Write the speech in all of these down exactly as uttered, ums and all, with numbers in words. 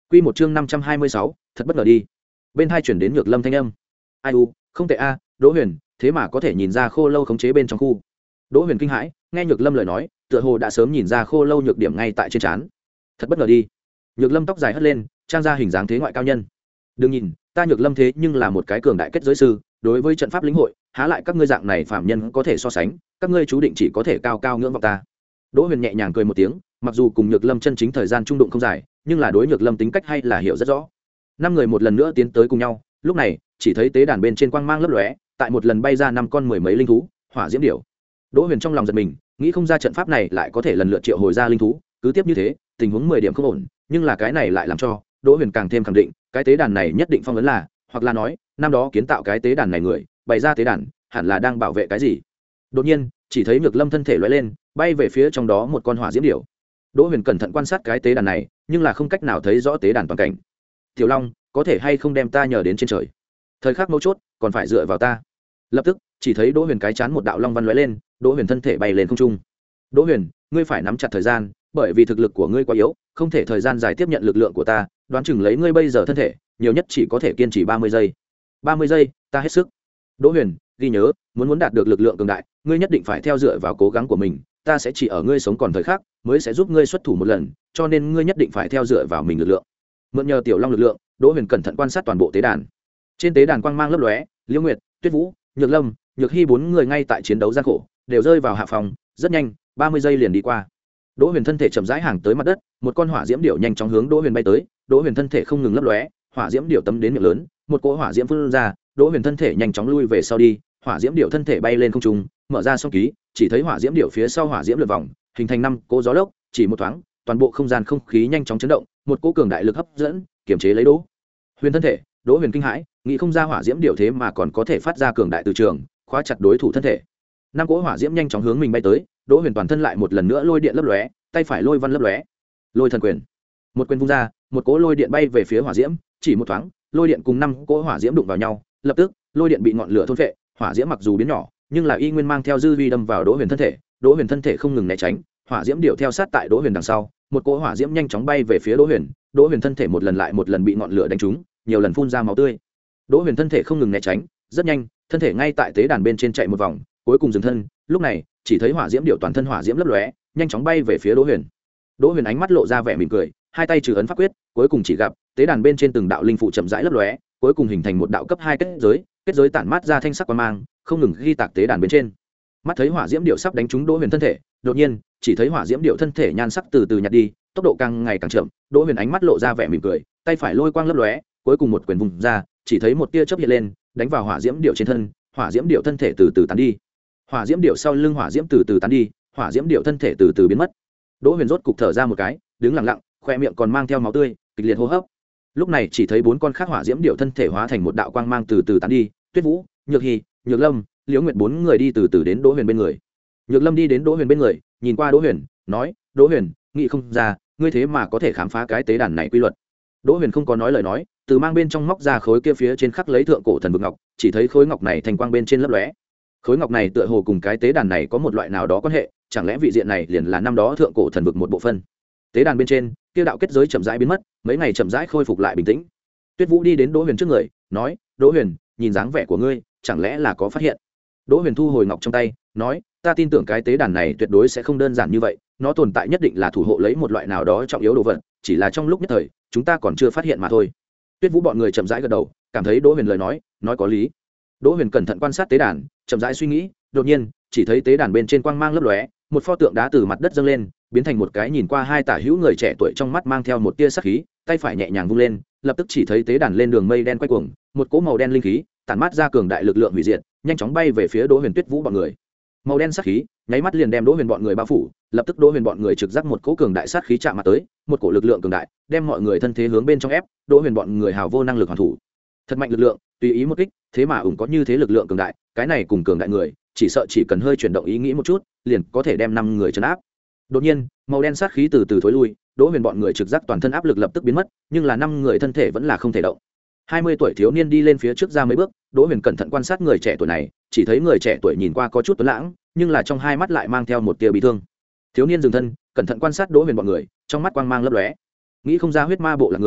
Quy một chương năm trăm hai mươi sáu, thật bất ngờ đi. Bên hai chuyển đến Nhược Lâm thanh âm. Ai u, không tệ a, Đỗ Huyền, thế mà có thể nhìn ra Khô Lâu khống chế bên trong khu. Đỗ Huyền kinh hãi, nghe Nhược Lâm lời nói, tựa hồ đã sớm nhìn ra Khô Lâu nhược điểm ngay tại trên trán. Thật bất ngờ đi. Nhược Lâm tóc dài hất lên, trang ra hình dáng thế ngoại cao nhân. Đừng nhìn, ta Nhược Lâm thế nhưng là một cái cường đại kết giới sư, đối với trận pháp lĩnh hội, há lại các ngươi dạng này phạm nhân có thể so sánh, các ngươi chú định chỉ có thể cao cao ngưỡng vọng ta. Đỗ Huyền nhẹ nhàng cười một tiếng, mặc dù cùng Nhược Lâm chân chính thời gian trung đụng không dài, nhưng là đối Nhược Lâm tính cách hay là hiểu rất rõ. Năm người một lần nữa tiến tới cùng nhau, lúc này chỉ thấy tế đàn bên trên quang mang lấp lóe, tại một lần bay ra năm con mười mấy linh thú, hỏa diễm điểu. Đỗ Huyền trong lòng giật mình, nghĩ không ra trận pháp này lại có thể lần lượt triệu hồi ra linh thú, cứ tiếp như thế, tình huống mười điểm không ổn, nhưng là cái này lại làm cho Đỗ Huyền càng thêm khẳng định, cái tế đàn này nhất định phong ấn là, hoặc là nói, năm đó kiến tạo cái tế đàn này người, bày ra tế đàn, hẳn là đang bảo vệ cái gì. Đột nhiên, chỉ thấy Nhược Lâm thân thể lóe lên, bay về phía trong đó một con hỏa diễm điểu. Đỗ Huyền cẩn thận quan sát cái tế đàn này, nhưng là không cách nào thấy rõ tế đàn toàn cảnh. Tiểu Long, có thể hay không đem ta nhờ đến trên trời? Thời khắc mấu chốt, còn phải dựa vào ta. Lập tức, chỉ thấy Đỗ Huyền cái chán một đạo long văn lóe lên, Đỗ Huyền thân thể bay lên không trung. Đỗ Huyền, ngươi phải nắm chặt thời gian, bởi vì thực lực của ngươi quá yếu, không thể thời gian dài tiếp nhận lực lượng của ta, đoán chừng lấy ngươi bây giờ thân thể, nhiều nhất chỉ có thể kiên trì ba mươi giây. ba mươi giây, ta hết sức. Đỗ Huyền, ghi nhớ, muốn muốn đạt được lực lượng cường đại, ngươi nhất định phải theo dựa vào cố gắng của mình, ta sẽ chỉ ở ngươi sống còn thời khắc mới sẽ giúp ngươi xuất thủ một lần, cho nên ngươi nhất định phải theo dựa vào mình lực lượng. Mượn nhờ Tiểu Long lực lượng, Đỗ Huyền cẩn thận quan sát toàn bộ tế đàn. Trên tế đàn quang mang lấp lóe, Liễu Nguyệt, Tuyết Vũ, Nhược Lâm, Nhược Hi bốn người ngay tại chiến đấu gian khổ, đều rơi vào hạ phòng, rất nhanh, ba mươi giây liền đi qua. Đỗ Huyền thân thể chậm rãi hàng tới mặt đất, một con hỏa diễm điểu nhanh chóng hướng Đỗ Huyền bay tới, Đỗ Huyền thân thể không ngừng lấp lóe, hỏa diễm điểu tấm đến miệng lớn, một cỗ hỏa diễm phun ra, Đỗ Huyền thân thể nhanh chóng lui về sau đi, hỏa diễm điểu thân thể bay lên không trung, mở ra song ký, chỉ thấy hỏa diễm điểu phía sau hỏa diễm lượn vòng, hình thành năm cỗ gió lốc, chỉ một thoáng, toàn bộ không gian không khí nhanh chóng chấn động, một cỗ cường đại lực hấp dẫn, kiềm chế lấy Đỗ Huyền thân thể. Đỗ Huyền kinh hãi, nghĩ không ra hỏa diễm điểu thế mà còn có thể phát ra cường đại từ trường, khóa chặt đối thủ thân thể. Năm cỗ hỏa diễm nhanh chóng hướng mình bay tới, Đỗ Huyền toàn thân lại một lần nữa lôi điện lấp lóe, tay phải lôi văn lấp lóe, lôi thần quyền, một quyền vung ra, một cỗ lôi điện bay về phía hỏa diễm, chỉ một thoáng, lôi điện cùng năm cỗ hỏa diễm đụng vào nhau, lập tức, lôi điện bị ngọn lửa thôn phệ, hỏa diễm mặc dù biến nhỏ, nhưng là y nguyên mang theo dư vi đâm vào Đỗ Huyền thân thể, Đỗ Huyền thân thể không ngừng né tránh, hỏa diễm điệu theo sát tại Đỗ Huyền đằng sau, một cỗ hỏa diễm nhanh chóng bay về phía Đỗ Huyền, Đỗ Huyền thân thể một lần lại một lần bị ngọn lửa đánh trúng, nhiều lần phun ra máu tươi. Đỗ Huyền thân thể không ngừng né tránh, rất nhanh, thân thể ngay tại tế đàn bên trên chạy một vòng, cuối cùng dừng thân, lúc này, chỉ thấy hỏa diễm điệu toàn thân hỏa diễm lấp lóe, nhanh chóng bay về phía Đỗ Huyền. Đỗ Huyền ánh mắt lộ ra vẻ mỉm cười, hai tay trừ ấn pháp quyết, cuối cùng chỉ gặp tế đàn bên trên từng đạo linh phụ chậm rãi lấp lóe, cuối cùng hình thành một đạo cấp hai kết giới, kết giới tản mát ra thanh sắc quang mang, không ngừng ghi tạc tế đàn bên trên. Mắt thấy hỏa diễm điệu sắp đánh trúng Đỗ Huyền thân thể, đột nhiên, chỉ thấy hỏa diễm điệu thân thể nhan sắc từ từ nhạt đi, tốc độ càng ngày càng chậm, Đỗ Huyền ánh mắt lộ ra vẻ mỉm cười, tay phải lôi quang lấp lóe, cuối cùng một quyền vùng ra, chỉ thấy một tia chớp hiện lên, đánh vào hỏa diễm điệu trên thân, hỏa diễm điệu thân thể từ từ tán đi. Hỏa diễm điệu sau lưng hỏa diễm từ từ tán đi, hỏa diễm điệu thân thể từ từ biến mất. Đỗ Huyền rốt cục thở ra một cái, đứng lặng lặng, khoe miệng còn mang theo máu tươi, kịch liệt hô hấp. Lúc này chỉ thấy bốn con khác hỏa diễm điệu thân thể hóa thành một đạo quang mang từ từ tán đi, Tuyết Vũ, Nhược Hi, Nhược Lâm, Liễu Nguyệt bốn người đi từ từ đến Đỗ Huyền bên người. Nhược Lâm đi đến Đỗ Huyền bên người, nhìn qua Đỗ Huyền, nói: "Đỗ Huyền, nghĩ không ra, ngươi thế mà có thể khám phá cái tế đàn này quy luật." Đỗ Huyền không có nói lời nói, từ mang bên trong móc ra khối kia phía trên khắc lấy thượng cổ thần vực ngọc, chỉ thấy khối ngọc này thành quang bên trên lấp lóe. Khối ngọc này tựa hồ cùng cái tế đàn này có một loại nào đó quan hệ, chẳng lẽ vị diện này liền là năm đó thượng cổ thần vực một bộ phận. Tế đàn bên trên, kia đạo kết giới chậm rãi biến mất, mấy ngày chậm rãi khôi phục lại bình tĩnh. Tuyết Vũ đi đến Đỗ Huyền trước người, nói: "Đỗ Huyền, nhìn dáng vẻ của ngươi, chẳng lẽ là có phát hiện?" Đỗ Huyền thu hồi ngọc trong tay, nói: "Ta tin tưởng cái tế đàn này tuyệt đối sẽ không đơn giản như vậy, nó tồn tại nhất định là thủ hộ lấy một loại nào đó trọng yếu đồ vật, chỉ là trong lúc nhất thời, chúng ta còn chưa phát hiện mà thôi." Tuyết Vũ bọn người chậm rãi gật đầu, cảm thấy Đỗ Huyền lời nói, nói có lý. Đỗ Huyền cẩn thận quan sát tế đàn, chậm rãi suy nghĩ, đột nhiên, chỉ thấy tế đàn bên trên quang mang lấp lóe, một pho tượng đá từ mặt đất dâng lên, biến thành một cái nhìn qua hai tả hữu người trẻ tuổi trong mắt mang theo một tia sắc khí, tay phải nhẹ nhàng vung lên, lập tức chỉ thấy tế đàn lên đường mây đen quay cuồng, một cỗ màu đen linh khí, tản mát ra cường đại lực lượng hủy diệt, nhanh chóng bay về phía Đỗ Huyền, Tuyết Vũ bọn người. Màu đen sát khí, nháy mắt liền đem Đỗ Huyền bọn người bao phủ, lập tức Đỗ Huyền bọn người trực giác một cỗ cường đại sát khí chạm mặt tới, một cỗ lực lượng cường đại, đem mọi người thân thế hướng bên trong ép, Đỗ Huyền bọn người hào vô năng lực hoàn thủ. Thật mạnh lực lượng, tùy ý một kích, thế mà ủng có như thế lực lượng cường đại, cái này cùng cường đại người, chỉ sợ chỉ cần hơi chuyển động ý nghĩ một chút, liền có thể đem năm người trấn áp. Đột nhiên, màu đen sát khí từ từ thối lui, Đỗ Huyền bọn người trực giác toàn thân áp lực lập tức biến mất, nhưng là năm người thân thể vẫn là không thể động. hai mươi tuổi thiếu niên đi lên phía trước ra mấy bước, Đỗ Huyền cẩn thận quan sát người trẻ tuổi này, chỉ thấy người trẻ tuổi nhìn qua có chút tuấn lãng, nhưng là trong hai mắt lại mang theo một tia bị thương. Thiếu niên dừng thân, cẩn thận quan sát Đỗ Huyền bọn người, trong mắt quang mang lấp lóe. Nghĩ không ra huyết ma bộ là người,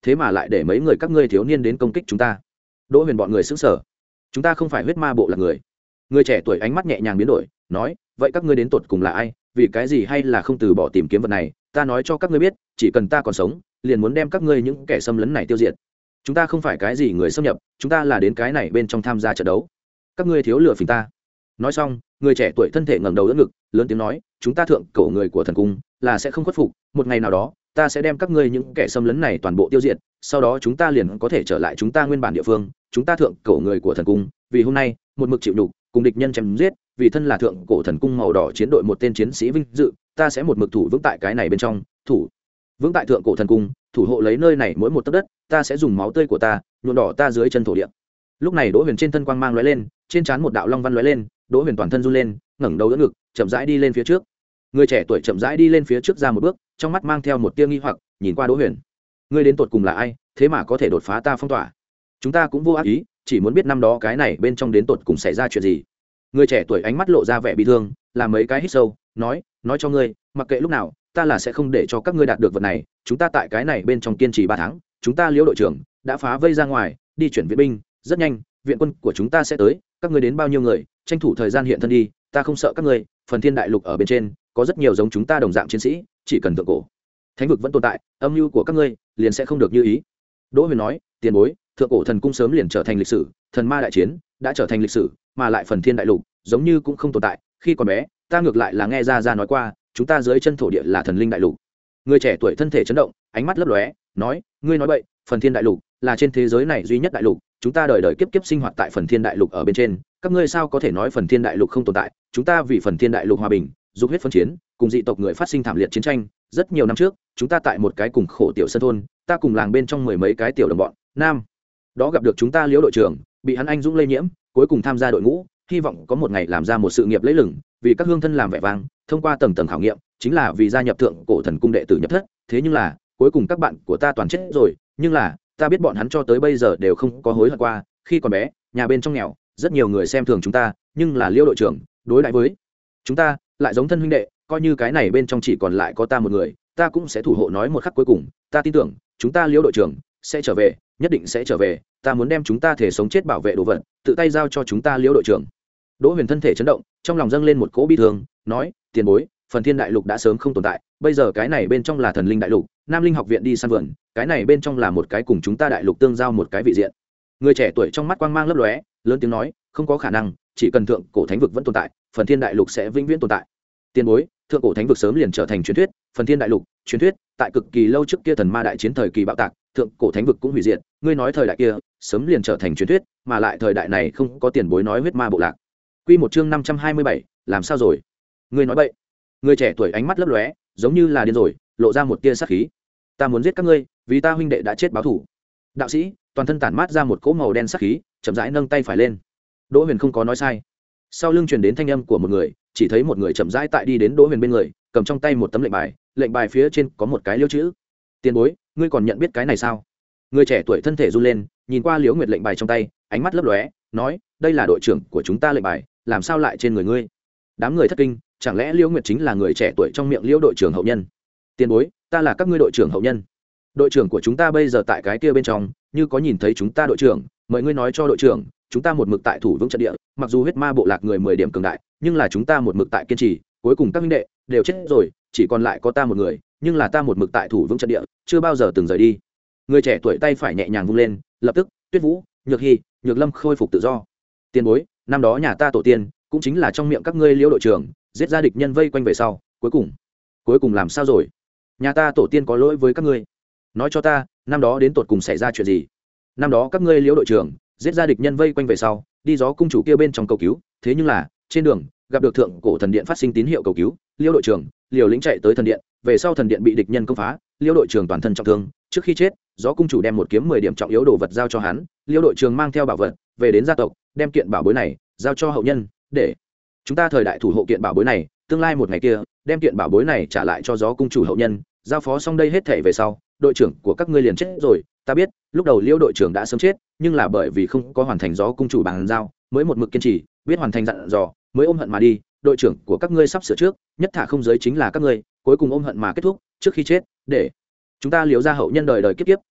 thế mà lại để mấy người các ngươi thiếu niên đến công kích chúng ta. Đỗ Huyền bọn người sững sờ. Chúng ta không phải huyết ma bộ là người. Người trẻ tuổi ánh mắt nhẹ nhàng biến đổi, nói, vậy các ngươi đến tột cùng là ai, vì cái gì hay là không từ bỏ tìm kiếm vật này, ta nói cho các ngươi biết, chỉ cần ta còn sống, liền muốn đem các ngươi những kẻ xâm lấn này tiêu diệt. Chúng ta không phải cái gì người xâm nhập, chúng ta là đến cái này bên trong tham gia trận đấu. Các ngươi thiếu lừa phỉnh ta. Nói xong, người trẻ tuổi thân thể ngẩng đầu đỡ ngực, lớn tiếng nói, chúng ta thượng cổ người của thần cung là sẽ không khuất phục, một ngày nào đó ta sẽ đem các ngươi những kẻ xâm lấn này toàn bộ tiêu diệt, sau đó chúng ta liền có thể trở lại chúng ta nguyên bản địa phương. Chúng ta thượng cổ người của thần cung vì hôm nay một mực chịu nhục, cùng địch nhân chém giết, vì thân là thượng cổ thần cung màu đỏ chiến đội một tên chiến sĩ vinh dự, ta sẽ một mực thủ vững tại cái này bên trong, thủ vững tại thượng cổ thần cung, thủ hộ lấy nơi này mỗi một tấc đất, ta sẽ dùng máu tươi của ta nhuộm đỏ ta dưới chân thổ địa. Lúc này Đỗ Huyền trên thân quang mang lóe lên, trên trán một đạo long văn lóe lên, Đỗ Huyền toàn thân run lên, ngẩng đầu đỡ ngực, chậm rãi đi lên phía trước. Người trẻ tuổi chậm rãi đi lên phía trước ra một bước, trong mắt mang theo một tia nghi hoặc, nhìn qua Đỗ Huyền. Ngươi đến tột cùng là ai, thế mà có thể đột phá ta phong tỏa? Chúng ta cũng vô ác ý, chỉ muốn biết năm đó cái này bên trong đến tột cùng xảy ra chuyện gì. Người trẻ tuổi ánh mắt lộ ra vẻ bi thương, làm mấy cái hít sâu, nói, nói cho ngươi, mặc kệ lúc nào, ta là sẽ không để cho các ngươi đạt được vật này. Chúng ta tại cái này bên trong kiên trì ba tháng, chúng ta Liễu đội trưởng đã phá vây ra ngoài, đi chuyển viện binh, rất nhanh, viện quân của chúng ta sẽ tới, các ngươi đến bao nhiêu người, tranh thủ thời gian hiện thân đi, ta không sợ các ngươi. Phần Thiên Đại Lục ở bên trên có rất nhiều giống chúng ta đồng dạng chiến sĩ, chỉ cần thượng cổ thánh vực vẫn tồn tại, âm mưu của các ngươi liền sẽ không được như ý. Đỗ Huyền nói, tiền bối, thượng cổ thần cung sớm liền trở thành lịch sử, thần ma đại chiến đã trở thành lịch sử, mà lại Phần Thiên Đại Lục giống như cũng không tồn tại. Khi còn bé, ta ngược lại là nghe ra ra nói qua, chúng ta dưới chân thổ địa là thần linh đại lục. Người trẻ tuổi thân thể chấn động, ánh mắt lấp lóe, nói, ngươi nói bậy, Phần Thiên Đại Lục là trên thế giới này duy nhất đại lục, chúng ta đời đời kiếp kiếp sinh hoạt tại Phần Thiên Đại Lục ở bên trên, các ngươi sao có thể nói Phần Thiên Đại Lục không tồn tại? Chúng ta vì Phần Thiên Đại Lục hòa bình, dục huyết phân chiến, cùng dị tộc người phát sinh thảm liệt chiến tranh. Rất nhiều năm trước, chúng ta tại một cái cùng khổ tiểu sân thôn, ta cùng làng bên trong mười mấy cái tiểu đồng bọn, nam đó gặp được chúng ta Liễu đội trưởng, bị hắn anh dũng lây nhiễm, cuối cùng tham gia đội ngũ, hy vọng có một ngày làm ra một sự nghiệp lẫy lừng, vì các hương thân làm vẻ vang, thông qua tầng tầng khảo nghiệm, chính là vì gia nhập thượng cổ thần cung đệ tử nhập thất. Thế nhưng là, cuối cùng các bạn của ta toàn chết rồi, nhưng là, ta biết bọn hắn cho tới bây giờ đều không có hối hận qua. Khi còn bé, nhà bên trong nghèo, rất nhiều người xem thường chúng ta, nhưng là Liễu đội trưởng đối đãi với chúng ta lại giống thân huynh đệ, coi như cái này bên trong chỉ còn lại có ta một người, ta cũng sẽ thủ hộ nói một khắc cuối cùng. Ta tin tưởng chúng ta Liễu đội trưởng sẽ trở về, nhất định sẽ trở về. Ta muốn đem chúng ta thể sống chết bảo vệ đồ vật tự tay giao cho chúng ta Liễu đội trưởng. Đỗ Huyền thân thể chấn động, trong lòng dâng lên một cỗ bi thương, nói, tiền bối, Phần Thiên Đại Lục đã sớm không tồn tại, bây giờ cái này bên trong là thần linh đại lục, Nam Linh học viện đi săn vườn, cái này bên trong là một cái cùng chúng ta đại lục tương giao một cái vị diện. Người trẻ tuổi trong mắt quang mang lấp lóe, lớn tiếng nói, không có khả năng, chỉ cần thượng cổ thánh vực vẫn tồn tại, Phần Thiên Đại Lục sẽ vĩnh viễn tồn tại. Tiền bối, thượng cổ thánh vực sớm liền trở thành truyền thuyết, Phần Thiên Đại Lục, truyền thuyết, tại cực kỳ lâu trước kia thần ma đại chiến thời kỳ bạo tạc, thượng cổ thánh vực cũng hủy diệt, ngươi nói thời đại kia sớm liền trở thành truyền thuyết, mà lại thời đại này không có tiền bối nói huyết ma bộ lạc. Quy một chương năm trăm hai mươi bảy, làm sao rồi? Ngươi nói bậy. Người trẻ tuổi ánh mắt lấp lóe, giống như là điên rồi, lộ ra một tia sát khí. Ta muốn giết các ngươi, vì ta huynh đệ đã chết báo thù. Đạo sĩ, toàn thân tản mát ra một cỗ màu đen sát khí, chậm rãi nâng tay phải lên. Đỗ Huyền không có nói sai. Sau lưng truyền đến thanh âm của một người, chỉ thấy một người chậm rãi tại đi đến Đỗ Huyền bên người, cầm trong tay một tấm lệnh bài, lệnh bài phía trên có một cái liêu chữ. Tiền bối, ngươi còn nhận biết cái này sao? Người trẻ tuổi thân thể run lên, nhìn qua Liễu Nguyệt lệnh bài trong tay, ánh mắt lấp lóe, nói, đây là đội trưởng của chúng ta lệnh bài, làm sao lại trên người ngươi? Đám người thất kinh, chẳng lẽ Liễu Nguyệt chính là người trẻ tuổi trong miệng Liễu đội trưởng hậu nhân? Tiền bối, ta là các ngươi đội trưởng hậu nhân. Đội trưởng của chúng ta bây giờ tại cái kia bên trong, như có nhìn thấy chúng ta đội trưởng, mời ngươi nói cho đội trưởng, chúng ta một mực tại thủ vững trận địa, mặc dù huyết ma bộ lạc người mười điểm cường đại, nhưng là chúng ta một mực tại kiên trì, cuối cùng các huynh đệ đều chết rồi, chỉ còn lại có ta một người, nhưng là ta một mực tại thủ vững trận địa, chưa bao giờ từng rời đi. Người trẻ tuổi tay phải nhẹ nhàng vung lên, lập tức, Tuyết Vũ, Nhược Hy, Nhược Lâm khôi phục tự do. Tiền bối, năm đó nhà ta tổ tiên, cũng chính là trong miệng các ngươi Liễu đội trưởng, giết ra địch nhân vây quanh về sau, cuối cùng, cuối cùng làm sao rồi? Nhà ta tổ tiên có lỗi với các ngươi. Nói cho ta, năm đó đến tột cùng xảy ra chuyện gì? Năm đó các ngươi Liễu đội trưởng, giết ra địch nhân vây quanh về sau, đi gió cung chủ kia bên trong cầu cứu, thế nhưng là, trên đường, gặp được thượng cổ thần điện phát sinh tín hiệu cầu cứu, Liễu đội trưởng, liều lĩnh chạy tới thần điện, về sau thần điện bị địch nhân công phá, Liễu đội trưởng toàn thân trọng thương, trước khi chết, gió cung chủ đem một kiếm mười điểm trọng yếu đồ vật giao cho hắn, Liễu đội trưởng mang theo bảo vật về đến gia tộc, đem kiện bảo bối này giao cho hậu nhân, để chúng ta thời đại thủ hộ kiện bảo bối này, tương lai một ngày kia, đem kiện bảo bối này trả lại cho gió cung chủ hậu nhân. Giao phó xong đây hết thể về sau, đội trưởng của các ngươi liền chết rồi. Ta biết, lúc đầu Liễu đội trưởng đã sớm chết, nhưng là bởi vì không có hoàn thành gió cung chủ bàn giao, mới một mực kiên trì, biết hoàn thành dặn dò, mới ôm hận mà đi. Đội trưởng của các ngươi sắp sửa trước, nhất thả không giới chính là các ngươi, cuối cùng ôm hận mà kết thúc, trước khi chết, để chúng ta Liễu gia hậu nhân đời đời kiếp kiếp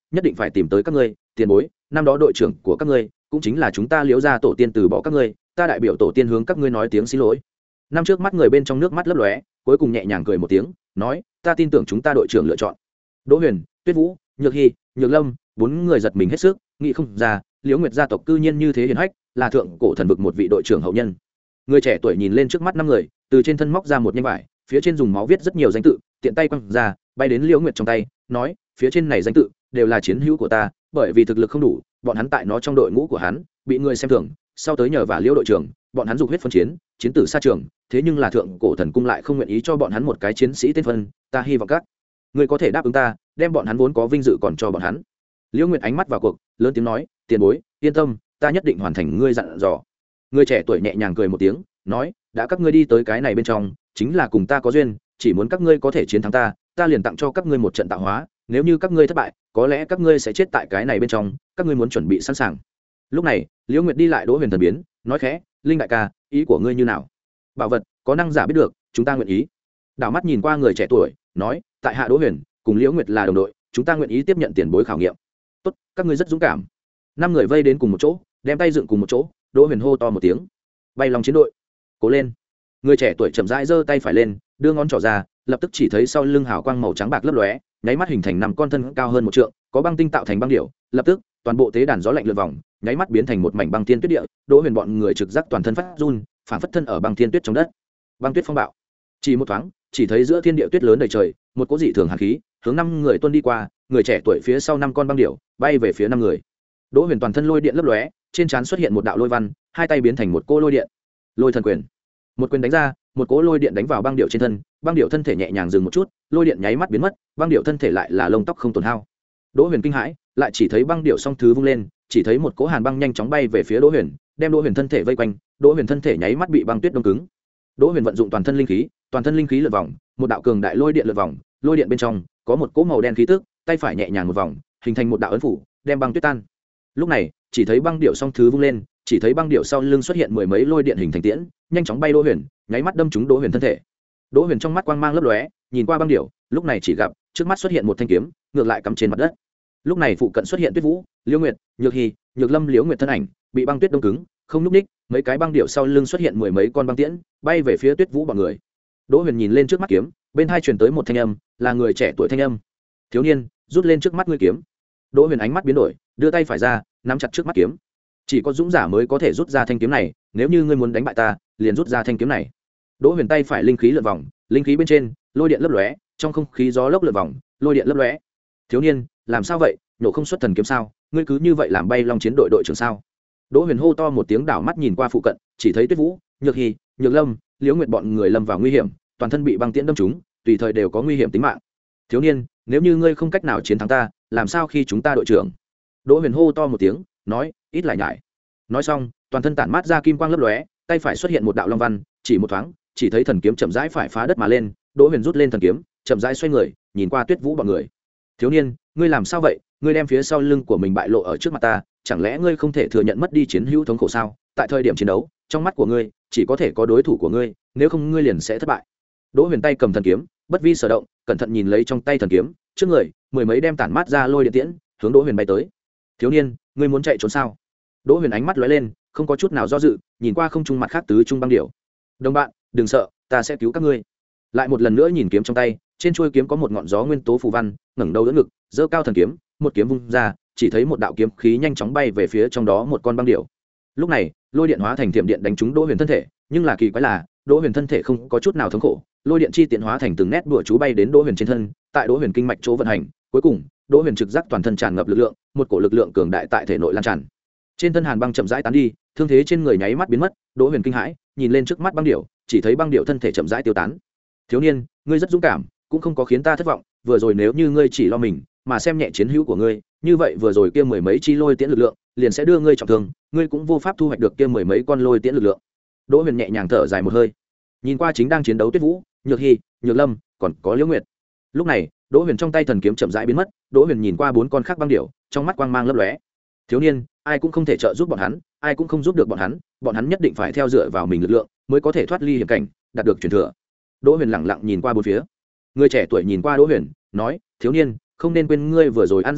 nhất định phải tìm tới các ngươi tiền bối. Năm đó đội trưởng của các ngươi cũng chính là chúng ta Liễu gia tổ tiên từ bỏ các ngươi, ta đại biểu tổ tiên hướng các ngươi nói tiếng xin lỗi. Năm trước mắt người bên trong nước mắt lấp lóe, cuối cùng nhẹ nhàng cười một tiếng, nói, ta tin tưởng chúng ta đội trưởng lựa chọn. Đỗ Huyền, Tuyết Vũ, Nhược Hi, Nhược Lâm, bốn người giật mình hết sức, nghĩ không ra Liễu Nguyệt gia tộc cư nhiên như thế hiển hách, là thượng cổ thần vực một vị đội trưởng hậu nhân. Người trẻ tuổi nhìn lên trước mắt năm người, từ trên thân móc ra một nhanh vải, phía trên dùng máu viết rất nhiều danh tự, tiện tay quăng ra, bay đến Liễu Nguyệt trong tay, nói, phía trên này danh tự đều là chiến hữu của ta, bởi vì thực lực không đủ, bọn hắn tại nó trong đội ngũ của hắn bị người xem thường, sau tới nhờ và Liễu đội trưởng, bọn hắn dục huyết phân chiến, chiến tử xa trường, thế nhưng là thượng cổ thần cung lại không nguyện ý cho bọn hắn một cái chiến sĩ tên phân, ta hy vọng các ngươi có thể đáp ứng ta, đem bọn hắn vốn có vinh dự còn cho bọn hắn. Liễu Nguyệt ánh mắt vào cuộc, lớn tiếng nói, tiền bối, yên tâm, ta nhất định hoàn thành ngươi dặn dò. Người trẻ tuổi nhẹ nhàng cười một tiếng, nói, đã các ngươi đi tới cái này bên trong, chính là cùng ta có duyên, chỉ muốn các ngươi có thể chiến thắng ta, ta liền tặng cho các ngươi một trận tạo hóa, nếu như các ngươi thất bại, có lẽ các ngươi sẽ chết tại cái này bên trong, các ngươi muốn chuẩn bị sẵn sàng. Lúc này, Liễu Nguyệt đi lại Đỗ Huyền thần biến, nói khẽ, linh đại ca, ý của ngươi như nào? Bảo vật, có năng giả biết được, chúng ta nguyện ý. Đảo mắt nhìn qua người trẻ tuổi, nói, tại hạ Đỗ Huyền, cùng Liễu Nguyệt là đồng đội, chúng ta nguyện ý tiếp nhận tiền bối khảo nghiệm. Tốt, các ngươi rất dũng cảm. Năm người vây đến cùng một chỗ, đem tay dựng cùng một chỗ, Đỗ Huyền hô to một tiếng, bay lòng chiến đội, cố lên. Người trẻ tuổi chậm rãi giơ tay phải lên, đưa ngón trỏ ra, lập tức chỉ thấy sau lưng hào quang màu trắng bạc lấp lóe, nháy mắt hình thành năm con thân cao hơn một trượng, có băng tinh tạo thành băng điểu, lập tức toàn bộ tế đàn gió lạnh lượn vòng, nháy mắt biến thành một mảnh băng thiên tuyết địa. Đỗ Huyền bọn người trực giác toàn thân phát run, phản phất thân ở băng thiên tuyết trong đất. Băng tuyết phong bạo, chỉ một thoáng, chỉ thấy giữa thiên địa tuyết lớn đầy trời, một cỗ dị thường hàn khí hướng năm người tuôn đi qua, người trẻ tuổi phía sau năm con băng điểu bay về phía năm người. Đỗ Huyền toàn thân lôi điện lấp lóe, trên trán xuất hiện một đạo lôi văn, hai tay biến thành một cỗ lôi điện, lôi thần quyền. Một quyền đánh ra, một cỗ lôi điện đánh vào băng điệu trên thân, băng điệu thân thể nhẹ nhàng dừng một chút, lôi điện nháy mắt biến mất, băng điệu thân thể lại là lông tóc không tổn hao. Đỗ Huyền kinh hãi, lại chỉ thấy băng điệu song thứ vung lên, chỉ thấy một cỗ hàn băng nhanh chóng bay về phía Đỗ Huyền, đem Đỗ Huyền thân thể vây quanh, Đỗ Huyền thân thể nháy mắt bị băng tuyết đông cứng. Đỗ Huyền vận dụng toàn thân linh khí, toàn thân linh khí lượn vòng, một đạo cường đại lôi điện lượn vòng, lôi điện bên trong có một cỗ màu đen khí tức, tay phải nhẹ nhàng một vòng, hình thành một đạo ấn phủ, đem băng tuyết tan. Lúc này, chỉ thấy băng điệu song thứ vung lên, chỉ thấy băng điệu sau lưng xuất hiện mười mấy lôi điện hình thành tiễn, nhanh chóng bay Đỗ Huyền, nháy mắt đâm trúng Đỗ Huyền thân thể. Đỗ Huyền trong mắt quang mang lấp lóe, nhìn qua băng điệu, lúc này chỉ gặp trước mắt xuất hiện một thanh kiếm, ngược lại cắm trên mặt đất. Lúc này phụ cận xuất hiện Tuyết Vũ, Liễu Nguyệt, Nhược Hi, Nhược Lâm, Liễu Nguyệt thân ảnh bị băng tuyết đông cứng, không lúc ních, mấy cái băng điệu sau lưng xuất hiện mười mấy con băng tiễn, bay về phía Tuyết Vũ bọn người. Đỗ Huyền nhìn lên trước mắt kiếm, bên hai truyền tới một thanh âm, là người trẻ tuổi thanh âm. Thiếu niên, rút lên trước mắt ngươi kiếm. Đỗ Huyền ánh mắt biến đổi, đưa tay phải ra, nắm chặt trước mắt kiếm. Chỉ có dũng giả mới có thể rút ra thanh kiếm này, nếu như ngươi muốn đánh bại ta, liền rút ra thanh kiếm này. Đỗ Huyền tay phải linh khí lượn vòng, linh khí bên trên lôi điện lấp lóe, trong không khí gió lốc lượn vòng, lôi điện lấp lóe. Thiếu niên, làm sao vậy, nổ không xuất thần kiếm sao? Ngươi cứ như vậy làm bay long chiến đội đội trưởng sao? Đỗ Huyền hô to một tiếng, đảo mắt nhìn qua phụ cận, chỉ thấy Tuyết Vũ, Nhược Hi, Nhược Lâm, Liễu Nguyệt bọn người lâm vào nguy hiểm, toàn thân bị băng tiễn đâm trúng, tùy thời đều có nguy hiểm tính mạng. Thiếu niên, nếu như ngươi không cách nào chiến thắng ta, làm sao khi chúng ta đội trưởng? Đỗ Huyền hô to một tiếng, nói, ít lại nhải. Nói xong, toàn thân tản mát ra kim quang lấp lóe, tay phải xuất hiện một đạo long văn, chỉ một thoáng, chỉ thấy thần kiếm chậm rãi phải phá đất mà lên. Đỗ Huyền rút lên thần kiếm, chậm rãi xoay người, nhìn qua Tuyết Vũ bọn người. Thiếu niên, ngươi làm sao vậy? Ngươi đem phía sau lưng của mình bại lộ ở trước mặt ta, chẳng lẽ ngươi không thể thừa nhận mất đi chiến hữu thống khổ sao? Tại thời điểm chiến đấu, trong mắt của ngươi chỉ có thể có đối thủ của ngươi, nếu không ngươi liền sẽ thất bại. Đỗ Huyền tay cầm thần kiếm, bất vi sở động, cẩn thận nhìn lấy trong tay thần kiếm, trước người mười mấy đem tản mát ra lôi điện tiễn, hướng Đỗ Huyền bay tới. Thiếu niên, ngươi muốn chạy trốn sao? Đỗ Huyền ánh mắt lóe lên, không có chút nào do dự, nhìn qua không trung mặt khác tứ trung băng điểu. Đồng bạn, đừng sợ, ta sẽ cứu các ngươi. Lại một lần nữa nhìn kiếm trong tay, trên chuôi kiếm có một ngọn gió nguyên tố phù văn, ngẩng đầu đỡ ngực, giơ cao thần kiếm, một kiếm vung ra, chỉ thấy một đạo kiếm khí nhanh chóng bay về phía trong đó một con băng điểu. Lúc này, lôi điện hóa thành thiểm điện đánh trúng Đỗ Huyền thân thể, nhưng là kỳ quái là, Đỗ Huyền thân thể không có chút nào thống khổ, lôi điện chi tiện hóa thành từng nét bùa chú bay đến Đỗ Huyền trên thân, tại Đỗ Huyền kinh mạch chỗ vận hành, cuối cùng, Đỗ Huyền trực giác toàn thân tràn ngập lực lượng, một cổ lực lượng cường đại tại thể nội lan tràn. Trên thân hàn băng chậm rãi tán đi, thương thế trên người nháy mắt biến mất, Đỗ Huyền kinh hãi, nhìn lên trước mắt băng điểu, chỉ thấy băng điểu thân thể chậm rãi tiêu tán. Thiếu niên, ngươi rất dũng cảm, cũng không có khiến ta thất vọng, vừa rồi nếu như ngươi chỉ lo mình, mà xem nhẹ chiến hữu của ngươi, như vậy vừa rồi kia mười mấy chi lôi tiễn lực lượng, liền sẽ đưa ngươi trọng thương, ngươi cũng vô pháp thu hoạch được kia mười mấy con lôi tiễn lực lượng. Đỗ Huyền nhẹ nhàng thở dài một hơi, nhìn qua chính đang chiến đấu Tuyết Vũ, Nhược Hi, Nhược Lâm, còn có Liễu Nguyệt. Lúc này, Đỗ Huyền trong tay thần kiếm chậm rãi biến mất, Đỗ Huyền nhìn qua bốn con khác băng điểu, trong mắt quang mang lấp lóe. Thiếu niên, ai cũng không thể trợ giúp bọn hắn, ai cũng không giúp được bọn hắn, bọn hắn nhất định phải theo dựa vào mình lực lượng, mới có thể thoát ly hiểm cảnh, đạt được truyền thừa. Đỗ Huyền lặng lặng nhìn qua bốn phía. Người trẻ tuổi nhìn qua Đỗ Huyền, nói, thiếu niên, không nên quên ngươi vừa rồi ăn giấc ngộ,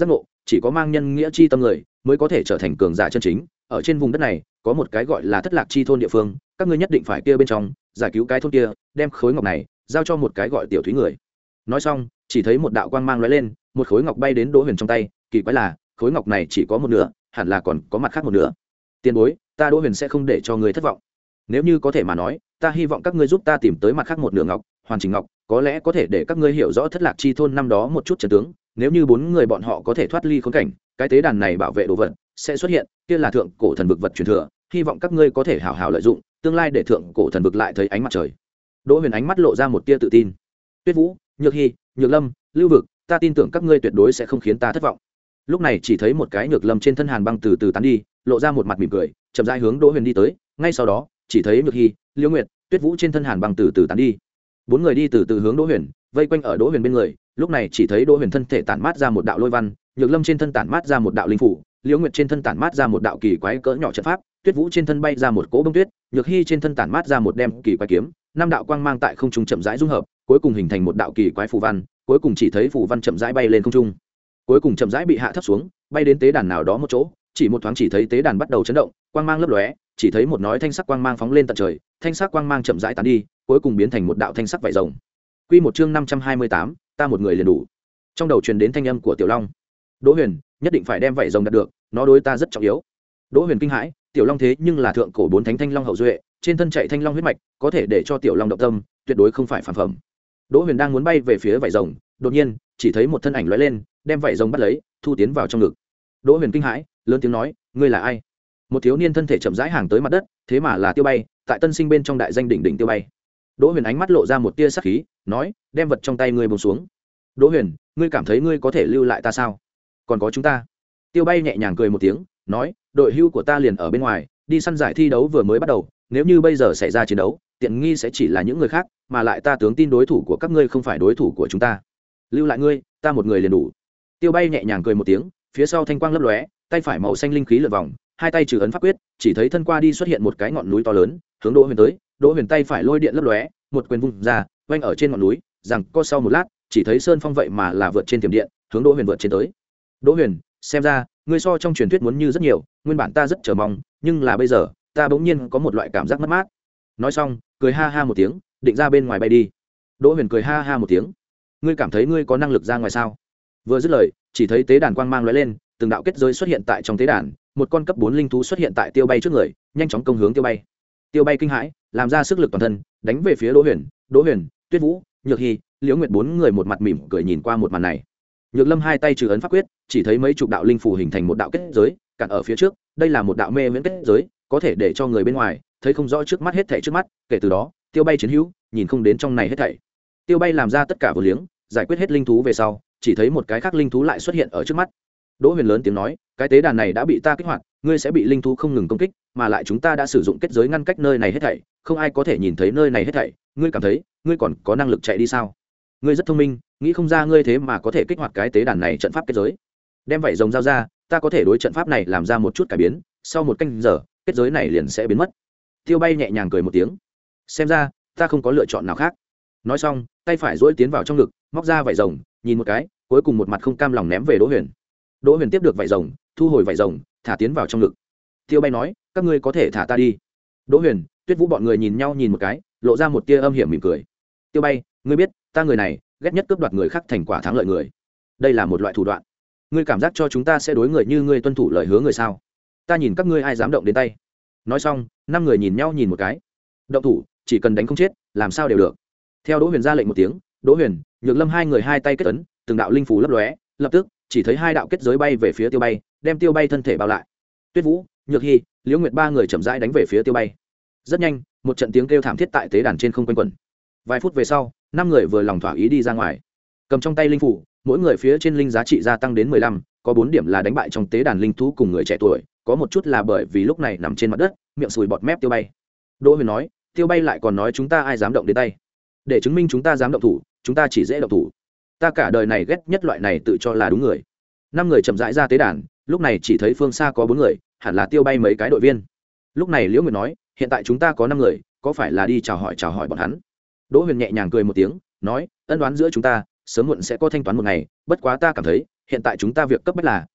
chỉ có mang nhân nghĩa chi tâm người mới có thể trở thành cường giả chân chính. Ở trên vùng đất này có một cái gọi là Thất Lạc chi thôn địa phương, các ngươi nhất định phải kia bên trong giải cứu cái thôn kia, đem khối ngọc này giao cho một cái gọi Tiểu Thúy người. Nói xong chỉ thấy một đạo quang mang lóe lên, một khối ngọc bay đến Đỗ Huyền trong tay. Kỳ quái là khối ngọc này chỉ có một nửa, hẳn là còn có mặt khác một nửa. Tiền bối, ta Đỗ Huyền sẽ không để cho người thất vọng. Nếu như có thể mà nói, ta hy vọng các ngươi giúp ta tìm tới mặt khác một nửa ngọc, hoàn chỉnh ngọc, có lẽ có thể để các ngươi hiểu rõ Thất Lạc chi thôn năm đó một chút trận tướng. Nếu như bốn người bọn họ có thể thoát ly khốn cảnh, cái tế đàn này bảo vệ đồ vật sẽ xuất hiện, kia là thượng cổ thần vực vật truyền thừa, hy vọng các ngươi có thể hảo hảo lợi dụng, tương lai để thượng cổ thần vực lại thấy ánh mặt trời. Đỗ Huyền ánh mắt lộ ra một tia tự tin. Tuyết Vũ, Nhược Hy, Nhược Lâm, Lưu Vực, ta tin tưởng các ngươi tuyệt đối sẽ không khiến ta thất vọng. Lúc này chỉ thấy một cái Nhược Lâm trên thân hàn băng từ từ tán đi, lộ ra một mặt mỉm cười, chậm rãi hướng Đỗ Huyền đi tới. Ngay sau đó chỉ thấy Nhược Hy, Liễu Nguyệt, Tuyết Vũ trên thân hàn băng từ từ tán đi. Bốn người đi từ từ hướng Đỗ Huyền, vây quanh ở Đỗ Huyền bên người. Lúc này chỉ thấy Đỗ Huyền thân thể tản mát ra một đạo lôi văn, Nhược Lâm trên thân tản mát ra một đạo linh phủ, Liễu Nguyệt trên thân tản mát ra một đạo kỳ quái cỡ nhỏ trận pháp, Tuyết Vũ trên thân bay ra một cỗ bông tuyết, Nhược Hy trên thân tản mát ra một đem kỳ quái kiếm, năm đạo quang mang tại không trung chậm rãi dung hợp, cuối cùng hình thành một đạo kỳ quái phù văn, cuối cùng chỉ thấy phù văn chậm rãi bay lên không trung, cuối cùng chậm rãi bị hạ thấp xuống, bay đến tế đàn nào đó một chỗ, chỉ một thoáng chỉ thấy tế đàn bắt đầu chấn động, quang mang lấp lóe, chỉ thấy một nói thanh sắc quang mang phóng lên tận trời, thanh sắc quang mang chậm rãi tán đi, cuối cùng biến thành một đạo thanh sắc vảy rồng. Quy một chương năm trăm hai mươi tám, ta một người liền đủ. Trong đầu truyền đến thanh âm của Tiểu Long. Đỗ Huyền, nhất định phải đem vảy rồng đạt được, nó đối ta rất trọng yếu. Đỗ Huyền kinh hãi, Tiểu Long thế nhưng là thượng cổ bốn thánh thanh long hậu duệ, trên thân chạy thanh long huyết mạch, có thể để cho Tiểu Long động tâm, tuyệt đối không phải phản phẩm. Đỗ Huyền đang muốn bay về phía vảy rồng, đột nhiên chỉ thấy một thân ảnh lóe lên, đem vảy rồng bắt lấy, thu tiến vào trong ngực. Đỗ Huyền kinh hãi, lớn tiếng nói, ngươi là ai? Một thiếu niên thân thể chậm rãi hàng tới mặt đất, thế mà là Tiêu Bay, tại Tân Sinh bên trong đại danh đỉnh đỉnh Tiêu Bay. Đỗ Huyền ánh mắt lộ ra một tia sắc khí, nói, đem vật trong tay ngươi buông xuống. Đỗ Huyền, ngươi cảm thấy ngươi có thể lưu lại ta sao? Còn có chúng ta. Tiêu Bay nhẹ nhàng cười một tiếng, nói, đội hưu của ta liền ở bên ngoài, đi săn giải thi đấu vừa mới bắt đầu, nếu như bây giờ xảy ra chiến đấu, tiện nghi sẽ chỉ là những người khác, mà lại ta tướng tin đối thủ của các ngươi không phải đối thủ của chúng ta. Lưu lại ngươi, ta một người liền đủ. Tiêu Bay nhẹ nhàng cười một tiếng, phía sau thanh quang lấp lóe, tay phải màu xanh linh khí lượn vòng, hai tay trừ ấn pháp quyết, chỉ thấy thân qua đi xuất hiện một cái ngọn núi to lớn, hướng Đỗ Huyền tới. Đỗ Huyền tay phải lôi điện lấp lóe, một quyền vung ra, vanh ở trên ngọn núi, rằng co sau một lát, chỉ thấy sơn phong vậy mà là vượt trên tiềm điện, hướng Đỗ Huyền vượt trên tới. Đỗ Huyền, xem ra ngươi so trong truyền thuyết muốn như rất nhiều, nguyên bản ta rất chờ mong, nhưng là bây giờ ta bỗng nhiên có một loại cảm giác mất mát. Nói xong cười ha ha một tiếng, định ra bên ngoài bay đi. Đỗ Huyền cười ha ha một tiếng, ngươi cảm thấy ngươi có năng lực ra ngoài sao? Vừa dứt lời chỉ thấy tế đàn quang mang lóe lên, từng đạo kết giới xuất hiện tại trong tế đàn, một con cấp bốn linh thú xuất hiện tại Tiêu Bay trước người, nhanh chóng công hướng Tiêu Bay. Tiêu Bay kinh hãi, làm ra sức lực toàn thân, đánh về phía Đỗ Huyền. Đỗ Huyền, Tuyết Vũ, Nhược Hy, Liễu Nguyệt bốn người một mặt mỉm cười nhìn qua một màn này. Nhược Lâm hai tay trừ ấn pháp quyết, chỉ thấy mấy chục đạo linh phù hình thành một đạo kết giới, cản ở phía trước, đây là một đạo mê miễn kết giới, có thể để cho người bên ngoài thấy không rõ trước mắt hết thảy trước mắt, kể từ đó, Tiêu Bay chiến hữu, nhìn không đến trong này hết thảy. Tiêu Bay làm ra tất cả vô liếng, giải quyết hết linh thú về sau, chỉ thấy một cái khác linh thú lại xuất hiện ở trước mắt. Đỗ Huyền lớn tiếng nói, cái tế đàn này đã bị ta kích hoạt, ngươi sẽ bị linh thú không ngừng công kích, mà lại chúng ta đã sử dụng kết giới ngăn cách nơi này hết thảy, không ai có thể nhìn thấy nơi này hết thảy, ngươi cảm thấy, ngươi còn có năng lực chạy đi sao? Ngươi rất thông minh, nghĩ không ra ngươi thế mà có thể kích hoạt cái tế đàn này trận pháp kết giới. Đem vảy rồng giao ra, ta có thể đối trận pháp này làm ra một chút cải biến, sau một canh giờ, kết giới này liền sẽ biến mất. Tiêu Bay nhẹ nhàng cười một tiếng, xem ra ta không có lựa chọn nào khác. Nói xong, tay phải duỗi tiến vào trong ngực, móc ra vảy rồng, nhìn một cái, cuối cùng một mặt không cam lòng ném về Đỗ Huyền. Đỗ Huyền tiếp được vảy rồng, thu hồi vảy rồng, thả tiến vào trong ngực. Tiêu Bay nói, các ngươi có thể thả ta đi. Đỗ Huyền, Tuyết Vũ bọn người nhìn nhau nhìn một cái, lộ ra một tia âm hiểm mỉm cười. Tiêu Bay, ngươi biết, ta người này ghét nhất cướp đoạt người khác thành quả thắng lợi người, đây là một loại thủ đoạn. Ngươi cảm giác cho chúng ta sẽ đối người như ngươi tuân thủ lời hứa người sao? Ta nhìn các ngươi ai dám động đến tay. Nói xong, năm người nhìn nhau nhìn một cái. Động thủ, chỉ cần đánh không chết, làm sao đều được. Theo Đỗ Huyền ra lệnh một tiếng, Đỗ Huyền, Nhược Lâm hai người hai tay kết ấn, từng đạo linh phù lấp lóe, lập tức chỉ thấy hai đạo kết giới bay về phía Tiêu Bay, đem Tiêu Bay thân thể bao lại. Tuyết Vũ, Nhược Hy, Liễu Nguyệt ba người chậm rãi đánh về phía Tiêu Bay. Rất nhanh, một trận tiếng kêu thảm thiết tại tế đàn trên không quanh quẩn. Vài phút về sau, năm người vừa lòng thỏa ý đi ra ngoài, cầm trong tay linh phủ, mỗi người phía trên linh giá trị gia tăng đến mười lăm, có bốn điểm là đánh bại trong tế đàn linh thú cùng người trẻ tuổi, có một chút là bởi vì lúc này nằm trên mặt đất, miệng sùi bọt mép Tiêu Bay. Đỗ Huyền nói, Tiêu Bay lại còn nói chúng ta ai dám động đến tay, để chứng minh chúng ta dám động thủ, chúng ta chỉ dễ động thủ. Ta cả đời này ghét nhất loại này tự cho là đúng người. Năm người chậm rãi ra tế đàn, lúc này chỉ thấy phương xa có bốn người, hẳn là Tiêu Bay mấy cái đội viên. Lúc này Liễu Nguyệt nói, hiện tại chúng ta có năm người, có phải là đi chào hỏi chào hỏi bọn hắn? Đỗ Huyền nhẹ nhàng cười một tiếng, nói, ân đoán giữa chúng ta sớm muộn sẽ có thanh toán một ngày, bất quá ta cảm thấy hiện tại chúng ta việc cấp bách là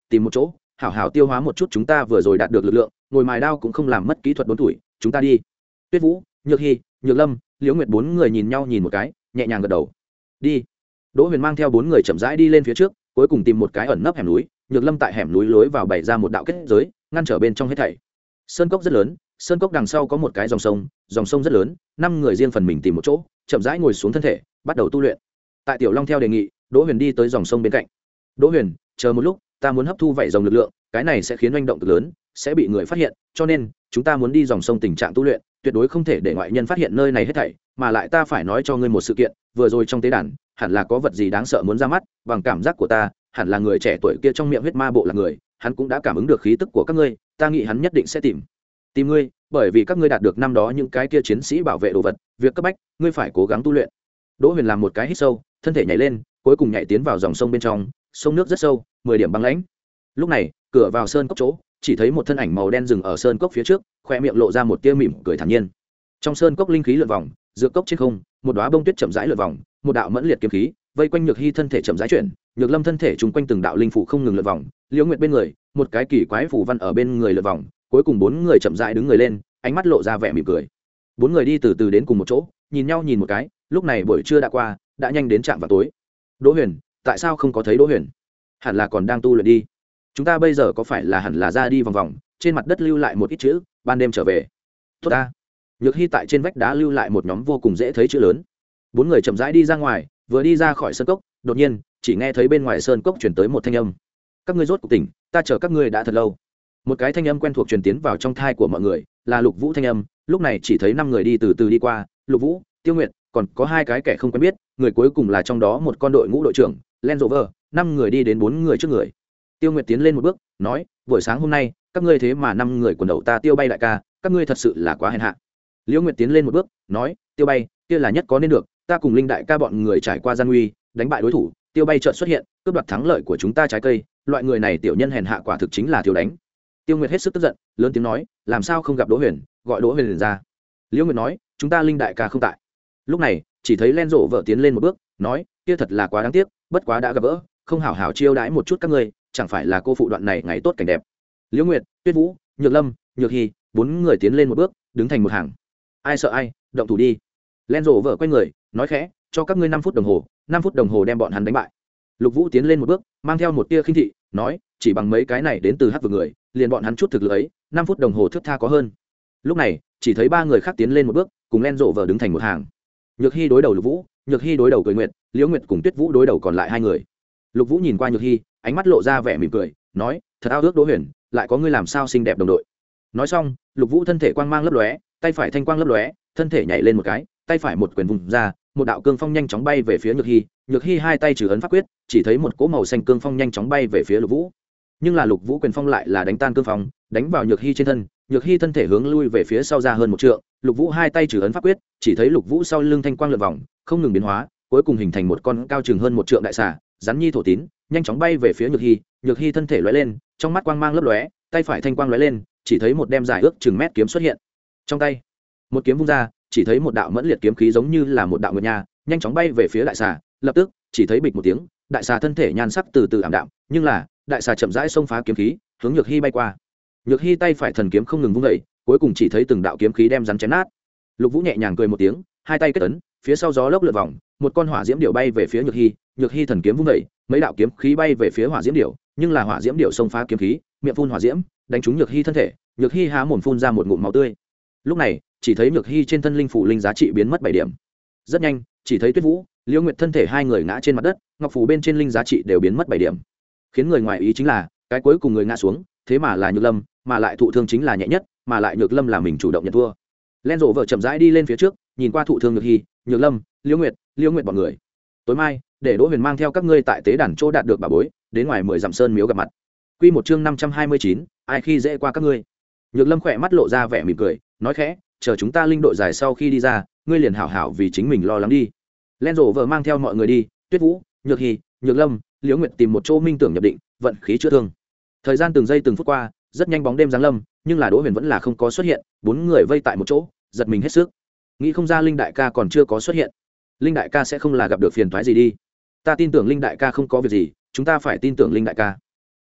tìm một chỗ hảo hảo tiêu hóa một chút chúng ta vừa rồi đạt được lực lượng, ngồi mài đao cũng không làm mất kỹ thuật đốn tuổi, chúng ta đi. Tuyết Vũ, Nhược Hy, Nhược Lâm, Liễu Nguyệt bốn người nhìn nhau nhìn một cái, nhẹ nhàng gật đầu. Đi. Đỗ Huyền mang theo bốn người chậm rãi đi lên phía trước, cuối cùng tìm một cái ẩn nấp hẻm núi, Nhược Lâm tại hẻm núi lối vào bày ra một đạo kết giới, ngăn trở bên trong hết thảy. Sơn cốc rất lớn, sơn cốc đằng sau có một cái dòng sông, dòng sông rất lớn, năm người riêng phần mình tìm một chỗ, chậm rãi ngồi xuống thân thể, bắt đầu tu luyện. Tại Tiểu Long theo đề nghị, Đỗ Huyền đi tới dòng sông bên cạnh. Đỗ Huyền, chờ một lúc, ta muốn hấp thu vảy rồng lực lượng, cái này sẽ khiến oanh động cực lớn, sẽ bị người phát hiện, cho nên chúng ta muốn đi dòng sông tình trạng tu luyện, tuyệt đối không thể để ngoại nhân phát hiện nơi này hết thảy, mà lại ta phải nói cho ngươi một sự kiện, vừa rồi trong tế đàn, hẳn là có vật gì đáng sợ muốn ra mắt, bằng cảm giác của ta, hẳn là người trẻ tuổi kia trong miệng huyết ma bộ là người, hắn cũng đã cảm ứng được khí tức của các ngươi, ta nghĩ hắn nhất định sẽ tìm tìm ngươi, bởi vì các ngươi đạt được năm đó những cái kia chiến sĩ bảo vệ đồ vật, việc cấp bách, ngươi phải cố gắng tu luyện. Đỗ Huyền làm một cái hít sâu, thân thể nhảy lên, cuối cùng nhảy tiến vào dòng sông bên trong, sông nước rất sâu, mười điểm băng lãnh. Lúc này, cửa vào sơn cốc chỗ, chỉ thấy một thân ảnh màu đen dừng ở sơn cốc phía trước, khoe miệng lộ ra một tia mỉm cười thản nhiên. Trong sơn cốc linh khí lượn vòng, dược cốc trên không, một đóa bông tuyết chậm rãi lượn vòng, một đạo mẫn liệt kiếm khí vây quanh Nhược Hy thân thể chậm rãi chuyển, Nhược Lâm thân thể trùng quanh từng đạo linh phủ không ngừng lượn vòng, Liễu Nguyệt bên người, một cái kỳ quái phù văn ở bên người lượn vòng, cuối cùng bốn người chậm rãi đứng người lên, ánh mắt lộ ra vẻ mỉm cười. Bốn người đi từ từ đến cùng một chỗ, nhìn nhau nhìn một cái, lúc này buổi trưa đã qua, đã nhanh đến trạm vào tối. Đỗ Huyền, tại sao không có thấy Đỗ Huyền? Hẳn là còn đang tu luyện đi. Chúng ta bây giờ có phải là hẳn là ra đi vòng vòng, trên mặt đất lưu lại một ít chữ, ban đêm trở về. Tốt ta. Nhược Hy tại trên vách đá lưu lại một nhóm vô cùng dễ thấy chữ lớn. Bốn người chậm rãi đi ra ngoài, vừa đi ra khỏi sơn cốc, đột nhiên chỉ nghe thấy bên ngoài sơn cốc truyền tới một thanh âm. Các ngươi rốt cuộc tỉnh, ta chờ các ngươi đã thật lâu. Một cái thanh âm quen thuộc truyền tiến vào trong thai của mọi người, là Lục Vũ thanh âm. Lúc này chỉ thấy năm người đi từ từ đi qua, Lục Vũ, Tiêu Nguyệt, còn có hai cái kẻ không quen biết, người cuối cùng là trong đó một con đội ngũ đội trưởng, Land Rover. Năm người đi đến bốn người trước người. Tiêu Nguyệt tiến lên một bước, nói: buổi sáng hôm nay, các ngươi thế mà năm người quần đầu ta Tiêu Bay đại ca, các ngươi thật sự là quá hèn hạ. Liễu Nguyệt tiến lên một bước, nói: Tiêu Bay, kia là nhất có nên được, ta cùng Linh đại ca bọn người trải qua gian nguy, đánh bại đối thủ, Tiêu Bay chợt xuất hiện, cướp đoạt thắng lợi của chúng ta trái cây, loại người này tiểu nhân hèn hạ quả thực chính là thiếu đánh. Tiêu Nguyệt hết sức tức giận, lớn tiếng nói: làm sao không gặp Đỗ Huyền, gọi Đỗ Huyền ra. Liễu Nguyệt nói: chúng ta Linh đại ca không tại. Lúc này, chỉ thấy Len Rộ vợ tiến lên một bước, nói: kia thật là quá đáng tiếc, bất quá đã gặp gỡ, không hảo hảo chiêu đãi một chút các ngươi, chẳng phải là cô phụ đoạn này ngày tốt cảnh đẹp. Liễu Nguyệt, Tuyết Vũ, Nhược Lâm, Nhược Hy, bốn người tiến lên một bước, đứng thành một hàng. Ai sợ ai, động thủ đi. Len Rộ vợ quay người, nói khẽ: cho các ngươi năm phút đồng hồ, năm phút đồng hồ đem bọn hắn đánh bại. Lục Vũ tiến lên một bước, mang theo một tia khinh thị, nói: chỉ bằng mấy cái này đến từ hắc vực người, liền bọn hắn chút thực lực ấy, năm phút đồng hồ thước tha có hơn. Lúc này, chỉ thấy ba người khác tiến lên một bước, cùng Len Rộ vợ đứng thành một hàng. Nhược Hy đối đầu Lục Vũ, Nhược Hy đối đầu Cười Nguyệt, Liễu Nguyệt cùng Tuyết Vũ đối đầu còn lại hai người. Lục Vũ nhìn qua Nhược Hy, ánh mắt lộ ra vẻ mỉm cười, nói: thật ao ước Đỗ Huyền, lại có ngươi làm sao xinh đẹp đồng đội. Nói xong, Lục Vũ thân thể quang mang lấp lóe, tay phải thanh quang lấp lóe, thân thể nhảy lên một cái, tay phải một quyền vùng ra, một đạo cương phong nhanh chóng bay về phía Nhược Hy. Nhược Hy hai tay trừ ấn pháp quyết, chỉ thấy một cỗ màu xanh cương phong nhanh chóng bay về phía Lục Vũ. Nhưng là Lục Vũ quyền phong lại là đánh tan cương phong, đánh vào Nhược Hy trên thân, Nhược Hy thân thể hướng lui về phía sau ra hơn một trượng. Lục Vũ hai tay trừ ấn pháp quyết, chỉ thấy Lục Vũ sau lưng thanh quang lượn vòng, không ngừng biến hóa, cuối cùng hình thành một con cao chừng hơn một trượng đại xà, rắn nhi thổ tín, nhanh chóng bay về phía Nhược Hy. Nhược Hy thân thể lóe lên, trong mắt quang mang lấp lóe, tay phải thanh quang lóe lên, chỉ thấy một đem dài ước chừng mét kiếm xuất hiện. Trong tay, một kiếm vung ra, chỉ thấy một đạo mẫn liệt kiếm khí giống như là một đạo nguyệt nha, nhanh chóng bay về phía đại xà. Lập tức, chỉ thấy bịch một tiếng, đại xà thân thể nhan sắc từ từ ảm đạm, nhưng là, đại xà chậm rãi xông phá kiếm khí, hướng Nhược Hy bay qua. Nhược Hy tay phải thần kiếm không ngừng vung dậy, cuối cùng chỉ thấy từng đạo kiếm khí đem rắn chém nát. Lục Vũ nhẹ nhàng cười một tiếng, hai tay kết ấn, phía sau gió lốc lượn vòng, một con hỏa diễm điểu bay về phía Nhược Hy. Nhược Hy thần kiếm vung dậy, mấy đạo kiếm khí bay về phía hỏa diễm điểu, nhưng là hỏa diễm điểu xông phá kiếm khí, miệng phun hỏa diễm, đánh trúng Nhược Hy thân thể. Nhược Hy há mồm phun ra một ngụm máu tươi. Lúc này, chỉ thấy Nhược Hy trên thân linh phủ linh giá trị biến mất bảy điểm. Rất nhanh, chỉ thấy Tuyết Vũ, Liễu Nguyệt thân thể hai người ngã trên mặt đất, ngọc phù bên trên linh giá trị đều biến mất bảy điểm. Khiến người ngoài ý chính là, cái cuối cùng người ngã xuống, thế mà là Nhược Lâm, mà lại thụ thương chính là nhẹ nhất, mà lại Nhược Lâm là mình chủ động nhận thua. Len Rộ vợ chậm rãi đi lên phía trước, nhìn qua thụ thương Nhược Hy, Nhược Lâm, Liễu Nguyệt, Liễu Nguyệt bọn người. Tối mai, để Đỗ Huyền mang theo các ngươi tại tế đàn chỗ đạt được bà bối, đến ngoài mười dặm sơn miếu gặp mặt. Quy một chương năm trăm hai mươi chín, ai khi dễ qua các ngươi. Nhược Lâm khỏe mắt lộ ra vẻ mỉm cười, nói khẽ: chờ chúng ta linh đội dài sau khi đi ra, ngươi liền hảo hảo vì chính mình lo lắng đi. Len Rộ vợ mang theo mọi người đi, Tuyết Vũ, Nhược Hy, Nhược Lâm, Liễu Nguyệt tìm một chỗ minh tưởng nhập định, vận khí chữa thương. Thời gian từng giây từng phút qua, rất nhanh bóng đêm giáng lâm, nhưng là Đỗ Huyền vẫn là không có xuất hiện, bốn người vây tại một chỗ, giật mình hết sức. Nghĩ không ra Linh đại ca còn chưa có xuất hiện. Linh đại ca sẽ không là gặp được phiền toái gì đi. Ta tin tưởng Linh đại ca không có việc gì, chúng ta phải tin tưởng Linh đại ca.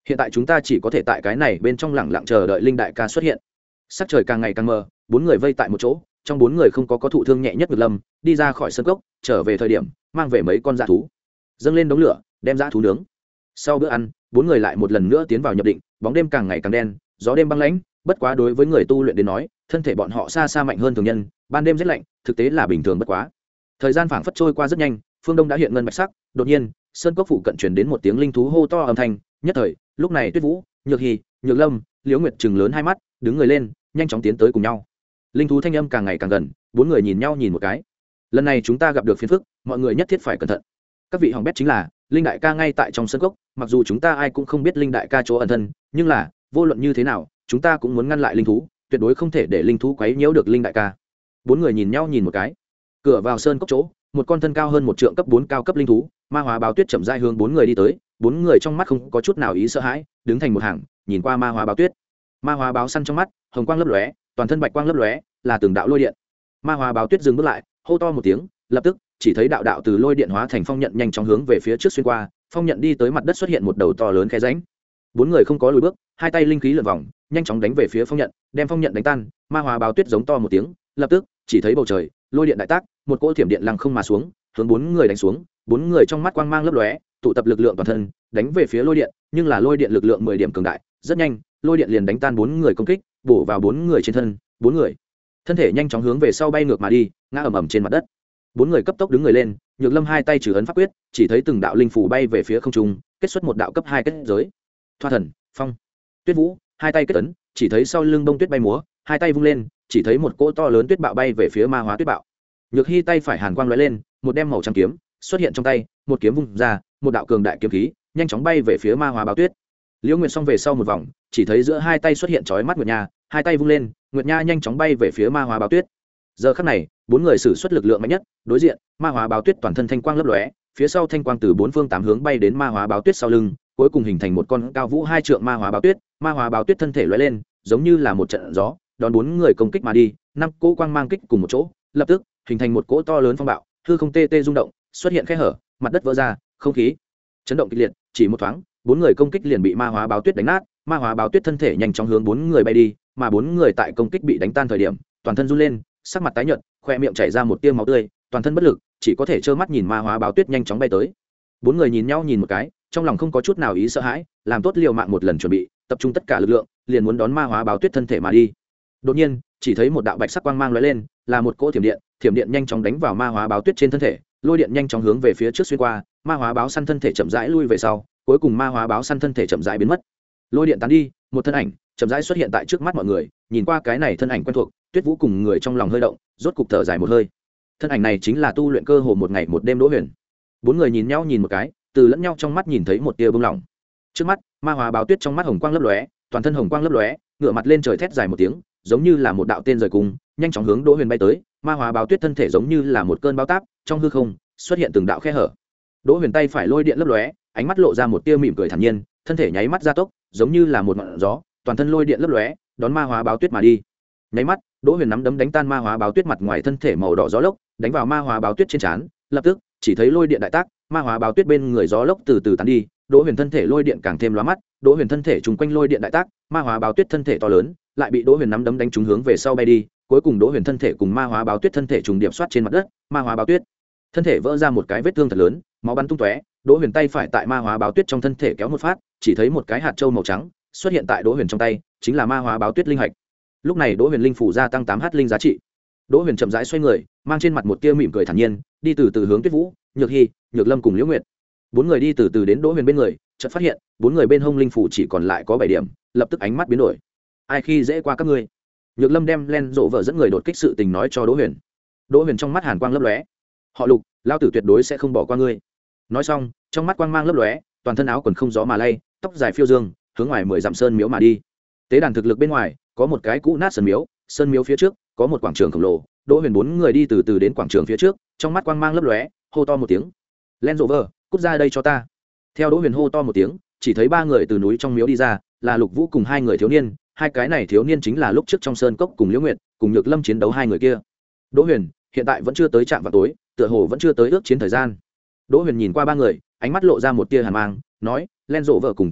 hiện tại chúng ta chỉ có thể tại cái này bên trong lẳng lặng chờ đợi linh đại ca xuất hiện. Sắc trời càng ngày càng mờ, bốn người vây tại một chỗ, trong bốn người không có có thụ thương nhẹ nhất Nhược Lâm đi ra khỏi sân cốc, trở về thời điểm mang về mấy con dã thú, dâng lên đống lửa đem dã thú nướng. Sau bữa ăn, bốn người lại một lần nữa tiến vào nhập định. Bóng đêm càng ngày càng đen, gió đêm băng lãnh, bất quá đối với người tu luyện đến nói, thân thể bọn họ xa xa mạnh hơn thường nhân, ban đêm rất lạnh, thực tế là bình thường bất quá. Thời gian phảng phất trôi qua rất nhanh, phương đông đã hiện ngân bạch sắc. Đột nhiên, sơn cốc phụ cận truyền đến một tiếng linh thú hô to âm thanh, nhất thời, lúc này Tuyết Vũ, Nhược Hy, Nhược Lâm, Liễu Nguyệt trừng lớn hai mắt, đứng người lên, nhanh chóng tiến tới cùng nhau. Linh thú thanh âm càng ngày càng gần, bốn người nhìn nhau nhìn một cái. Lần này chúng ta gặp được phiền phức, mọi người nhất thiết phải cẩn thận. Các vị hỏng bét chính là linh đại ca ngay tại trong sân cốc, mặc dù chúng ta ai cũng không biết linh đại ca chỗ ẩn thân, nhưng là vô luận như thế nào chúng ta cũng muốn ngăn lại linh thú, tuyệt đối không thể để linh thú quấy nhiễu được linh đại ca. Bốn người nhìn nhau nhìn một cái. Cửa vào sơn cốc chỗ, một con thân cao hơn một trượng cấp bốn cao cấp linh thú ma hóa báo tuyết chậm rãi hướng bốn người đi tới. Bốn người trong mắt không có chút nào ý sợ hãi, đứng thành một hàng nhìn qua ma hóa báo tuyết. Ma hóa báo săn trong mắt hồng quang lấp lóe, toàn thân bạch quang lấp lóe, là từng đạo lôi điện. Ma hóa báo tuyết dừng bước lại, hô to một tiếng, lập tức chỉ thấy đạo đạo từ lôi điện hóa thành phong nhận nhanh chóng hướng về phía trước xuyên qua. Phong nhận đi tới mặt đất, xuất hiện một đầu to lớn khe rãnh. Bốn người không có lùi bước, hai tay linh khí lượn vòng, nhanh chóng đánh về phía phong nhận, đem phong nhận đánh tan. Ma hóa báo tuyết giống to một tiếng, lập tức chỉ thấy bầu trời lôi điện đại tác, một cỗ thiểm điện lăng không mà xuống, hướng bốn người đánh xuống. Bốn người trong mắt quang mang lấp lóe, tụ tập lực lượng toàn thân đánh về phía lôi điện, nhưng là lôi điện lực lượng mười điểm cường đại, rất nhanh lôi điện liền đánh tan bốn người công kích, bổ vào bốn người trên thân. Bốn người thân thể nhanh chóng hướng về sau bay ngược mà đi, ngã ầm ầm trên mặt đất. Bốn người cấp tốc đứng người lên, Nhược Lâm hai tay trừ ấn pháp quyết, chỉ thấy từng đạo linh phù bay về phía không trung, kết xuất một đạo cấp hai kết giới. Thoa thần, phong, Tuyết Vũ hai tay kết ấn, chỉ thấy sau lưng bông tuyết bay múa, hai tay vung lên, chỉ thấy một cỗ to lớn tuyết bạo bay về phía ma hóa tuyết bạo. Nhược Hy tay phải hàn quang lóe lên, một đem màu trắng kiếm xuất hiện trong tay, một kiếm vung ra, một đạo cường đại kiếm khí nhanh chóng bay về phía ma hóa báo tuyết. Liễu Nguyệt xông về sau một vòng, chỉ thấy giữa hai tay xuất hiện chói mắt Nguyệt Nha, hai tay vung lên, Nguyệt Nha nhanh chóng bay về phía ma hóa báo tuyết. Giờ khắc này, bốn người sử xuất lực lượng mạnh nhất, đối diện ma hóa báo tuyết toàn thân thanh quang lấp lóe, phía sau thanh quang từ bốn phương tám hướng bay đến ma hóa báo tuyết sau lưng, cuối cùng hình thành một con cao vũ hai trượng ma hóa báo tuyết. Ma hóa báo tuyết thân thể lóe lên, giống như là một trận gió, đón bốn người công kích mà đi. Năm cỗ quang mang kích cùng một chỗ, lập tức hình thành một cỗ to lớn phong bạo, hư không tê tê rung động, xuất hiện khe hở, mặt đất vỡ ra, không khí chấn động kịch liệt. Chỉ một thoáng, bốn người công kích liền bị ma hóa báo tuyết đánh nát. Ma hóa báo tuyết thân thể nhanh chóng hướng bốn người bay đi, mà bốn người tại công kích bị đánh tan thời điểm, toàn thân run lên, sắc mặt tái nhợt, khoe miệng chảy ra một tia máu tươi, toàn thân bất lực, chỉ có thể trơ mắt nhìn ma hóa báo tuyết nhanh chóng bay tới. Bốn người nhìn nhau nhìn một cái, trong lòng không có chút nào ý sợ hãi, làm tốt liều mạng một lần chuẩn bị, tập trung tất cả lực lượng, liền muốn đón ma hóa báo tuyết thân thể mà đi. Đột nhiên, chỉ thấy một đạo bạch sắc quang mang lóe lên, là một cỗ thiểm điện, thiểm điện nhanh chóng đánh vào ma hóa báo tuyết trên thân thể, lôi điện nhanh chóng hướng về phía trước xuyên qua, ma hóa báo săn thân thể chậm rãi lui về sau, cuối cùng ma hóa báo săn thân thể chậm rãi biến mất. Lôi điện tán đi, một thân ảnh chậm rãi xuất hiện tại trước mắt mọi người. Nhìn qua cái này thân ảnh quen thuộc, Tuyết Vũ cùng người trong lòng hơi động, rốt cục thở dài một hơi. Thân ảnh này chính là tu luyện cơ hồ một ngày một đêm Đỗ Huyền. Bốn người nhìn nhau nhìn một cái, từ lẫn nhau trong mắt nhìn thấy một tia bông lòng. Trước mắt ma hóa báo tuyết trong mắt hồng quang lấp lóe, toàn thân hồng quang lấp lóe, ngửa mặt lên trời thét dài một tiếng, giống như là một đạo tên rời cung, nhanh chóng hướng Đỗ Huyền bay tới. Ma hóa báo tuyết thân thể giống như là một cơn bão táp, trong hư không xuất hiện từng đạo khe hở. Đỗ Huyền tay phải lôi điện lấp lóe, ánh mắt lộ ra một tia mỉm cười thản nhiên, thân thể nháy mắt gia tốc, giống như là một ngọn gió, toàn thân lôi điện lấp lóe, đón ma hóa báo tuyết mà đi. Nháy mắt, Đỗ Huyền nắm đấm đánh tan ma hóa báo tuyết mặt ngoài thân thể màu đỏ gió lốc, đánh vào ma hóa báo tuyết trên trán, lập tức chỉ thấy lôi điện đại tác, ma hóa báo tuyết bên người gió lốc từ từ tán đi. Đỗ Huyền thân thể lôi điện càng thêm lóa mắt, Đỗ Huyền thân thể trùng quanh lôi điện đại tác, ma hóa báo tuyết thân thể to lớn, lại bị Đỗ Huyền nắm đấm đánh trúng hướng về sau bay đi. Cuối cùng Đỗ Huyền thân thể cùng ma hóa báo tuyết thân thể trùng điểm soát trên mặt đất, ma hóa báo tuyết thân thể vỡ ra một cái vết thương thật lớn, máu bắn tung tóe. Đỗ Huyền tay phải tại ma hóa báo tuyết trong thân thể kéo một phát, chỉ thấy một cái hạt châu màu trắng xuất hiện tại Đỗ Huyền trong tay, chính là ma hóa báo tuyết linh hạch. Lúc này Đỗ Huyền linh phủ gia tăng tám h linh giá trị. Đỗ Huyền chậm rãi xoay người, mang trên mặt một tia mỉm cười thản nhiên, đi từ từ hướng Tuyết Vũ, Nhược Hy, Nhược Lâm cùng Liễu Nguyệt. Bốn người đi từ từ đến Đỗ Huyền bên người, chợt phát hiện, bốn người bên hông linh phủ chỉ còn lại có bảy điểm, lập tức ánh mắt biến đổi. Ai khi dễ qua các ngươi? Nhược Lâm đem len rộ vợ dẫn người đột kích sự tình nói cho Đỗ Huyền. Đỗ Huyền trong mắt hàn quang lấp lóe. Họ Lục, lão tử tuyệt đối sẽ không bỏ qua ngươi. Nói xong, trong mắt quang mang lấp lóe, toàn thân áo quần không gió mà lay, tóc dài phiêu dương, hướng ngoài mười dặm sơn miếu mà đi. Tế đàn thực lực bên ngoài, có một cái cũ nát sơn miếu, sơn miếu phía trước có một quảng trường khổng lồ. Đỗ Huyền bốn người đi từ từ đến quảng trường phía trước, trong mắt quang mang lấp lóe, hô to một tiếng, len rộ vợ, cút ra đây cho ta. Theo Đỗ Huyền hô to một tiếng, chỉ thấy ba người từ núi trong miếu đi ra, là Lục Vũ cùng hai người thiếu niên. Hai cái này thiếu niên chính là lúc trước trong sơn cốc cùng Liễu Nguyệt cùng Nhược Lâm chiến đấu hai người kia. Đỗ Huyền hiện tại vẫn chưa tới trạm vào tối, tựa hồ vẫn chưa tới ước chiến thời gian. Đỗ Huyền nhìn qua ba người, ánh mắt lộ ra một tia hàn mang, nói, len rộ vợ cùng Tiêu Nguyệt,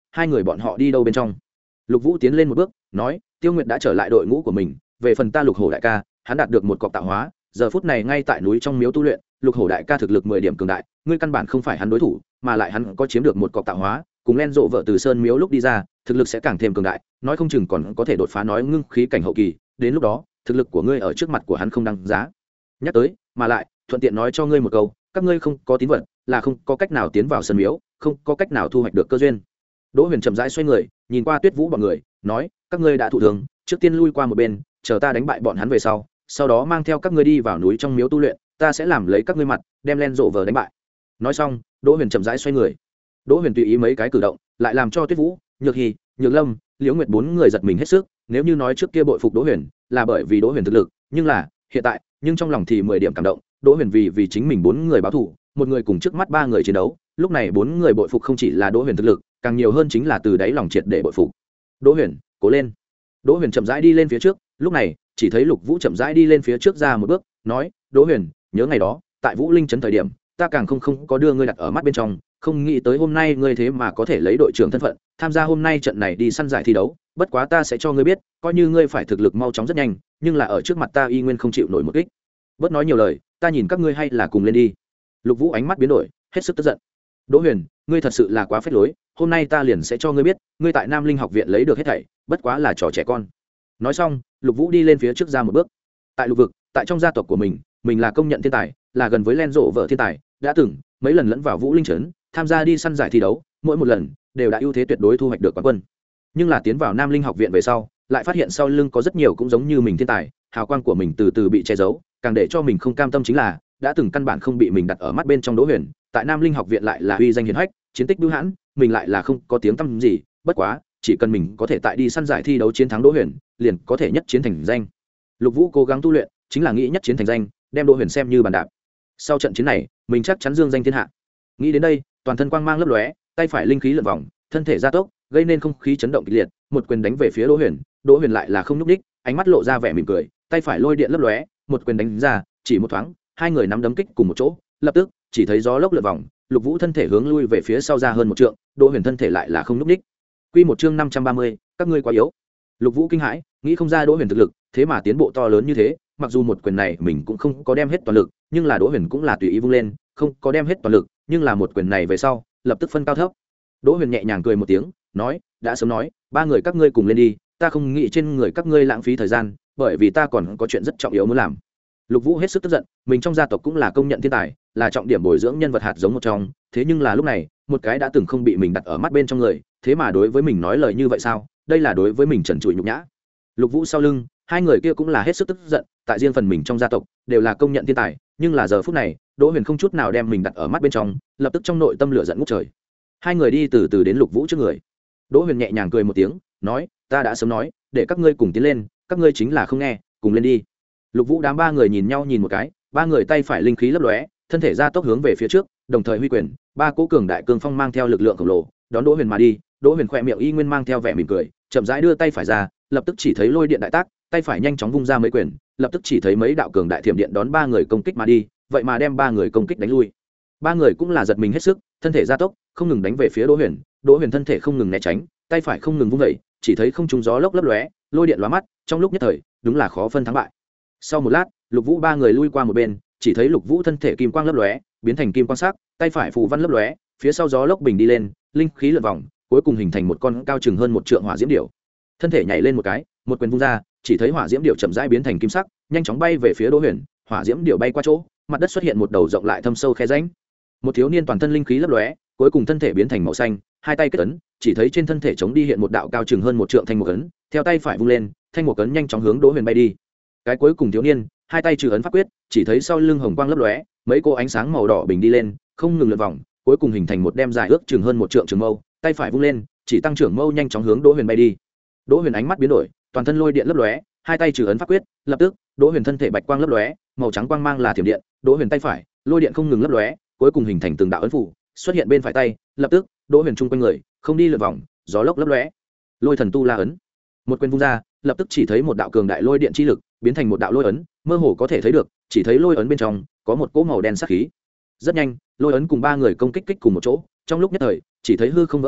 hai người bọn họ đi đâu bên trong. Lục Vũ tiến lên một bước nói, Tiêu Nguyệt đã trở lại đội ngũ của mình, về phần ta Lục Hổ đại ca, hắn đạt được một cọc tạo hóa, giờ phút này ngay tại núi trong miếu tu luyện. Lục Hổ đại ca thực lực mười điểm cường đại, ngươi căn bản không phải hắn đối thủ, mà lại hắn có chiếm được một cọc tạo hóa, cùng len rộ vợ từ sơn miếu lúc đi ra, thực lực sẽ càng thêm cường đại, nói không chừng còn có thể đột phá nói ngưng khí cảnh hậu kỳ, đến lúc đó thực lực của ngươi ở trước mặt của hắn không đáng giá nhắc tới. Mà lại thuận tiện nói cho ngươi một câu, các ngươi không có tín vật là không có cách nào tiến vào sân miếu, không có cách nào thu hoạch được cơ duyên. Đỗ Huyền chậm rãi xoay người nhìn qua Tuyết Vũ bọn người nói, các ngươi đã thụ thường, trước tiên lui qua một bên, chờ ta đánh bại bọn hắn về sau, sau đó mang theo các ngươi đi vào núi trong miếu tu luyện, ta sẽ làm lấy các ngươi mặt đem len rộ vờ đánh bại. Nói xong Đỗ Huyền chậm rãi xoay người. Đỗ Huyền tùy ý mấy cái cử động lại làm cho Tuyết Vũ, Nhược Hy, Nhược Lâm, Liễu Nguyệt bốn người giật mình hết sức. Nếu như nói trước kia bội phục Đỗ Huyền là bởi vì Đỗ Huyền thực lực, nhưng là hiện tại nhưng trong lòng thì mười điểm cảm động. Đỗ Huyền vì vì chính mình bốn người báo thù, một người cùng trước mắt ba người chiến đấu, lúc này bốn người bội phục không chỉ là Đỗ Huyền thực lực, càng nhiều hơn chính là từ đáy lòng triệt để bội phục. Đỗ Huyền, cố lên. Đỗ Huyền chậm rãi đi lên phía trước, lúc này chỉ thấy Lục Vũ chậm rãi đi lên phía trước ra một bước, nói, Đỗ Huyền, nhớ ngày đó tại Vũ Linh trấn thời điểm, ta càng không không có đưa ngươi đặt ở mắt bên trong, không nghĩ tới hôm nay ngươi thế mà có thể lấy đội trưởng thân phận tham gia hôm nay trận này đi săn giải thi đấu. Bất quá ta sẽ cho ngươi biết, coi như ngươi phải thực lực mau chóng rất nhanh, nhưng là ở trước mặt ta y nguyên không chịu nổi một kích. Bớt nói nhiều lời, ta nhìn các ngươi hay là cùng lên đi. Lục Vũ ánh mắt biến đổi, hết sức tức giận. Đỗ Huyền, ngươi thật sự là quá phết lối, hôm nay ta liền sẽ cho ngươi biết, ngươi tại Nam Linh học viện lấy được hết thảy bất quá là trò trẻ con. Nói xong Lục Vũ đi lên phía trước ra một bước. Tại lục vực, tại trong gia tộc của mình, mình là công nhận thiên tài, là gần với len rộ vợ thiên tài, đã từng mấy lần lẫn vào Vũ Linh trấn tham gia đi săn giải thi đấu, mỗi một lần đều đã ưu thế tuyệt đối thu hoạch được quán quân. Nhưng là tiến vào Nam Linh học viện về sau, lại phát hiện sau lưng có rất nhiều cũng giống như mình thiên tài, hào quang của mình từ từ bị che giấu, càng để cho mình không cam tâm chính là đã từng căn bản không bị mình đặt ở mắt bên trong Đỗ Huyền, tại Nam Linh học viện lại là uy danh hiển hách, chiến tích bưu hãn, mình lại là không có tiếng tăm gì. Bất quá chỉ cần mình có thể tại đi săn giải thi đấu chiến thắng Đỗ Huyền, liền có thể nhất chiến thành danh. Lục Vũ cố gắng tu luyện, chính là nghĩ nhất chiến thành danh, đem Đỗ Huyền xem như bàn đạp. Sau trận chiến này, mình chắc chắn dương danh thiên hạ. Nghĩ đến đây, toàn thân quang mang lấp lóe, tay phải linh khí lượn vòng, thân thể gia tốc, gây nên không khí chấn động kịch liệt, một quyền đánh về phía Đỗ Huyền. Đỗ Huyền lại là không nhúc nhích, ánh mắt lộ ra vẻ mỉm cười, tay phải lôi điện lấp lóe, một quyền đánh ra, chỉ một thoáng, hai người nắm đấm kích cùng một chỗ, lập tức chỉ thấy gió lốc lượn vòng, Lục Vũ thân thể hướng lui về phía sau ra hơn một trượng, Đỗ Huyền thân thể lại là không nhúc nhích. Quy một chương năm trăm ba mươi, các ngươi quá yếu. Lục Vũ kinh hãi, nghĩ không ra Đỗ Huyền thực lực thế mà tiến bộ to lớn như thế, mặc dù một quyền này mình cũng không có đem hết toàn lực, nhưng là Đỗ Huyền cũng là tùy ý vung lên, không có đem hết toàn lực, nhưng là một quyền này về sau, lập tức phân cao thấp. Đỗ Huyền nhẹ nhàng cười một tiếng, nói, đã sớm nói, ba người các ngươi cùng lên đi, ta không nghĩ trên người các ngươi lãng phí thời gian, bởi vì ta còn có chuyện rất trọng yếu muốn làm. Lục Vũ hết sức tức giận, mình trong gia tộc cũng là công nhận thiên tài, là trọng điểm bồi dưỡng nhân vật hạt giống một trong, thế nhưng là lúc này, một cái đã từng không bị mình đặt ở mắt bên trong người, thế mà đối với mình nói lời như vậy sao? Đây là đối với mình trần trụi nhục nhã. Lục Vũ sau lưng, hai người kia cũng là hết sức tức giận, tại riêng phần mình trong gia tộc đều là công nhận thiên tài, nhưng là giờ phút này, Đỗ Huyền không chút nào đem mình đặt ở mắt bên trong, lập tức trong nội tâm lửa giận ngút trời. Hai người đi từ từ đến Lục Vũ trước người. Đỗ Huyền nhẹ nhàng cười một tiếng, nói, ta đã sớm nói, để các ngươi cùng tiến lên, các ngươi chính là không nghe, cùng lên đi. Lục Vũ đám ba người nhìn nhau nhìn một cái, ba người tay phải linh khí lấp lóe, thân thể gia tốc hướng về phía trước, đồng thời huy quyền, ba cỗ cường đại cương phong mang theo lực lượng khổng lồ, đón Đỗ Huyền mà đi. Đỗ Huyền khẽ miệng y nguyên mang theo vẻ mỉm cười, chậm rãi đưa tay phải ra, lập tức chỉ thấy lôi điện đại tác, tay phải nhanh chóng vung ra mấy quyền, lập tức chỉ thấy mấy đạo cường đại thiểm điện đón ba người công kích mà đi, vậy mà đem ba người công kích đánh lui. Ba người cũng là giật mình hết sức, thân thể gia tốc, không ngừng đánh về phía Đỗ Huyền. Đỗ Huyền thân thể không ngừng né tránh, tay phải không ngừng vung dậy, chỉ thấy không trung gió lốc lấp lóe, lôi điện lóa mắt, trong lúc nhất thời, đúng là khó phân thắng bại. Sau một lát, Lục Vũ ba người lui qua một bên, chỉ thấy Lục Vũ thân thể kim quang lấp lóe, biến thành kim quang sắc, tay phải phù văn lấp lóe, phía sau gió lốc bình đi lên, linh khí lượn vòng, cuối cùng hình thành một con cao chừng hơn một trượng hỏa diễm điểu. Thân thể nhảy lên một cái, một quyền vung ra, chỉ thấy hỏa diễm điểu chậm rãi biến thành kim sắc, nhanh chóng bay về phía Đỗ Huyền. Hỏa diễm điểu bay qua chỗ, mặt đất xuất hiện một đầu rộng lại thâm sâu khe rãnh. Một thiếu niên toàn thân linh khí lấp lóe, cuối cùng thân thể biến thành màu xanh, hai tay kết ấn, chỉ thấy trên thân thể chống đi hiện một đạo cao chừng hơn một trượng thanh một ấn, theo tay phải vung lên, thanh một ấn nhanh chóng hướng Đỗ Huyền bay đi. Cái cuối cùng thiếu niên, hai tay trừ ấn pháp quyết, chỉ thấy sau lưng hồng quang lấp lóe, mấy cô ánh sáng màu đỏ bình đi lên, không ngừng lượn vòng, cuối cùng hình thành một đem dài ước chừng hơn một trượng trường mâu, tay phải vung lên, chỉ tăng trưởng mâu nhanh chóng hướng Đỗ Huyền bay đi. Đỗ Huyền ánh mắt biến đổi, toàn thân lôi điện lấp lóe, hai tay trừ ấn pháp quyết, lập tức, Đỗ Huyền thân thể bạch quang lấp lóe, màu trắng quang mang là thiểm điện, Đỗ Huyền tay phải, lôi điện không ngừng lấp lóe, cuối cùng hình thành từng đạo ấn phù, xuất hiện bên phải tay, lập tức, Đỗ Huyền trung quanh người, không đi lượn vòng, gió lốc lấp lóe. Lôi thần tu la ấn. Một quyền vung ra, lập tức chỉ thấy một đạo cường đại lôi điện chi lực, biến thành một đạo lôi ấn, mơ hồ có thể thấy được, chỉ thấy lôi ấn bên trong có một cỗ màu đen sát khí. Rất nhanh, lôi ấn cùng ba người công kích kích cùng một chỗ, trong lúc nhất thời, chỉ thấy hư không vỡ vụn,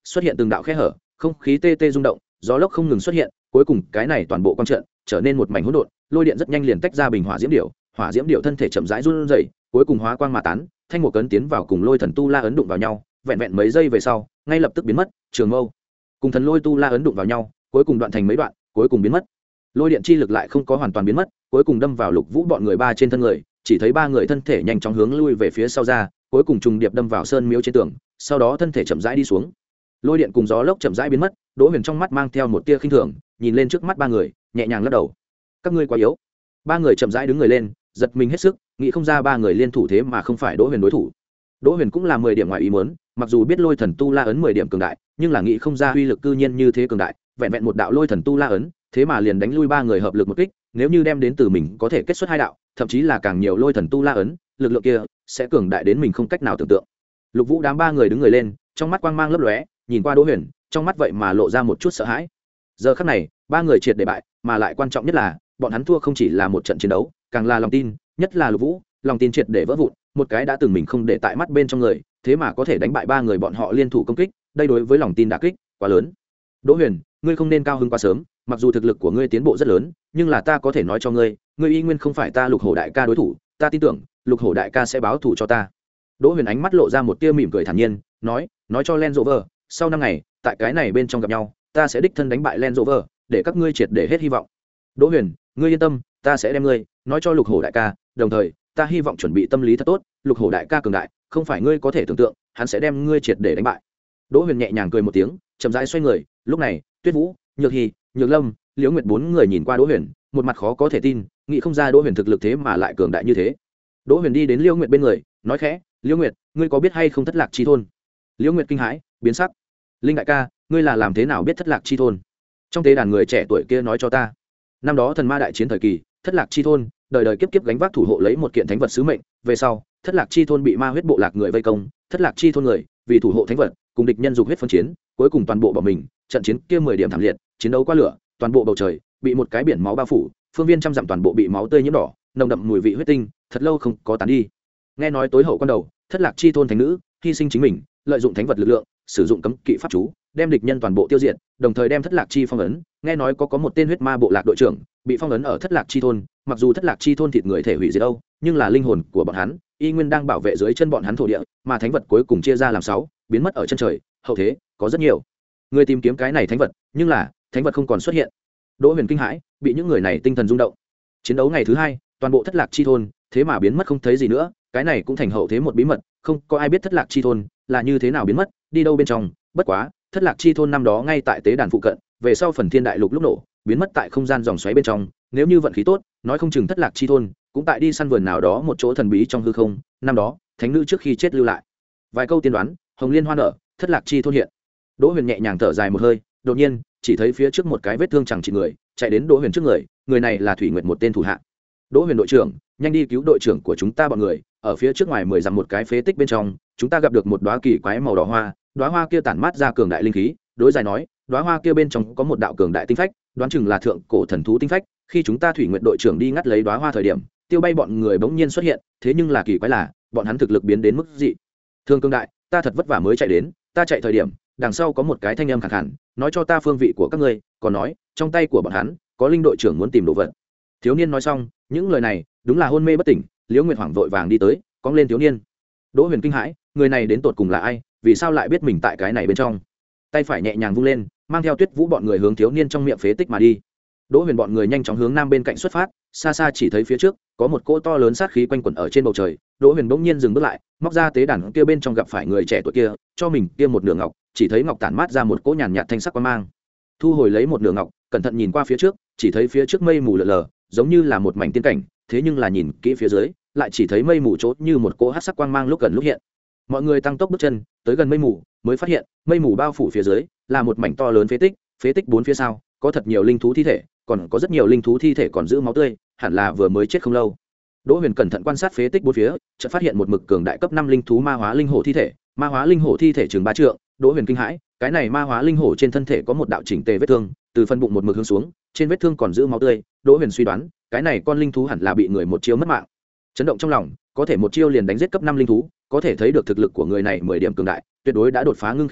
xuất hiện từng đạo khe hở, không khí tê tê rung động, gió lốc không ngừng xuất hiện, cuối cùng cái này toàn bộ quang trận trở nên một mảnh hỗn độn, lôi điện rất nhanh liền tách ra bình hỏa diễm điểu, hỏa diễm điểu thân thể chậm rãi run rẩy, cuối cùng hóa quang mà tán, thanh một cấn tiến vào cùng lôi thần tu la ấn đụng vào nhau, vẹn vẹn mấy giây về sau, ngay lập tức biến mất, trường mâu cùng thần lôi tu la ấn đụng vào nhau, cuối cùng đoạn thành mấy đoạn, cuối cùng biến mất. Lôi điện chi lực lại không có hoàn toàn biến mất, cuối cùng đâm vào Lục Vũ bọn người ba trên thân người, chỉ thấy ba người thân thể nhanh chóng hướng lui về phía sau ra, cuối cùng trùng điệp đâm vào sơn miếu trên tường, sau đó thân thể chậm rãi đi xuống. Lôi điện cùng gió lốc chậm rãi biến mất, Đỗ Huyền trong mắt mang theo một tia khinh thường, nhìn lên trước mắt ba người, nhẹ nhàng lắc đầu. Các ngươi quá yếu. Ba người chậm rãi đứng người lên, giật mình hết sức, nghĩ không ra ba người liên thủ thế mà không phải Đỗ Huyền đối thủ. Đỗ Huyền cũng là mười điểm ngoài ý muốn, mặc dù biết lôi thần tu la ấn mười điểm cường đại, nhưng là nghĩ không ra uy lực cư nhiên như thế cường đại, vẹn vẹn một đạo lôi thần tu la ấn, thế mà liền đánh lui ba người hợp lực một kích, nếu như đem đến từ mình có thể kết xuất hai đạo, thậm chí là càng nhiều lôi thần tu la ấn, lực lượng kia sẽ cường đại đến mình không cách nào tưởng tượng. Lục Vũ đám ba người đứng người lên, trong mắt quang mang lấp lóe, nhìn qua Đỗ Huyền, trong mắt vậy mà lộ ra một chút sợ hãi. Giờ khắc này, ba người triệt để bại, mà lại quan trọng nhất là, bọn hắn thua không chỉ là một trận chiến đấu, càng là lòng tin, nhất là Lục Vũ, lòng tin triệt để vỡ vụn, một cái đã từng mình không để tại mắt bên trong người, thế mà có thể đánh bại ba người bọn họ liên thủ công kích, đây đối với lòng tin đả kích quá lớn. Đỗ Huyền, ngươi không nên cao hứng quá sớm, mặc dù thực lực của ngươi tiến bộ rất lớn, nhưng là ta có thể nói cho ngươi, ngươi y nguyên không phải ta Lục Hổ đại ca đối thủ, ta tin tưởng, Lục Hổ đại ca sẽ báo thù cho ta. Đỗ Huyền ánh mắt lộ ra một tia mỉm cười thản nhiên, nói, nói cho Land Rover, sau năm ngày, tại cái này bên trong gặp nhau, ta sẽ đích thân đánh bại Land Rover, để các ngươi triệt để hết hy vọng. Đỗ Huyền, ngươi yên tâm, ta sẽ đem ngươi nói cho Lục Hổ đại ca, đồng thời, ta hy vọng chuẩn bị tâm lý thật tốt, Lục Hổ đại ca cường đại, không phải ngươi có thể tưởng tượng, hắn sẽ đem ngươi triệt để đánh bại. Đỗ Huyền nhẹ nhàng cười một tiếng, chậm rãi xoay người, lúc này, Tuyết Vũ, Nhược Hi, Nhược Lâm, Liễu Nguyệt bốn người nhìn qua Đỗ Huyền, một mặt khó có thể tin, nghĩ không ra Đỗ Huyền thực lực thế mà lại cường đại như thế. Đỗ Huyền đi đến Liễu Nguyệt bên người, nói khẽ, "Liễu Nguyệt, ngươi có biết hay không Thất Lạc Chi thôn?" Liễu Nguyệt kinh hãi, biến sắc. "Linh đại ca, ngươi là làm thế nào biết Thất Lạc Chi thôn?" Trong tế đàn người trẻ tuổi kia nói cho ta, năm đó thần ma đại chiến thời kỳ, Thất Lạc Chi thôn đời đời kiếp kiếp gánh vác thủ hộ lấy một kiện thánh vật sứ mệnh, về sau, Thất Lạc Chi thôn bị ma huyết bộ lạc người vây công, Thất Lạc Chi thôn người vì thủ hộ thánh vật, cùng địch nhân dục huyết phân chiến, cuối cùng toàn bộ bỏ mình, trận chiến kia mười điểm thảm liệt, chiến đấu qua lửa, toàn bộ bầu trời bị một cái biển máu bao phủ, phương viên trăm dặm toàn bộ bị máu tươi nhiễm đỏ, nồng đậm mùi vị huyết tinh, thật lâu không có tán đi. Nghe nói tối hậu quan đầu, Thất Lạc Chi thôn thánh nữ hy sinh chính mình, lợi dụng thánh vật lực lượng, sử dụng cấm kỵ pháp chú, đem địch nhân toàn bộ tiêu diệt, đồng thời đem Thất Lạc Chi phong ấn. Nghe nói có có một tên huyết ma bộ lạc đội trưởng bị phong ấn ở Thất Lạc Chi thôn, mặc dù Thất Lạc Chi thôn thịt người thể hủy diệt đâu, nhưng là linh hồn của bọn hắn y nguyên đang bảo vệ dưới chân bọn hắn thổ địa, mà thánh vật cuối cùng chia ra làm sáu, biến mất ở chân trời. Hậu thế có rất nhiều người tìm kiếm cái này thánh vật, nhưng là thánh vật không còn xuất hiện. Đỗ Huyền kinh hãi, bị những người này tinh thần rung động. Chiến đấu ngày thứ hai, toàn bộ Thất Lạc Chi thôn thế mà biến mất không thấy gì nữa, cái này cũng thành hậu thế một bí mật, không có ai biết Thất Lạc Chi thôn là như thế nào biến mất, đi đâu bên trong. Bất quá, Thất Lạc Chi thôn năm đó ngay tại tế đàn phụ cận, về sau phần thiên đại lục lúc nổ, biến mất tại không gian dòng xoáy bên trong, nếu như vận khí tốt, nói không chừng Thất Lạc Chi thôn cũng tại đi săn vườn nào đó một chỗ thần bí trong hư không, năm đó, thánh nữ trước khi chết lưu lại vài câu tiên đoán, hồng liên hoa nở, Thất Lạc Chi thôn hiện. Đỗ Huyền nhẹ nhàng thở dài một hơi, đột nhiên, chỉ thấy phía trước một cái vết thương chẳng trị người, chạy đến Đỗ Huyền trước người, người này là Thủy Nguyệt một tên thủ hạ. Đỗ Huyền đội trưởng, nhanh đi cứu đội trưởng của chúng ta bọn người, ở phía trước ngoài mười dặm một cái phế tích bên trong, chúng ta gặp được một đóa kỳ quái màu đỏ hoa, đóa hoa kia tản mát ra cường đại linh khí, đối dài nói, đóa hoa kia bên trong có một đạo cường đại tinh phách, đoán chừng là thượng cổ thần thú tinh phách. Khi chúng ta Thủy Nguyệt đội trưởng đi ngắt lấy đóa hoa thời điểm, tiêu bay bọn người bỗng nhiên xuất hiện, thế nhưng là kỳ quái là, bọn hắn thực lực biến đến mức dị thường cường đại, ta thật vất vả mới chạy đến, ta chạy thời điểm, đằng sau có một cái thanh âm khàn khàn, nói cho ta phương vị của các ngươi, còn nói, trong tay của bọn hắn có linh đội trưởng muốn tìm đồ vật. Thiếu niên nói xong, những lời này, đúng là hôn mê bất tỉnh, Liễu Nguyệt hoảng vội vàng đi tới, cong lên thiếu niên. Đỗ Huyền kinh hãi, người này đến tột cùng là ai, vì sao lại biết mình tại cái này bên trong? Tay phải nhẹ nhàng vung lên, mang theo Tuyết Vũ bọn người hướng thiếu niên trong miệng phế tích mà đi. Đỗ Huyền bọn người nhanh chóng hướng nam bên cạnh xuất phát, xa xa chỉ thấy phía trước có một cỗ to lớn sát khí quanh quẩn ở trên bầu trời. Đỗ Huyền bỗng nhiên dừng bước lại, móc ra tế đàn kia bên trong gặp phải người trẻ tuổi kia, cho mình kia một nửa ngọc, chỉ thấy ngọc tản mát ra một cỗ nhàn nhạt thanh sắc quang mang. Thu hồi lấy một nửa ngọc, cẩn thận nhìn qua phía trước, chỉ thấy phía trước mây mù lờ lờ, giống như là một mảnh tiên cảnh, thế nhưng là nhìn kỹ phía dưới, lại chỉ thấy mây mù chốt như một cỗ hắc sắc quang mang lúc gần lúc hiện. Mọi người tăng tốc bước chân, tới gần mây mù, mới phát hiện, mây mù bao phủ phía dưới là một mảnh to lớn phế tích, phế tích bốn phía sau có thật nhiều linh thú thi thể, còn có rất nhiều linh thú thi thể còn giữ máu tươi, hẳn là vừa mới chết không lâu. Đỗ Huyền cẩn thận quan sát phế tích bốn phía, chợt phát hiện một mực cường đại cấp năm linh thú ma hóa linh hổ thi thể, ma hóa linh hổ thi thể chừng ba trượng. Đỗ Huyền kinh hãi, cái này ma hóa linh hổ trên thân thể có một đạo chỉnh tề vết thương, từ phần bụng một mực hướng xuống, trên vết thương còn giữ máu tươi. Đỗ Huyền suy đoán, cái này con linh thú hẳn là bị người một chiêu mất mạng. Chấn động trong lòng, có thể một chiêu liền đánh giết cấp năm linh thú, có thể thấy được thực lực của người này mười điểm cường đại, tuyệt đối đã đột phá ngưng khí cảnh,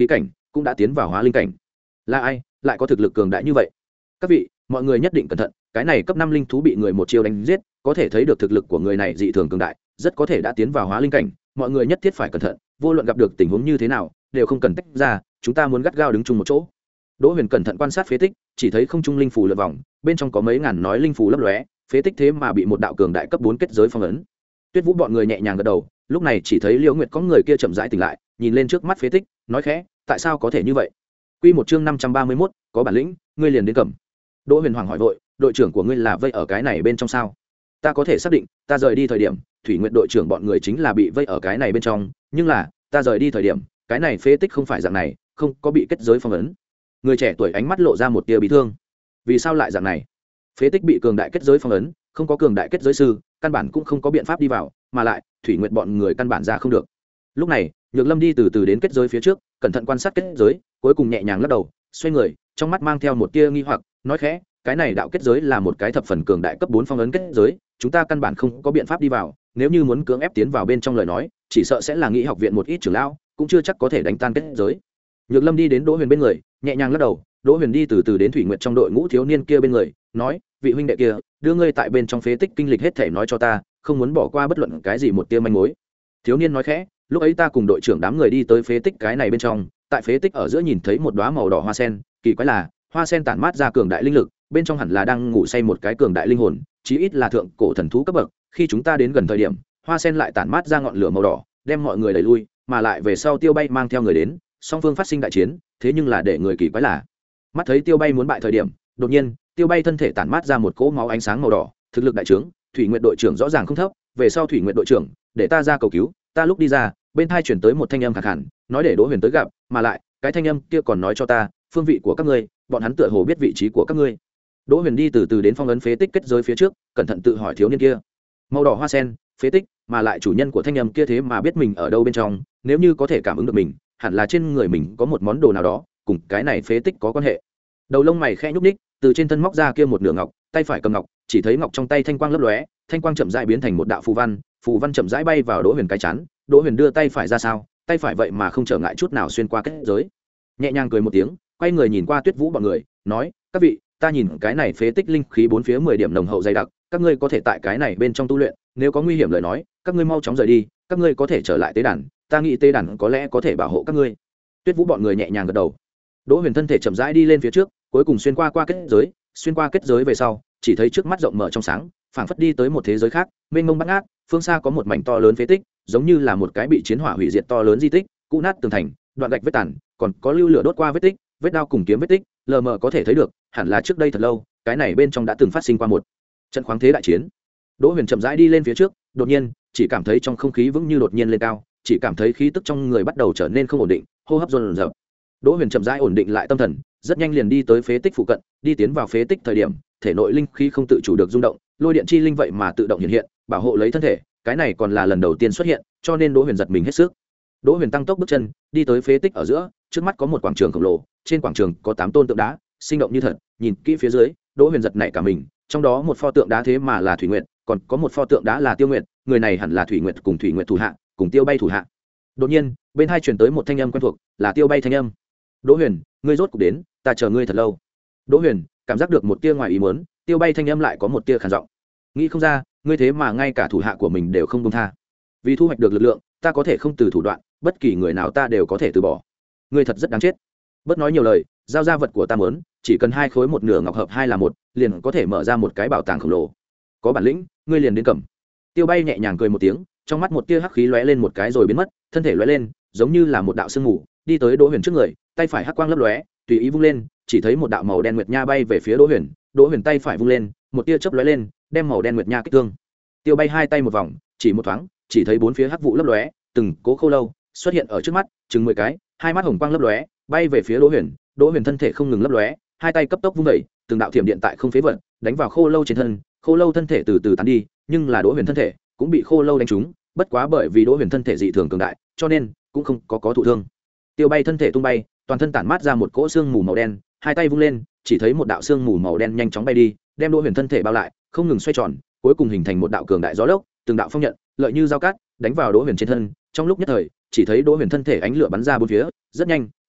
cũng đã tiến vào hóa linh cảnh. Là ai lại có thực lực cường đại như vậy? Các vị, mọi người nhất định cẩn thận, cái này cấp năm linh thú bị người một chiêu đánh giết, có thể thấy được thực lực của người này dị thường cường đại, rất có thể đã tiến vào hóa linh cảnh, mọi người nhất thiết phải cẩn thận, vô luận gặp được tình huống như thế nào đều không cần tách ra, chúng ta muốn gắt gao đứng chung một chỗ. Đỗ Huyền cẩn thận quan sát phế tích, chỉ thấy không trung linh phù lượn vòng, bên trong có mấy ngàn nói linh phù lấp lóe, phế tích thế mà bị một đạo cường đại cấp bốn kết giới phong ấn. Tuyết Vũ bọn người nhẹ nhàng gật đầu, lúc này chỉ thấy Liễu Nguyệt có người kia chậm rãi tỉnh lại, nhìn lên trước mắt phế tích, nói khẽ, tại sao có thể như vậy? Quy một chương năm trăm ba mươi mốt, có bản lĩnh, ngươi liền đến cầm. Đỗ Huyền Hoàng hỏi vội, đội trưởng của ngươi là vây ở cái này bên trong sao? Ta có thể xác định, ta rời đi thời điểm, Thủy Nguyệt đội trưởng bọn người chính là bị vây ở cái này bên trong, nhưng là, ta rời đi thời điểm, cái này phế tích không phải dạng này, không có bị kết giới phong ấn. Người trẻ tuổi ánh mắt lộ ra một tia bí thương. Vì sao lại dạng này? Phế tích bị cường đại kết giới phong ấn, không có cường đại kết giới sư, căn bản cũng không có biện pháp đi vào, mà lại, Thủy Nguyệt bọn người căn bản ra không được. Lúc này, Nhược Lâm đi từ từ đến kết giới phía trước, cẩn thận quan sát kết giới, cuối cùng nhẹ nhàng lắc đầu, xoay người, trong mắt mang theo một tia nghi hoặc, nói khẽ, cái này đạo kết giới là một cái thập phần cường đại cấp bốn phong ấn kết giới, chúng ta căn bản không có biện pháp đi vào, nếu như muốn cưỡng ép tiến vào bên trong lời nói, chỉ sợ sẽ là nghĩ học viện một ít trưởng lão, cũng chưa chắc có thể đánh tan kết giới. Nhược Lâm đi đến Đỗ Huyền bên người, nhẹ nhàng lắc đầu, Đỗ Huyền đi từ từ đến Thủy Nguyệt trong đội ngũ thiếu niên kia bên người, nói, vị huynh đệ kia, đưa ngươi tại bên trong phế tích kinh lịch hết thể nói cho ta, không muốn bỏ qua bất luận cái gì một tia manh mối. Thiếu niên nói khẽ, lúc ấy ta cùng đội trưởng đám người đi tới phế tích cái này bên trong, tại phế tích ở giữa nhìn thấy một đóa màu đỏ hoa sen, kỳ quái là, hoa sen tản mát ra cường đại linh lực, bên trong hẳn là đang ngủ say một cái cường đại linh hồn, chí ít là thượng cổ thần thú cấp bậc. Khi chúng ta đến gần thời điểm, hoa sen lại tản mát ra ngọn lửa màu đỏ, đem mọi người đẩy lui, mà lại về sau Tiêu Bay mang theo người đến, song phương phát sinh đại chiến, thế nhưng là để người kỳ quái là, mắt thấy Tiêu Bay muốn bại thời điểm, đột nhiên, Tiêu Bay thân thể tản mát ra một cỗ máu ánh sáng màu đỏ, thực lực đại trướng, Thủy Nguyệt đội trưởng rõ ràng không thấp, về sau Thủy Nguyệt đội trưởng, để ta ra cầu cứu, ta lúc đi ra, bên tai chuyển tới một thanh âm khàn khàn, nói để Đỗ Huyền tới gặp, mà lại, cái thanh âm kia còn nói cho ta, phương vị của các ngươi, bọn hắn tựa hồ biết vị trí của các ngươi. Đỗ Huyền đi từ từ đến phong ấn phế tích kết giới phía trước, cẩn thận tự hỏi thiếu niên kia. Màu đỏ hoa sen, phế tích, mà lại chủ nhân của thanh âm kia thế mà biết mình ở đâu bên trong, nếu như có thể cảm ứng được mình, hẳn là trên người mình có một món đồ nào đó, cùng cái này phế tích có quan hệ. Đầu lông mày khẽ nhúc nhích, từ trên thân móc ra kia một nửa ngọc, tay phải cầm ngọc, chỉ thấy ngọc trong tay thanh quang lấp lóe, thanh quang chậm rãi biến thành một đạo phù văn, phù văn chậm rãi bay vào Đỗ Huyền cái chán, Đỗ Huyền đưa tay phải ra sao, tay phải vậy mà không trở ngại chút nào xuyên qua kết giới. Nhẹ nhàng cười một tiếng, quay người nhìn qua Tuyết Vũ bọn người, nói, các vị, ta nhìn cái này phế tích linh khí bốn phía mười điểm nồng hậu dày đặc, các ngươi có thể tại cái này bên trong tu luyện, nếu có nguy hiểm lời nói, các ngươi mau chóng rời đi, các ngươi có thể trở lại tế đàn, ta nghĩ tế đàn có lẽ có thể bảo hộ các ngươi. Tuyết Vũ bọn người nhẹ nhàng gật đầu. Đỗ Huyền thân thể chậm rãi đi lên phía trước, cuối cùng xuyên qua qua kết giới, xuyên qua kết giới về sau, chỉ thấy trước mắt rộng mở trong sáng, phảng phất đi tới một thế giới khác, mênh mông bát ngát, phương xa có một mảnh to lớn phế tích, giống như là một cái bị chiến hỏa hủy diệt to lớn di tích, cũ nát tường thành, đoạn gạch vết tàn, còn có lưu lửa đốt qua vết tích, vết đao cùng kiếm vết tích, lờ mờ có thể thấy được, hẳn là trước đây thật lâu, cái này bên trong đã từng phát sinh qua một trận khoáng thế đại chiến. Đỗ Huyền chậm rãi đi lên phía trước, đột nhiên, chỉ cảm thấy trong không khí vững như đột nhiên lên cao, chỉ cảm thấy khí tức trong người bắt đầu trở nên không ổn định, hô hấp dồn dập. Đỗ Huyền chậm rãi ổn định lại tâm thần, rất nhanh liền đi tới phế tích phụ cận, đi tiến vào phế tích thời điểm, thể nội linh khí không tự chủ được rung động, lôi điện chi linh vậy mà tự động hiện hiện, bảo hộ lấy thân thể, cái này còn là lần đầu tiên xuất hiện, cho nên Đỗ Huyền giật mình hết sức. Đỗ Huyền tăng tốc bước chân, đi tới phế tích ở giữa, trước mắt có một quảng trường khổng lồ, trên quảng trường có tám tôn tượng đá, sinh động như thật, nhìn kỹ phía dưới, Đỗ Huyền giật nảy cả mình, trong đó một pho tượng đá thế mà là Thủy Nguyệt, còn có một pho tượng đá là Tiêu Nguyệt, người này hẳn là Thủy Nguyệt cùng Thủy Nguyệt thủ hạ, cùng Tiêu Bay thủ hạ. Đột nhiên, bên hai truyền tới một thanh âm quen thuộc, là Tiêu Bay thanh âm. Đỗ Huyền, ngươi rốt cuộc đến, ta chờ ngươi thật lâu. Đỗ Huyền cảm giác được một tia ngoài ý muốn, Tiêu Bay thanh âm lại có một tia khàn giọng. Nghĩ không ra, ngươi thế mà ngay cả thủ hạ của mình đều không buông tha. Vì thu hoạch được lực lượng, ta có thể không từ thủ đoạn, bất kỳ người nào ta đều có thể từ bỏ. Ngươi thật rất đáng chết. Bất nói nhiều lời, giao ra vật của ta muốn, chỉ cần hai khối một nửa ngọc hợp hai là một, liền có thể mở ra một cái bảo tàng khổng lồ. Có bản lĩnh, ngươi liền đến cầm. Tiêu Bay nhẹ nhàng cười một tiếng, trong mắt một tia hắc khí lóe lên một cái rồi biến mất, thân thể lóe lên, giống như là một đạo sương mù, đi tới Đỗ Huyền trước người, tay phải hắc quang lấp lóe, tùy ý vung lên, chỉ thấy một đạo màu đen nguyệt nha bay về phía Đỗ Huyền, Đỗ Huyền tay phải vung lên, một tia chớp lóe lên, đem màu đen nguyệt nha kích thương. Tiêu Bay hai tay một vòng, chỉ một thoáng, chỉ thấy bốn phía hắc vụ lấp lóe, từng cố khô lâu xuất hiện ở trước mắt, chừng mười cái, hai mắt hồng quang lấp lóe, bay về phía Đỗ Huyền, Đỗ Huyền thân thể không ngừng lấp lóe, hai tay cấp tốc vung đẩy, từng đạo thiểm điện tại không phế vận, đánh vào khô lâu trên thân, khô lâu thân thể từ từ tán đi, nhưng là Đỗ Huyền thân thể cũng bị khô lâu đánh trúng, bất quá bởi vì Đỗ Huyền thân thể dị thường cường đại, cho nên cũng không có có thụ thương. Tiêu Bay thân thể tung bay, toàn thân tản mát ra một cỗ xương mù màu đen, hai tay vung lên, chỉ thấy một đạo xương mù màu đen nhanh chóng bay đi, đem Đỗ Huyền thân thể bao lại, không ngừng xoay tròn, cuối cùng hình thành một đạo cường đại gió lốc, từng đạo phong nhận, lợi như dao cát, đánh vào Đỗ Huyền trên thân, trong lúc nhất thời, chỉ thấy Đỗ Huyền thân thể ánh lửa bắn ra bốn phía, rất nhanh,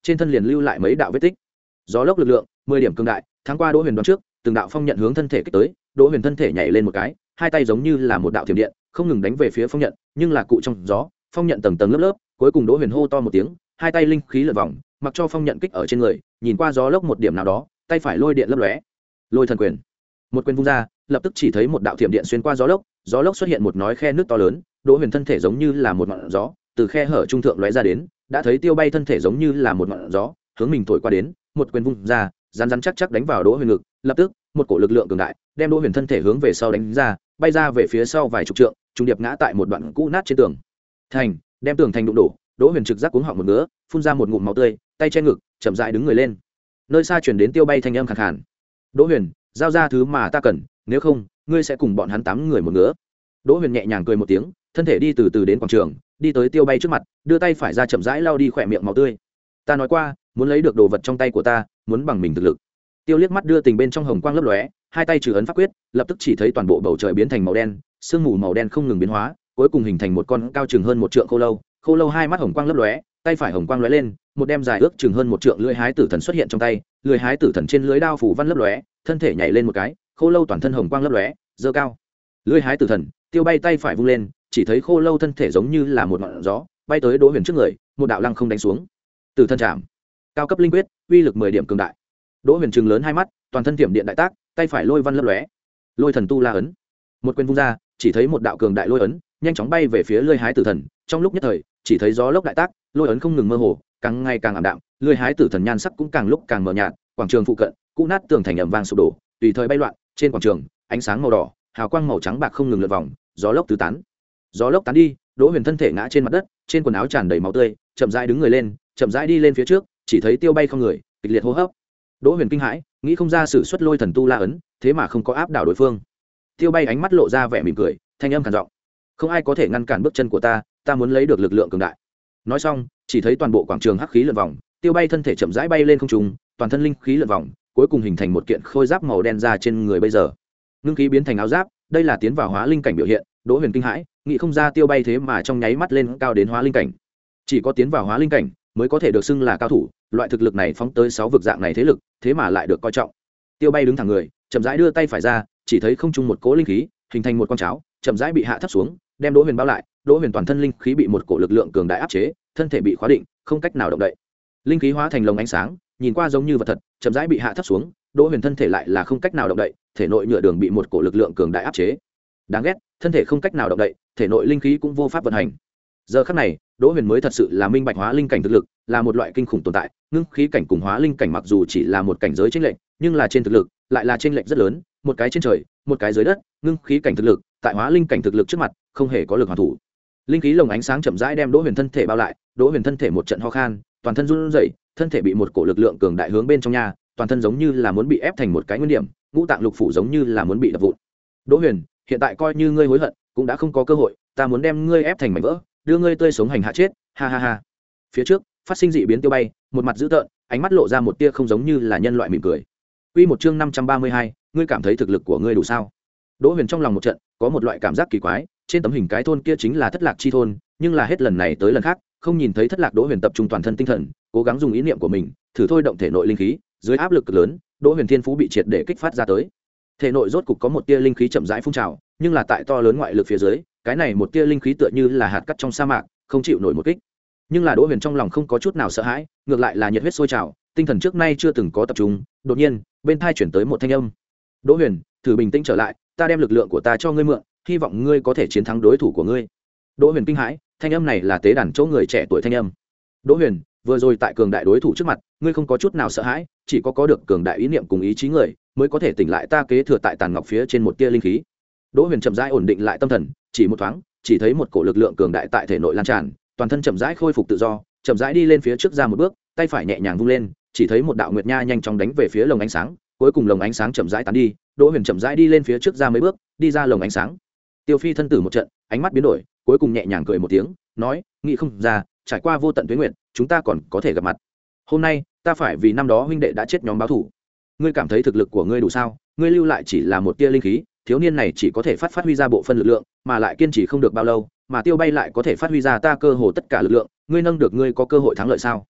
trên thân liền lưu lại mấy đạo vết tích. Gió lốc lực lượng mười điểm cường đại, tháng qua Đỗ Huyền đoán trước, từng đạo phong nhận hướng thân thể kích tới, Đỗ Huyền thân thể nhảy lên một cái, hai tay giống như là một đạo thiểm điện, không ngừng đánh về phía phong nhận, nhưng là cụ trong gió, phong nhận tầng tầng lớp lớp, cuối cùng Đỗ Huyền hô to một tiếng, hai tay linh khí lượn vòng, mặc cho phong nhận kích ở trên người, nhìn qua gió lốc một điểm nào đó, tay phải lôi điện lấp lóe. Lôi thần quyền. Một quyền vung ra, lập tức chỉ thấy một đạo thiểm điện xuyên qua gió lốc, gió lốc xuất hiện một nói khe nước to lớn, Đỗ Huyền thân thể giống như là một ngọn gió, từ khe hở trung thượng lóe ra đến, đã thấy Tiêu Bay thân thể giống như là một ngọn gió, hướng mình thổi qua đến, một quyền vung ra, rắn rắn chắc chắc đánh vào Đỗ Huyền ngực, lập tức, một cổ lực lượng cường đại, đem Đỗ Huyền thân thể hướng về sau đánh ra, bay ra về phía sau vài chục trượng, trùng điệp ngã tại một đoạn cũ nát trên tường. Thành, đem tường thành đụng đổ, Đỗ Huyền trực giác cuống họng một ngứa, phun ra một ngụm máu tươi, tay che ngực, chậm rãi đứng người lên. Nơi xa truyền đến Tiêu Bay thanh âm khàn khàn. "Đỗ Huyền, giao ra thứ mà ta cần, nếu không, ngươi sẽ cùng bọn hắn tám người một ngứa." Đỗ Huyền nhẹ nhàng cười một tiếng, thân thể đi từ từ đến quảng trường, đi tới Tiêu Bay trước mặt, đưa tay phải ra chậm rãi lau đi khỏe miệng máu tươi. "Ta nói qua, muốn lấy được đồ vật trong tay của ta, muốn bằng mình thực lực." Tiêu liếc mắt đưa tình bên trong hồng quang lấp lóe, hai tay trừ ấn pháp quyết, lập tức chỉ thấy toàn bộ bầu trời biến thành màu đen, sương mù màu đen không ngừng biến hóa, cuối cùng hình thành một con cao chừng hơn một trượng khô lâu. Khô lâu hai mắt hồng quang lấp lóe, tay phải hồng quang lóe lên, một đem dài ước chừng hơn một trượng lưỡi hái tử thần xuất hiện trong tay, lưỡi hái tử thần trên lưỡi đao phủ văn lấp lóe, thân thể nhảy lên một cái, khô lâu toàn thân hồng quang lấp lóe, giơ cao. Lưỡi hái tử thần, Tiêu Bay tay phải vung lên, chỉ thấy khô lâu thân thể giống như là một ngọn gió, bay tới Đỗ Huyền trước người, một đạo lăng không đánh xuống. Tử thần chạm, cao cấp linh quyết, uy lực mười điểm cường đại. Đỗ Huyền trừng lớn hai mắt, toàn thân tiệm điện đại tác, tay phải lôi văn lấp lóe, lôi thần tu la ấn, một quyền vung ra, chỉ thấy một đạo cường đại lôi ấn nhanh chóng bay về phía lưỡi hái tử thần. Trong lúc nhất thời, chỉ thấy gió lốc đại tác, lôi ấn không ngừng mơ hồ, càng ngày càng ảm đạm, lưỡi hái tử thần nhan sắc cũng càng lúc càng mờ nhạt. Quảng trường phụ cận, cũ nát tường thành ầm vang sụp đổ, tùy thời bay loạn. Trên quảng trường, ánh sáng màu đỏ, hào quang màu trắng bạc không ngừng lượn vòng, gió lốc tứ tán. Gió lốc tán đi, Đỗ Huyền thân thể ngã trên mặt đất, trên quần áo tràn đầy máu tươi, chậm rãi đứng người lên, chậm rãi đi lên phía trước, chỉ thấy Tiêu Bay không người, kịch liệt hô hấp. Đỗ Huyền kinh hãi, nghĩ không ra sử xuất lôi thần tu la ấn, thế mà không có áp đảo đối phương. Tiêu Bay ánh mắt lộ ra vẻ mỉm cười, thanh âm khàn giọng: "Không ai có thể ngăn cản bước chân của ta, ta muốn lấy được lực lượng cường đại." Nói xong, chỉ thấy toàn bộ quảng trường hắc khí lượn vòng, Tiêu Bay thân thể chậm rãi bay lên không trung, toàn thân linh khí lượn vòng, cuối cùng hình thành một kiện khôi giáp màu đen ra trên người bây giờ. Ngưng khí biến thành áo giáp, đây là tiến vào hóa linh cảnh biểu hiện. Đỗ Huyền kinh hãi, nghĩ không ra Tiêu Bay thế mà trong nháy mắt lên cao đến hóa linh cảnh. Chỉ có tiến vào hóa linh cảnh mới có thể được xưng là cao thủ, loại thực lực này phóng tới sáu vực dạng này thế lực, thế mà lại được coi trọng. Tiêu Bay đứng thẳng người, chậm rãi đưa tay phải ra, chỉ thấy không trung một cỗ linh khí hình thành một con cháo, chậm rãi bị hạ thấp xuống, đem Đỗ Huyền bao lại. Đỗ Huyền toàn thân linh khí bị một cỗ lực lượng cường đại áp chế, thân thể bị khóa định, không cách nào động đậy. Linh khí hóa thành lồng ánh sáng, nhìn qua giống như vật thật, chậm rãi bị hạ thấp xuống. Đỗ Huyền thân thể lại là không cách nào động đậy, thể nội nhựa đường bị một cỗ lực lượng cường đại áp chế. Đáng ghét, thân thể không cách nào động đậy, thể nội linh khí cũng vô pháp vận hành. Giờ khắc này, Đỗ Huyền mới thật sự là minh bạch hóa linh cảnh thực lực là một loại kinh khủng tồn tại. Ngưng khí cảnh cùng hóa linh cảnh mặc dù chỉ là một cảnh giới chênh lệch, nhưng là trên thực lực lại là chênh lệch rất lớn, một cái trên trời, một cái dưới đất. Ngưng khí cảnh thực lực tại hóa linh cảnh thực lực trước mặt không hề có lực hoàn thủ. Linh khí lồng ánh sáng chậm rãi đem Đỗ Huyền thân thể bao lại, Đỗ Huyền thân thể một trận ho khan, toàn thân run rẩy, thân thể bị một cổ lực lượng cường đại hướng bên trong nhà, toàn thân giống như là muốn bị ép thành một cái nguyên điểm, ngũ tạng lục phủ giống như là muốn bị đập vụn. Đỗ Huyền, hiện tại coi như ngươi hối hận, cũng đã không có cơ hội, ta muốn đem ngươi ép thành mảnh vỡ, đưa ngươi tươi sống hành hạ chết, ha ha ha. Phía trước, phát sinh dị biến Tiêu Bay, một mặt dữ tợn, ánh mắt lộ ra một tia không giống như là nhân loại mỉm cười. Quy một chương năm trăm ba mươi hai, ngươi cảm thấy thực lực của ngươi đủ sao? Đỗ Huyền trong lòng một trận, có một loại cảm giác kỳ quái, trên tấm hình cái thôn kia chính là Thất Lạc chi thôn, nhưng là hết lần này tới lần khác, không nhìn thấy Thất Lạc. Đỗ Huyền tập trung toàn thân tinh thần, cố gắng dùng ý niệm của mình, thử thôi động thể nội linh khí, dưới áp lực cực lớn, Đỗ Huyền thiên phú bị triệt để kích phát ra tới. Thể nội rốt cục có một tia linh khí chậm rãi phun trào, nhưng là tại to lớn ngoại lực phía dưới, cái này một tia linh khí tựa như là hạt cát trong sa mạc, không chịu nổi một kích. Nhưng là Đỗ Huyền trong lòng không có chút nào sợ hãi, ngược lại là nhiệt huyết sôi trào, tinh thần trước nay chưa từng có tập trung. Đột nhiên, bên tai chuyển tới một thanh âm: "Đỗ Huyền, thử bình tĩnh trở lại, ta đem lực lượng của ta cho ngươi mượn, hy vọng ngươi có thể chiến thắng đối thủ của ngươi." Đỗ Huyền kinh hãi, thanh âm này là tế đàn chỗ người trẻ tuổi thanh âm. "Đỗ Huyền, vừa rồi tại cường đại đối thủ trước mặt, ngươi không có chút nào sợ hãi, chỉ có có được cường đại ý niệm cùng ý chí người mới có thể tỉnh lại ta kế thừa tại tàn ngọc phía trên một tia linh khí." Đỗ Huyền chậm rãi ổn định lại tâm thần, chỉ một thoáng, chỉ thấy một cổ lực lượng cường đại tại thể nội lan tràn, toàn thân chậm rãi khôi phục tự do, chậm rãi đi lên phía trước ra một bước, tay phải nhẹ nhàng vung lên, chỉ thấy một đạo nguyệt nha nhanh chóng đánh về phía lồng ánh sáng, cuối cùng lồng ánh sáng chậm rãi tán đi. Đỗ Huyền chậm rãi đi lên phía trước ra mấy bước, đi ra lồng ánh sáng. Tiêu Phi thân tử một trận, ánh mắt biến đổi, cuối cùng nhẹ nhàng cười một tiếng, nói: "Nghĩ không ra, trải qua vô tận tuế nguyệt, chúng ta còn có thể gặp mặt. Hôm nay, ta phải vì năm đó huynh đệ đã chết nhóm báo thù. Ngươi cảm thấy thực lực của ngươi đủ sao? Ngươi lưu lại chỉ là một tia linh khí, thiếu niên này chỉ có thể phát phát huy ra bộ phân lực lượng, mà lại kiên trì không được bao lâu, mà Tiêu Bay lại có thể phát huy ra ta cơ hồ tất cả lực lượng, ngươi nâng được ngươi có cơ hội thắng lợi sao?"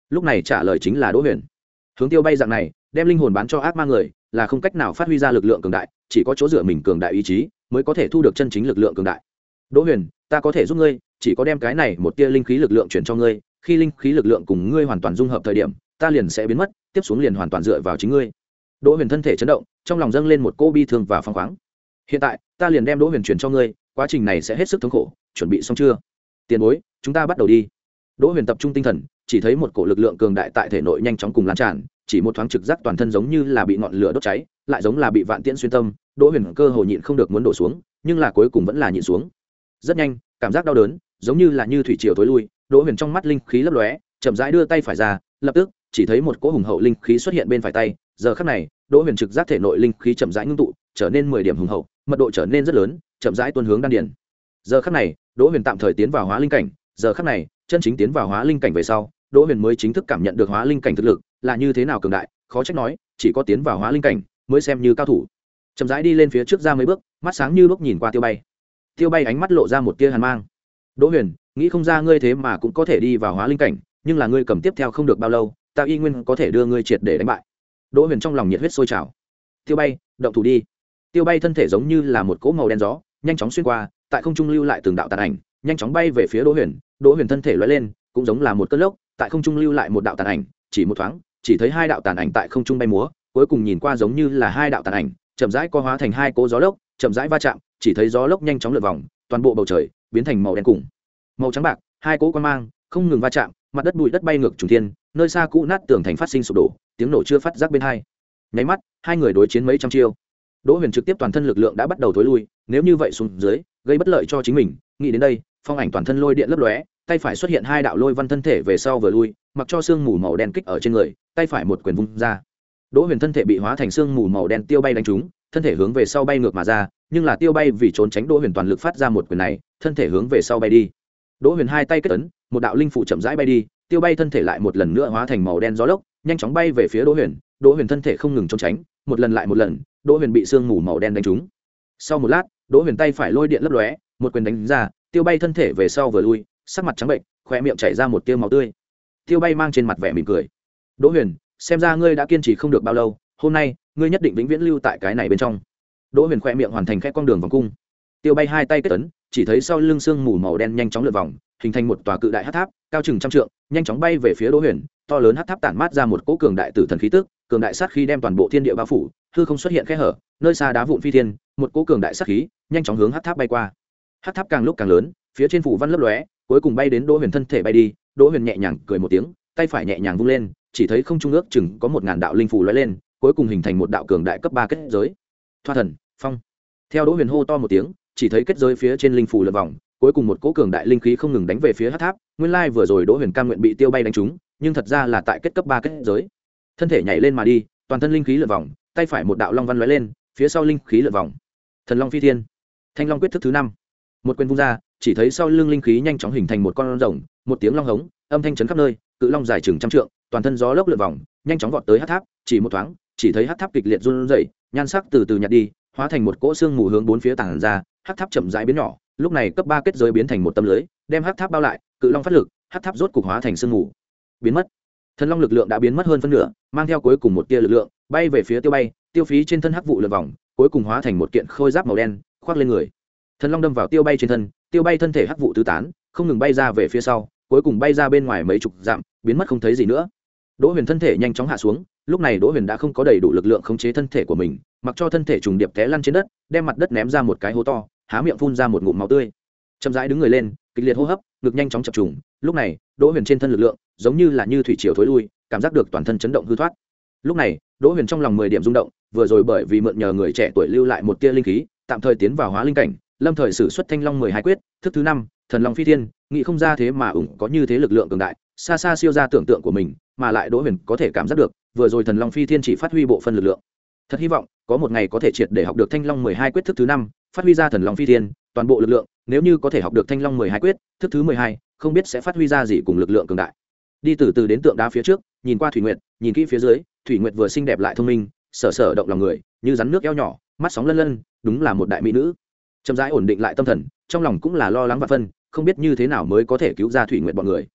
lúc này trả lời chính là Đỗ Huyền. Hướng Tiêu Bay dạng này đem linh hồn bán cho ác ma người là không cách nào phát huy ra lực lượng cường đại, chỉ có chỗ dựa mình cường đại ý chí mới có thể thu được chân chính lực lượng cường đại. Đỗ Huyền, ta có thể giúp ngươi, chỉ có đem cái này một tia linh khí lực lượng chuyển cho ngươi, khi linh khí lực lượng cùng ngươi hoàn toàn dung hợp thời điểm, ta liền sẽ biến mất, tiếp xuống liền hoàn toàn dựa vào chính ngươi. Đỗ Huyền thân thể chấn động, trong lòng dâng lên một cô bi thương và phăng khoáng. Hiện tại, ta liền đem Đỗ Huyền chuyển cho ngươi, quá trình này sẽ hết sức thống khổ, chuẩn bị xong chưa? Tiền bối, chúng ta bắt đầu đi. Đỗ Huyền tập trung tinh thần, chỉ thấy một cổ lực lượng cường đại tại thể nội nhanh chóng cùng lan tràn, chỉ một thoáng trực giác toàn thân giống như là bị ngọn lửa đốt cháy, lại giống là bị vạn tiễn xuyên tâm. Đỗ Huyền cơ hồ nhịn không được muốn đổ xuống, nhưng là cuối cùng vẫn là nhịn xuống. Rất nhanh, cảm giác đau đớn giống như là như thủy triều tối lui. Đỗ Huyền trong mắt linh khí lấp lóe, chậm rãi đưa tay phải ra, lập tức chỉ thấy một cỗ hùng hậu linh khí xuất hiện bên phải tay. Giờ khắc này, Đỗ Huyền trực giác thể nội linh khí chậm rãi ngưng tụ, trở nên mười điểm hùng hậu, mật độ trở nên rất lớn, chậm rãi tuôn hướng đan điền. Giờ khắc này, Đỗ Huyền tạm thời tiến vào hóa linh cảnh. Giờ khắc này, chân chính tiến vào hóa linh cảnh về sau, Đỗ Huyền mới chính thức cảm nhận được hóa linh cảnh thực lực là như thế nào cường đại, khó trách nói, chỉ có tiến vào hóa linh cảnh mới xem như cao thủ. Chậm rãi đi lên phía trước ra mấy bước, mắt sáng như lúc nhìn qua Tiêu Bay. Tiêu Bay ánh mắt lộ ra một tia hàn mang. Đỗ Huyền, nghĩ không ra ngươi thế mà cũng có thể đi vào hóa linh cảnh, nhưng là ngươi cầm tiếp theo không được bao lâu, ta y nguyên có thể đưa ngươi triệt để đánh bại. Đỗ Huyền trong lòng nhiệt huyết sôi trào. Tiêu Bay, động thủ đi. Tiêu Bay thân thể giống như là một cỗ màu đen gió, nhanh chóng xuyên qua, tại không trung lưu lại từng đạo tàn ảnh, nhanh chóng bay về phía Đỗ Huyền. Đỗ Huyền thân thể lóe lên, cũng giống là một cơn lốc, tại không trung lưu lại một đạo tàn ảnh, chỉ một thoáng, chỉ thấy hai đạo tàn ảnh tại không trung bay múa, cuối cùng nhìn qua giống như là hai đạo tàn ảnh, chậm rãi co hóa thành hai cỗ gió lốc, chậm rãi va chạm, chỉ thấy gió lốc nhanh chóng lượn vòng, toàn bộ bầu trời biến thành màu đen cùng màu trắng bạc, hai cỗ quang mang không ngừng va chạm, mặt đất bụi đất bay ngược trùng thiên, nơi xa cũ nát tường thành phát sinh sụp đổ, tiếng nổ chưa phát giác bên hai. Nháy mắt, hai người đối chiến mấy trăm chiêu. Đỗ Huyền trực tiếp toàn thân lực lượng đã bắt đầu thối lui, nếu như vậy xuống dưới, gây bất lợi cho chính mình, nghĩ đến đây, phong ảnh toàn thân lôi điện lấp lóe, tay phải xuất hiện hai đạo lôi văn thân thể về sau vừa lui, mặc cho sương mù màu đen kích ở trên người, tay phải một quyền vung ra. Đỗ Huyền thân thể bị hóa thành sương mù màu đen Tiêu Bay đánh trúng, thân thể hướng về sau bay ngược mà ra, nhưng là Tiêu Bay vì trốn tránh Đỗ Huyền toàn lực phát ra một quyền này, thân thể hướng về sau bay đi. Đỗ Huyền hai tay kết ấn, một đạo linh phụ chậm rãi bay đi, Tiêu Bay thân thể lại một lần nữa hóa thành màu đen gió lốc, nhanh chóng bay về phía Đỗ Huyền. Đỗ Huyền thân thể không ngừng trốn tránh, một lần lại một lần, Đỗ Huyền bị sương mù màu đen đánh trúng. Sau một lát, Đỗ Huyền tay phải lôi điện lấp lóe, một quyền đánh ra, Tiêu Bay thân thể về sau vừa lui, sắc mặt trắng bệnh, khóe miệng chảy ra một tia máu tươi. Tiêu Bay mang trên mặt vẻ mỉm cười. Đỗ Huyền, xem ra ngươi đã kiên trì không được bao lâu, hôm nay ngươi nhất định vĩnh viễn lưu tại cái này bên trong. Đỗ Huyền khóe miệng hoàn thành khẽ con đường vòng cung. Tiêu Bay hai tay kết ấn, chỉ thấy sau lưng sương mù màu đen nhanh chóng lượn vòng, hình thành một tòa cự đại hắc tháp, cao chừng trăm trượng, nhanh chóng bay về phía Đỗ Huyền. To lớn hắc tháp tản mát ra một cỗ cường đại tử thần khí tức, cường đại sát khí đem toàn bộ thiên địa bao phủ, hư không xuất hiện khe hở, nơi xa đá vụn phi thiên, một cỗ cường đại sát khí nhanh chóng hướng hắc tháp bay qua. Hắc tháp càng lúc càng lớn, phía trên phủ văn lấp lóe, cuối cùng bay đến Đỗ Huyền thân thể bay đi. Đỗ Huyền nhẹ nhàng cười một tiếng, tay phải nhẹ nhàng vung lên, chỉ thấy không trung ước chừng có một ngàn đạo linh phù lóe lên, cuối cùng hình thành một đạo cường đại cấp ba kết giới. Thoa thần, phong. Theo Đỗ Huyền hô to một tiếng, chỉ thấy kết giới phía trên linh phù lượn vòng, cuối cùng một cỗ cường đại linh khí không ngừng đánh về phía hắc tháp. Nguyên lai vừa rồi Đỗ Huyền cam nguyện bị Tiêu Bay đánh trúng, nhưng thật ra là tại kết cấp ba kết giới. Thân thể nhảy lên mà đi, toàn thân linh khí lượn vòng, tay phải một đạo long văn lóe lên, phía sau linh khí lượn vòng. Thần Long Phi Thiên, Thanh Long quyết thức thứ năm. Một quyền vung ra, chỉ thấy sau lưng linh khí nhanh chóng hình thành một con rồng, một tiếng long hống, âm thanh chấn khắp nơi, cự long dài chừng trăm trượng, toàn thân gió lốc lượn vòng, nhanh chóng vọt tới hắc tháp, chỉ một thoáng, chỉ thấy hắc tháp kịch liệt run rẩy, nhan sắc từ từ nhạt đi, hóa thành một cỗ xương mù hướng bốn phía tản ra, hắc tháp chậm rãi biến nhỏ, lúc này cấp ba kết giới biến thành một tấm lưới, đem hắc tháp bao lại, cự long phát lực, hắc tháp rốt cục hóa thành xương mù, biến mất. Thần long lực lượng đã biến mất hơn phân nửa, mang theo cuối cùng một tia lực lượng, bay về phía Tiêu Bay, tiêu phí trên thân hắc vụ lượn vòng, cuối cùng hóa thành một kiện khôi giáp màu đen, khoác lên người. Thần long đâm vào Tiêu Bay trên thân, Tiêu Bay thân thể hắc vụ tứ tán, không ngừng bay ra về phía sau, cuối cùng bay ra bên ngoài mấy chục dặm, biến mất không thấy gì nữa. Đỗ Huyền thân thể nhanh chóng hạ xuống, lúc này Đỗ Huyền đã không có đầy đủ lực lượng khống chế thân thể của mình, mặc cho thân thể trùng điệp té lăn trên đất, đem mặt đất ném ra một cái hố to, há miệng phun ra một ngụm máu tươi. Chậm rãi đứng người lên, kịch liệt hô hấp, ngực nhanh chóng chập trùng, lúc này, Đỗ Huyền trên thân lực lượng, giống như là như thủy triều thối lui, cảm giác được toàn thân chấn động hư thoát. Lúc này, Đỗ Huyền trong lòng mười điểm rung động, vừa rồi bởi vì mượn nhờ người trẻ tuổi lưu lại một tia linh khí, tạm thời tiến vào hóa linh cảnh, lâm thời sử xuất Thanh Long mười hai quyết, thức thứ năm, Thần Long Phi Thiên, nghĩ không ra thế mà ủng có như thế lực lượng cường đại, xa xa siêu ra tưởng tượng của mình, mà lại Đỗ Huyền có thể cảm giác được, vừa rồi Thần Long Phi Thiên chỉ phát huy bộ phân lực lượng. Thật hy vọng có một ngày có thể triệt để học được Thanh Long mười hai quyết thức thứ năm, phát huy ra Thần Long Phi Thiên, toàn bộ lực lượng, nếu như có thể học được Thanh Long mười hai quyết, thức thứ mười hai, không biết sẽ phát huy ra gì cùng lực lượng cường đại. Đi từ từ đến tượng đá phía trước, nhìn qua Thủy Nguyệt, nhìn kỹ phía dưới, Thủy Nguyệt vừa xinh đẹp lại thông minh, sở sở động lòng người, như rắn nước eo nhỏ, mắt sóng lân lân, đúng là một đại mỹ nữ. Chậm rãi ổn định lại tâm thần, trong lòng cũng là lo lắng và phân, không biết như thế nào mới có thể cứu ra Thủy Nguyệt bọn người.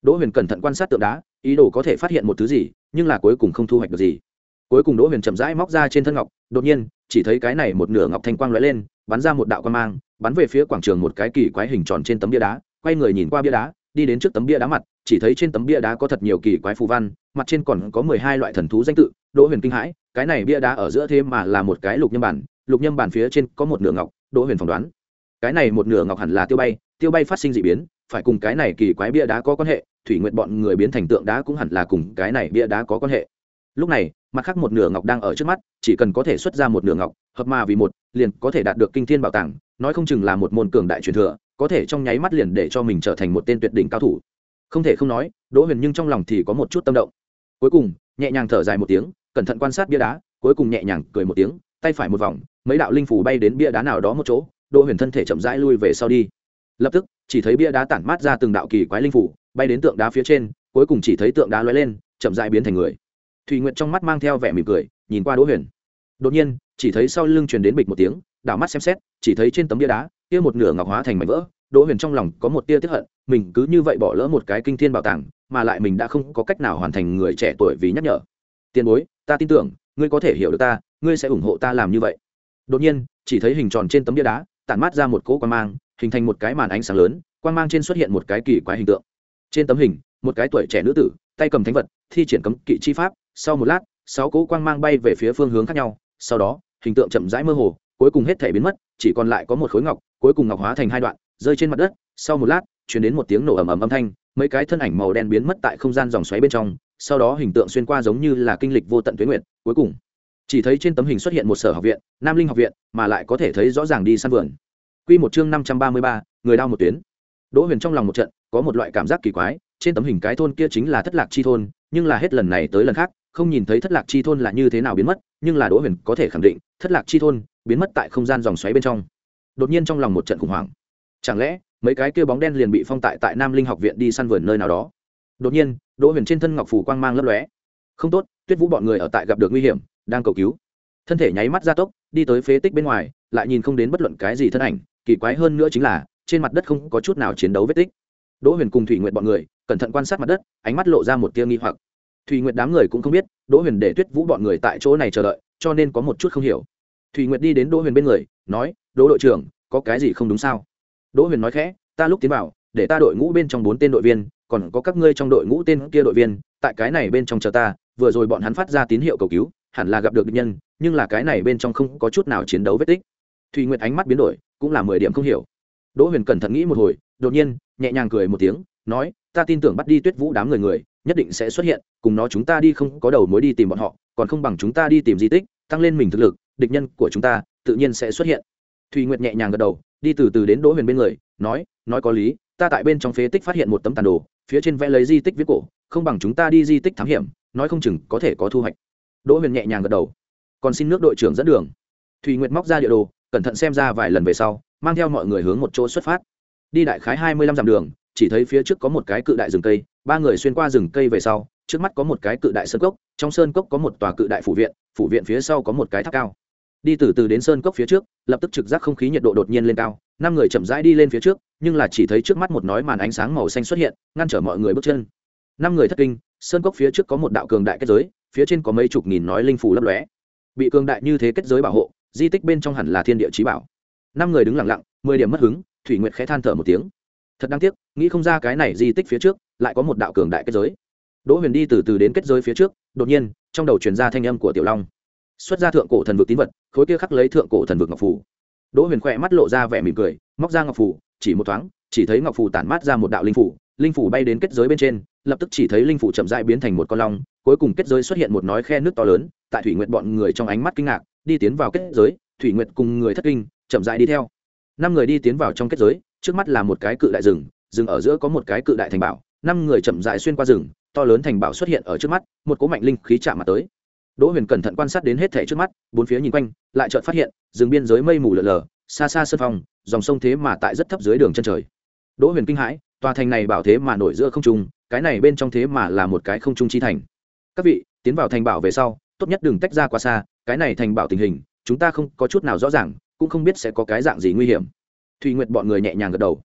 Đỗ Huyền cẩn thận quan sát tượng đá, ý đồ có thể phát hiện một thứ gì, nhưng là cuối cùng không thu hoạch được gì. Cuối cùng Đỗ Huyền chậm rãi móc ra trên thân ngọc, đột nhiên chỉ thấy cái này một nửa ngọc thanh quang lóe lên, bắn ra một đạo quang mang, bắn về phía quảng trường một cái kỳ quái hình tròn trên tấm bia đá. Quay người nhìn qua bia đá, đi đến trước tấm bia đá mặt, chỉ thấy trên tấm bia đá có thật nhiều kỳ quái phù văn, mặt trên còn có mười hai loại thần thú danh tự. Đỗ Huyền kinh hãi, cái này bia đá ở giữa thế mà là một cái lục nhâm bản, lục nhâm bản phía trên có một nửa ngọc. Đỗ Huyền phỏng đoán, cái này một nửa ngọc hẳn là tiêu bay, tiêu bay phát sinh dị biến, phải cùng cái này kỳ quái bia đá có quan hệ. Thủy Nguyệt bọn người biến thành tượng đá cũng hẳn là cùng cái này bia đá có quan hệ. Lúc này, mặt khác một nửa ngọc đang ở trước mắt, chỉ cần có thể xuất ra một nửa ngọc, hợp mà vì một, liền có thể đạt được kinh thiên bảo tàng, nói không chừng là một môn cường đại truyền thừa, có thể trong nháy mắt liền để cho mình trở thành một tên tuyệt đỉnh cao thủ. Không thể không nói, Đỗ Huyền nhưng trong lòng thì có một chút tâm động. Cuối cùng, nhẹ nhàng thở dài một tiếng, cẩn thận quan sát bia đá, cuối cùng nhẹ nhàng cười một tiếng, tay phải một vòng, mấy đạo linh phù bay đến bia đá nào đó một chỗ, Đỗ Huyền thân thể chậm rãi lui về sau đi. Lập tức, chỉ thấy bia đá tản mát ra từng đạo kỳ quái linh phù, bay đến tượng đá phía trên, cuối cùng chỉ thấy tượng đá lóe lên, chậm rãi biến thành người. Thủy Nguyệt trong mắt mang theo vẻ mỉm cười, nhìn qua Đỗ Huyền. Đột nhiên, chỉ thấy sau lưng truyền đến bịch một tiếng, đảo mắt xem xét, chỉ thấy trên tấm bia đá, kia một nửa ngọc hóa thành mảnh vỡ. Đỗ Huyền trong lòng có một tia tiếc hận, mình cứ như vậy bỏ lỡ một cái kinh thiên bảo tàng, mà lại mình đã không có cách nào hoàn thành người trẻ tuổi vì nhắc nhở. Tiền bối, ta tin tưởng, ngươi có thể hiểu được ta, ngươi sẽ ủng hộ ta làm như vậy. Đột nhiên, chỉ thấy hình tròn trên tấm bia đá, tản mát ra một cỗ quang mang, hình thành một cái màn ánh sáng lớn, quang mang trên xuất hiện một cái kỳ quái hình tượng. Trên tấm hình, một cái tuổi trẻ nữ tử, tay cầm thánh vật, thi triển cấm kỵ chi pháp. Sau một lát, sáu cỗ quang mang bay về phía phương hướng khác nhau, sau đó, hình tượng chậm rãi mơ hồ, cuối cùng hết thể biến mất, chỉ còn lại có một khối ngọc, cuối cùng ngọc hóa thành hai đoạn, rơi trên mặt đất. Sau một lát, truyền đến một tiếng nổ ầm ầm âm thanh, mấy cái thân ảnh màu đen biến mất tại không gian dòng xoáy bên trong, sau đó hình tượng xuyên qua giống như là kinh lịch vô tận tuế nguyệt, cuối cùng chỉ thấy trên tấm hình xuất hiện một sở học viện, Nam Linh học viện, mà lại có thể thấy rõ ràng đi săn vườn. Quy một chương năm trăm ba mươi ba, người đao một tuyến. Đỗ Huyền trong lòng một trận, có một loại cảm giác kỳ quái, trên tấm hình cái thôn kia chính là Thất Lạc chi thôn, nhưng là hết lần này tới lần khác, không nhìn thấy Thất Lạc chi thôn là như thế nào biến mất, nhưng là Đỗ Huyền có thể khẳng định, Thất Lạc chi thôn biến mất tại không gian dòng xoáy bên trong. Đột nhiên trong lòng một trận khủng hoảng. Chẳng lẽ, mấy cái kia bóng đen liền bị phong tại tại Nam Linh học viện đi săn vườn nơi nào đó? Đột nhiên, Đỗ Huyền trên thân ngọc phù quang mang lấp lóe. Không tốt, Tuyết Vũ bọn người ở tại gặp được nguy hiểm, đang cầu cứu. Thân thể nháy mắt gia tốc, đi tới phế tích bên ngoài, lại nhìn không đến bất luận cái gì thân ảnh, kỳ quái hơn nữa chính là, trên mặt đất không có chút nào chiến đấu vết tích. Đỗ Huyền cùng Thủy Nguyệt bọn người, cẩn thận quan sát mặt đất, ánh mắt lộ ra một tia nghi hoặc. Thủy Nguyệt đám người cũng không biết, Đỗ Huyền để Tuyết Vũ bọn người tại chỗ này chờ đợi, cho nên có một chút không hiểu. Thủy Nguyệt đi đến Đỗ Huyền bên người, nói: "Đỗ đội trưởng, có cái gì không đúng sao?" Đỗ Huyền nói khẽ: "Ta lúc tiến vào, để ta đội ngũ bên trong bốn tên đội viên, còn có các ngươi trong đội ngũ tên kia đội viên, tại cái này bên trong chờ ta, vừa rồi bọn hắn phát ra tín hiệu cầu cứu, hẳn là gặp được địch nhân, nhưng là cái này bên trong không có chút nào chiến đấu vết tích." Thủy Nguyệt ánh mắt biến đổi, cũng là mười điểm không hiểu. Đỗ Huyền cẩn thận nghĩ một hồi, đột nhiên nhẹ nhàng cười một tiếng, nói: "Ta tin tưởng bắt đi Tuyết Vũ đám người người, nhất định sẽ xuất hiện, cùng nó chúng ta đi không có đầu mối đi tìm bọn họ, còn không bằng chúng ta đi tìm di tích, tăng lên mình thực lực, địch nhân của chúng ta tự nhiên sẽ xuất hiện." Thủy Nguyệt nhẹ nhàng gật đầu, đi từ từ đến Đỗ Huyền bên người, nói: "Nói có lý, ta tại bên trong phế tích phát hiện một tấm tàn đồ, phía trên vẽ lấy di tích viết cổ, không bằng chúng ta đi di tích thám hiểm, nói không chừng có thể có thu hoạch." Đỗ Huyền nhẹ nhàng gật đầu. "Còn xin nước đội trưởng dẫn đường." Thủy Nguyệt móc ra địa đồ, cẩn thận xem ra vài lần về sau, mang theo mọi người hướng một chỗ xuất phát. Đi đại khái hai mươi lăm dặm đường, chỉ thấy phía trước có một cái cự đại rừng cây, ba người xuyên qua rừng cây về sau, trước mắt có một cái cự đại sơn cốc, trong sơn cốc có một tòa cự đại phủ viện, phủ viện phía sau có một cái tháp cao. Đi từ từ đến sơn cốc phía trước, lập tức trực giác không khí nhiệt độ đột nhiên lên cao, năm người chậm rãi đi lên phía trước, nhưng là chỉ thấy trước mắt một nói màn ánh sáng màu xanh xuất hiện, ngăn trở mọi người bước chân. Năm người thất kinh, sơn cốc phía trước có một đạo cường đại kết giới, phía trên có mấy chục nghìn nói linh phù lấp lóe. Bị cường đại như thế kết giới bảo hộ, di tích bên trong hẳn là thiên địa chí bảo. Năm người đứng lặng lặng, mười điểm mất hứng, Thủy Nguyệt khẽ than thở một tiếng. Thật đáng tiếc, nghĩ không ra cái này di tích phía trước lại có một đạo cường đại kết giới. Đỗ Huyền đi từ từ đến kết giới phía trước, đột nhiên, trong đầu truyền ra thanh âm của Tiểu Long. Xuất ra thượng cổ thần vực tín vật, khối kia khắc lấy thượng cổ thần vực ngọc phù. Đỗ Huyền khẽ mắt lộ ra vẻ mỉm cười, móc ra ngọc phù, chỉ một thoáng, chỉ thấy ngọc phù tản mát ra một đạo linh phù, linh phù bay đến kết giới bên trên, lập tức chỉ thấy linh phù chậm rãi biến thành một con long, cuối cùng kết giới xuất hiện một nói khe nước to lớn, tại Thủy Nguyệt bọn người trong ánh mắt kinh ngạc, đi tiến vào kết giới, Thủy Nguyệt cùng người thất kinh, chậm rãi đi theo. Năm người đi tiến vào trong kết giới, trước mắt là một cái cự đại rừng, rừng ở giữa có một cái cự đại thành bảo, năm người chậm rãi xuyên qua rừng, to lớn thành bảo xuất hiện ở trước mắt, một cỗ mạnh linh khí chạm mặt tới. Đỗ Huyền cẩn thận quan sát đến hết thảy trước mắt, bốn phía nhìn quanh, lại chợt phát hiện, rừng biên giới mây mù lờ lờ, xa xa sơn phong, dòng sông thế mà tại rất thấp dưới đường chân trời. Đỗ Huyền kinh hãi, tòa thành này bảo thế mà nổi giữa không trung, cái này bên trong thế mà là một cái không trung chi thành. Các vị, tiến vào thành bảo về sau, tốt nhất đừng tách ra quá xa, cái này thành bảo tình hình, chúng ta không có chút nào rõ ràng, cũng không biết sẽ có cái dạng gì nguy hiểm. Thủy Nguyệt bọn người nhẹ nhàng gật đầu.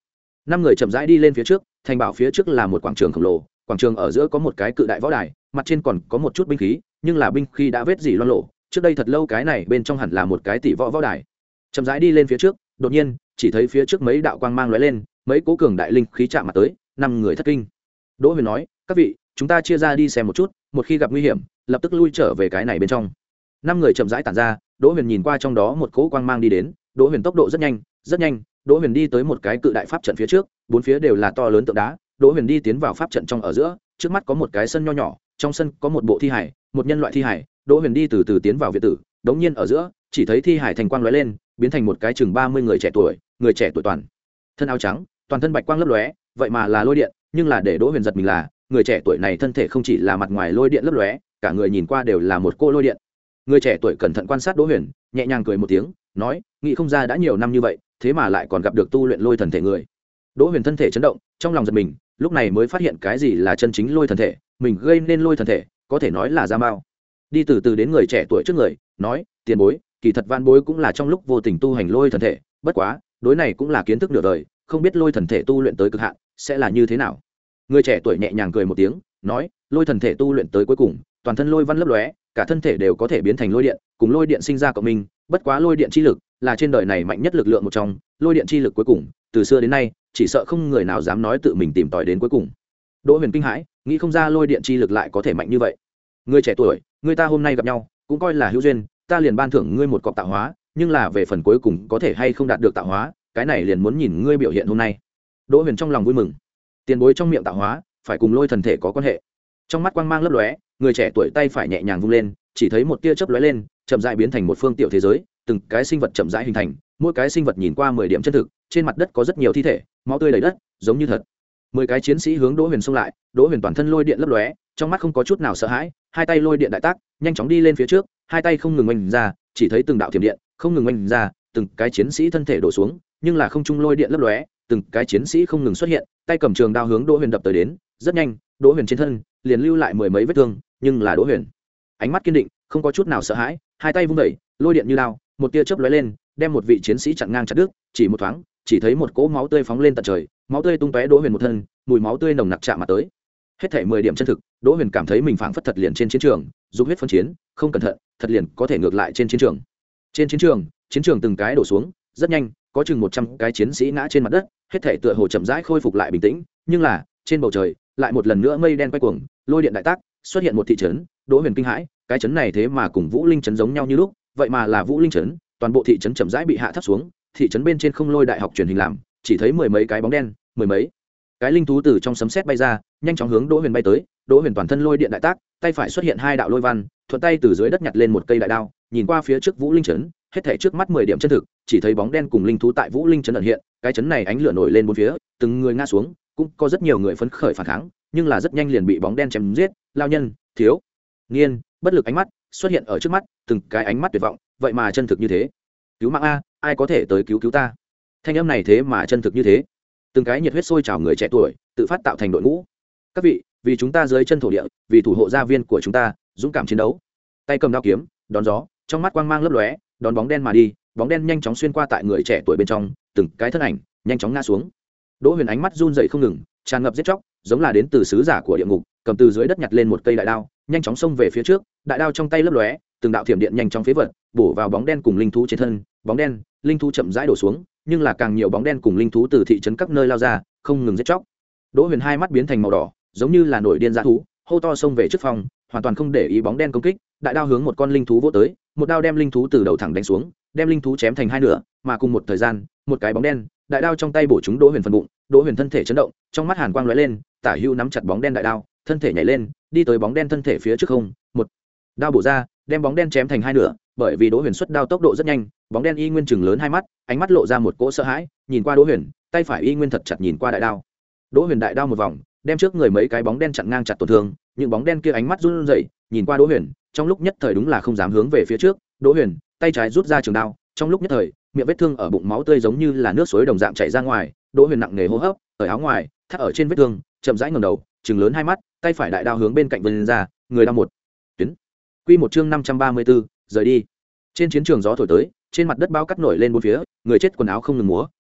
năm người chậm rãi đi lên phía trước, thành bảo phía trước là một quảng trường khổng lồ, quảng trường ở giữa có một cái cự đại võ đài, mặt trên còn có một chút binh khí, nhưng là binh khí đã vết dỉ loang lộ, trước đây thật lâu cái này bên trong hẳn là một cái tỷ võ võ đài. Chậm rãi đi lên phía trước, đột nhiên chỉ thấy phía trước mấy đạo quang mang lóe lên, mấy cố cường đại linh khí chạm mặt tới, năm người thất kinh. Đỗ Huyền nói, các vị, chúng ta chia ra đi xem một chút, một khi gặp nguy hiểm lập tức lui trở về cái này bên trong. Năm người chậm rãi tản ra, Đỗ Huyền nhìn qua trong đó một cỗ quang mang đi đến. Đỗ Huyền tốc độ rất nhanh rất nhanh, Đỗ Huyền đi tới một cái cự đại pháp trận phía trước, bốn phía đều là to lớn tượng đá. Đỗ Huyền đi tiến vào pháp trận trong ở giữa, trước mắt có một cái sân nho nhỏ, trong sân có một bộ thi hải, một nhân loại thi hải. Đỗ Huyền đi từ từ tiến vào viện tử, đống nhiên ở giữa chỉ thấy thi hải thành quang lóe lên, biến thành một cái chừng ba mươi người trẻ tuổi, người trẻ tuổi toàn thân áo trắng, toàn thân bạch quang lấp lóe, vậy mà là lôi điện, nhưng là để Đỗ Huyền giật mình là, người trẻ tuổi này thân thể không chỉ là mặt ngoài lôi điện lấp lóe, cả người nhìn qua đều là một cô lôi điện. Người trẻ tuổi cẩn thận quan sát Đỗ Huyền, nhẹ nhàng cười một tiếng, nói, nghĩ không ra đã nhiều năm như vậy, thế mà lại còn gặp được tu luyện lôi thần thể người. Đỗ Huyền thân thể chấn động, trong lòng giật mình, lúc này mới phát hiện cái gì là chân chính lôi thần thể, mình gây nên lôi thần thể, có thể nói là ra mao. Đi từ từ đến người trẻ tuổi trước người, nói, tiền bối, kỳ thật van bối cũng là trong lúc vô tình tu hành lôi thần thể, bất quá, đối này cũng là kiến thức nửa đời, không biết lôi thần thể tu luyện tới cực hạn sẽ là như thế nào. Người trẻ tuổi nhẹ nhàng cười một tiếng, nói, lôi thần thể tu luyện tới cuối cùng, toàn thân lôi văn lấp lóe, cả thân thể đều có thể biến thành lôi điện, cùng lôi điện sinh ra cộng minh, bất quá lôi điện chi lực là trên đời này mạnh nhất lực lượng một trong, lôi điện chi lực cuối cùng, từ xưa đến nay, chỉ sợ không người nào dám nói tự mình tìm tòi đến cuối cùng. Đỗ Huyền kinh hãi, nghĩ không ra lôi điện chi lực lại có thể mạnh như vậy. Người trẻ tuổi, người ta hôm nay gặp nhau, cũng coi là hữu duyên, ta liền ban thưởng ngươi một cọc tạo hóa, nhưng là về phần cuối cùng có thể hay không đạt được tạo hóa, cái này liền muốn nhìn ngươi biểu hiện hôm nay. Đỗ Huyền trong lòng vui mừng, tiền bối trong miệng tạo hóa phải cùng lôi thần thể có quan hệ. Trong mắt quang mang lấp lóe, người trẻ tuổi tay phải nhẹ nhàng vung lên, chỉ thấy một tia chớp lóe lên, chậm rãi biến thành một phương tiểu thế giới, từng cái sinh vật chậm rãi hình thành, mỗi cái sinh vật nhìn qua mười điểm chân thực, trên mặt đất có rất nhiều thi thể, máu tươi đầy đất, giống như thật. Mười cái chiến sĩ hướng Đỗ Huyền xông lại, Đỗ Huyền toàn thân lôi điện lấp lóe, trong mắt không có chút nào sợ hãi, hai tay lôi điện đại tác, nhanh chóng đi lên phía trước, hai tay không ngừng oanh ra, chỉ thấy từng đạo thiểm điện không ngừng oanh ra, từng cái chiến sĩ thân thể đổ xuống, nhưng là không trung lôi điện lấp lóe, từng cái chiến sĩ không ngừng xuất hiện, tay cầm trường đao hướng Đỗ Huyền đập tới đến, rất nhanh, Đỗ Huyền trên thân liền lưu lại mười mấy vết thương, nhưng là Đỗ Huyền ánh mắt kiên định, không có chút nào sợ hãi, hai tay vung đẩy, lôi điện như đao, một tia chớp lóe lên, đem một vị chiến sĩ chặn ngang chặt đứt, chỉ một thoáng, chỉ thấy một cỗ máu tươi phóng lên tận trời, máu tươi tung tóe Đỗ Huyền một thân, mùi máu tươi nồng nặc chạm mặt tới. Hết thảy mười điểm chân thực, Đỗ Huyền cảm thấy mình phảng phất thật liền trên chiến trường, dục huyết phân chiến, không cẩn thận, thật liền có thể ngược lại trên chiến trường. Trên chiến trường, chiến trường từng cái đổ xuống, rất nhanh, có chừng một trăm cái chiến sĩ ngã trên mặt đất, hết thảy tựa hồ chậm rãi khôi phục lại bình tĩnh, nhưng là, trên bầu trời, lại một lần nữa mây đen quay cuồng, lôi điện đại tác, xuất hiện một thị trấn, Đỗ Huyền kinh hãi, cái trấn này thế mà cùng Vũ Linh trấn giống nhau như lúc, vậy mà là Vũ Linh trấn, toàn bộ thị trấn chậm rãi bị hạ thấp xuống, thị trấn bên trên không lôi đại học truyền hình làm, chỉ thấy mười mấy cái bóng đen, mười mấy cái linh thú từ trong sấm sét bay ra, nhanh chóng hướng Đỗ Huyền bay tới. Đỗ Huyền toàn thân lôi điện đại tác, tay phải xuất hiện hai đạo lôi văn, thuận tay từ dưới đất nhặt lên một cây đại đao, nhìn qua phía trước Vũ Linh trấn, hết thảy trước mắt mười điểm chân thực, chỉ thấy bóng đen cùng linh thú tại Vũ Linh trấn ẩn hiện, cái trấn này ánh lửa nổi lên bốn phía, từng người ngã xuống, cũng có rất nhiều người phấn khởi phản kháng, nhưng là rất nhanh liền bị bóng đen chém giết. Lao nhân, thiếu niên, bất lực ánh mắt xuất hiện ở trước mắt, từng cái ánh mắt tuyệt vọng, vậy mà chân thực như thế. Cứu mạng a, ai có thể tới cứu cứu ta? Thanh âm này thế mà chân thực như thế. Từng cái nhiệt huyết sôi trào người trẻ tuổi, tự phát tạo thành đội ngũ. Các vị, vì chúng ta dưới chân thổ địa, vì thủ hộ gia viên của chúng ta, dũng cảm chiến đấu. Tay cầm đao kiếm, đón gió, trong mắt quang mang lấp lóe, đón bóng đen mà đi, bóng đen nhanh chóng xuyên qua tại người trẻ tuổi bên trong, từng cái thân ảnh nhanh chóng ngã xuống. Đỗ Huyền ánh mắt run rẩy không ngừng, tràn ngập giết chóc, giống là đến từ sứ giả của địa ngục, cầm từ dưới đất nhặt lên một cây đại đao, nhanh chóng xông về phía trước, đại đao trong tay lấp lóe, từng đạo thiểm điện nhanh chóng phế vật, bổ vào bóng đen cùng linh thú trên thân, bóng đen, linh thú chậm rãi đổ xuống, nhưng là càng nhiều bóng đen cùng linh thú từ thị trấn các nơi lao ra, không ngừng giết chóc. Đỗ Huyền hai mắt biến thành màu đỏ, giống như là nổi điên dã thú, hô to xông về trước phòng, hoàn toàn không để ý bóng đen công kích, đại đao hướng một con linh thú vỗ tới, một đao đem linh thú từ đầu thẳng đánh xuống, đem linh thú chém thành hai nửa, mà cùng một thời gian, một cái bóng đen, đại đao trong tay bổ trúng Đỗ Huyền phần bụng, Đỗ Huyền thân thể chấn động, trong mắt hàn quang lóe lên, tả hữu nắm chặt bóng đen đại đao, thân thể nhảy lên, đi tới bóng đen thân thể phía trước không, một đao bổ ra, đem bóng đen chém thành hai nửa, bởi vì Đỗ Huyền xuất đao tốc độ rất nhanh, bóng đen y nguyên chừng lớn hai mắt, ánh mắt lộ ra một cỗ sợ hãi, nhìn qua Đỗ Huyền, tay phải y nguyên thật chặt nhìn qua đại đao. Đỗ Huyền đại đao một vòng, đem trước người mấy cái bóng đen chặn ngang chặt tổn thương, những bóng đen kia ánh mắt run rẩy, nhìn qua Đỗ Huyền, trong lúc nhất thời đúng là không dám hướng về phía trước. Đỗ Huyền, tay trái rút ra trường đao, trong lúc nhất thời, miệng vết thương ở bụng máu tươi giống như là nước suối đồng dạng chảy ra ngoài. Đỗ Huyền nặng nề hô hấp, ở áo ngoài, thắt ở trên vết thương, chậm rãi ngẩng đầu, trừng lớn hai mắt, tay phải đại đao hướng bên cạnh vươn ra, người đao một tuyến. Quy một chương năm trăm ba mươi tư, rời đi. Trên chiến trường gió thổi tới, trên mặt đất bao cắt nổi lên bốn phía, người chết quần áo không ngừng múa,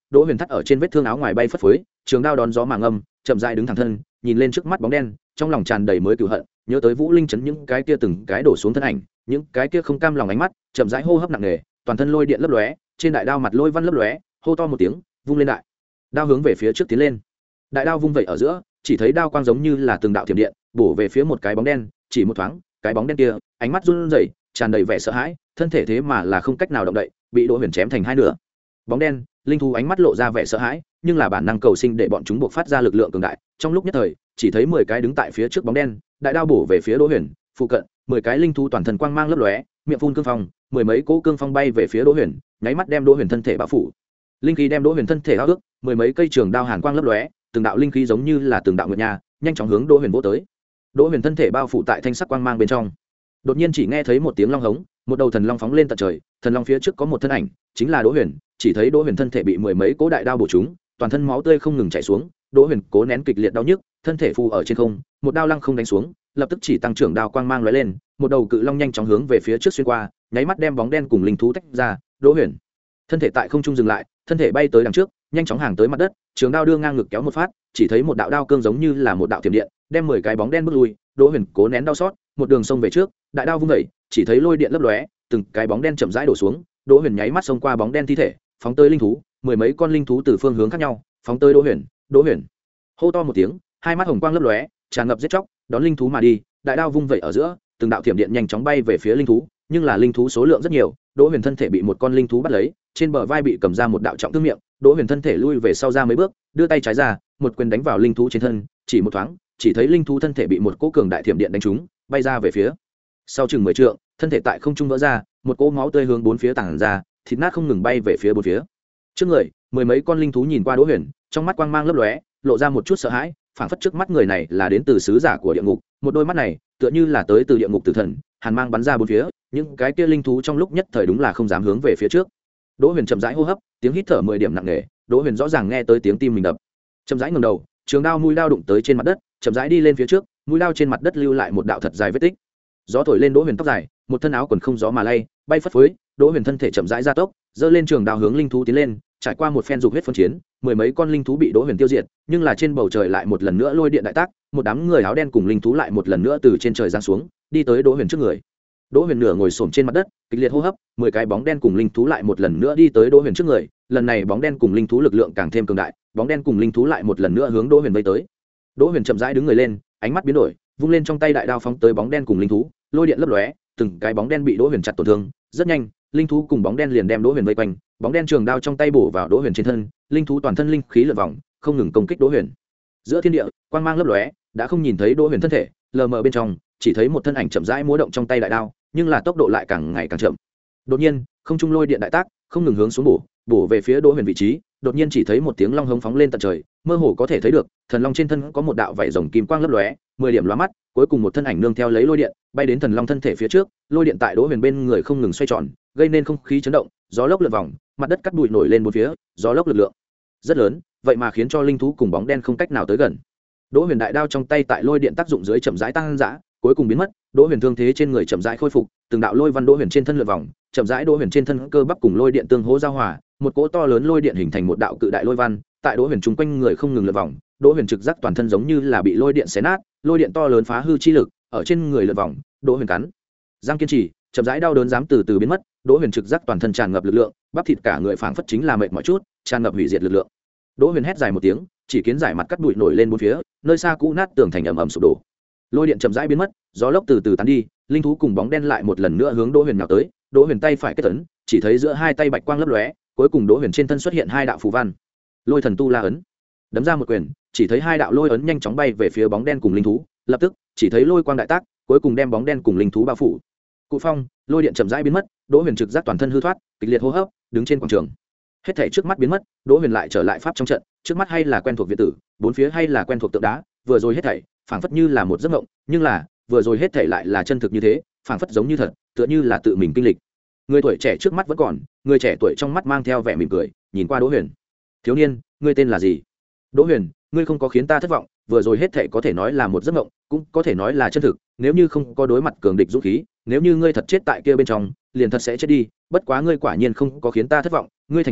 Đỗ Huyền thắt ở trên vết thương áo ngoài bay phất phới, trường đao đón gió mà ngâm, chậm rãi đứng thẳng thân, nhìn lên trước mắt bóng đen, trong lòng tràn đầy mới cừu hận, nhớ tới Vũ Linh chấn những cái kia từng cái đổ xuống thân ảnh, những cái kia không cam lòng ánh mắt, chậm rãi hô hấp nặng nề, toàn thân lôi điện lấp lóe, trên đại đao mặt lôi văn lấp lóe, hô to một tiếng, vung lên đại đao hướng về phía trước tiến lên. Đại đao vung vậy ở giữa, chỉ thấy đao quang giống như là từng đạo thiểm điện, bổ về phía một cái bóng đen, chỉ một thoáng, cái bóng đen kia, ánh mắt run rẩy, tràn đầy vẻ sợ hãi, thân thể thế mà là không cách nào động đậy, bị Đỗ Huyền chém thành hai nửa. Bóng đen, linh thú ánh mắt lộ ra vẻ sợ hãi, nhưng là bản năng cầu sinh để bọn chúng buộc phát ra lực lượng cường đại, trong lúc nhất thời, chỉ thấy mười cái đứng tại phía trước bóng đen, đại đao bổ về phía Đỗ Huyền, phụ cận, mười cái linh thú toàn thân quang mang lấp lóe, miệng phun cương phong, mười mấy cỗ cương phong bay về phía Đỗ Huyền, nháy mắt đem Đỗ Huyền thân thể bao phủ. Linh khí đem Đỗ Huyền thân thể bao ước, mười mấy cây trường đao hàn quang lấp lóe, từng đạo linh khí giống như là từng đạo nguyệt nha, nhanh chóng hướng Đỗ Huyền vỗ tới. Đỗ Huyền thân thể bao phủ tại thanh sắc quang mang bên trong. Đột nhiên chỉ nghe thấy một tiếng long hống, một đầu thần long phóng lên tận trời, thần long phía trước có một thân ảnh, chính là Đỗ Huyền, chỉ thấy Đỗ Huyền thân thể bị mười mấy cỗ đại đao bổ trúng, toàn thân máu tươi không ngừng chảy xuống, Đỗ Huyền cố nén kịch liệt đau nhức, thân thể phù ở trên không, một đao lăng không đánh xuống, lập tức chỉ tăng trưởng đao quang mang lóe lên, một đầu cự long nhanh chóng hướng về phía trước xuyên qua, nháy mắt đem bóng đen cùng linh thú tách ra. Đỗ Huyền thân thể tại không trung dừng lại, thân thể bay tới đằng trước, nhanh chóng hàng tới mặt đất, trường đao đưa ngang ngực kéo một phát, chỉ thấy một đạo đao cương giống như là một đạo thiểm điện, đem mười cái bóng đen bước lui. Đỗ Huyền cố nén đau xót, một đường xông về trước, đại đao vung dậy, chỉ thấy lôi điện lấp lóe, từng cái bóng đen chậm rãi đổ xuống. Đỗ Huyền nháy mắt xông qua bóng đen thi thể, phóng tới linh thú, mười mấy con linh thú từ phương hướng khác nhau, phóng tới Đỗ Huyền. Đỗ Huyền hô to một tiếng, hai mắt hồng quang lấp lóe, tràn ngập giết chóc, đón linh thú mà đi, đại đao vung vậy ở giữa, từng đạo thiểm điện nhanh chóng bay về phía linh thú, nhưng là linh thú số lượng rất nhiều, Đỗ Huyền thân thể bị một con linh thú bắt lấy, trên bờ vai bị cầm ra một đạo trọng thương miệng, Đỗ Huyền thân thể lui về sau ra mấy bước, đưa tay trái ra, một quyền đánh vào linh thú trên thân, chỉ một thoáng, chỉ thấy linh thú thân thể bị một cỗ cường đại thiểm điện đánh trúng, bay ra về phía sau chừng mười trượng, thân thể tại không trung vỡ ra, một cỗ máu tươi hướng bốn phía tản ra, thịt nát không ngừng bay về phía bốn phía. Trước người, mười mấy con linh thú nhìn qua Đỗ Huyền, trong mắt quang mang lấp lóe, lộ ra một chút sợ hãi, phảng phất trước mắt người này là đến từ sứ giả của địa ngục, một đôi mắt này, tựa như là tới từ địa ngục tử thần, hàn mang bắn ra bốn phía, những cái kia linh thú trong lúc nhất thời đúng là không dám hướng về phía trước. Đỗ Huyền chậm rãi hô hấp, tiếng hít thở mười điểm nặng nề, Đỗ Huyền rõ ràng nghe tới tiếng tim mình đập. Chậm rãi ngẩng đầu, trường đao mũi đao đụng tới trên mặt đất, chậm rãi đi lên phía trước, mũi đao trên mặt đất lưu lại một đạo thật dài vết tích. Gió thổi lên Đỗ Huyền tóc dài, một thân áo quần không gió mà lay, bay phất phới, Đỗ Huyền thân thể chậm rãi gia tốc, giơ lên trường đao hướng linh thú tiến lên, trải qua một phen dục huyết phân chiến, mười mấy con linh thú bị Đỗ Huyền tiêu diệt, nhưng là trên bầu trời lại một lần nữa lôi điện đại tác, một đám người áo đen cùng linh thú lại một lần nữa từ trên trời giáng xuống, đi tới Đỗ Huyền trước người. Đỗ Huyền nửa ngồi xổm trên mặt đất, kịch liệt hô hấp, mười cái bóng đen cùng linh thú lại một lần nữa đi tới Đỗ Huyền trước người, lần này bóng đen cùng linh thú lực lượng càng thêm cường đại, bóng đen cùng linh thú lại một lần nữa hướng Đỗ Huyền vây tới. Đỗ Huyền chậm rãi đứng người lên, ánh mắt biến đổi, vung lên trong tay đại đao phóng tới bóng đen cùng linh thú, lôi điện lấp lóe, từng cái bóng đen bị Đỗ Huyền chặt tổn thương, rất nhanh, linh thú cùng bóng đen liền đem Đỗ Huyền vây quanh, bóng đen trường đao trong tay bổ vào Đỗ Huyền trên thân, linh thú toàn thân linh khí lượn vòng, không ngừng công kích Đỗ Huyền. Giữa thiên địa, quang mang lấp lóe, đã không nhìn thấy Đỗ Huyền thân thể, lờ mờ bên trong, chỉ thấy một thân ảnh chậm rãi múa động trong tay đại đao, nhưng là tốc độ lại càng ngày càng chậm. Đột nhiên, không trung lôi điện đại tác, không ngừng hướng xuống bổ, bổ về phía Đỗ Huyền vị trí, đột nhiên chỉ thấy một tiếng long hống phóng lên tận trời, mơ hồ có thể thấy được, thần long trên thân có một đạo vảy rồng kim quang lấp lóe, mười điểm lóa mắt, cuối cùng một thân ảnh nương theo lấy lôi điện, bay đến thần long thân thể phía trước, lôi điện tại Đỗ Huyền bên người không ngừng xoay tròn, gây nên không khí chấn động, gió lốc lượn vòng, mặt đất cắt bụi nổi lên bốn phía, gió lốc lực lượng rất lớn, vậy mà khiến cho linh thú cùng bóng đen không cách nào tới gần. Đỗ Huyền đại đao trong tay tại lôi điện tác dụng dưới chậm rãi tăng dã, cuối cùng biến mất, Đỗ Huyền thương thế trên người chậm rãi khôi phục, từng đạo lôi văn Đỗ Huyền trên thân lượn vòng, chậm rãi Đỗ Huyền trên thân cơ bắp cùng lôi điện tương hỗ giao hòa, một cỗ to lớn lôi điện hình thành một đạo cự đại lôi văn, tại Đỗ Huyền chung quanh người không ngừng lượn vòng, Đỗ Huyền trực giác toàn thân giống như là bị lôi điện xé nát, lôi điện to lớn phá hư chi lực ở trên người lượn vòng, Đỗ Huyền cắn răng kiên trì, chậm rãi đau đớn dám từ từ biến mất, Đỗ Huyền trực giác toàn thân tràn ngập lực lượng, bắp thịt cả người phảng phất chính là mệt mỏi chút, tràn ngập hủy diệt lực lượng. Đỗ Huyền hét dài một tiếng, chỉ kiến giải mặt cắt bụi nổi lên bốn phía, nơi xa cũ nát tường thành ầm ầm sụp đổ. Lôi điện chậm rãi biến mất, gió lốc từ từ tán đi, linh thú cùng bóng đen lại một lần nữa hướng Đỗ Huyền nhào tới, Đỗ Huyền tay phải kết tấn, chỉ thấy giữa hai tay bạch quang lấp lóe, cuối cùng Đỗ Huyền trên thân xuất hiện hai đạo phù văn. Lôi thần tu la ấn. Đấm ra một quyền, chỉ thấy hai đạo lôi ấn nhanh chóng bay về phía bóng đen cùng linh thú, lập tức, chỉ thấy lôi quang đại tác, cuối cùng đem bóng đen cùng linh thú bao phủ. Cụ phong, lôi điện chậm rãi biến mất, Đỗ Huyền trực giác toàn thân hư thoát, kịch liệt hô hấp, đứng trên quảng trường. Hết thảy trước mắt biến mất, Đỗ Huyền lại trở lại pháp trong trận, trước mắt hay là quen thuộc viện tử, bốn phía hay là quen thuộc tượng đá, vừa rồi hết thảy, phảng phất như là một giấc mộng, nhưng là, vừa rồi hết thảy lại là chân thực như thế, phảng phất giống như thật, tựa như là tự mình kinh lịch. Người tuổi trẻ trước mắt vẫn còn, người trẻ tuổi trong mắt mang theo vẻ mỉm cười, nhìn qua Đỗ Huyền. "Thiếu niên, ngươi tên là gì?" "Đỗ Huyền, ngươi không có khiến ta thất vọng, vừa rồi hết thảy có thể nói là một giấc mộng, cũng có thể nói là chân thực, nếu như không có đối mặt cường địch dũng khí, nếu như ngươi thật chết tại kia bên trong, liền thật sẽ chết đi, bất quá ngươi quả nhiên không có khiến ta thất vọng, ngươi thành công,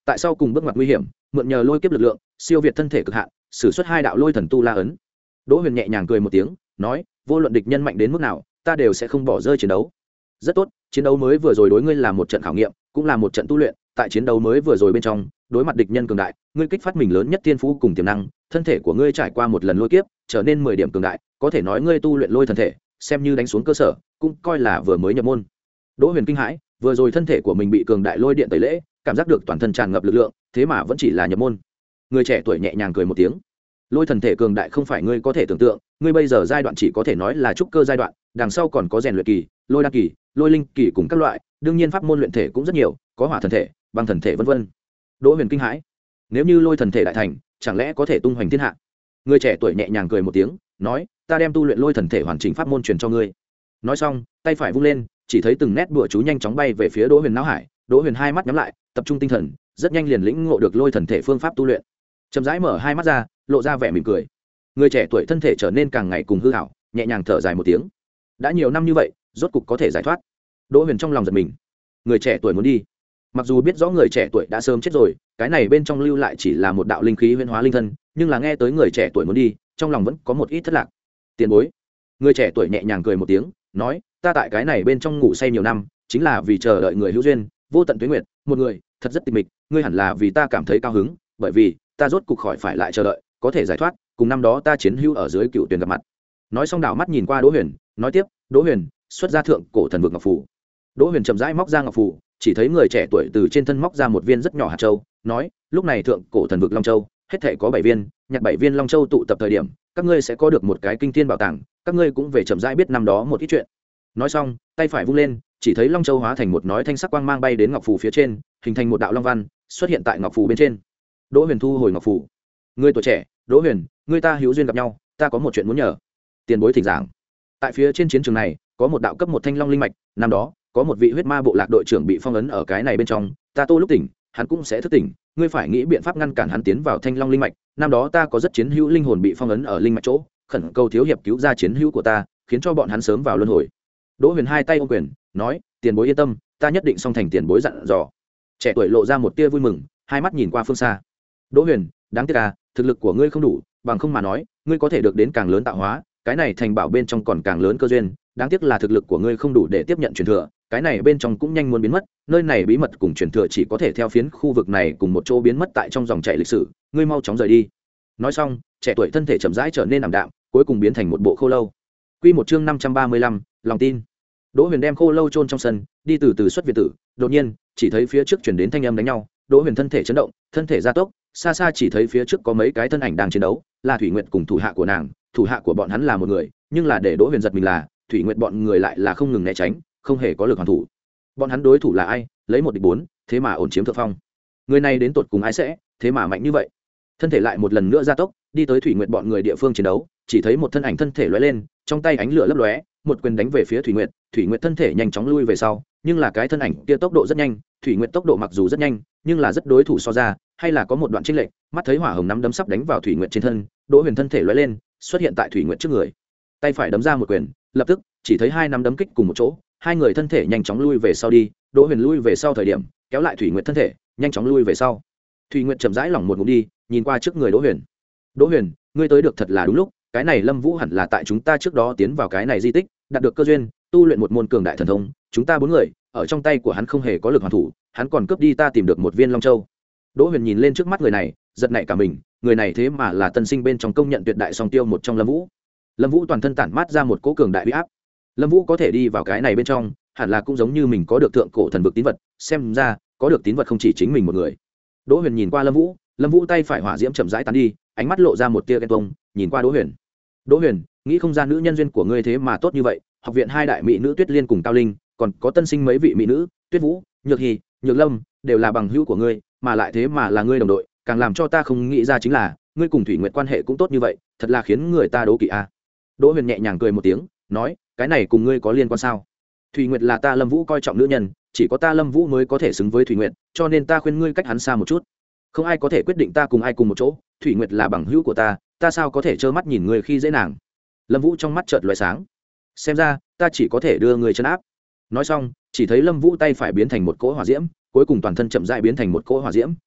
tại sao cùng bước ngoặt nguy hiểm mượn nhờ lôi kiếp lực lượng siêu việt thân thể cực hạn sử xuất hai đạo lôi thần tu la ấn. Đỗ Huyền nhẹ nhàng cười một tiếng nói, vô luận địch nhân mạnh đến mức nào ta đều sẽ không bỏ rơi chiến đấu. Rất tốt, chiến đấu mới vừa rồi đối ngươi là một trận khảo nghiệm cũng là một trận tu luyện. Tại chiến đấu mới vừa rồi bên trong đối mặt địch nhân cường đại ngươi kích phát mình lớn nhất thiên phú cùng tiềm năng, thân thể của ngươi trải qua một lần lôi kiếp trở nên mười điểm cường đại, có thể nói ngươi tu luyện lôi thần thể xem như đánh xuống cơ sở, cũng coi là vừa mới nhập môn. Đỗ Huyền kinh hãi, vừa rồi thân thể của mình bị cường đại lôi điện tẩy lễ, cảm giác được toàn thân tràn ngập lực lượng, thế mà vẫn chỉ là nhập môn. Người trẻ tuổi nhẹ nhàng cười một tiếng, lôi thần thể cường đại không phải ngươi có thể tưởng tượng, ngươi bây giờ giai đoạn chỉ có thể nói là trúc cơ giai đoạn, đằng sau còn có rèn luyện kỳ, lôi đan kỳ, lôi linh kỳ cùng các loại, đương nhiên pháp môn luyện thể cũng rất nhiều, có hỏa thần thể, băng thần thể vân vân. Đỗ Huyền kinh hãi, nếu như lôi thần thể đại thành, chẳng lẽ có thể tung hoành thiên hạ? Người trẻ tuổi nhẹ nhàng cười một tiếng, nói, ta đem tu luyện lôi thần thể hoàn chỉnh pháp môn truyền cho ngươi. Nói xong, tay phải vung lên, chỉ thấy từng nét bùa chú nhanh chóng bay về phía Đỗ Huyền não hải. Đỗ Huyền hai mắt nhắm lại, tập trung tinh thần, rất nhanh liền lĩnh ngộ được lôi thần thể phương pháp tu luyện. Chậm rãi mở hai mắt ra, lộ ra vẻ mỉm cười. Người trẻ tuổi thân thể trở nên càng ngày cùng hư hảo, nhẹ nhàng thở dài một tiếng. Đã nhiều năm như vậy, rốt cục có thể giải thoát. Đỗ Huyền trong lòng giật mình. Người trẻ tuổi muốn đi. Mặc dù biết rõ người trẻ tuổi đã sớm chết rồi, cái này bên trong lưu lại chỉ là một đạo linh khí huyễn hóa linh thân, nhưng là nghe tới người trẻ tuổi muốn đi, trong lòng vẫn có một ít thất lạc. Tiền bối. Người trẻ tuổi nhẹ nhàng cười một tiếng, nói, ta tại cái này bên trong ngủ say nhiều năm, chính là vì chờ đợi người hữu duyên, vô tận tuế nguyệt, một người, thật rất tịch mịch, ngươi hẳn là vì ta cảm thấy cao hứng, bởi vì ta rốt cục khỏi phải lại chờ đợi, có thể giải thoát, cùng năm đó ta chiến hữu ở dưới cựu tuyển gặp mặt. Nói xong đảo mắt nhìn qua Đỗ Huyền, nói tiếp, Đỗ Huyền, xuất ra thượng cổ thần vực ngọc phù. Đỗ Huyền chậm rãi móc ra ngọc phù, chỉ thấy người trẻ tuổi từ trên thân móc ra một viên rất nhỏ hạt châu, nói, lúc này thượng cổ thần vực long châu, hết thảy có bảy viên, nhặt bảy viên long châu tụ tập thời điểm, các ngươi sẽ có được một cái kinh thiên bảo tàng, các ngươi cũng về chậm rãi biết năm đó một ít chuyện. Nói xong, tay phải vung lên, chỉ thấy long châu hóa thành một nói thanh sắc quang mang bay đến ngọc phù phía trên, hình thành một đạo long văn, xuất hiện tại ngọc phù bên trên. Đỗ Huyền thu hồi ngọc phù. Ngươi tuổi trẻ, Đỗ Huyền, ngươi ta hữu duyên gặp nhau, ta có một chuyện muốn nhờ. Tiền bối thỉnh giảng. Tại phía trên chiến trường này, có một đạo cấp một thanh long linh mạch, năm đó có một vị huyết ma bộ lạc đội trưởng bị phong ấn ở cái này bên trong, ta tô lúc tỉnh, hắn cũng sẽ thức tỉnh, ngươi phải nghĩ biện pháp ngăn cản hắn tiến vào thanh long linh mạch. Năm đó ta có rất chiến hữu linh hồn bị phong ấn ở linh mạch chỗ, khẩn cầu thiếu hiệp cứu ra chiến hữu của ta, khiến cho bọn hắn sớm vào luân hồi. Đỗ Huyền hai tay ôm quyền, nói, tiền bối yên tâm, ta nhất định song thành tiền bối dặn dò. Trẻ tuổi lộ ra một tia vui mừng, hai mắt nhìn qua phương xa. Đỗ Huyền, đáng tiếc à, thực lực của ngươi không đủ, bằng không mà nói, ngươi có thể được đến càng lớn tạo hóa, cái này thành bảo bên trong còn càng lớn cơ duyên, đáng tiếc là thực lực của ngươi không đủ để tiếp nhận truyền thừa, cái này bên trong cũng nhanh muốn biến mất, nơi này bí mật cùng truyền thừa chỉ có thể theo phiến khu vực này cùng một chỗ biến mất tại trong dòng chảy lịch sử, ngươi mau chóng rời đi. Nói xong, trẻ tuổi thân thể chậm rãi trở nên ảm đạm, cuối cùng biến thành một bộ khô lâu. Quy một chương năm trăm ba mươi lăm, lòng tin. Đỗ Huyền đem khô lâu chôn trong sân, đi từ từ xuất viện tử, đột nhiên, chỉ thấy phía trước truyền đến thanh âm đánh nhau, Đỗ Huyền thân thể chấn động, thân thể gia tốc, xa xa chỉ thấy phía trước có mấy cái thân ảnh đang chiến đấu, là Thủy Nguyệt cùng thủ hạ của nàng, thủ hạ của bọn hắn là một người, nhưng là để Đỗ Huyền giật mình là, Thủy Nguyệt bọn người lại là không ngừng né tránh, không hề có lực hoàn thủ. Bọn hắn đối thủ là ai? Lấy một địch bốn, thế mà ổn chiếm thượng phong. Người này đến tột cùng ai sẽ, thế mà mạnh như vậy? Thân thể lại một lần nữa gia tốc, đi tới Thủy Nguyệt bọn người địa phương chiến đấu, chỉ thấy một thân ảnh thân thể lóe lên, trong tay ánh lửa lấp lóe, một quyền đánh về phía Thủy Nguyệt, Thủy Nguyệt thân thể nhanh chóng lui về sau, nhưng là cái thân ảnh kia tốc độ rất nhanh, Thủy Nguyệt tốc độ mặc dù rất nhanh, nhưng là rất đối thủ so ra, hay là có một đoạn chênh lệch, mắt thấy hỏa hồng nắm đấm sắp đánh vào Thủy Nguyệt trên thân, Đỗ Huyền thân thể lóe lên, xuất hiện tại Thủy Nguyệt trước người. Tay phải đấm ra một quyền, lập tức, chỉ thấy hai nắm đấm kích cùng một chỗ, hai người thân thể nhanh chóng lui về sau đi, Đỗ Huyền lui về sau thời điểm, kéo lại Thủy Nguyệt thân thể, nhanh chóng lui về sau. Thủy Nguyệt chậm rãi lỏng một ngụm đi, nhìn qua trước người Đỗ Huyền. Đỗ Huyền, ngươi tới được thật là đúng lúc, cái này Lâm Vũ hẳn là tại chúng ta trước đó tiến vào cái này di tích, đạt được cơ duyên, tu luyện một môn cường đại thần thông, chúng ta bốn người, ở trong tay của hắn không hề có lực hoàn thủ, hắn còn cướp đi ta tìm được một viên Long Châu. Đỗ Huyền nhìn lên trước mắt người này, giật nảy cả mình, người này thế mà là tân sinh bên trong công nhận tuyệt đại song tiêu một trong Lâm Vũ. Lâm Vũ toàn thân tản mát ra một cỗ cường đại uy áp. Lâm Vũ có thể đi vào cái này bên trong, hẳn là cũng giống như mình có được thượng cổ thần vực tín vật, xem ra, có được tín vật không chỉ chính mình một người. Đỗ Huyền nhìn qua Lâm Vũ, Lâm Vũ tay phải hỏa diễm chậm rãi tán đi, ánh mắt lộ ra một tia ghen tuông, nhìn qua Đỗ Huyền. Đỗ Huyền, nghĩ không ra nữ nhân duyên của ngươi thế mà tốt như vậy, học viện hai đại mỹ nữ Tuyết Liên cùng Cao Linh, còn có tân sinh mấy vị mỹ nữ, Tuyết Vũ, Nhược Hi, Nhược Lâm, đều là bằng hữu của ngươi, mà lại thế mà là ngươi đồng đội, càng làm cho ta không nghĩ ra chính là, ngươi cùng Thủy Nguyệt quan hệ cũng tốt như vậy, thật là khiến người ta đố kỵ a. Đỗ Huyền nhẹ nhàng cười một tiếng, nói, cái này cùng ngươi có liên quan sao? Thủy Nguyệt là ta Lâm Vũ coi trọng nữ nhân, chỉ có ta Lâm Vũ mới có thể xứng với Thủy Nguyệt, cho nên ta khuyên ngươi cách hắn xa một chút. Không ai có thể quyết định ta cùng ai cùng một chỗ, Thủy Nguyệt là bằng hữu của ta, ta sao có thể trơ mắt nhìn ngươi khi dễ nàng? Lâm Vũ trong mắt chợt lóe sáng, xem ra ta chỉ có thể đưa ngươi trấn áp. Nói xong, chỉ thấy Lâm Vũ tay phải biến thành một cỗ hỏa diễm, cuối cùng toàn thân chậm rãi biến thành một cỗ hỏa diễm,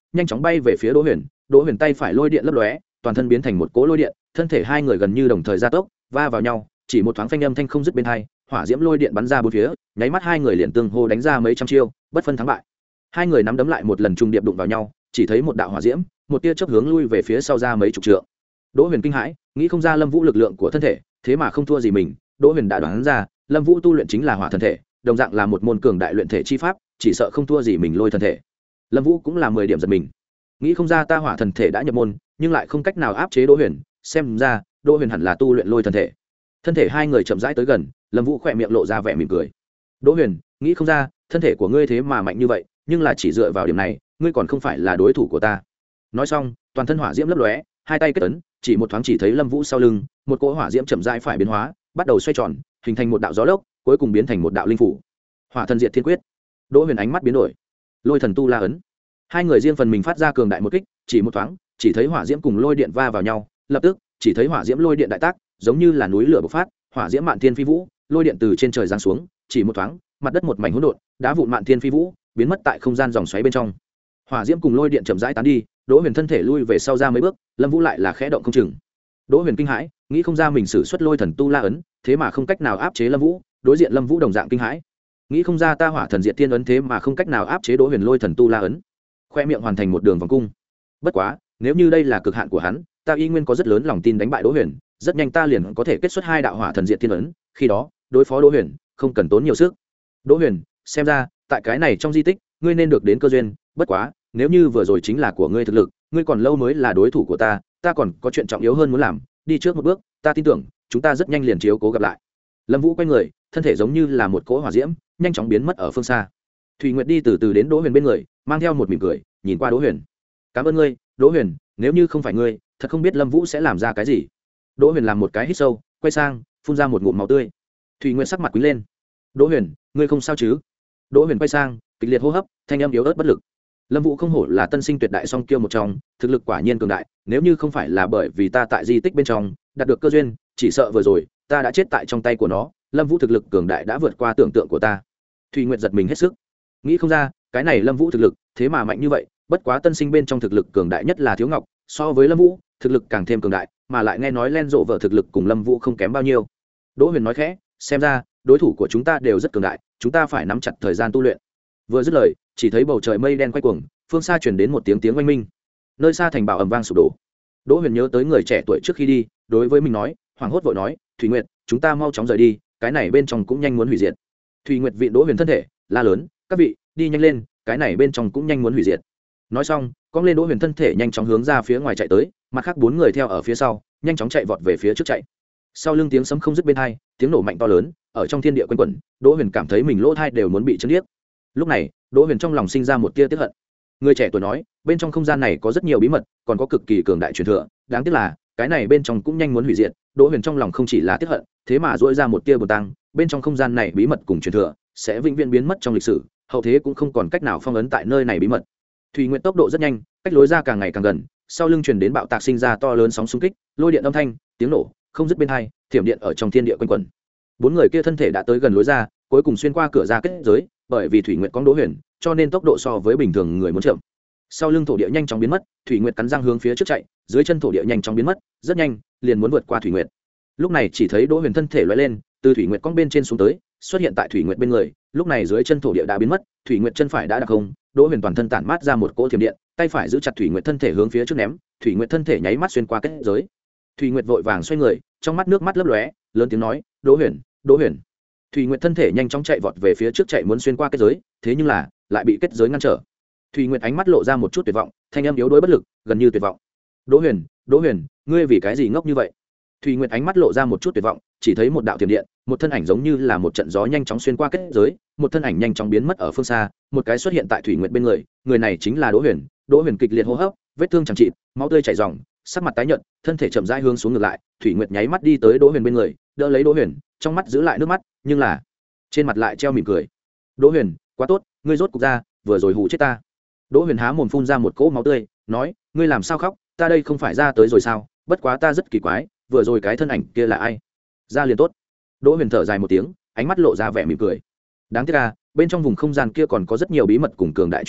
nhanh chóng bay về phía đỗ huyền. Đỗ huyền tay phải lôi điện lấp lóe, toàn thân biến thành một cỗ lôi điện, thân thể hai người gần như đồng thời gia tốc va vào nhau, chỉ một thoáng phanh âm thanh không dứt bên hai, hỏa diễm lôi điện bắn ra bốn phía, nháy mắt hai người liền tương hô đánh ra mấy trăm chiêu, bất phân thắng bại. Hai người nắm đấm lại một lần trùng điệp đụng vào nhau, chỉ thấy một đạo hỏa diễm, một tia chớp hướng lui về phía sau ra mấy chục trượng. Đỗ Huyền kinh hãi, nghĩ không ra Lâm Vũ lực lượng của thân thể, thế mà không thua gì mình. Đỗ Huyền đã đoán ra, Lâm Vũ tu luyện chính là hỏa thần thể, đồng dạng là một môn cường đại luyện thể chi pháp, chỉ sợ không thua gì mình lôi thần thể. Lâm Vũ cũng là mười điểm giật mình, nghĩ không ra ta hỏa thần thể đã nhập môn, nhưng lại không cách nào áp chế Đỗ Huyền, xem ra Đỗ Huyền hẳn là tu luyện lôi thần thể. Thân thể hai người chậm rãi tới gần, Lâm Vũ khẽ miệng lộ ra vẻ mỉm cười. Đỗ Huyền, nghĩ không ra, thân thể của ngươi thế mà mạnh như vậy, nhưng là chỉ dựa vào điểm này, ngươi còn không phải là đối thủ của ta. Nói xong, toàn thân hỏa diễm lấp lóe, hai tay kết ấn, chỉ một thoáng chỉ thấy Lâm Vũ sau lưng, một cỗ hỏa diễm chậm rãi phải biến hóa, bắt đầu xoay tròn, hình thành một đạo gió lốc, cuối cùng biến thành một đạo linh phủ. Hỏa thần diệt thiên quyết. Đỗ Huyền ánh mắt biến đổi. Lôi thần tu la ấn. Hai người riêng phần mình phát ra cường đại một kích, chỉ một thoáng, chỉ thấy hỏa diễm cùng lôi điện va vào nhau, lập tức, chỉ thấy hỏa diễm lôi điện đại tác, giống như là núi lửa bộc phát, hỏa diễm mạn thiên phi vũ, lôi điện từ trên trời giáng xuống, chỉ một thoáng, mặt đất một mảnh hỗn độn, đá vụn mạn thiên phi vũ, biến mất tại không gian dòng xoáy bên trong. Hỏa diễm cùng lôi điện chậm rãi tán đi, Đỗ Huyền thân thể lui về sau ra mấy bước, Lâm Vũ lại là khẽ động không chừng. Đỗ Huyền kinh hãi, nghĩ không ra mình sử xuất lôi thần tu la ấn, thế mà không cách nào áp chế Lâm Vũ, đối diện Lâm Vũ đồng dạng kinh hãi. Nghĩ không ra ta hỏa thần diệt thiên ấn thế mà không cách nào áp chế Đỗ Huyền lôi thần tu la ấn. Khoe miệng hoàn thành một đường vòng cung. Bất quá, nếu như đây là cực hạn của hắn, ta y nguyên có rất lớn lòng tin đánh bại Đỗ Huyền, rất nhanh ta liền có thể kết xuất hai đạo hỏa thần diệt thiên ấn, khi đó, đối phó Đỗ Huyền, không cần tốn nhiều sức. Đỗ Huyền, xem ra, tại cái này trong di tích, ngươi nên được đến cơ duyên, bất quá, nếu như vừa rồi chính là của ngươi thực lực, ngươi còn lâu mới là đối thủ của ta, ta còn có chuyện trọng yếu hơn muốn làm, đi trước một bước, ta tin tưởng, chúng ta rất nhanh liền chiếu cố gặp lại. Lâm Vũ quay người, thân thể giống như là một cỗ hỏa diễm, nhanh chóng biến mất ở phương xa. Thủy Nguyệt đi từ từ đến Đỗ Huyền bên người, mang theo một mỉm cười, nhìn qua Đỗ Huyền. "Cảm ơn ngươi, Đỗ Huyền, nếu như không phải ngươi, thật không biết Lâm Vũ sẽ làm ra cái gì." Đỗ Huyền làm một cái hít sâu, quay sang, phun ra một ngụm máu tươi. Thủy Nguyệt sắc mặt quý lên. "Đỗ Huyền, ngươi không sao chứ?" Đỗ Huyền quay sang, kịch liệt hô hấp, thanh âm yếu ớt bất lực. Lâm Vũ không hổ là tân sinh tuyệt đại song kiêu một trong, thực lực quả nhiên cường đại, nếu như không phải là bởi vì ta tại di tích bên trong đạt được cơ duyên, chỉ sợ vừa rồi ta đã chết tại trong tay của nó. Lâm Vũ thực lực cường đại đã vượt qua tưởng tượng của ta. Thủy Nguyệt giật mình hết sức, nghĩ không ra, cái này Lâm Vũ thực lực thế mà mạnh như vậy, bất quá tân sinh bên trong thực lực cường đại nhất là Thiếu Ngọc, so với Lâm Vũ, thực lực càng thêm cường đại, mà lại nghe nói Len Rộ vợ thực lực cùng Lâm Vũ không kém bao nhiêu. Đỗ Huyền nói khẽ, xem ra đối thủ của chúng ta đều rất cường đại, chúng ta phải nắm chặt thời gian tu luyện. Vừa dứt lời, chỉ thấy bầu trời mây đen quay cuồng, phương xa truyền đến một tiếng tiếng oanh minh, nơi xa thành bảo ầm vang sụp đổ. Đỗ Huyền nhớ tới người trẻ tuổi trước khi đi, đối với mình nói, hoảng hốt vội nói, "Thủy Nguyệt, chúng ta mau chóng rời đi, cái này bên trong cũng nhanh muốn hủy diệt." Thủy Nguyệt vịn Đỗ Huyền thân thể, la lớn, "Các vị, đi nhanh lên, cái này bên trong cũng nhanh muốn hủy diệt." Nói xong, cong lên Đỗ Huyền thân thể nhanh chóng hướng ra phía ngoài chạy tới, mặt khác bốn người theo ở phía sau, nhanh chóng chạy vọt về phía trước chạy. Sau lưng tiếng sấm không dứt bên tai, tiếng nổ mạnh to lớn, ở trong thiên địa quanh quẩn, Đỗ Huyền cảm thấy mình lỗ tai đều muốn bị chấn điếc. Lúc này, Đỗ Huyền trong lòng sinh ra một tia tiếc hận. Người trẻ tuổi nói, bên trong không gian này có rất nhiều bí mật, còn có cực kỳ cường đại truyền thừa, đáng tiếc là, cái này bên trong cũng nhanh muốn hủy diệt. Đỗ Huyền trong lòng không chỉ là tiếc hận, thế mà dỗi ra một tia buồn tăng, bên trong không gian này bí mật cùng truyền thừa sẽ vĩnh viễn biến mất trong lịch sử, hậu thế cũng không còn cách nào phong ấn tại nơi này bí mật. Thủy Nguyệt tốc độ rất nhanh, cách lối ra càng ngày càng gần, sau lưng truyền đến bạo tạc sinh ra to lớn sóng xung kích, lôi điện âm thanh, tiếng nổ không dứt bên tai, thiểm điện ở trong thiên địa quanh quẩn. Bốn người kia thân thể đã tới gần lối ra, cuối cùng xuyên qua cửa ra kết giới, bởi vì Thủy Nguyệt có Đỗ Huyền, cho nên tốc độ so với bình thường người muốn chậm. Sau lưng thổ địa nhanh chóng biến mất, Thủy Nguyệt cắn răng hướng phía trước chạy, dưới chân thổ địa nhanh chóng biến mất, rất nhanh, liền muốn vượt qua Thủy Nguyệt. Lúc này chỉ thấy Đỗ Huyền thân thể lóe lên, từ Thủy Nguyệt cong bên trên xuống tới, xuất hiện tại Thủy Nguyệt bên người, lúc này dưới chân thổ địa đã biến mất, Thủy Nguyệt chân phải đã đặc không, Đỗ Huyền toàn thân tản mát ra một cỗ thiểm điện, tay phải giữ chặt Thủy Nguyệt thân thể hướng phía trước ném, Thủy Nguyệt thân thể nháy mắt xuyên qua kết giới. Thủy Nguyệt vội vàng xoay người, trong mắt nước mắt lấp lóe, lớn tiếng nói, "Đỗ Huyền, Đỗ Huyền." Thủy Nguyệt thân thể nhanh chóng chạy vọt về phía trước chạy muốn xuyên qua kết giới, thế nhưng là lại bị kết giới ngăn trở. Thủy Nguyệt ánh mắt lộ ra một chút tuyệt vọng, thanh âm yếu đuối bất lực, gần như tuyệt vọng. "Đỗ Huyền, Đỗ Huyền, ngươi vì cái gì ngốc như vậy?" Thủy Nguyệt ánh mắt lộ ra một chút tuyệt vọng, chỉ thấy một đạo tiềm điện, một thân ảnh giống như là một trận gió nhanh chóng xuyên qua kết giới, một thân ảnh nhanh chóng biến mất ở phương xa, một cái xuất hiện tại Thủy Nguyệt bên người, người này chính là Đỗ Huyền. Đỗ Huyền kịch liệt hô hấp, vết thương chẳng trị, máu tươi chảy ròng, sắc mặt tái nhợt, thân thể chậm rãi hướng xuống ngược lại. Thủy Nguyệt nháy mắt đi tới Đỗ Huyền bên người, đỡ lấy Đỗ Huyền, trong mắt giữ lại nước mắt, nhưng là trên mặt lại treo mỉm cười. "Đỗ Huyền, quá tốt, ngươi rốt cục ra, vừa rồi hù chết ta." Đỗ Huyền há mồm phun ra một cỗ máu tươi, nói, "Ngươi làm sao khóc, ta đây không phải ra tới rồi sao, bất quá ta rất kỳ quái, vừa rồi cái thân ảnh kia là ai? Ra liền tốt." Đỗ Huyền thở dài một tiếng, ánh mắt lộ ra vẻ mỉm cười. Đáng tiếc là, bên trong vùng không gian kia còn có rất nhiều bí mật cùng cường đại truyền thừa,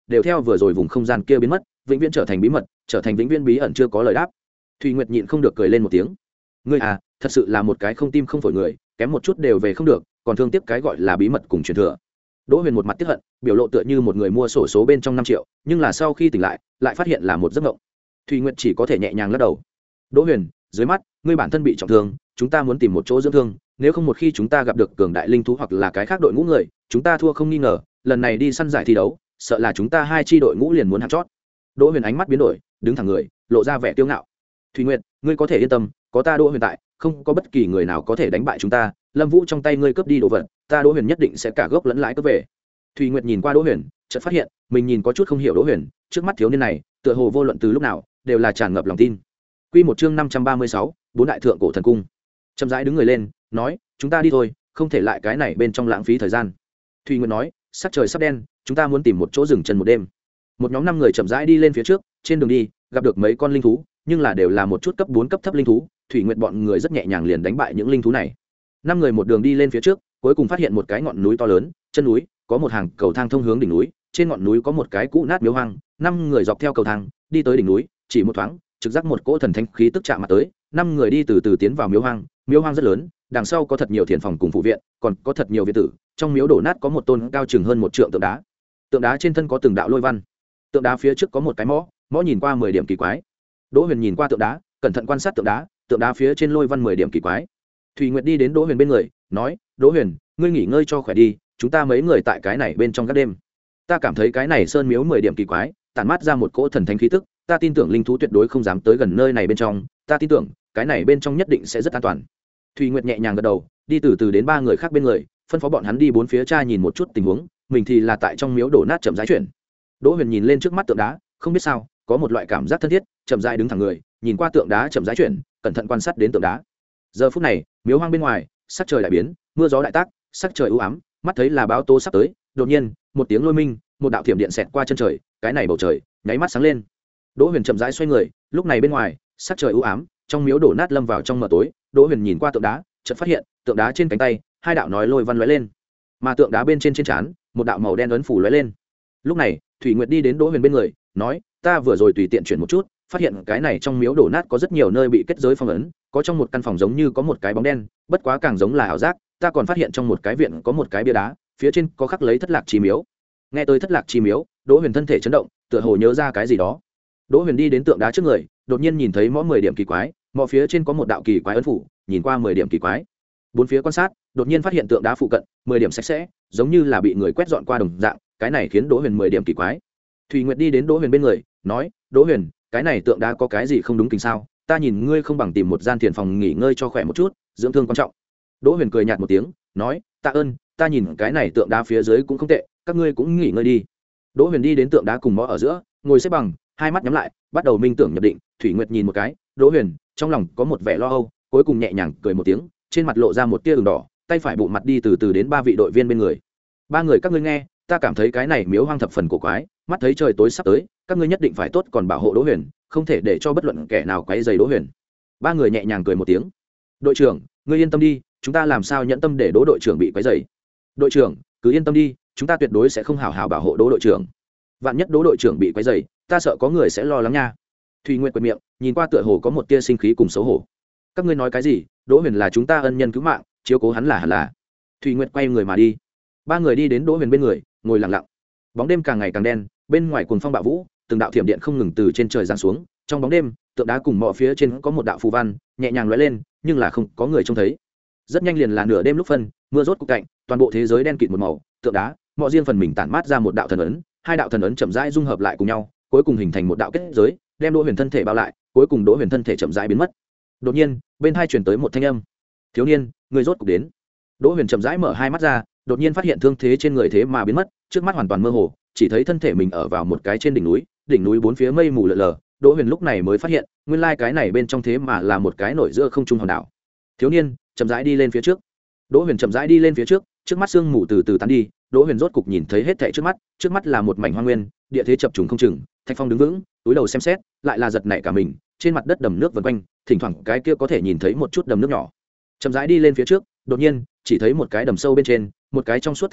đều theo vừa rồi vùng không gian kia biến mất, vĩnh viễn trở thành bí mật, trở thành vĩnh viễn bí ẩn chưa có lời đáp. Thùy Nguyệt nhịn không được cười lên một tiếng. Ngươi à, thật sự là một cái không tim không phổi người, kém một chút đều về không được, còn thương tiếc cái gọi là bí mật cùng truyền thừa. Đỗ Huyền một mặt tiếc hận, biểu lộ tựa như một người mua sổ số bên trong năm triệu, nhưng là sau khi tỉnh lại, lại phát hiện là một giấc mộng. Thùy Nguyệt chỉ có thể nhẹ nhàng lắc đầu. Đỗ Huyền, dưới mắt, ngươi bản thân bị trọng thương, chúng ta muốn tìm một chỗ dưỡng thương, nếu không một khi chúng ta gặp được cường đại linh thú hoặc là cái khác đội ngũ người, chúng ta thua không nghi ngờ, lần này đi săn giải thi đấu, sợ là chúng ta hai chi đội ngũ liền muốn hạng chót. Đỗ Huyền ánh mắt biến đổi, đứng thẳng người, lộ ra vẻ kiêu ngạo. Thùy Nguyệt, ngươi có thể yên tâm, có ta Đỗ Huyền tại, không có bất kỳ người nào có thể đánh bại chúng ta. Lâm Vũ trong tay ngươi cướp đi đồ vật, ta Đỗ Huyền nhất định sẽ cả gốc lẫn lãi cướp về. Thùy Nguyệt nhìn qua Đỗ Huyền, chợt phát hiện mình nhìn có chút không hiểu Đỗ Huyền, trước mắt thiếu niên này, tựa hồ vô luận từ lúc nào đều là tràn ngập lòng tin. Quy một chương năm trăm ba mươi sáu, bốn đại thượng cổ thần cung. Chậm rãi đứng người lên, nói, chúng ta đi thôi, không thể lại cái này bên trong lãng phí thời gian. Thùy Nguyệt nói, sắc trời sắp đen, chúng ta muốn tìm một chỗ dừng chân một đêm. Một nhóm năm người chậm rãi đi lên phía trước, trên đường đi gặp được mấy con linh thú, nhưng là đều là một chút cấp bốn cấp thấp linh thú. Thủy Nguyệt bọn người rất nhẹ nhàng liền đánh bại những linh thú này. Năm người một đường đi lên phía trước, cuối cùng phát hiện một cái ngọn núi to lớn, chân núi có một hàng cầu thang thông hướng đỉnh núi, trên ngọn núi có một cái cũ nát miếu hoang. Năm người dọc theo cầu thang đi tới đỉnh núi, chỉ một thoáng, trực giác một cỗ thần thánh khí tức chạm mặt tới. Năm người đi từ từ tiến vào miếu hoang, miếu hoang rất lớn, đằng sau có thật nhiều thiền phòng cùng phụ viện, còn có thật nhiều viện tử. Trong miếu đổ nát có một tôn cao chừng hơn một trượng tượng đá, tượng đá trên thân có từng đạo lôi văn, tượng đá phía trước có một cái mõ, mõ nhìn qua mười điểm kỳ quái. Đỗ Huyền nhìn qua tượng đá, cẩn thận quan sát tượng đá, tượng đá phía trên lôi văn mười điểm kỳ quái. Thùy Nguyệt đi đến Đỗ Huyền bên người, nói, Đỗ Huyền, ngươi nghỉ ngơi cho khỏe đi, chúng ta mấy người tại cái này bên trong các đêm. Ta cảm thấy cái này sơn miếu mười điểm kỳ quái, tản mát ra một cỗ thần thánh khí tức, ta tin tưởng linh thú tuyệt đối không dám tới gần nơi này bên trong, ta tin tưởng cái này bên trong nhất định sẽ rất an toàn. Thùy Nguyệt nhẹ nhàng gật đầu, đi từ từ đến ba người khác bên người, phân phó bọn hắn đi bốn phía tra nhìn một chút tình huống, mình thì là tại trong miếu đổ nát chậm rãi chuyển. Đỗ Huyền nhìn lên trước mắt tượng đá, không biết sao, có một loại cảm giác thân thiết, chậm rãi đứng thẳng người, nhìn qua tượng đá chậm rãi chuyển, cẩn thận quan sát đến tượng đá. Giờ phút này, miếu hoang bên ngoài, sắc trời đại biến, mưa gió đại tác, sắc trời u ám, mắt thấy là báo tố sắp tới, đột nhiên, một tiếng lôi minh, một đạo thiểm điện xẹt qua chân trời, cái này bầu trời, nháy mắt sáng lên. Đỗ Huyền chậm rãi xoay người, lúc này bên ngoài, sắc trời u ám, trong miếu đổ nát lâm vào trong mờ tối. Đỗ Huyền nhìn qua tượng đá, chợt phát hiện, tượng đá trên cánh tay, hai đạo nói lôi văn lóe lên, mà tượng đá bên trên trên trán, một đạo màu đen ấn phủ lóe lên. Lúc này, Thủy Nguyệt đi đến Đỗ Huyền bên người, nói, ta vừa rồi tùy tiện chuyển một chút, phát hiện cái này trong miếu đổ nát có rất nhiều nơi bị kết giới phong ấn, có trong một căn phòng giống như có một cái bóng đen, bất quá càng giống là ảo giác, ta còn phát hiện trong một cái viện có một cái bia đá, phía trên có khắc lấy Thất Lạc Chi Miếu. Nghe tới Thất Lạc Chi Miếu, Đỗ Huyền thân thể chấn động, tựa hồ nhớ ra cái gì đó. Đỗ Huyền đi đến tượng đá trước người, đột nhiên nhìn thấy mõ mười điểm kỳ quái, mõ phía trên có một đạo kỳ quái ấn phủ, nhìn qua mười điểm kỳ quái. Bốn phía quan sát, đột nhiên phát hiện tượng đá phụ cận mười điểm sạch sẽ, giống như là bị người quét dọn qua đồng dạng, cái này khiến Đỗ Huyền mười điểm kỳ quái. Thùy Nguyệt đi đến Đỗ Huyền bên người, nói, Đỗ Huyền, cái này tượng đá có cái gì không đúng kính sao? Ta nhìn ngươi không bằng tìm một gian thiền phòng nghỉ ngơi cho khỏe một chút, dưỡng thương quan trọng. Đỗ Huyền cười nhạt một tiếng, nói, tạ ơn, ta nhìn cái này tượng đá phía dưới cũng không tệ, các ngươi cũng nghỉ ngơi đi. Đỗ Huyền đi đến tượng đá cùng mõ ở giữa, ngồi xếp bằng, hai mắt nhắm lại, bắt đầu minh tưởng nhập định. Thủy Nguyệt nhìn một cái, Đỗ Huyền, trong lòng có một vẻ lo âu, cuối cùng nhẹ nhàng cười một tiếng, trên mặt lộ ra một tia ửng đỏ, tay phải bụng mặt đi từ từ đến ba vị đội viên bên người. Ba người các ngươi nghe, ta cảm thấy cái này miếu hoang thập phần cổ quái, mắt thấy trời tối sắp tới, các ngươi nhất định phải tốt còn bảo hộ Đỗ Huyền, không thể để cho bất luận kẻ nào quấy rầy Đỗ Huyền. Ba người nhẹ nhàng cười một tiếng. Đội trưởng, ngươi yên tâm đi, chúng ta làm sao nhẫn tâm để Đỗ đội trưởng bị quấy rầy. Đội trưởng, cứ yên tâm đi, chúng ta tuyệt đối sẽ không hảo hảo bảo hộ Đỗ đội trưởng. Vạn nhất Đỗ đội trưởng bị quấy rầy, ta sợ có người sẽ lo lắng nha. Thùy Nguyệt quệt miệng, nhìn qua tựa hồ có một tia sinh khí cùng xấu hổ. Các ngươi nói cái gì? Đỗ Huyền là chúng ta ân nhân cứu mạng, chiếu cố hắn là hẳn là. Thùy Nguyệt quay người mà đi. Ba người đi đến Đỗ Huyền bên người, ngồi lặng lặng. Bóng đêm càng ngày càng đen, bên ngoài cuồng phong bạo vũ, từng đạo thiểm điện không ngừng từ trên trời giáng xuống. Trong bóng đêm, tượng đá cùng mọ phía trên có một đạo phù văn, nhẹ nhàng lóe lên, nhưng là không có người trông thấy. Rất nhanh liền là nửa đêm lúc phân, mưa rốt cục cạnh, toàn bộ thế giới đen kịt một màu, tượng đá, mọ riêng phần mình tản mát ra một đạo thần ấn, hai đạo thần ấn chậm rãi dung hợp lại cùng nhau, cuối cùng hình thành một đạo kết giới, đem Đỗ Huyền thân thể bao lại, cuối cùng Đỗ Huyền thân thể chậm rãi biến mất. Đột nhiên, bên hai truyền tới một thanh âm. Thiếu niên, người rốt cục đến. Đỗ Huyền chậm rãi mở hai mắt ra, đột nhiên phát hiện thương thế trên người thế mà biến mất, trước mắt hoàn toàn mơ hồ, chỉ thấy thân thể mình ở vào một cái trên đỉnh núi, đỉnh núi bốn phía mây mù lờ lờ. Đỗ Huyền lúc này mới phát hiện, nguyên lai cái này bên trong thế mà là một cái nổi giữa không trung hòn đảo. Thiếu niên, chậm rãi đi lên phía trước. Đỗ Huyền chậm rãi đi lên phía trước, trước mắt sương mù từ từ tán đi, Đỗ Huyền rốt cục nhìn thấy hết thảy trước mắt, trước mắt là một mảnh hoang nguyên, địa thế chập trùng không chừng, Thạch Phong đứng vững, túi đầu xem xét, lại là giật nảy cả mình, trên mặt đất đầm nước vần quanh, thỉnh thoảng cái kia có thể nhìn thấy một chút đầm nước nhỏ. Chậm rãi đi lên phía trước, đột nhiên, chỉ thấy một cái đầm sâu bên trên, một cái trong suốt thân ảnh,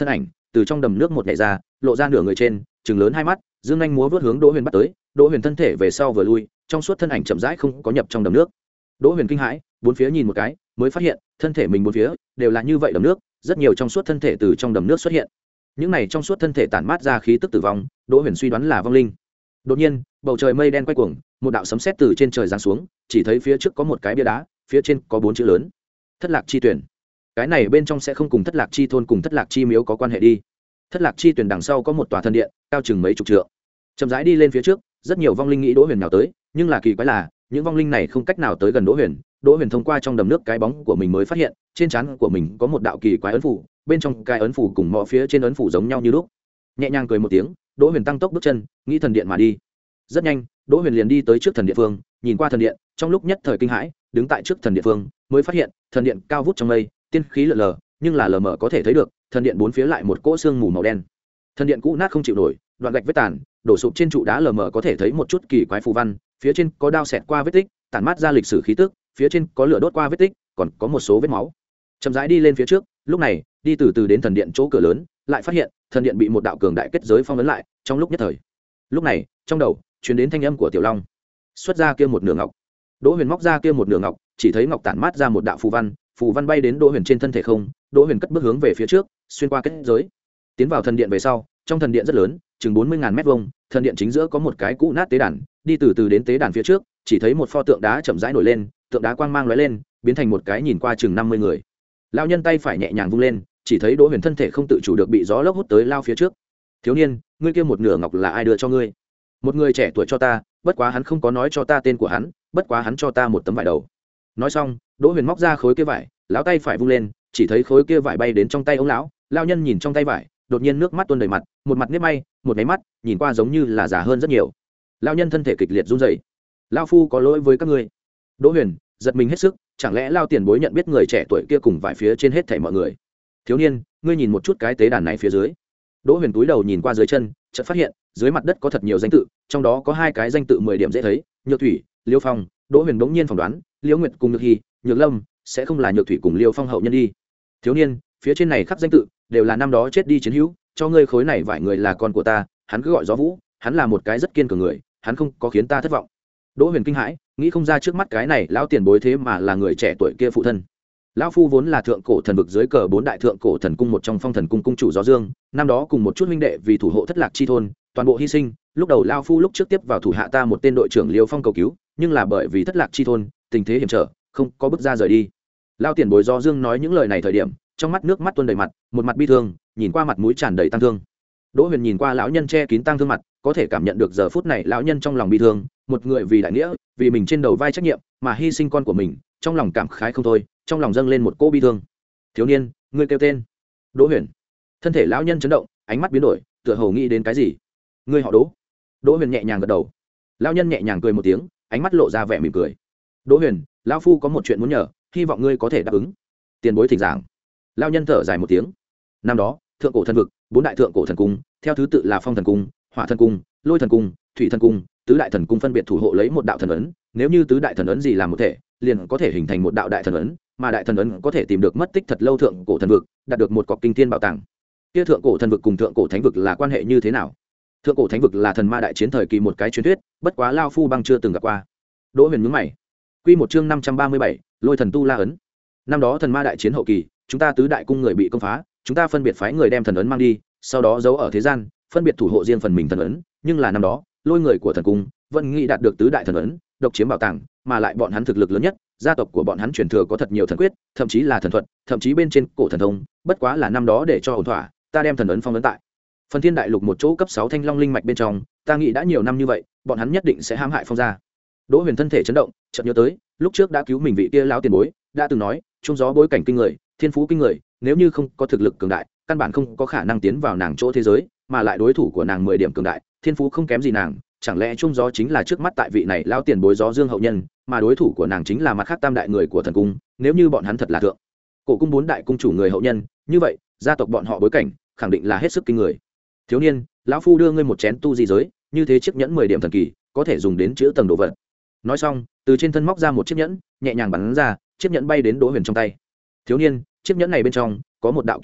từ trong đầm nước một nhảy ra, lộ ra nửa người trên, trừng lớn hai mắt, dương nhanh múa vớt hướng Đỗ Huyền bắt tới. Đỗ Huyền thân thể về sau vừa lui, trong suốt thân ảnh chậm rãi không có nhập trong đầm nước. Đỗ Huyền kinh hãi, bốn phía nhìn một cái, mới phát hiện thân thể mình bốn phía đều là như vậy đầm nước, rất nhiều trong suốt thân thể từ trong đầm nước xuất hiện. Những này trong suốt thân thể tản mát ra khí tức tử vong, Đỗ Huyền suy đoán là vong linh. Đột nhiên, bầu trời mây đen quay cuồng, một đạo sấm sét từ trên trời giáng xuống, chỉ thấy phía trước có một cái bia đá, phía trên có bốn chữ lớn: Thất Lạc Chi Tuyển. Cái này bên trong sẽ không cùng Thất Lạc Chi thôn cùng Thất Lạc Chi miếu có quan hệ đi. Thất Lạc Chi Tuyển đằng sau có một tòa thần điện, cao chừng mấy chục trượng. Chậm rãi đi lên phía trước, rất nhiều vong linh nghĩ Đỗ Huyền nào tới, nhưng là kỳ quái là, những vong linh này không cách nào tới gần Đỗ Huyền. Đỗ Huyền thông qua trong đầm nước cái bóng của mình mới phát hiện, trên trán của mình có một đạo kỳ quái ấn phù, bên trong cái ấn phù cùng mọ phía trên ấn phù giống nhau như lúc. Nhẹ nhàng cười một tiếng, Đỗ Huyền tăng tốc bước chân, nghĩ thần điện mà đi. Rất nhanh, Đỗ Huyền liền đi tới trước thần điện phương, nhìn qua thần điện, trong lúc nhất thời kinh hãi, đứng tại trước thần điện phương, mới phát hiện, thần điện cao vút trong mây, tiên khí lờ lờ, nhưng là lờ mờ có thể thấy được, thần điện bốn phía lại một cỗ xương mù màu đen. Thần điện cũ nát không chịu nổi, đoạn gạch vết tàn, đổ sụp trên trụ đá lờ mờ có thể thấy một chút kỳ quái phù văn, phía trên có đao xẹt qua vết tích, tản mát ra lịch sử khí tức, phía trên có lửa đốt qua vết tích, còn có một số vết máu. Chậm rãi đi lên phía trước, lúc này, đi từ từ đến thần điện chỗ cửa lớn, lại phát hiện, thần điện bị một đạo cường đại kết giới phong ấn lại, trong lúc nhất thời. Lúc này, trong đầu truyền đến thanh âm của Tiểu Long. Xuất ra kia một nửa ngọc. Đỗ Huyền móc ra kia một nửa ngọc, chỉ thấy ngọc tản mát ra một đạo phù văn, phù văn bay đến Đỗ Huyền trên thân thể không, Đỗ Huyền cất bước hướng về phía trước, xuyên qua kết giới, tiến vào thần điện về sau, trong thần điện rất lớn, chừng bốn mươi ngàn mét vuông, thần điện chính giữa có một cái cũ nát tế đàn, đi từ từ đến tế đàn phía trước, chỉ thấy một pho tượng đá chậm rãi nổi lên, tượng đá quang mang lóe lên, biến thành một cái nhìn qua chừng năm mươi người. Lão nhân tay phải nhẹ nhàng vung lên, chỉ thấy Đỗ Huyền thân thể không tự chủ được bị gió lốc hút tới lao phía trước. Thiếu niên, ngươi kia một nửa ngọc là ai đưa cho ngươi? Một người trẻ tuổi cho ta, bất quá hắn không có nói cho ta tên của hắn, bất quá hắn cho ta một tấm vải đầu. Nói xong, Đỗ Huyền móc ra khối kia vải, lão tay phải vung lên, chỉ thấy khối kia vải bay đến trong tay ông lão. Lão nhân nhìn trong tay vải, đột nhiên nước mắt tuôn đầy mặt, một mặt nếp may, một cái mắt, nhìn qua giống như là già hơn rất nhiều. Lão nhân thân thể kịch liệt run rẩy. Lão phu có lỗi với các ngươi. Đỗ Huyền giật mình hết sức, chẳng lẽ Lão tiền bối nhận biết người trẻ tuổi kia cùng vải phía trên hết thảy mọi người? Thiếu niên, ngươi nhìn một chút cái tế đàn này phía dưới. Đỗ Huyền cúi đầu nhìn qua dưới chân, chợt phát hiện, dưới mặt đất có thật nhiều danh tự, trong đó có hai cái danh tự mười điểm dễ thấy, Nhược Thủy, Liêu Phong. Đỗ Huyền bỗng nhiên phỏng đoán, Liễu Nguyệt cùng Nhược Hi, Nhược Lâm sẽ không là Nhược Thủy cùng Liêu Phong hậu nhân đi. Thiếu niên, phía trên này khắc danh tự đều là năm đó chết đi chiến hữu, cho ngươi khối này vải người là con của ta, hắn cứ gọi Gió Vũ, hắn là một cái rất kiên cường người, hắn không có khiến ta thất vọng. Đỗ Huyền kinh hãi, nghĩ không ra trước mắt cái này lão tiền bối thế mà là người trẻ tuổi kia phụ thân. Lão phu vốn là thượng cổ thần vực dưới cờ bốn đại thượng cổ thần cung một trong Phong Thần cung cung chủ Gió Dương, năm đó cùng một chút huynh đệ vì thủ hộ Thất Lạc Chi thôn, toàn bộ hy sinh, lúc đầu lão phu lúc trước tiếp vào thủ hạ ta một tên đội trưởng Liêu Phong cầu cứu, nhưng là bởi vì Thất Lạc Chi thôn, tình thế hiểm trở, không có bước ra rời đi. Lão tiền bối Gió Dương nói những lời này thời điểm, trong mắt nước mắt tuôn đầy mặt, một mặt bi thương, nhìn qua mặt mũi tràn đầy tang thương. Đỗ Huyền nhìn qua lão nhân che kín tang thương mặt, có thể cảm nhận được giờ phút này lão nhân trong lòng bi thương, một người vì đại nghĩa, vì mình trên đầu vai trách nhiệm mà hy sinh con của mình, trong lòng cảm khái không thôi, trong lòng dâng lên một cỗ bi thương. Thiếu niên, ngươi kêu tên? Đỗ Huyền. Thân thể lão nhân chấn động, ánh mắt biến đổi, tựa hồ nghĩ đến cái gì. Ngươi họ Đỗ? Đỗ Huyền nhẹ nhàng gật đầu. Lão nhân nhẹ nhàng cười một tiếng, ánh mắt lộ ra vẻ mỉm cười. Đỗ Huyền, lão phu có một chuyện muốn nhờ, hy vọng ngươi có thể đáp ứng. Tiền bối thỉnh giảng. Lão nhân thở dài một tiếng. Năm đó, thượng cổ thần vực, bốn đại thượng cổ thần cung, theo thứ tự là Phong Thần cung, Hỏa Thần cung, Lôi Thần cung, Thủy Thần cung, tứ đại thần cung phân biệt thủ hộ lấy một đạo thần ấn, nếu như tứ đại thần ấn gì làm một thể, liền có thể hình thành một đạo đại thần ấn, mà đại thần ấn có thể tìm được mất tích thật lâu thượng cổ thần vực, đạt được một cọc kinh thiên bảo tàng. Kia thượng cổ thần vực cùng thượng cổ thánh vực là quan hệ như thế nào? Thượng cổ thánh vực là thần ma đại chiến thời kỳ một cái truyền thuyết, bất quá lao phu băng chưa từng gặp qua. Đỗ Huyền nhướng mày. Quy một chương năm trăm ba mươi bảy, Lôi Thần tu La ấn. Năm đó thần ma đại chiến hậu kỳ, chúng ta tứ đại cung người bị công phá, chúng ta phân biệt phái người đem thần ấn mang đi, sau đó giấu ở thế gian, phân biệt thủ hộ riêng phần mình thần ấn, nhưng là năm đó, Lôi người của thần cung vẫn nghĩ đạt được tứ đại thần ấn, độc chiếm bảo tàng, mà lại bọn hắn thực lực lớn nhất, gia tộc của bọn hắn truyền thừa có thật nhiều thần quyết, thậm chí là thần thuật, thậm chí bên trên cổ thần thông, bất quá là năm đó để cho ổn thỏa, ta đem thần ấn phong ấn tại Phần Thiên Đại Lục một chỗ cấp sáu Thanh Long linh mạch bên trong, ta nghĩ đã nhiều năm như vậy, bọn hắn nhất định sẽ hãm hại phong gia. Đỗ Huyền thân thể chấn động, chợt nhớ tới, lúc trước đã cứu mình vị kia lão tiền bối, đã từng nói, trung gió bối cảnh kinh người, thiên phú kinh người, nếu như không có thực lực cường đại, căn bản không có khả năng tiến vào nàng chỗ thế giới, mà lại đối thủ của nàng mười điểm cường đại, thiên phú không kém gì nàng, chẳng lẽ trung gió chính là trước mắt tại vị này lão tiền bối Gió Dương hậu nhân, mà đối thủ của nàng chính là mặt khác tam đại người của thần cung, nếu như bọn hắn thật là thượng cổ cung bốn đại cung chủ người hậu nhân, như vậy, gia tộc bọn họ bối cảnh khẳng định là hết sức kinh người. Thiếu niên, lão phu đưa ngươi một chén tu di giới, như thế chiếc nhẫn mười điểm thần kỳ, có thể dùng đến chữa tầng đồ vật. Nói xong, từ trên thân móc ra một chiếc nhẫn, nhẹ nhàng bắn ra, chiếc nhẫn bay đến Đỗ Huyền trong tay. Thiếu niên, chiếc nhẫn này bên trong có một đạo kiếm linh,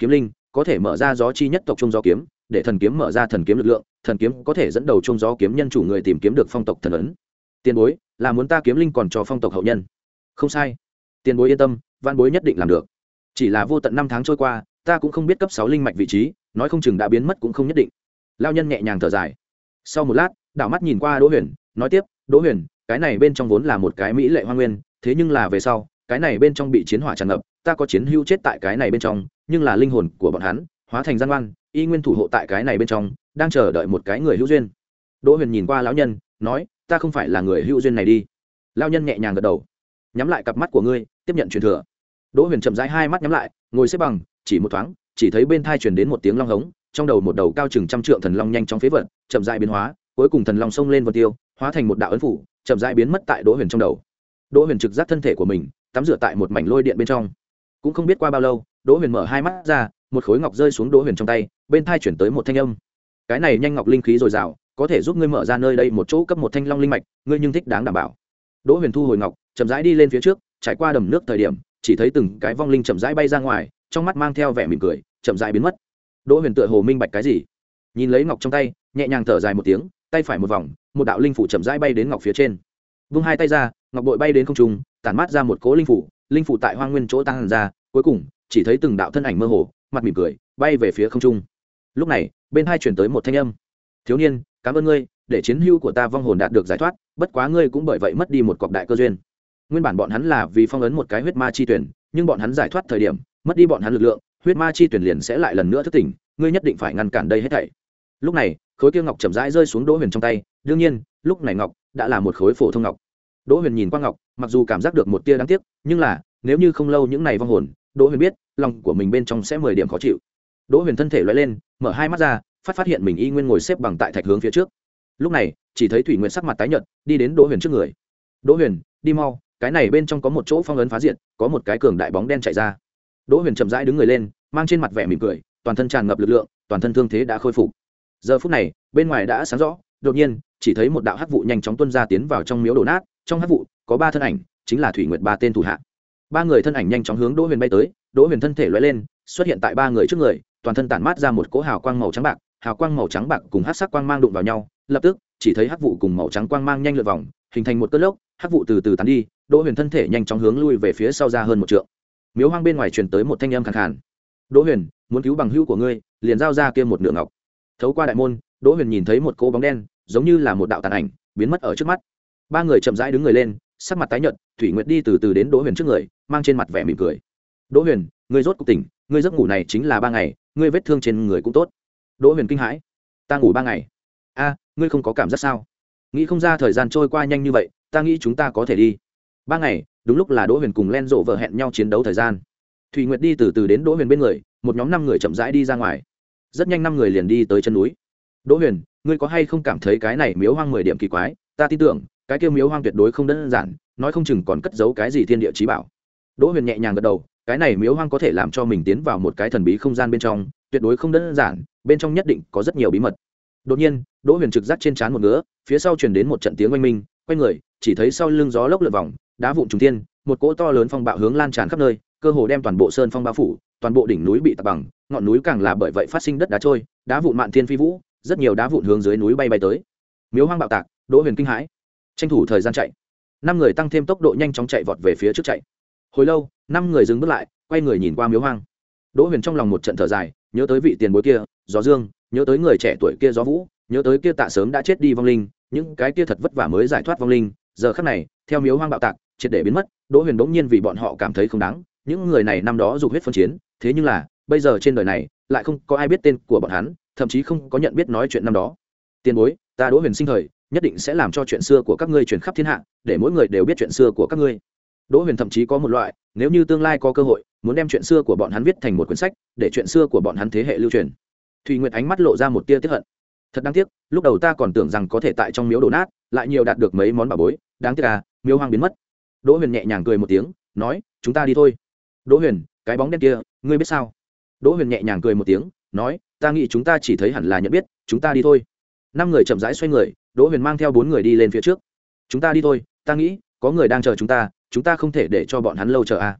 có thể mở ra gió chi nhất tộc trung gió kiếm, để thần kiếm mở ra thần kiếm lực lượng, thần kiếm có thể dẫn đầu trung gió kiếm nhân chủ người tìm kiếm được phong tộc thần ấn. Tiền bối là muốn ta kiếm linh còn cho phong tộc hậu nhân. Không sai, tiền bối yên tâm, văn bối nhất định làm được. Chỉ là vô tận năm tháng trôi qua, ta cũng không biết cấp sáu linh mạch vị trí, nói không chừng đã biến mất cũng không nhất định. Lão nhân nhẹ nhàng thở dài. Sau một lát, đảo mắt nhìn qua Đỗ Huyền, nói tiếp, Đỗ Huyền, cái này bên trong vốn là một cái mỹ lệ hoa nguyên, thế nhưng là về sau, cái này bên trong bị chiến hỏa tràn ngập, ta có chiến hữu chết tại cái này bên trong, nhưng là linh hồn của bọn hắn hóa thành gian ngoan, y nguyên thủ hộ tại cái này bên trong, đang chờ đợi một cái người hữu duyên. Đỗ Huyền nhìn qua lão nhân, nói, ta không phải là người hữu duyên này đi. Lão nhân nhẹ nhàng gật đầu, nhắm lại cặp mắt của ngươi, tiếp nhận truyền thừa. Đỗ Huyền chậm rãi hai mắt nhắm lại, ngồi xếp bằng, chỉ một thoáng, chỉ thấy bên thai truyền đến một tiếng long hống, trong đầu một đầu cao chừng trăm trượng thần long nhanh chóng phế vật, chậm rãi biến hóa, cuối cùng thần long xông lên vân tiêu, hóa thành một đạo ấn phủ, chậm rãi biến mất tại Đỗ Huyền trong đầu. Đỗ Huyền trực giác thân thể của mình tắm rửa tại một mảnh lôi điện bên trong. Cũng không biết qua bao lâu, Đỗ Huyền mở hai mắt ra, một khối ngọc rơi xuống Đỗ Huyền trong tay, bên thai chuyển tới một thanh âm. Cái này nhanh ngọc linh khí dồi dào, có thể giúp ngươi mở ra nơi đây một chỗ cấp một thanh long linh mạch, ngươi nhưng thích đáng đảm bảo. Đỗ Huyền thu hồi ngọc, chậm rãi đi lên phía trước, trải qua đầm nước thời điểm, chỉ thấy từng cái vong linh chậm rãi bay ra ngoài, trong mắt mang theo vẻ mỉm cười, chậm rãi biến mất. Đỗ Huyền tựa hồ minh bạch cái gì, nhìn lấy ngọc trong tay, nhẹ nhàng thở dài một tiếng, tay phải một vòng, một đạo linh phủ chậm rãi bay đến ngọc phía trên. Vung hai tay ra, ngọc bội bay đến không trung, tản mát ra một cỗ linh phủ, linh phủ tại hoang nguyên chỗ tăng ra, cuối cùng chỉ thấy từng đạo thân ảnh mơ hồ, mặt mỉm cười, bay về phía không trung. Lúc này, bên hai chuyển tới một thanh âm. Thiếu niên, cảm ơn ngươi, để chiến hữu của ta vong hồn đạt được giải thoát, bất quá ngươi cũng bởi vậy mất đi một cọc đại cơ duyên. Nguyên bản bọn hắn là vì phong ấn một cái huyết ma chi tuyển, nhưng bọn hắn giải thoát thời điểm, mất đi bọn hắn lực lượng, huyết ma chi tuyển liền sẽ lại lần nữa thức tỉnh, ngươi nhất định phải ngăn cản đây hết thảy. Lúc này, khối kia ngọc chậm rãi rơi xuống Đỗ Huyền trong tay, đương nhiên, lúc này ngọc đã là một khối phổ thông ngọc. Đỗ Huyền nhìn qua ngọc, mặc dù cảm giác được một tia đáng tiếc, nhưng là, nếu như không lâu những này vong hồn, Đỗ Huyền biết, lòng của mình bên trong sẽ mười điểm khó chịu. Đỗ Huyền thân thể lóe lên, mở hai mắt ra, phát phát hiện mình y nguyên ngồi xếp bằng tại thạch hướng phía trước. Lúc này, chỉ thấy Thủy Nguyệt sắc mặt tái nhợt, đi đến Đỗ Huyền trước người. "Đỗ Huyền, đi mau, cái này bên trong có một chỗ phong ấn phá diện, có một cái cường đại bóng đen chạy ra." Đỗ Huyền chậm rãi đứng người lên, mang trên mặt vẻ mỉm cười, toàn thân tràn ngập lực lượng, toàn thân thương thế đã khôi phục. Giờ phút này, bên ngoài đã sáng rõ, đột nhiên, chỉ thấy một đạo hắc vụ nhanh chóng tuôn ra tiến vào trong miếu đổ nát, trong hắc vụ có ba thân ảnh, chính là Thủy Nguyệt ba tên thủ hạ. Ba người thân ảnh nhanh chóng hướng Đỗ Huyền bay tới, Đỗ Huyền thân thể lóe lên, xuất hiện tại ba người trước người, toàn thân tản mát ra một cỗ hào quang màu trắng bạc, hào quang màu trắng bạc cùng hắc sắc quang mang đụng vào nhau, lập tức, chỉ thấy hắc vụ cùng màu trắng quang mang nhanh lượn vòng, hình thành một cơn lốc, hắc vụ từ từ tán đi, Đỗ Huyền thân thể nhanh chóng hướng lui về phía sau ra hơn một trượng. Miếu hoang bên ngoài truyền tới một thanh âm khàn khàn. "Đỗ Huyền, muốn cứu bằng hữu của ngươi, liền giao ra kia một nửa ngọc." Thấu qua đại môn, Đỗ Huyền nhìn thấy một cỗ bóng đen, giống như là một đạo tàn ảnh, biến mất ở trước mắt. Ba người chậm rãi đứng người lên, sắc mặt tái nhợt, Thủy Nguyệt đi từ từ đến Đỗ Huyền trước người, mang trên mặt vẻ mỉm cười. "Đỗ Huyền, ngươi rốt cuộc tỉnh, ngươi giấc ngủ này chính là ba ngày, ngươi vết thương trên người cũng tốt." Đỗ Huyền kinh hãi, "Ta ngủ ba ngày? A, ngươi không có cảm giác sao?" "Nghĩ không ra thời gian trôi qua nhanh như vậy, ta nghĩ chúng ta có thể đi." Ba ngày, đúng lúc là Đỗ Huyền cùng Len Rộ vợ hẹn nhau chiến đấu thời gian. Thủy Nguyệt đi từ từ đến Đỗ Huyền bên người, một nhóm năm người chậm rãi đi ra ngoài. Rất nhanh năm người liền đi tới chân núi. "Đỗ Huyền, ngươi có hay không cảm thấy cái này miếu hoang mười điểm kỳ quái? Ta tin tưởng, cái kia miếu hoang tuyệt đối không đơn giản, nói không chừng còn cất giấu cái gì thiên địa chí bảo." Đỗ Huyền nhẹ nhàng gật đầu, cái này miếu hoang có thể làm cho mình tiến vào một cái thần bí không gian bên trong, tuyệt đối không đơn giản, bên trong nhất định có rất nhiều bí mật. Đột nhiên, Đỗ Huyền trực giác trên trán một ngứa, phía sau truyền đến một trận tiếng oanh minh, quay người, chỉ thấy sau lưng gió lốc lượn vòng, đá vụn trùng thiên, một cỗ to lớn phong bạo hướng lan tràn khắp nơi, cơ hồ đem toàn bộ sơn phong bao phủ, toàn bộ đỉnh núi bị tạc bằng, ngọn núi càng là bởi vậy phát sinh đất đá trôi, đá vụn mạn thiên phi vũ, rất nhiều đá vụn hướng dưới núi bay bay tới. Miếu hoang bạo tạc, Đỗ Huyền kinh hãi, tranh thủ thời gian chạy. Năm người tăng thêm tốc độ nhanh chóng chạy vọt về phía trước chạy. Hồi lâu, năm người dừng bước lại, quay người nhìn qua miếu hoang. Đỗ Huyền trong lòng một trận thở dài, nhớ tới vị tiền bối kia, Gió Dương, nhớ tới người trẻ tuổi kia Gió Vũ, nhớ tới kia tạ sớm đã chết đi vong linh, những cái kia thật vất vả mới giải thoát vong linh, giờ khắc này, theo miếu hoang bạo tạc, triệt để biến mất, Đỗ Huyền bỗng nhiên vì bọn họ cảm thấy không đáng, những người này năm đó dục huyết phân chiến, thế nhưng là, bây giờ trên đời này, lại không có ai biết tên của bọn hắn, thậm chí không có nhận biết nói chuyện năm đó. Tiền bối, ta Đỗ Huyền sinh thời, nhất định sẽ làm cho chuyện xưa của các ngươi truyền khắp thiên hạ, để mỗi người đều biết chuyện xưa của các ngươi. Đỗ Huyền thậm chí có một loại, nếu như tương lai có cơ hội, muốn đem chuyện xưa của bọn hắn viết thành một quyển sách, để chuyện xưa của bọn hắn thế hệ lưu truyền. Thủy Nguyệt ánh mắt lộ ra một tia tiếc hận. Thật đáng tiếc, lúc đầu ta còn tưởng rằng có thể tại trong miếu đổ nát, lại nhiều đạt được mấy món bảo bối, đáng tiếc à, miếu hoang biến mất. Đỗ Huyền nhẹ nhàng cười một tiếng, nói, chúng ta đi thôi. Đỗ Huyền, cái bóng đen kia, ngươi biết sao? Đỗ Huyền nhẹ nhàng cười một tiếng, nói, ta nghĩ chúng ta chỉ thấy hẳn là nhận biết, chúng ta đi thôi. Năm người chậm rãi xoay người, Đỗ Huyền mang theo bốn người đi lên phía trước. Chúng ta đi thôi, ta nghĩ có người đang chờ chúng ta, chúng ta không thể để cho bọn hắn lâu chờ à.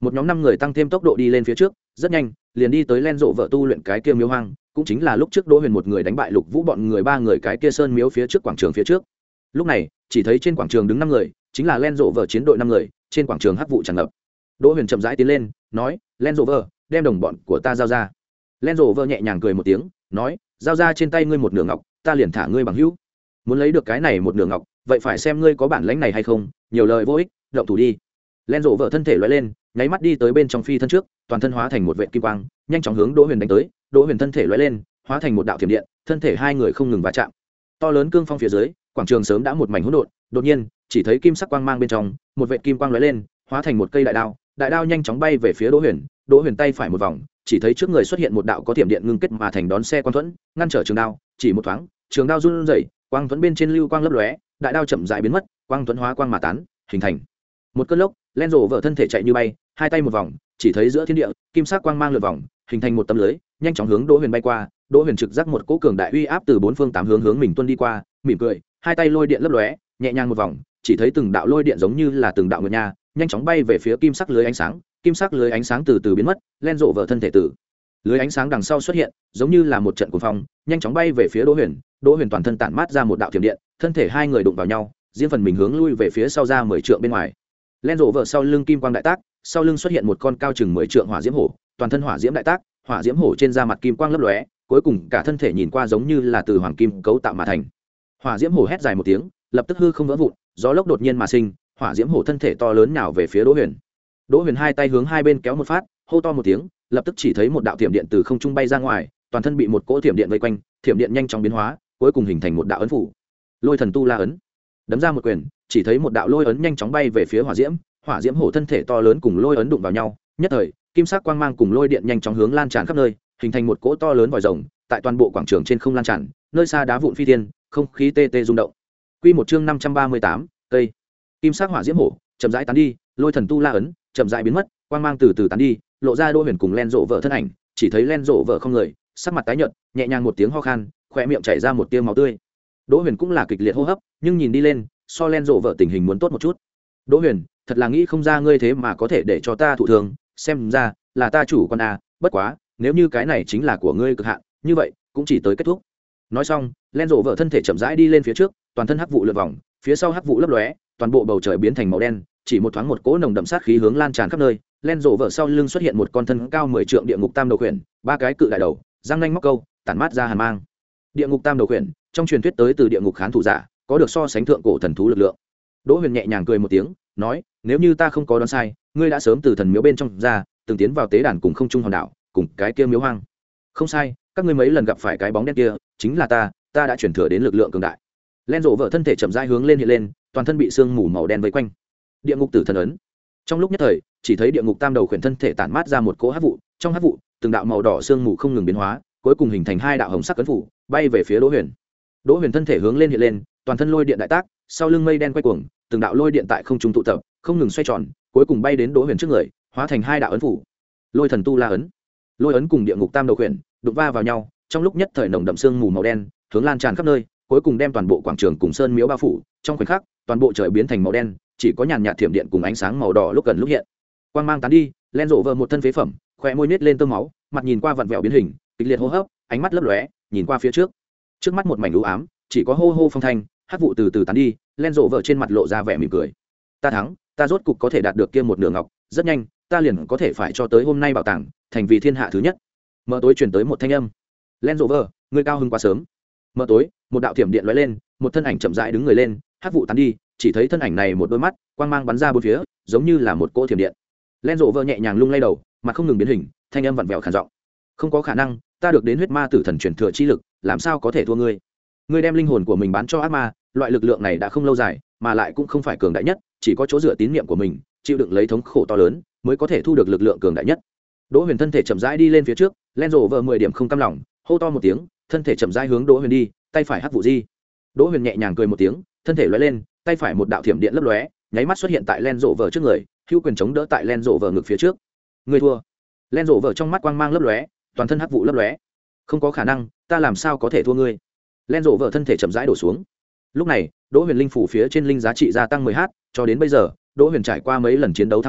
một nhóm năm người tăng thêm tốc độ đi lên phía trước, rất nhanh liền đi tới len rộ vợ tu luyện cái kia miếu hoang, cũng chính là lúc trước Đỗ Huyền một người đánh bại Lục Vũ bọn người ba người cái kia sơn miếu phía trước quảng trường phía trước. Lúc này chỉ thấy trên quảng trường đứng năm người, chính là len rộ vợ chiến đội năm người, trên quảng trường hắc vụ tràn ngập. Đỗ Huyền chậm rãi tiến lên, nói: len rộ vợ, đem đồng bọn của ta giao ra. Len rộ vợ nhẹ nhàng cười một tiếng, nói: giao ra trên tay ngươi một nửa ngọc, ta liền thả ngươi bằng hữu. Muốn lấy được cái này một nửa ngọc, vậy phải xem ngươi có bản lĩnh này hay không, nhiều lời vô ích, động thủ đi. Len rộ vợ thân thể lóe lên, nháy mắt đi tới bên trong phi thân trước, toàn thân hóa thành một vệt kim quang, nhanh chóng hướng Đỗ Huyền đánh tới. Đỗ Huyền thân thể lóe lên, hóa thành một đạo thiểm điện, thân thể hai người không ngừng va chạm. To lớn cương phong phía dưới, quảng trường sớm đã một mảnh hỗn độn. Đột nhiên, chỉ thấy kim sắc quang mang bên trong, một vệt kim quang lóe lên, hóa thành một cây đại đao. Đại đao nhanh chóng bay về phía Đỗ Huyền. Đỗ Huyền tay phải một vòng, chỉ thấy trước người xuất hiện một đạo có thiểm điện ngưng kết mà thành đón xe quang thuẫn, ngăn trở trường đao. Chỉ một thoáng, trường đao run rẩy, quang thuẫn bên trên lưu quang lấp lóe, đại đao chậm rãi biến mất, quang thuẫn hóa quang mà tán, hình thành một cơn lốc. Len rộ vợ thân thể chạy như bay, hai tay một vòng, chỉ thấy giữa thiên địa kim sắc quang mang lượn vòng, hình thành một tấm lưới, nhanh chóng hướng Đỗ Huyền bay qua. Đỗ Huyền trực giác một cỗ cường đại uy áp từ bốn phương tám hướng hướng mình tuôn đi qua, mỉm cười, hai tay lôi điện lấp lóe, nhẹ nhàng một vòng, chỉ thấy từng đạo lôi điện giống như là từng đạo nguyệt nha, nhanh chóng bay về phía kim sắc lưới ánh sáng. Kim sắc lưới ánh sáng từ từ biến mất, len rộ vợ thân thể từ lưới ánh sáng đằng sau xuất hiện, giống như là một trận cuồng phong, nhanh chóng bay về phía Đỗ Huyền. Đỗ Huyền toàn thân tản mát ra một đạo thiểm điện, thân thể hai người đụng vào nhau, riêng phần mình hướng lui về phía sau ra mười trượng bên ngoài. Len rộ vợ sau lưng kim quang đại tác, sau lưng xuất hiện một con cao chừng mười trượng hỏa diễm hổ, toàn thân hỏa diễm đại tác, hỏa diễm hổ trên da mặt kim quang lấp lóe, cuối cùng cả thân thể nhìn qua giống như là từ hoàng kim cấu tạo mà thành. Hỏa diễm hổ hét dài một tiếng, lập tức hư không vỡ vụn, gió lốc đột nhiên mà sinh, hỏa diễm hổ thân thể to lớn nhào về phía Đỗ Huyền. Đỗ Huyền hai tay hướng hai bên kéo một phát, hô to một tiếng, lập tức chỉ thấy một đạo thiểm điện từ không trung bay ra ngoài, toàn thân bị một cỗ thiểm điện vây quanh, thiểm điện nhanh chóng biến hóa, cuối cùng hình thành một đạo ấn phủ. Lôi thần tu la ấn. Đấm ra một quyền, chỉ thấy một đạo lôi ấn nhanh chóng bay về phía hỏa diễm, hỏa diễm hổ thân thể to lớn cùng lôi ấn đụng vào nhau, nhất thời kim sắc quang mang cùng lôi điện nhanh chóng hướng lan tràn khắp nơi, hình thành một cỗ to lớn vòi rồng, tại toàn bộ quảng trường trên không lan tràn, nơi xa đá vụn phi thiên, không khí tê tê rung động. Quy một chương năm trăm ba mươi tám, cây. Kim sắc hỏa diễm hổ chậm rãi tán đi, lôi thần tu la ấn chậm rãi biến mất, quang mang từ từ tán đi, lộ ra Đỗ Huyền cùng len rộ vợ thân ảnh, chỉ thấy len rộ vợ không người, sắc mặt tái nhợt, nhẹ nhàng một tiếng ho khan, khóe miệng chảy ra một tia máu tươi. Đỗ Huyền cũng là kịch liệt hô hấp, nhưng nhìn đi lên, so len rộ vợ tình hình muốn tốt một chút. Đỗ Huyền, thật là nghĩ không ra ngươi thế mà có thể để cho ta thụ thương, xem ra là ta chủ con a, bất quá, nếu như cái này chính là của ngươi cực hạn, như vậy, cũng chỉ tới kết thúc. Nói xong, len rộ vợ thân thể chậm rãi đi lên phía trước, toàn thân hắc vụ lượn vòng, phía sau hắc vụ lấp lóe, toàn bộ bầu trời biến thành màu đen, chỉ một thoáng một cỗ nồng đậm sát khí hướng lan tràn khắp nơi. Len rộ vợ sau lưng xuất hiện một con thân cao mười trượng địa ngục tam đầu khuyển, ba cái cự đại đầu, răng nanh móc câu, tản mát ra hàn mang. Địa ngục tam đầu khuyển, trong truyền thuyết tới từ địa ngục khán thủ giả, có được so sánh thượng cổ thần thú lực lượng. Đỗ Huyền nhẹ nhàng cười một tiếng, nói: nếu như ta không có đoán sai, ngươi đã sớm từ thần miếu bên trong ra, từng tiến vào tế đàn cùng không trung hòn đảo, cùng cái kia miếu hoang. Không sai, các ngươi mấy lần gặp phải cái bóng đen kia, chính là ta, ta đã chuyển thừa đến lực lượng cường đại. Len rộ vợ thân thể chậm rãi hướng lên hiện lên, toàn thân bị sương mù màu đen vây quanh. Địa ngục tử thần ấn. Trong lúc nhất thời, chỉ thấy địa ngục tam đầu khuyển thân thể tản mát ra một cỗ hắc vụ, trong hắc vụ, từng đạo màu đỏ sương mù không ngừng biến hóa, cuối cùng hình thành hai đạo hồng sắc ấn phủ, bay về phía Đỗ Huyền. Đỗ Huyền thân thể hướng lên hiện lên, toàn thân lôi điện đại tác, sau lưng mây đen quay cuồng, từng đạo lôi điện tại không trung tụ tập, không ngừng xoay tròn, cuối cùng bay đến Đỗ Huyền trước người, hóa thành hai đạo ấn phủ. Lôi thần tu la ấn. Lôi ấn cùng địa ngục tam đầu khuyển đụng va vào nhau, trong lúc nhất thời nồng đậm sương mù màu đen hướng lan tràn khắp nơi, cuối cùng đem toàn bộ quảng trường cùng sơn miếu bao phủ. Trong khoảnh khắc, toàn bộ trời biến thành màu đen, chỉ có nhàn nhạt thiểm điện cùng ánh sáng màu đỏ lúc gần lúc hiện. Quang mang tán đi, len rộ vợ một thân phế phẩm, khóe môi nết lên tơ máu, mặt nhìn qua vặn vẹo biến hình, kịch liệt hô hấp, ánh mắt lấp lóe, nhìn qua phía trước. Trước mắt một mảnh u ám, chỉ có hô hô phong thanh, hắc vụ từ từ tán đi, len rộ vợ trên mặt lộ ra vẻ mỉm cười. Ta thắng, ta rốt cục có thể đạt được kia một nửa ngọc, rất nhanh, ta liền có thể phải cho tới hôm nay bảo tàng, thành vì thiên hạ thứ nhất. Mở tối truyền tới một thanh âm. Len rộ vợ, ngươi cao hứng quá sớm. Mở tối, một đạo thiểm điện lóe lên, một thân ảnh chậm rãi đứng người lên, hắc vụ tán đi, chỉ thấy thân ảnh này một đôi mắt, quang mang bắn ra bốn phía, giống như là một cỗ thiểm điện. Len rộ vợ nhẹ nhàng lung lay đầu, mặt không ngừng biến hình, thanh âm vặn vẹo khàn giọng. Không có khả năng, ta được đến huyết ma tử thần truyền thừa chi lực, làm sao có thể thua ngươi? Ngươi đem linh hồn của mình bán cho ác ma, loại lực lượng này đã không lâu dài, mà lại cũng không phải cường đại nhất, chỉ có chỗ dựa tín niệm của mình, chịu đựng lấy thống khổ to lớn, mới có thể thu được lực lượng cường đại nhất. Đỗ Huyền thân thể chậm rãi đi lên phía trước, len rộ vợ mười điểm không cam lòng, hô to một tiếng, thân thể chậm rãi hướng Đỗ Huyền đi, tay phải hắc vụ di. Đỗ Huyền nhẹ nhàng cười một tiếng, thân thể lóe lên, tay phải một đạo thiểm điện lấp lóe, nháy mắt xuất hiện tại len rộ vợ trước người, hữu quyền chống đỡ tại len rộ vợ ngực phía trước. Ngươi thua. Len rộ vợ trong mắt quang mang lấp lóe, toàn thân hắc vụ lấp lóe. Không có khả năng, ta làm sao có thể thua ngươi? Len rộ vợ thân thể chậm rãi đổ xuống. Lúc này, Đỗ Huyền linh phủ phía trên linh giá trị gia tăng mười h, cho đến bây giờ, Đỗ Huyền trải qua mấy lần chiến đấu thắng lợi,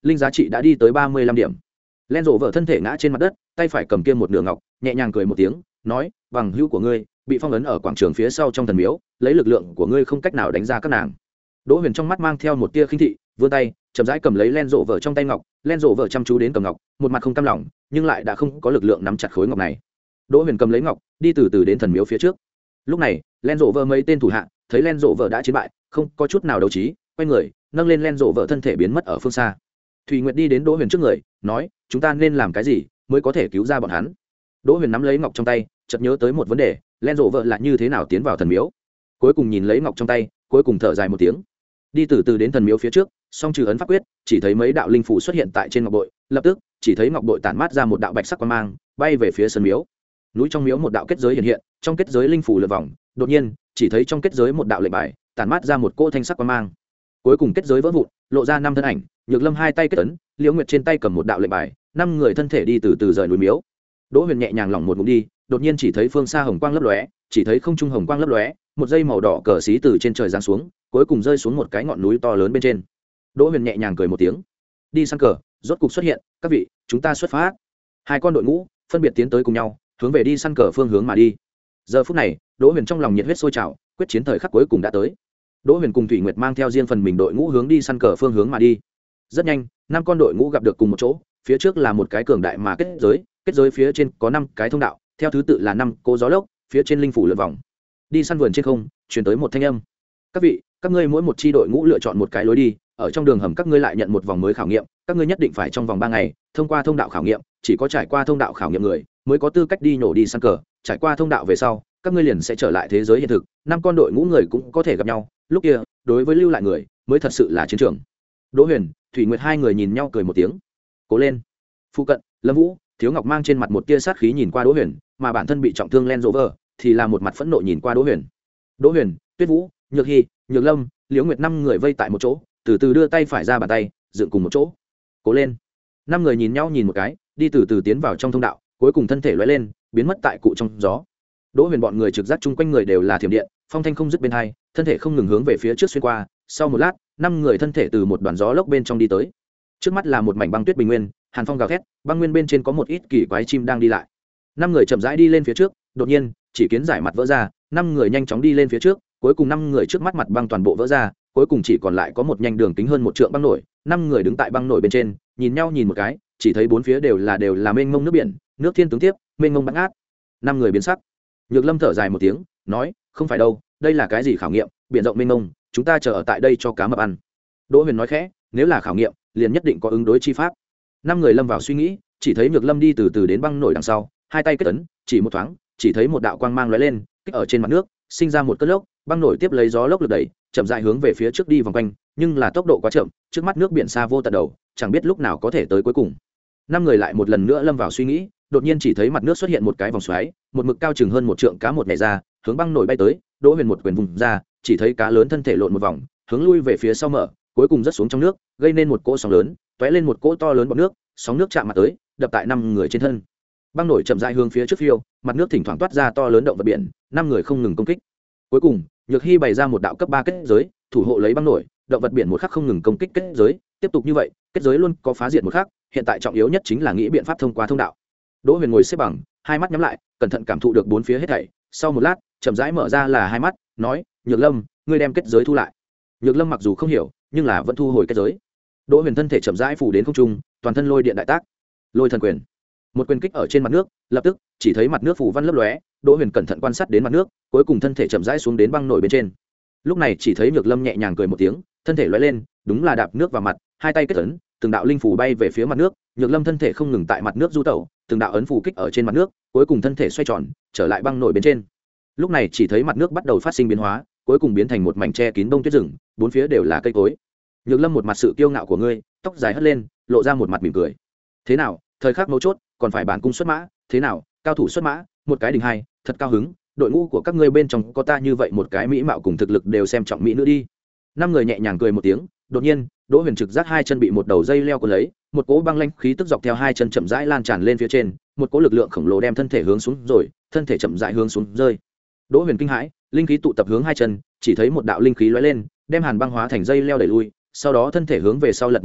linh giá trị đã đi tới ba mươi lăm điểm. Len rộ vợ thân thể ngã trên mặt đất, tay phải cầm kia một nửa ngọc, nhẹ nhàng cười một tiếng, nói, bằng hữu của ngươi bị phong ấn ở quảng trường phía sau trong thần miếu, lấy lực lượng của ngươi không cách nào đánh ra các nàng. Đỗ Huyền trong mắt mang theo một tia khinh thị, vươn tay chậm rãi cầm lấy len rộ vợ trong tay ngọc. Len rộ vợ chăm chú đến cầm ngọc, một mặt không cam lòng, nhưng lại đã không có lực lượng nắm chặt khối ngọc này. Đỗ Huyền cầm lấy ngọc, đi từ từ đến thần miếu phía trước. Lúc này len rộ vợ mấy tên thủ hạ thấy len rộ vợ đã chiến bại, không có chút nào đấu trí, quay người nâng lên len rộ vợ thân thể biến mất ở phương xa. Thủy Nguyệt đi đến Đỗ Huyền trước người, nói, chúng ta nên làm cái gì mới có thể cứu ra bọn hắn? Đỗ Huyền nắm lấy ngọc trong tay, chợt nhớ tới một vấn đề, len rộ vợ là như thế nào tiến vào thần miếu. Cuối cùng nhìn lấy ngọc trong tay, cuối cùng thở dài một tiếng, đi từ từ đến thần miếu phía trước, song trừ ấn pháp quyết, chỉ thấy mấy đạo linh phủ xuất hiện tại trên ngọc bội, lập tức chỉ thấy ngọc bội tản mát ra một đạo bạch sắc quang mang, bay về phía sân miếu. Núi trong miếu một đạo kết giới hiện hiện, trong kết giới linh phủ lượn vòng, đột nhiên chỉ thấy trong kết giới một đạo lệnh bài, tản mát ra một cỗ thanh sắc quang mang. Cuối cùng kết giới vỡ vụn, lộ ra năm thân ảnh, Nhược Lâm hai tay kết ấn, Liễu Nguyệt trên tay cầm một đạo lệnh bài, năm người thân thể đi từ từ rời núi miếu. Đỗ Huyền nhẹ nhàng lỏng một ngụm đi, đột nhiên chỉ thấy phương xa hồng quang lấp lóe, chỉ thấy không trung hồng quang lấp lóe, một dây màu đỏ cờ xí từ trên trời giáng xuống, cuối cùng rơi xuống một cái ngọn núi to lớn bên trên. Đỗ Huyền nhẹ nhàng cười một tiếng, đi săn cờ rốt cục xuất hiện, các vị, chúng ta xuất phát. Hai con đội ngũ phân biệt tiến tới cùng nhau, hướng về đi săn cờ phương hướng mà đi. Giờ phút này, Đỗ Huyền trong lòng nhiệt huyết sôi trào, quyết chiến thời khắc cuối cùng đã tới. Đỗ Huyền cùng Thủy Nguyệt mang theo riêng phần mình đội ngũ hướng đi săn cờ phương hướng mà đi. Rất nhanh, năm con đội ngũ gặp được cùng một chỗ, phía trước là một cái cường đại mà kết giới, kết giới phía trên có năm cái thông đạo, theo thứ tự là năm cô gió lốc, phía trên linh phủ lượn vòng. Đi săn vườn trên không, truyền tới một thanh âm. Các vị, các ngươi mỗi một chi đội ngũ lựa chọn một cái lối đi, ở trong đường hầm các ngươi lại nhận một vòng mới khảo nghiệm, các ngươi nhất định phải trong vòng ba ngày thông qua thông đạo khảo nghiệm, chỉ có trải qua thông đạo khảo nghiệm người mới có tư cách đi nhổ đi săn cờ, trải qua thông đạo về sau, các ngươi liền sẽ trở lại thế giới hiện thực, năm con đội ngũ người cũng có thể gặp nhau, lúc kia, đối với lưu lại người, mới thật sự là chiến trường. Đỗ Huyền, Thủy Nguyệt hai người nhìn nhau cười một tiếng. Cố lên. Phụ cận, Lâm Vũ, Thiếu Ngọc mang trên mặt một tia sát khí nhìn qua Đỗ Huyền, mà bản thân bị trọng thương Len Rover thì là một mặt phẫn nộ nhìn qua Đỗ Huyền. Đỗ Huyền, Tuyết Vũ, Nhược Hi, Nhược Lâm, Liễu Nguyệt năm người vây tại một chỗ, từ từ đưa tay phải ra bàn tay, dựng cùng một chỗ. Cố lên. Năm người nhìn nhau nhìn một cái, đi từ từ tiến vào trong thông đạo, cuối cùng thân thể lóe lên, biến mất tại cụ trong gió. Đỗ Huyền bọn người trực giác chung quanh người đều là thiểm điện, phong thanh không dứt bên hai, thân thể không ngừng hướng về phía trước xuyên qua. Sau một lát, năm người thân thể từ một đoàn gió lốc bên trong đi tới. Trước mắt là một mảnh băng tuyết bình nguyên, hàn phong gào thét, băng nguyên bên trên có một ít kỳ quái chim đang đi lại. Năm người chậm rãi đi lên phía trước, đột nhiên, chỉ kiến giải mặt vỡ ra, năm người nhanh chóng đi lên phía trước, cuối cùng năm người trước mắt mặt băng toàn bộ vỡ ra, cuối cùng chỉ còn lại có một nhanh đường kính hơn một trượng băng nổi. Năm người đứng tại băng nổi bên trên, nhìn nhau nhìn một cái, chỉ thấy bốn phía đều là đều là mênh mông nước biển, nước thiên tướng tiếp, mênh mông băng ác. Năm người biến sắc. Nhược Lâm thở dài một tiếng, nói, không phải đâu, đây là cái gì khảo nghiệm, biển rộng mênh mông, chúng ta chờ ở tại đây cho cá mập ăn. Đỗ Huyền nói khẽ, nếu là khảo nghiệm, liền nhất định có ứng đối chi pháp. Năm người lâm vào suy nghĩ, chỉ thấy Nhược Lâm đi từ từ đến băng nổi đằng sau, hai tay kết ấn, chỉ một thoáng, chỉ thấy một đạo quang mang lóe lên, kích ở trên mặt nước, sinh ra một cơn lốc, băng nổi tiếp lấy gió lốc lực đẩy, chậm rãi hướng về phía trước đi vòng quanh, nhưng là tốc độ quá chậm, trước mắt nước biển xa vô tận đầu, chẳng biết lúc nào có thể tới cuối cùng. Năm người lại một lần nữa lâm vào suy nghĩ, đột nhiên chỉ thấy mặt nước xuất hiện một cái vòng xoáy, một mực cao chừng hơn một trượng cá một nhảy ra, hướng băng nổi bay tới. Đỗ Huyền một quyền vùng ra, chỉ thấy cá lớn thân thể lộn một vòng, hướng lui về phía sau mở, cuối cùng rớt xuống trong nước, gây nên một cỗ sóng lớn, tóe lên một cỗ to lớn bọt nước, sóng nước chạm mặt tới, đập tại năm người trên thân. Băng nổi chậm rãi hướng phía trước phiêu, mặt nước thỉnh thoảng toát ra to lớn động vật biển, năm người không ngừng công kích. Cuối cùng, Nhược Hi bày ra một đạo cấp ba kết giới, thủ hộ lấy băng nổi, động vật biển một khắc không ngừng công kích kết giới, tiếp tục như vậy, kết giới luôn có phá diệt một khắc, hiện tại trọng yếu nhất chính là nghĩ biện pháp thông qua thông đạo. Đỗ Huyền ngồi xếp bằng, hai mắt nhắm lại, cẩn thận cảm thụ được bốn phía hết thảy, sau một lát, chậm rãi mở ra là hai mắt, nói, Nhược Lâm, ngươi đem kết giới thu lại. Nhược Lâm mặc dù không hiểu, nhưng là vẫn thu hồi kết giới. Đỗ Huyền thân thể chậm rãi phủ đến không trung, toàn thân lôi điện đại tác. Lôi thần quyền. Một quyền kích ở trên mặt nước, lập tức chỉ thấy mặt nước phủ văn lấp lóe, Đỗ Huyền cẩn thận quan sát đến mặt nước, cuối cùng thân thể chậm rãi xuống đến băng nổi bên trên. Lúc này chỉ thấy Nhược Lâm nhẹ nhàng cười một tiếng, thân thể lóe lên, đúng là đạp nước vào mặt, hai tay kết ấn, từng đạo linh phù bay về phía mặt nước, Nhược Lâm thân thể không ngừng tại mặt nước du tẩu, từng đạo ấn phù kích ở trên mặt nước, cuối cùng thân thể xoay tròn, trở lại băng nổi bên trên. Lúc này chỉ thấy mặt nước bắt đầu phát sinh biến hóa, cuối cùng biến thành một mảnh che kín bông tuyết rừng, bốn phía đều là cây cối. Nhược Lâm một mặt sự kiêu ngạo của ngươi, tóc dài hất lên, lộ ra một mặt mỉm cười. Thế nào, thời khắc mấu chốt, còn phải bản cung xuất mã, thế nào, cao thủ xuất mã, một cái đỉnh hai, thật cao hứng, đội ngũ của các ngươi bên trong có ta như vậy một cái mỹ mạo cùng thực lực đều xem trọng mỹ nữ đi. Năm người nhẹ nhàng cười một tiếng, đột nhiên, Đỗ Huyền trực giác hai chân bị một đầu dây leo cuốn lấy, một cỗ băng lãnh khí tức dọc theo hai chân chậm rãi lan tràn lên phía trên, một cỗ lực lượng khổng lồ đem thân thể hướng xuống rồi, thân thể chậm rãi hướng xuống rơi. Đỗ Huyền kinh hãi, linh khí tụ tập hướng hai chân, chỉ thấy một đạo linh khí lóe lên, đem hàn băng hóa thành dây leo đẩy lui, sau đó thân thể hướng về sau lật một cái,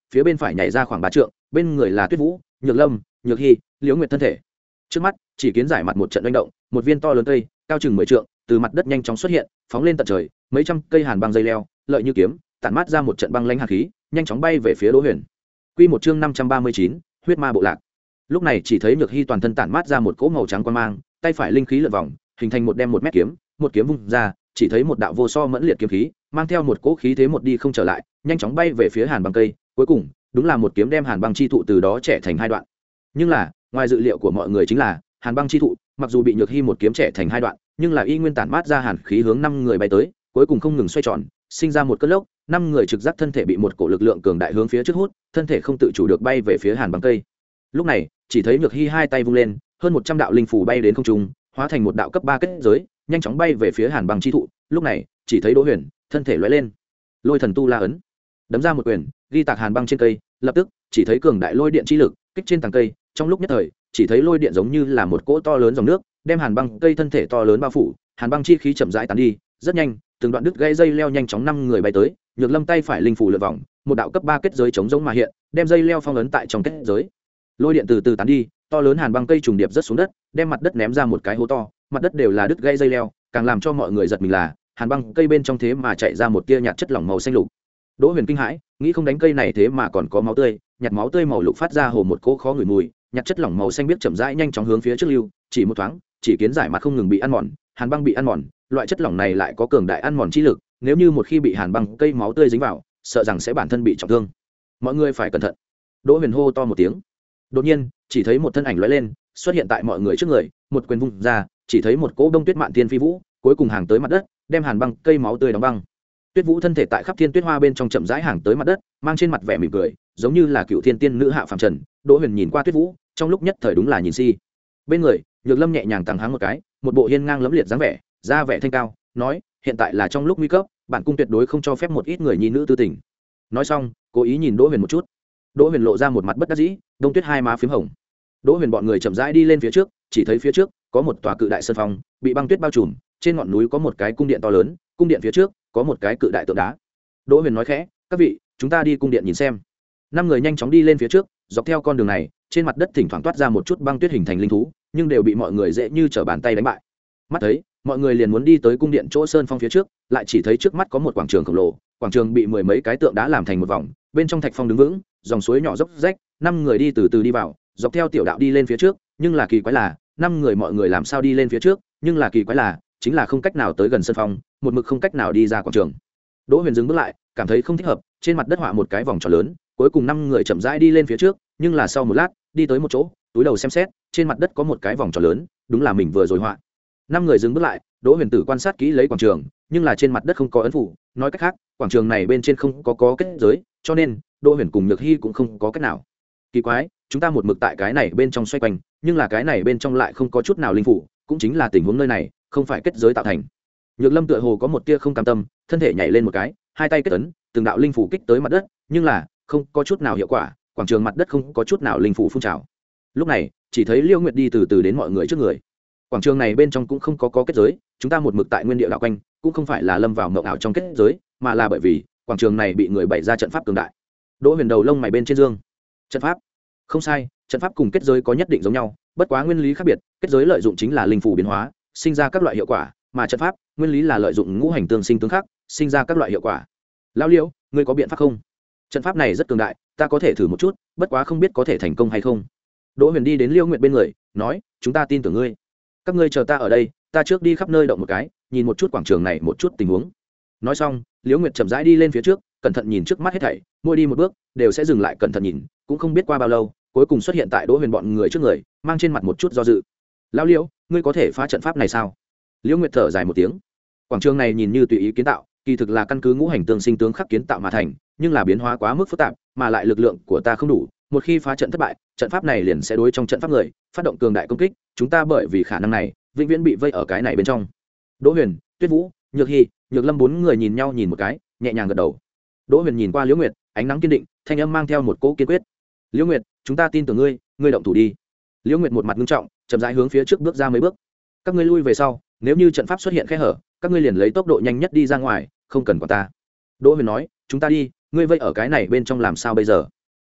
phía bên phải nhảy ra khoảng ba trượng, bên người là Tuyết Vũ, Nhược Lâm, Nhược Hy, Liễu Nguyệt thân thể. Trước mắt chỉ kiến giải mặt một trận đánh động, một viên to lớn cây cao chừng mười trượng từ mặt đất nhanh chóng xuất hiện, phóng lên tận trời, mấy trăm cây hàn băng dây leo lợi như kiếm tản mát ra một trận băng lãnh hàn khí, nhanh chóng bay về phía Đỗ Huyền. Quy một chương năm trăm ba mươi chín, huyết ma bộ lạc. Lúc này chỉ thấy Nhược Hy toàn thân tản mát ra một cỗ màu trắng quang mang, tay phải linh khí lượn vòng, hình thành một đem một mét kiếm, một kiếm vung ra, chỉ thấy một đạo vô so mẫn liệt kiếm khí, mang theo một cỗ khí thế một đi không trở lại, nhanh chóng bay về phía hàn băng cây, cuối cùng, đúng là một kiếm đem hàn băng chi thụ từ đó chẻ thành hai đoạn. Nhưng là, ngoài dự liệu của mọi người chính là, hàn băng chi thụ, mặc dù bị Nhược Hy một kiếm chẻ thành hai đoạn, nhưng là y nguyên tản mát ra hàn khí hướng năm người bay tới, cuối cùng không ngừng xoay tròn, sinh ra một cơn lốc, năm người trực giác thân thể bị một cổ lực lượng cường đại hướng phía trước hút, thân thể không tự chủ được bay về phía hàn băng cây. Lúc này, chỉ thấy Nhược Hy hai tay vung lên, hơn một trăm đạo linh phù bay đến không trung, hóa thành một đạo cấp ba kết giới, nhanh chóng bay về phía hàn băng chi thụ. Lúc này, chỉ thấy Đỗ Huyền thân thể lóe lên, lôi thần tu la ấn, đấm ra một quyền, ghi tạc hàn băng trên cây, lập tức chỉ thấy cường đại lôi điện chi lực kích trên tầng cây, trong lúc nhất thời, chỉ thấy lôi điện giống như là một cỗ to lớn dòng nước, đem hàn băng cây thân thể to lớn bao phủ, hàn băng chi khí chậm rãi tán đi, rất nhanh, từng đoạn đứt gãy dây leo nhanh chóng năm người bay tới, Nhược Lâm tay phải linh phủ lượn vòng, một đạo cấp ba kết giới chống giống mà hiện, đem dây leo phong ấn tại trong kết giới. Lôi điện từ từ tán đi, to lớn hàn băng cây trùng điệp rất xuống đất, đem mặt đất ném ra một cái hố to, mặt đất đều là đứt gãy dây leo, càng làm cho mọi người giật mình là, hàn băng cây bên trong thế mà chạy ra một tia nhạt chất lỏng màu xanh lục. Đỗ Huyền kinh hãi, nghĩ không đánh cây này thế mà còn có máu tươi, nhạt máu tươi màu lục phát ra hồ một cỗ khó ngửi mùi, nhạt chất lỏng màu xanh biết chậm rãi nhanh chóng hướng phía trước lưu, chỉ một thoáng, chỉ kiến giải mặt không ngừng bị ăn mòn, hàn băng bị ăn mòn, loại chất lỏng này lại có cường đại ăn mòn chi lực, nếu như một khi bị hàn băng cây máu tươi dính vào, sợ rằng sẽ bản thân bị trọng thương. Mọi người phải cẩn thận. Đỗ Huyền hô to một tiếng. Đột nhiên, chỉ thấy một thân ảnh lóe lên, xuất hiện tại mọi người trước người, một quyền vung ra, chỉ thấy một cỗ đông tuyết mạn thiên phi vũ, cuối cùng hàng tới mặt đất, đem hàn băng cây máu tươi đóng băng. Tuyết Vũ thân thể tại khắp thiên tuyết hoa bên trong chậm rãi hàng tới mặt đất, mang trên mặt vẻ mỉm cười, giống như là cựu thiên tiên nữ hạ phàm trần. Đỗ Huyền nhìn qua Tuyết Vũ, trong lúc nhất thời đúng là nhìn si. Bên người, Nhược Lâm nhẹ nhàng tàng háng một cái, một bộ hiên ngang lẫm liệt dáng vẻ, da vẻ thanh cao, nói, hiện tại là trong lúc nguy cấp, bản cung tuyệt đối không cho phép một ít người nhi nữ tư tình. Nói xong, cố ý nhìn Đỗ Huyền một chút. Đỗ Huyền lộ ra một mặt bất đắc dĩ, đông tuyết hai má phím hồng. Đỗ Huyền bọn người chậm rãi đi lên phía trước, chỉ thấy phía trước có một tòa cự đại sơn phong, bị băng tuyết bao trùm, trên ngọn núi có một cái cung điện to lớn, cung điện phía trước có một cái cự đại tượng đá. Đỗ Huyền nói khẽ, các vị, chúng ta đi cung điện nhìn xem. Năm người nhanh chóng đi lên phía trước, dọc theo con đường này, trên mặt đất thỉnh thoảng toát ra một chút băng tuyết hình thành linh thú, nhưng đều bị mọi người dễ như trở bàn tay đánh bại. Mắt thấy, mọi người liền muốn đi tới cung điện chỗ sơn phong phía trước, lại chỉ thấy trước mắt có một quảng trường khổng lồ, quảng trường bị mười mấy cái tượng đá làm thành một vòng, bên trong thạch phong đứng vững, dòng suối nhỏ dốc rách, năm người đi từ từ đi vào, dọc theo tiểu đạo đi lên phía trước, nhưng là kỳ quái là, năm người mọi người làm sao đi lên phía trước, nhưng là kỳ quái là, chính là không cách nào tới gần sân phong, một mực không cách nào đi ra quảng trường. Đỗ Huyền dừng bước lại, cảm thấy không thích hợp, trên mặt đất họa một cái vòng tròn lớn, cuối cùng năm người chậm rãi đi lên phía trước, nhưng là sau một lát, đi tới một chỗ, túi đầu xem xét, trên mặt đất có một cái vòng tròn lớn, đúng là mình vừa rồi họa. Năm người dừng bước lại, Đỗ Huyền tử quan sát kỹ lấy quảng trường, nhưng là trên mặt đất không có ấn phủ, nói cách khác, quảng trường này bên trên không có có kết giới, cho nên Đỗ Huyền cùng Nhược Hy cũng không có cách nào. Kỳ quái, chúng ta một mực tại cái này bên trong xoay quanh, nhưng là cái này bên trong lại không có chút nào linh phủ, cũng chính là tình huống nơi này không phải kết giới tạo thành. Nhược Lâm tựa hồ có một tia không cam tâm, thân thể nhảy lên một cái, hai tay kết ấn, từng đạo linh phủ kích tới mặt đất, nhưng là không có chút nào hiệu quả, quảng trường mặt đất không có chút nào linh phủ phun trào. Lúc này, chỉ thấy Liêu Nguyệt đi từ từ đến mọi người trước người. Quảng trường này bên trong cũng không có có kết giới, chúng ta một mực tại nguyên địa đảo quanh, cũng không phải là lâm vào mộng ảo trong kết giới, mà là bởi vì quảng trường này bị người bày ra trận pháp cường đại. Đỗ Huyền đầu lông mày bên trên dương. Trận pháp? Không sai, trận pháp cùng kết giới có nhất định giống nhau, bất quá nguyên lý khác biệt, kết giới lợi dụng chính là linh phủ biến hóa, sinh ra các loại hiệu quả, mà trận pháp, nguyên lý là lợi dụng ngũ hành tương sinh tương khắc, sinh ra các loại hiệu quả. Lão Liễu, ngươi có biện pháp không? Trận pháp này rất cường đại, ta có thể thử một chút, bất quá không biết có thể thành công hay không. Đỗ Huyền đi đến Liêu Nguyệt bên người, nói, chúng ta tin tưởng ngươi. Các ngươi chờ ta ở đây, ta trước đi khắp nơi động một cái, nhìn một chút quảng trường này một chút tình huống. Nói xong, Liễu Nguyệt chậm rãi đi lên phía trước, cẩn thận nhìn trước mắt hết thảy, mỗi đi một bước đều sẽ dừng lại cẩn thận nhìn, cũng không biết qua bao lâu, cuối cùng xuất hiện tại Đỗ Huyền bọn người trước người, mang trên mặt một chút do dự. Lão Liễu, ngươi có thể phá trận pháp này sao? Liễu Nguyệt thở dài một tiếng. Quảng trường này nhìn như tùy ý kiến tạo, kỳ thực là căn cứ ngũ hành tương sinh tướng khắc kiến tạo mà thành, nhưng là biến hóa quá mức phức tạp, mà lại lực lượng của ta không đủ, một khi phá trận thất bại, trận pháp này liền sẽ đối trong trận pháp người phát động cường đại công kích, chúng ta bởi vì khả năng này, vĩnh viễn bị vây ở cái này bên trong. Đỗ Huyền, Tuyết Vũ, Nhược Hy, Nhược Lâm bốn người nhìn nhau nhìn một cái, nhẹ nhàng gật đầu. Đỗ Huyền nhìn qua Liễu Nguyệt, ánh nắng kiên định, thanh âm mang theo một cỗ kiên quyết. Liễu Nguyệt, chúng ta tin tưởng ngươi, ngươi động thủ đi. Liễu Nguyệt một mặt nghiêm trọng, chậm rãi hướng phía trước bước ra mấy bước. Các ngươi lui về sau, nếu như trận pháp xuất hiện khe hở, các ngươi liền lấy tốc độ nhanh nhất đi ra ngoài, không cần quản ta. Đỗ Huyền nói, chúng ta đi, ngươi vây ở cái này bên trong làm sao bây giờ?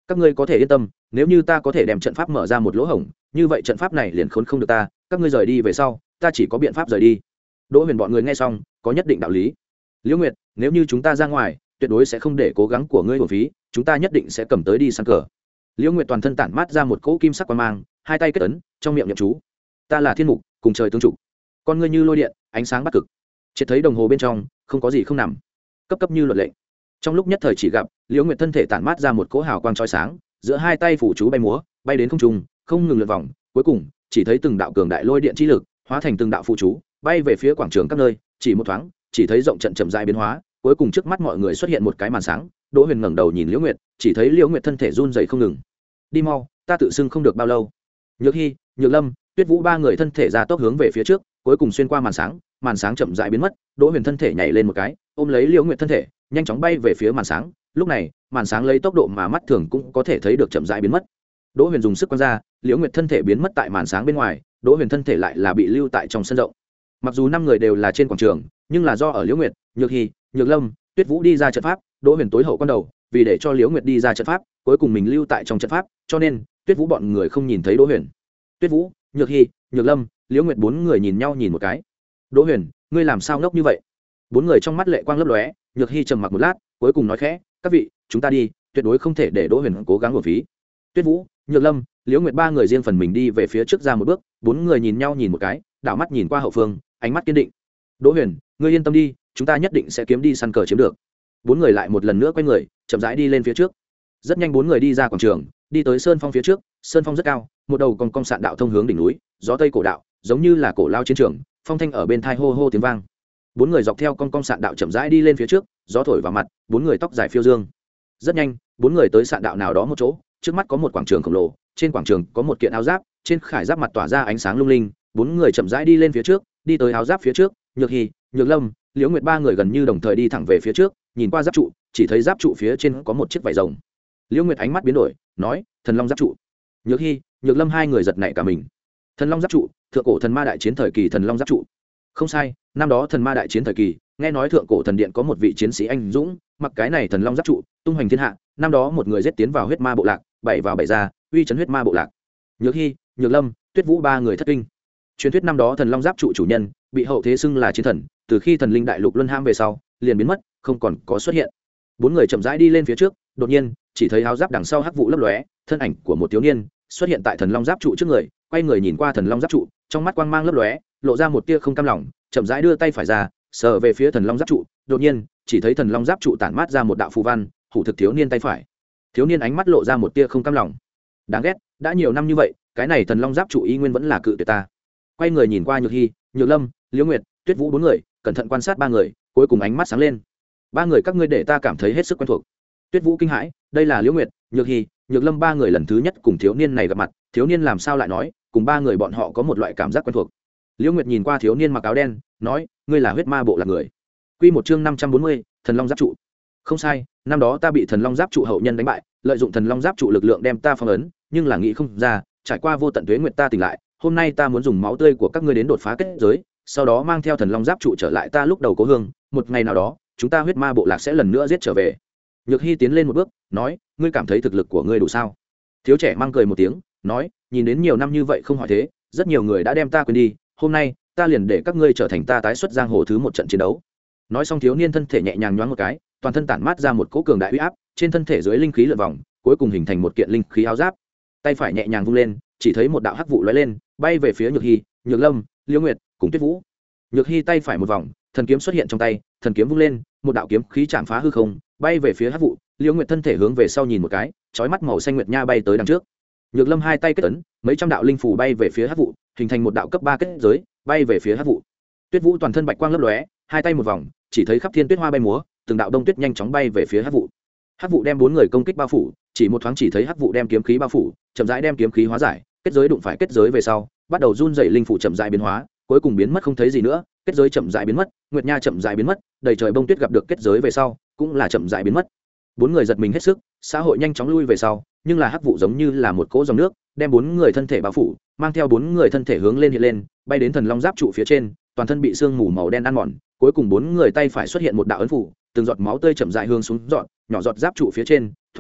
các ngươi có thể yên tâm, nếu như ta có thể đem trận pháp mở ra một lỗ hổng, như vậy trận pháp này liền khốn không được ta, các ngươi rời đi về sau ta chỉ có biện pháp rời đi. Đỗ Huyền bọn người nghe xong có nhất định đạo lý. Liễu Nguyệt, nếu như chúng ta ra ngoài tuyệt đối sẽ không để cố gắng của ngươi uổng phí, chúng ta nhất định sẽ cầm tới đi săn cờ. Liễu Nguyệt toàn thân tản mát ra một cỗ kim sắc quang mang, hai tay kết ấn, trong miệng niệm chú. Ta là thiên mục, cùng trời tương chủ. Con ngươi như lôi điện, ánh sáng bắt cực. Triệt thấy đồng hồ bên trong không có gì không nằm, cấp cấp như luật lệ. Trong lúc nhất thời chỉ gặp Liễu Nguyệt thân thể tản mát ra một cỗ hào quang chói sáng, giữa hai tay phủ chú bay múa, bay đến không trung, không ngừng lượn vòng, cuối cùng chỉ thấy từng đạo cường đại lôi điện chi lực hóa thành từng đạo phụ chú, bay về phía quảng trường các nơi, chỉ một thoáng, chỉ thấy rộng trận chậm rãi biến hóa, cuối cùng trước mắt mọi người xuất hiện một cái màn sáng. Đỗ Huyền ngẩng đầu nhìn Liễu Nguyệt, chỉ thấy Liễu Nguyệt thân thể run rẩy không ngừng. Đi mau, ta tự xưng không được bao lâu. Nhược Hi, Nhược Lâm, Tuyết Vũ ba người thân thể ra tốc hướng về phía trước, cuối cùng xuyên qua màn sáng, màn sáng chậm rãi biến mất. Đỗ Huyền thân thể nhảy lên một cái, ôm lấy Liễu Nguyệt thân thể, nhanh chóng bay về phía màn sáng. Lúc này, màn sáng lấy tốc độ mà mắt thường cũng có thể thấy được chậm rãi biến mất. Đỗ Huyền dùng sức quăng ra, Liễu Nguyệt thân thể biến mất tại màn sáng bên ngoài, Đỗ Huyền thân thể lại là bị lưu tại trong sân rộng. Mặc dù năm người đều là trên quảng trường, nhưng là do ở Liễu Nguyệt, Nhược Hi, Nhược Lâm, Tuyết Vũ đi ra trận pháp, Đỗ Huyền tối hậu quan đầu, vì để cho Liễu Nguyệt đi ra trận pháp, cuối cùng mình lưu tại trong trận pháp, cho nên Tuyết Vũ bọn người không nhìn thấy Đỗ Huyền. Tuyết Vũ, Nhược Hi, Nhược Lâm, Liễu Nguyệt bốn người nhìn nhau nhìn một cái. Đỗ Huyền, ngươi làm sao ngốc như vậy? Bốn người trong mắt lệ quang lấp lóe, Nhược Hi trầm mặc một lát, cuối cùng nói khẽ, các vị, chúng ta đi, tuyệt đối không thể để Đỗ Huyền cố gắng uổng phí. Tuyết Vũ, Nhược Lâm, Liễu Nguyệt ba người riêng phần mình đi về phía trước ra một bước, bốn người nhìn nhau nhìn một cái, đảo mắt nhìn qua hậu phương, ánh mắt kiên định. Đỗ Huyền, ngươi yên tâm đi, chúng ta nhất định sẽ kiếm đi săn cờ chiếm được. Bốn người lại một lần nữa quay người, chậm rãi đi lên phía trước. Rất nhanh bốn người đi ra quảng trường, đi tới sơn phong phía trước. Sơn phong rất cao, một đầu cong cong sạn đạo thông hướng đỉnh núi, gió tây cổ đạo, giống như là cổ lao chiến trường, phong thanh ở bên thai hô hô tiếng vang. Bốn người dọc theo cong cong sạn đạo chậm rãi đi lên phía trước, gió thổi vào mặt, bốn người tóc dài phiêu dương. Rất nhanh, bốn người tới sạn đạo nào đó một chỗ, trước mắt có một quảng trường khổng lồ, trên quảng trường có một kiện áo giáp, trên khải giáp mặt tỏa ra ánh sáng lung linh. Bốn người chậm rãi đi lên phía trước, đi tới áo giáp phía trước, Nhược Hi, Nhược Lâm, Liễu Nguyệt ba người gần như đồng thời đi thẳng về phía trước, nhìn qua giáp trụ, chỉ thấy giáp trụ phía trên có một chiếc vảy rồng. Liễu Nguyệt ánh mắt biến đổi, nói, thần long giáp trụ. Nhược Hi, Nhược Lâm hai người giật nảy cả mình. Thần long giáp trụ, thượng cổ thần ma đại chiến thời kỳ thần long giáp trụ. Không sai, năm đó thần ma đại chiến thời kỳ, nghe nói thượng cổ thần điện có một vị chiến sĩ anh dũng, mặc cái này thần long giáp trụ, tung hoành thiên hạ. Năm đó một người giết tiến vào huyết ma bộ lạc, bảy vào bảy ra, uy chấn huyết ma bộ lạc. Nhược Hi, Nhược Lâm, Tuyết Vũ ba người thất kinh. Truyền thuyết năm đó thần long giáp trụ chủ nhân bị hậu thế xưng là chiến thần, từ khi thần linh đại lục luân ham về sau, liền biến mất, không còn có xuất hiện. Bốn người chậm rãi đi lên phía trước, đột nhiên chỉ thấy áo giáp đằng sau hắc vụ lấp lóe, thân ảnh của một thiếu niên xuất hiện tại thần long giáp trụ trước người, quay người nhìn qua thần long giáp trụ, trong mắt quang mang lấp lóe, lộ ra một tia không cam lòng, chậm rãi đưa tay phải ra, sờ về phía thần long giáp trụ, đột nhiên chỉ thấy thần long giáp trụ tản mát ra một đạo phù văn, hủ thực thiếu niên tay phải. Thiếu niên ánh mắt lộ ra một tia không cam lòng. Đáng ghét, đã nhiều năm như vậy, cái này thần long giáp trụ y nguyên vẫn là cự tuyệt ta. Quay người nhìn qua Nhược Hi, Nhược Lâm, Liễu Nguyệt, Tuyết Vũ bốn người, cẩn thận quan sát ba người, cuối cùng ánh mắt sáng lên. Ba người các ngươi để ta cảm thấy hết sức quen thuộc. Tuyết Vũ kinh hãi, đây là Liễu Nguyệt, Nhược Hi, Nhược Lâm ba người lần thứ nhất cùng thiếu niên này gặp mặt, thiếu niên làm sao lại nói, cùng ba người bọn họ có một loại cảm giác quen thuộc. Liễu Nguyệt nhìn qua thiếu niên mặc áo đen, nói, ngươi là huyết ma bộ là người. Quy một chương năm trăm bốn mươi, thần long giáp trụ. Không sai, năm đó ta bị thần long giáp trụ hậu nhân đánh bại, lợi dụng thần long giáp trụ lực lượng đem ta phong ấn, nhưng là nghĩ không ra, trải qua vô tận tuế nguyệt ta tỉnh lại, hôm nay ta muốn dùng máu tươi của các ngươi đến đột phá kết giới, sau đó mang theo thần long giáp trụ trở lại ta lúc đầu cố hương, một ngày nào đó, chúng ta huyết ma bộ lạc sẽ lần nữa giết trở về. Nhược Hi tiến lên một bước, nói, ngươi cảm thấy thực lực của ngươi đủ sao? Thiếu trẻ mang cười một tiếng, nói, nhìn đến nhiều năm như vậy không hỏi thế, rất nhiều người đã đem ta quên đi, hôm nay ta liền để các ngươi trở thành ta tái xuất giang hồ thứ một trận chiến đấu. Nói xong thiếu niên thân thể nhẹ nhàng nhoáng một cái, toàn thân tản mát ra một cỗ cường đại uy áp, trên thân thể dưới linh khí lượn vòng, cuối cùng hình thành một kiện linh khí áo giáp. Tay phải nhẹ nhàng vung lên, chỉ thấy một đạo hắc vụ lóe lên, bay về phía Nhược Hi, Nhược Lâm, Liễu Nguyệt cùng Tuyết Vũ. Nhược Hi tay phải một vòng, thần kiếm xuất hiện trong tay, thần kiếm vung lên, một đạo kiếm khí chạm phá hư không, bay về phía hắc vụ. Liễu Nguyệt thân thể hướng về sau nhìn một cái, chói mắt màu xanh nguyệt nha bay tới đằng trước. Nhược Lâm hai tay kết ấn, mấy trăm đạo linh phù bay về phía hắc vụ, hình thành một đạo cấp ba kết giới, bay về phía hắc vụ. Tuyết Vũ toàn thân bạch quang lấp lóe, hai tay một vòng, chỉ thấy khắp thiên tuyết hoa bay múa, từng đạo đông tuyết nhanh chóng bay về phía hắc vụ. Hắc vụ đem bốn người công kích bao phủ, chỉ một thoáng chỉ thấy hắc vụ đem kiếm khí bao phủ, chậm rãi đem kiếm khí hóa giải, kết giới đụng phải kết giới về sau, bắt đầu run rẩy linh phủ chậm rãi biến hóa, cuối cùng biến mất không thấy gì nữa, kết giới chậm rãi biến mất, nguyệt nha chậm rãi biến mất, đầy trời bông tuyết gặp được kết giới về sau, cũng là chậm rãi biến mất. Bốn người giật mình hết sức, xã hội nhanh chóng lui về sau, nhưng là hắc vụ giống như là một cỗ dòng nước, đem bốn người thân thể bao phủ, mang theo bốn người thân thể hướng lên hiện lên, bay đến thần long giáp trụ phía trên, toàn thân bị sương mù màu đen ăn mòn, cuối cùng bốn người tay phải xuất hiện một đạo ấn phủ, từng giọt máu tươi chậm rãi hướng xuống giọt, nhỏ giọt giáp trụ phía trên, thoáng chốc,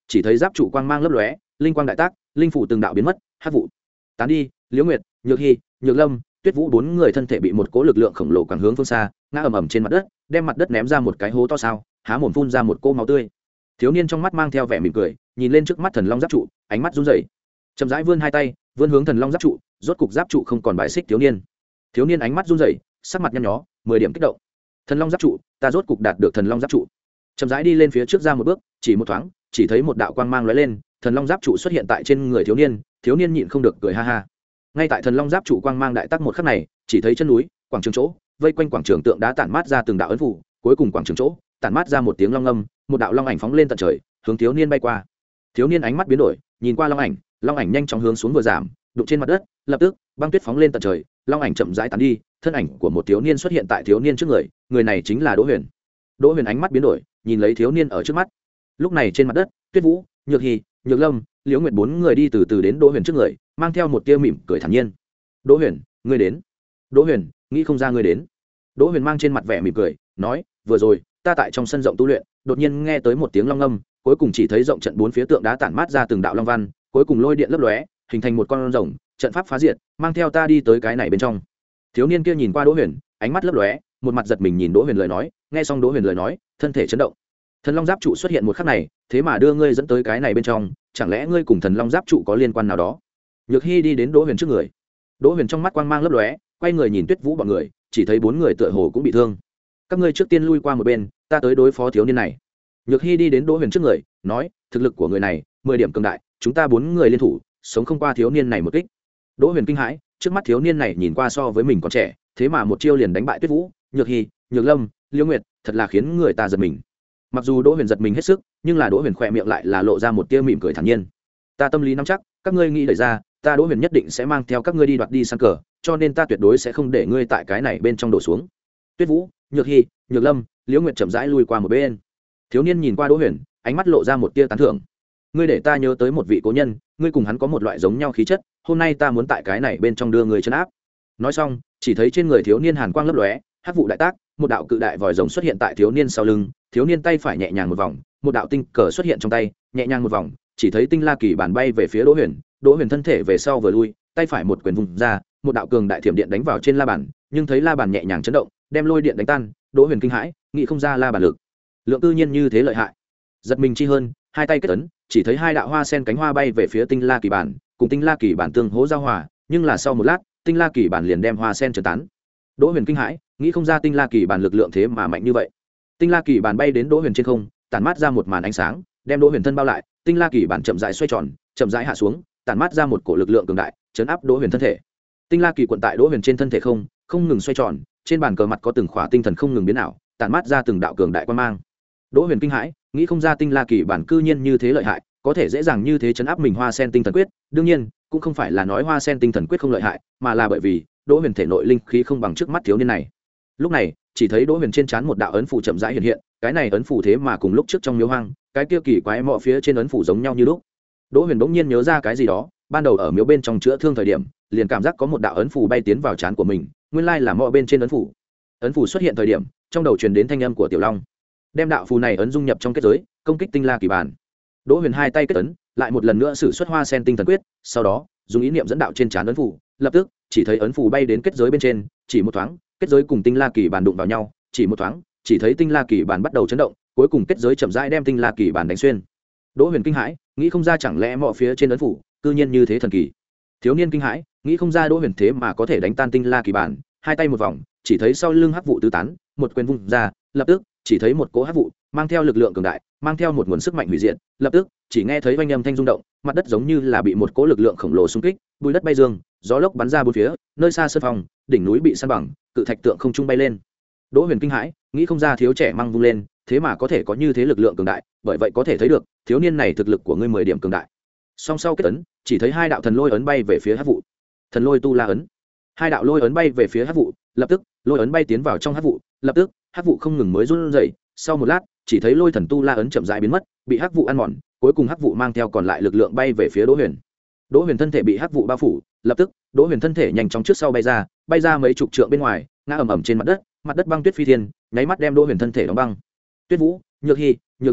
chỉ thấy giáp trụ quang mang lấp lóe, linh quang đại tác, linh phủ từng đạo biến mất, hắc vụ tán đi. Liễu Nguyệt, Nhược Hy, Nhược Lâm, Tuyết Vũ bốn người thân thể bị một cỗ lực lượng khổng lồ quẳng hướng phương xa, ngã ầm ầm trên mặt đất, đem mặt đất ném ra một cái hố to sao, há mồm phun ra một cỗ máu tươi. Thiếu niên trong mắt mang theo vẻ mỉm cười, nhìn lên trước mắt thần long giáp trụ, ánh mắt run rẩy, chậm rãi vươn hai tay, vươn hướng thần long giáp trụ, rốt cục giáp trụ không còn bài xích thiếu niên. Thiếu niên ánh mắt run rẩy, sắc mặt nhăn nhó, mười điểm kích động. Thần long giáp trụ, ta rốt cục đạt được thần long giáp trụ. Chậm rãi đi lên phía trước ra một bước, chỉ một thoáng, chỉ thấy một đạo quang mang lóe lên, thần long giáp trụ xuất hiện tại trên người thiếu niên. Thiếu niên nhịn không được cười ha ha. Ngay tại thần long giáp trụ quang mang đại tác một khắc này, chỉ thấy chân núi, quảng trường chỗ, vây quanh quảng trường tượng đá tản mát ra từng đạo ấn phù, cuối cùng quảng trường chỗ, tản mát ra một tiếng long âm, một đạo long ảnh phóng lên tận trời, hướng thiếu niên bay qua. Thiếu niên ánh mắt biến đổi, nhìn qua long ảnh, long ảnh nhanh chóng hướng xuống vừa giảm, đụng trên mặt đất, lập tức băng tuyết phóng lên tận trời, long ảnh chậm rãi tán đi, thân ảnh của một thiếu niên xuất hiện tại thiếu niên trước người, người này chính là Đỗ Huyền. Đỗ Huyền ánh mắt biến đổi, nhìn lấy thiếu niên ở trước mắt. Lúc này trên mặt đất, Tuyết Vũ, Nhược Hy, Nhược Lâm, Liễu Nguyệt bốn người đi từ từ đến Đỗ Huyền trước người, mang theo một tia mỉm cười thản nhiên. Đỗ Huyền, ngươi đến. Đỗ Huyền, nghĩ không ra ngươi đến. Đỗ Huyền mang trên mặt vẻ mỉm cười, nói, vừa rồi ta tại trong sân rộng tu luyện, đột nhiên nghe tới một tiếng long ngâm, cuối cùng chỉ thấy rộng trận bốn phía tượng đá tản mát ra từng đạo long văn, cuối cùng lôi điện lấp lóe, hình thành một con rồng, trận pháp phá diệt, mang theo ta đi tới cái này bên trong. Thiếu niên kia nhìn qua Đỗ Huyền, ánh mắt lấp lóe, một mặt giật mình nhìn Đỗ Huyền lời nói, nghe xong Đỗ Huyền lời nói, thân thể chấn động. Thần long giáp trụ xuất hiện một khắc này, thế mà đưa ngươi dẫn tới cái này bên trong, chẳng lẽ ngươi cùng thần long giáp trụ có liên quan nào đó? Nhược Hy đi đến Đỗ Huyền trước người. Đỗ Huyền trong mắt quang mang lấp lóe, quay người nhìn Tuyết Vũ bọn người, chỉ thấy bốn người tựa hồ cũng bị thương. Các ngươi trước tiên lui qua một bên, ta tới đối phó thiếu niên này. Nhược Hy đi đến Đỗ Huyền trước người, nói, thực lực của người này, mười điểm cường đại, chúng ta bốn người liên thủ, sống không qua thiếu niên này một kích. Đỗ Huyền kinh hãi, trước mắt thiếu niên này nhìn qua so với mình còn trẻ, thế mà một chiêu liền đánh bại Tuyết Vũ, Nhược Hy, Nhược Lâm, Liễu Nguyệt, thật là khiến người ta giật mình. Mặc dù Đỗ Huyền giật mình hết sức, nhưng là Đỗ Huyền khỏe miệng lại là lộ ra một tia mỉm cười thản nhiên. Ta tâm lý nắm chắc, các ngươi nghĩ đẩy ra, ta Đỗ Huyền nhất định sẽ mang theo các ngươi đi đoạt đi săn cờ, cho nên ta tuyệt đối sẽ không để ngươi tại cái này bên trong đổ xuống. Tuyết Vũ, Nhược Hy, Nhược Lâm, Liễu Nguyệt chậm rãi lui qua một bên. Thiếu niên nhìn qua Đỗ Huyền, ánh mắt lộ ra một tia tán thưởng. Ngươi để ta nhớ tới một vị cố nhân, ngươi cùng hắn có một loại giống nhau khí chất, hôm nay ta muốn tại cái này bên trong đưa ngươi trấn áp. Nói xong, chỉ thấy trên người thiếu niên hàn quang lấp lóe, hắc vụ đại tác, một đạo cự đại vòi rồng xuất hiện tại thiếu niên sau lưng, thiếu niên tay phải nhẹ nhàng một vòng, một đạo tinh cờ xuất hiện trong tay, nhẹ nhàng một vòng, chỉ thấy tinh la kỳ bản bay về phía Đỗ Huyền, Đỗ Huyền thân thể về sau vừa lui, tay phải một quyền vùng ra, một đạo cường đại thiểm điện đánh vào trên la bàn, nhưng thấy la bàn nhẹ nhàng chấn động, đem lôi điện đánh tan, Đỗ Huyền kinh hãi, nghĩ không ra la bàn lực lượng tự nhiên như thế lợi hại. Giật mình chi hơn, hai tay kết ấn, chỉ thấy hai đạo hoa sen cánh hoa bay về phía tinh la kỳ bản, cùng tinh la kỳ bản tương hỗ giao hòa, nhưng là sau một lát, tinh la kỳ bản liền đem hoa sen trấn tán. Đỗ Huyền kinh hãi, nghĩ không ra tinh la kỳ bản lực lượng thế mà mạnh như vậy. Tinh la kỳ bản bay đến Đỗ Huyền trên không, tản mát ra một màn ánh sáng, đem Đỗ Huyền thân bao lại, tinh la kỳ bản chậm rãi xoay tròn, chậm rãi hạ xuống, tản mát ra một cổ lực lượng cường đại, chấn áp Đỗ Huyền thân thể. Tinh la kỳ quận tại Đỗ Huyền trên thân thể không, không ngừng xoay tròn, trên bàn cờ mặt có từng khỏa tinh thần không ngừng biến ảo, tản mát ra từng đạo cường đại quang mang. Đỗ Huyền kinh hãi, nghĩ không ra tinh la kỳ bản cư nhiên như thế lợi hại, có thể dễ dàng như thế chấn áp mình hoa sen tinh thần quyết. Đương nhiên, cũng không phải là nói hoa sen tinh thần quyết không lợi hại, mà là bởi vì Đỗ Huyền thể nội linh khí không bằng trước mắt thiếu niên này. Lúc này, chỉ thấy Đỗ Huyền trên trán một đạo ấn phù chậm rãi hiện hiện, cái này ấn phù thế mà cùng lúc trước trong miếu hoang, cái kia kỳ quái mọ phía trên ấn phù giống nhau như lúc. Đỗ Huyền bỗng nhiên nhớ ra cái gì đó, ban đầu ở miếu bên trong chữa thương thời điểm, liền cảm giác có một đạo ấn phù bay tiến vào trán của mình, nguyên lai là mọ bên trên ấn phù. Ấn phù xuất hiện thời điểm, trong đầu truyền đến thanh âm của Tiểu Long. Đem đạo phù này ấn dung nhập trong kết giới, công kích tinh la kỳ bản. Đỗ Huyền hai tay kết ấn, lại một lần nữa sử xuất hoa sen tinh thần quyết, sau đó dùng ý niệm dẫn đạo trên trán ấn phù, lập tức chỉ thấy ấn phù bay đến kết giới bên trên, chỉ một thoáng, kết giới cùng tinh la kỳ bản đụng vào nhau, chỉ một thoáng, chỉ thấy tinh la kỳ bản bắt đầu chấn động, cuối cùng kết giới chậm rãi đem tinh la kỳ bản đánh xuyên. Đỗ Huyền kinh hãi, nghĩ không ra chẳng lẽ mọ phía trên ấn phù cư nhiên như thế thần kỳ. Thiếu niên kinh hãi, nghĩ không ra Đỗ Huyền thế mà có thể đánh tan tinh la kỳ bản, hai tay một vòng, chỉ thấy sau lưng hắc vụ tứ tán, một quyền vung ra, lập tức chỉ thấy một cỗ hắc vụ mang theo lực lượng cường đại, mang theo một nguồn sức mạnh hủy diệt, lập tức chỉ nghe thấy oanh âm thanh rung động, mặt đất giống như là bị một cỗ lực lượng khổng lồ xung kích, bùi đất bay dương, gió lốc bắn ra bốn phía, nơi xa sơn phòng, đỉnh núi bị san bằng, cự thạch tượng không trung bay lên. Đỗ Huyền kinh hãi, nghĩ không ra thiếu trẻ mang vung lên, thế mà có thể có như thế lực lượng cường đại, bởi vậy có thể thấy được, thiếu niên này thực lực của ngươi mười điểm cường đại. Song sau kết ấn, chỉ thấy hai đạo thần lôi ấn bay về phía hắc vụ. Thần lôi tu la ấn. Hai đạo lôi ấn bay về phía hắc vụ, lập tức, lôi ấn bay tiến vào trong hắc vụ, lập tức, hắc vụ không ngừng mới run rẩy, sau một lát, chỉ thấy lôi thần tu la ấn chậm rãi biến mất, bị hắc vụ ăn mòn, cuối cùng hắc vụ mang theo còn lại lực lượng bay về phía Đỗ Huyền. Đỗ Huyền thân thể bị hắc vụ bao phủ, lập tức, Đỗ Huyền thân thể nhanh chóng trước sau bay ra, bay ra mấy chục trượng bên ngoài, ngã ầm ầm trên mặt đất, mặt đất băng tuyết phi thiên, nháy mắt đem Đỗ Huyền thân thể đóng băng. Tuyết Vũ, Nhược Hy, Nhược Lâm,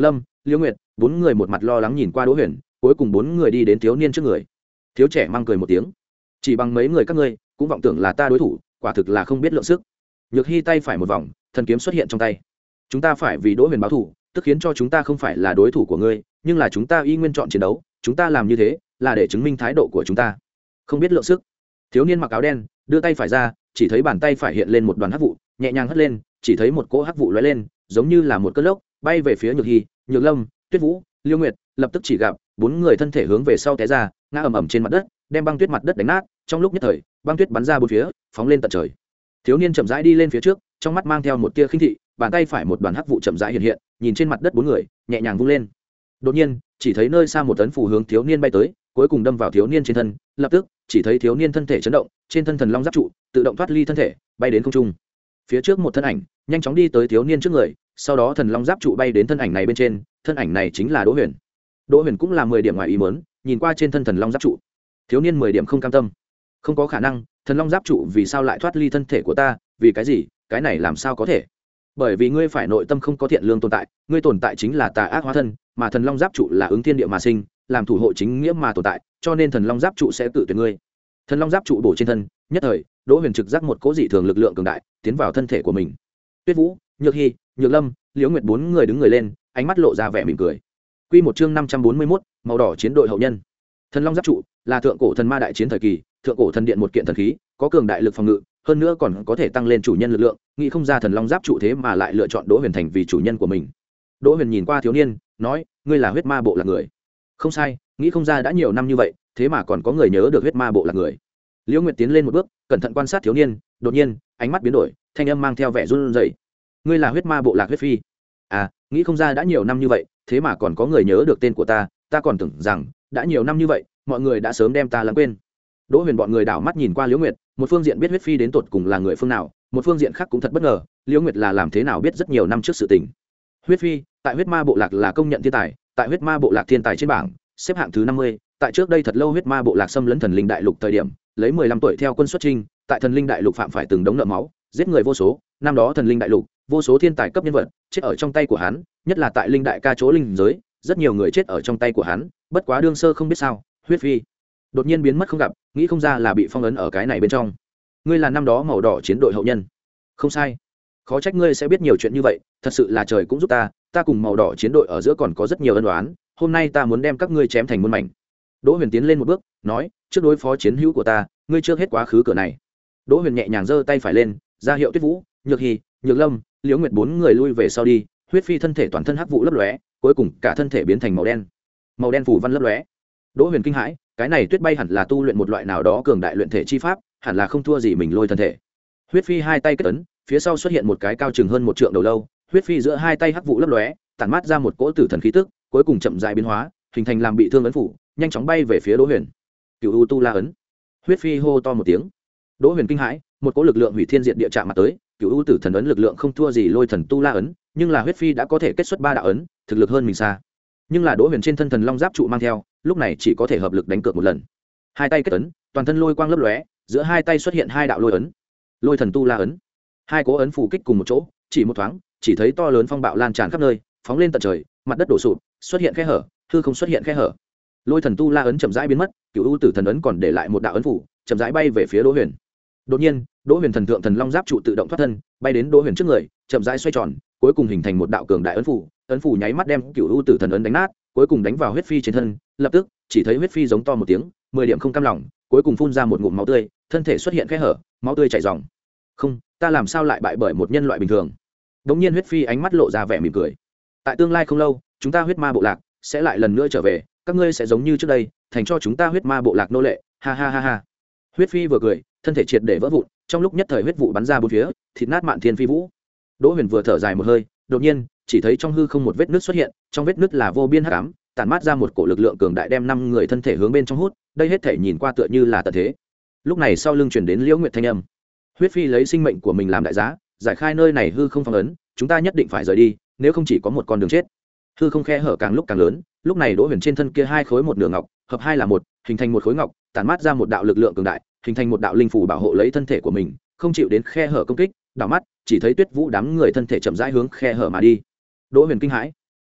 Liễu Nguyệt, bốn người một mặt lo lắng nhìn qua Đỗ Huyền, cuối cùng bốn người đi đến thiếu niên trước người. Thiếu trẻ mang cười một tiếng, chỉ bằng mấy người các ngươi cũng vọng tưởng là ta đối thủ, quả thực là không biết lượng sức. Nhược Hy tay phải một vòng, thần kiếm xuất hiện trong tay. Chúng ta phải vì Đỗ Huyền báo thù, tức khiến cho chúng ta không phải là đối thủ của ngươi, nhưng là chúng ta y nguyên chọn chiến đấu, chúng ta làm như thế là để chứng minh thái độ của chúng ta. Không biết lượng sức. Thiếu niên mặc áo đen đưa tay phải ra, chỉ thấy bàn tay phải hiện lên một đoàn hắc vụ, nhẹ nhàng hất lên, chỉ thấy một cỗ hắc vụ lóe lên, giống như là một cơn lốc, bay về phía Nhược Hy, Nhược Lâm, Tuyết Vũ, Liêu Nguyệt, lập tức chỉ gặp bốn người thân thể hướng về sau té ra, ngã ầm ầm trên mặt đất, đem băng tuyết mặt đất đánh nát, trong lúc nhất thời, băng tuyết bắn ra bốn phía, phóng lên tận trời. Thiếu niên chậm rãi đi lên phía trước, trong mắt mang theo một tia khinh thị, bàn tay phải một đoàn hắc vụ chậm rãi hiện hiện, nhìn trên mặt đất bốn người, nhẹ nhàng vung lên. Đột nhiên, chỉ thấy nơi xa một tấn phù hướng thiếu niên bay tới, cuối cùng đâm vào thiếu niên trên thân, lập tức, chỉ thấy thiếu niên thân thể chấn động, trên thân thần long giáp trụ tự động thoát ly thân thể, bay đến không trung. Phía trước một thân ảnh, nhanh chóng đi tới thiếu niên trước người, sau đó thần long giáp trụ bay đến thân ảnh này bên trên, thân ảnh này chính là Đỗ Huyền. Đỗ Huyền cũng là mười điểm ngoài ý muốn, nhìn qua trên thân thần long giáp trụ. Thiếu niên mười điểm không cam tâm. Không có khả năng, thần long giáp trụ vì sao lại thoát ly thân thể của ta, vì cái gì, cái này làm sao có thể? Bởi vì ngươi phải nội tâm không có thiện lương tồn tại, ngươi tồn tại chính là tà ác hóa thân, mà thần long giáp trụ là ứng thiên địa mà sinh, làm thủ hộ chính nghĩa mà tồn tại, cho nên thần long giáp trụ sẽ tự tuyệt ngươi. Thần long giáp trụ bổ trên thân, nhất thời, Đỗ Huyền trực giác một cỗ dị thường lực lượng cường đại tiến vào thân thể của mình. Tuyết Vũ, Nhược Hy, Nhược Lâm, Liễu Nguyệt bốn người đứng người lên, ánh mắt lộ ra vẻ mỉm cười. Quy một chương năm trăm bốn mươi mốt, màu đỏ chiến đội hậu nhân. Thần long giáp trụ là thượng cổ thần ma đại chiến thời kỳ, thượng cổ thần điện một kiện thần khí, có cường đại lực phòng ngự, hơn nữa còn có thể tăng lên chủ nhân lực lượng, nghĩ không ra thần long giáp trụ thế mà lại lựa chọn Đỗ Huyền thành vì chủ nhân của mình. Đỗ Huyền nhìn qua thiếu niên, nói, ngươi là huyết ma bộ là người. Không sai, nghĩ không ra đã nhiều năm như vậy, thế mà còn có người nhớ được huyết ma bộ là người. Liễu Nguyệt tiến lên một bước, cẩn thận quan sát thiếu niên, đột nhiên, ánh mắt biến đổi, thanh âm mang theo vẻ run rẩy. Ngươi là huyết ma bộ lạc huyết phi? À, nghĩ không ra đã nhiều năm như vậy, thế mà còn có người nhớ được tên của ta, ta còn tưởng rằng đã nhiều năm như vậy, mọi người đã sớm đem ta lãng quên. Đỗ Huyền bọn người đảo mắt nhìn qua Liễu Nguyệt, một phương diện biết huyết phi đến tột cùng là người phương nào, một phương diện khác cũng thật bất ngờ, Liễu Nguyệt là làm thế nào biết rất nhiều năm trước sự tình. Huyết phi, tại huyết ma bộ lạc là công nhận thiên tài, tại huyết ma bộ lạc thiên tài trên bảng, xếp hạng thứ năm mươi, tại trước đây thật lâu huyết ma bộ lạc xâm lấn thần linh đại lục thời điểm, lấy mười lăm tuổi theo quân xuất chinh, tại thần linh đại lục phạm phải từng đống nợ máu, giết người vô số, năm đó thần linh đại lục, vô số thiên tài cấp nhân vật chết ở trong tay của hắn, nhất là tại linh đại ca chỗ linh giới, rất nhiều người chết ở trong tay của hắn, bất quá đương sơ không biết sao, huyết phi đột nhiên biến mất không gặp, nghĩ không ra là bị phong ấn ở cái này bên trong. Ngươi là năm đó màu đỏ chiến đội hậu nhân? Không sai. Khó trách ngươi sẽ biết nhiều chuyện như vậy, thật sự là trời cũng giúp ta, ta cùng màu đỏ chiến đội ở giữa còn có rất nhiều ân oán, hôm nay ta muốn đem các ngươi chém thành muôn mảnh. Đỗ Huyền tiến lên một bước, nói, trước đối phó chiến hữu của ta, ngươi trước hết quá khứ cửa này. Đỗ Huyền nhẹ nhàng giơ tay phải lên, ra hiệu Tuyết Vũ, Nhược Hy, Nhược Lâm, Liễu Nguyệt bốn người lui về sau đi, huyết phi thân thể toàn thân hắc vụ lấp lóe, cuối cùng cả thân thể biến thành màu đen. Màu đen phủ văn lấp lóe. Đỗ Huyền kinh hãi, cái này tuyết bay hẳn là tu luyện một loại nào đó cường đại luyện thể chi pháp, hẳn là không thua gì mình lôi thân thể. Huyết phi hai tay kết ấn, phía sau xuất hiện một cái cao chừng hơn một trượng đầu lâu, huyết phi giữa hai tay hắc vụ lấp lóe, tản mát ra một cỗ tử thần khí tức, cuối cùng chậm rãi biến hóa, hình thành làm bị thương ấn phủ, nhanh chóng bay về phía Đỗ Huyền. Cửu U Tu La ấn. Huyết phi hô to một tiếng. Đỗ Huyền kinh hãi, một cỗ lực lượng hủy thiên diệt địa chạm mặt tới, Cửu U Tử thần ấn lực lượng không thua gì lôi thần Tu La ấn, nhưng là huyết phi đã có thể kết xuất ba đạo ấn, thực lực hơn mình xa. Nhưng là Đỗ Huyền trên thân thần long giáp trụ mang theo, lúc này chỉ có thể hợp lực đánh cược một lần. Hai tay kết ấn, toàn thân lôi quang lấp lóe, giữa hai tay xuất hiện hai đạo lôi ấn. Lôi thần Tu La ấn. Hai cố ấn phủ kích cùng một chỗ, chỉ một thoáng, chỉ thấy to lớn phong bạo lan tràn khắp nơi, phóng lên tận trời, mặt đất đổ sụp, xuất hiện khe hở, hư không xuất hiện khe hở. Lôi thần Tu La ấn chậm rãi biến mất, Cửu U Tử thần ấn còn để lại một đạo ấn phủ, chậm rãi bay về phía Đỗ Huyền. Đột nhiên, Đỗ Huyền thần thượng thần long giáp trụ tự động thoát thân, bay đến Đỗ Huyền trước người, chậm rãi xoay tròn, cuối cùng hình thành một đạo cường đại ấn phủ, ấn phủ nháy mắt đem Cửu U Tử thần ấn đánh nát, cuối cùng đánh vào huyết phi trên thân, lập tức, chỉ thấy huyết phi giống to một tiếng, mười điểm không cam lòng, cuối cùng phun ra một ngụm máu tươi, thân thể xuất hiện khe hở, máu tươi chảy ròng. Không, ta làm sao lại bại bởi một nhân loại bình thường? Đống nhiên huyết phi ánh mắt lộ ra vẻ mỉm cười. Tại tương lai không lâu, chúng ta huyết ma bộ lạc sẽ lại lần nữa trở về, các ngươi sẽ giống như trước đây, thành cho chúng ta huyết ma bộ lạc nô lệ. Ha ha ha ha. Huyết phi vừa cười, thân thể triệt để vỡ vụn, trong lúc nhất thời huyết vụ bắn ra bốn phía, thịt nát mạn thiên phi vũ. Đỗ Huyền vừa thở dài một hơi, đột nhiên, chỉ thấy trong hư không một vết nứt xuất hiện, trong vết nứt là vô biên hắc ám, tản mát ra một cổ lực lượng cường đại đem năm người thân thể hướng bên trong hút, đây hết thể nhìn qua tựa như là tận thế. Lúc này sau lưng truyền đến Liễu Nguyệt thanh âm. Huyết phi lấy sinh mệnh của mình làm đại giá, giải khai nơi này hư không phong ấn, chúng ta nhất định phải rời đi, nếu không chỉ có một con đường chết. Hư không khe hở càng lúc càng lớn, lúc này Đỗ Huyền trên thân kia hai khối một nửa ngọc, hợp hai là một, hình thành một khối ngọc, tản mát ra một đạo lực lượng cường đại, hình thành một đạo linh phù bảo hộ lấy thân thể của mình, không chịu đến khe hở công kích. Đảo mắt, chỉ thấy Tuyết Vũ đám người thân thể chậm rãi hướng khe hở mà đi. Đỗ Huyền kinh hãi,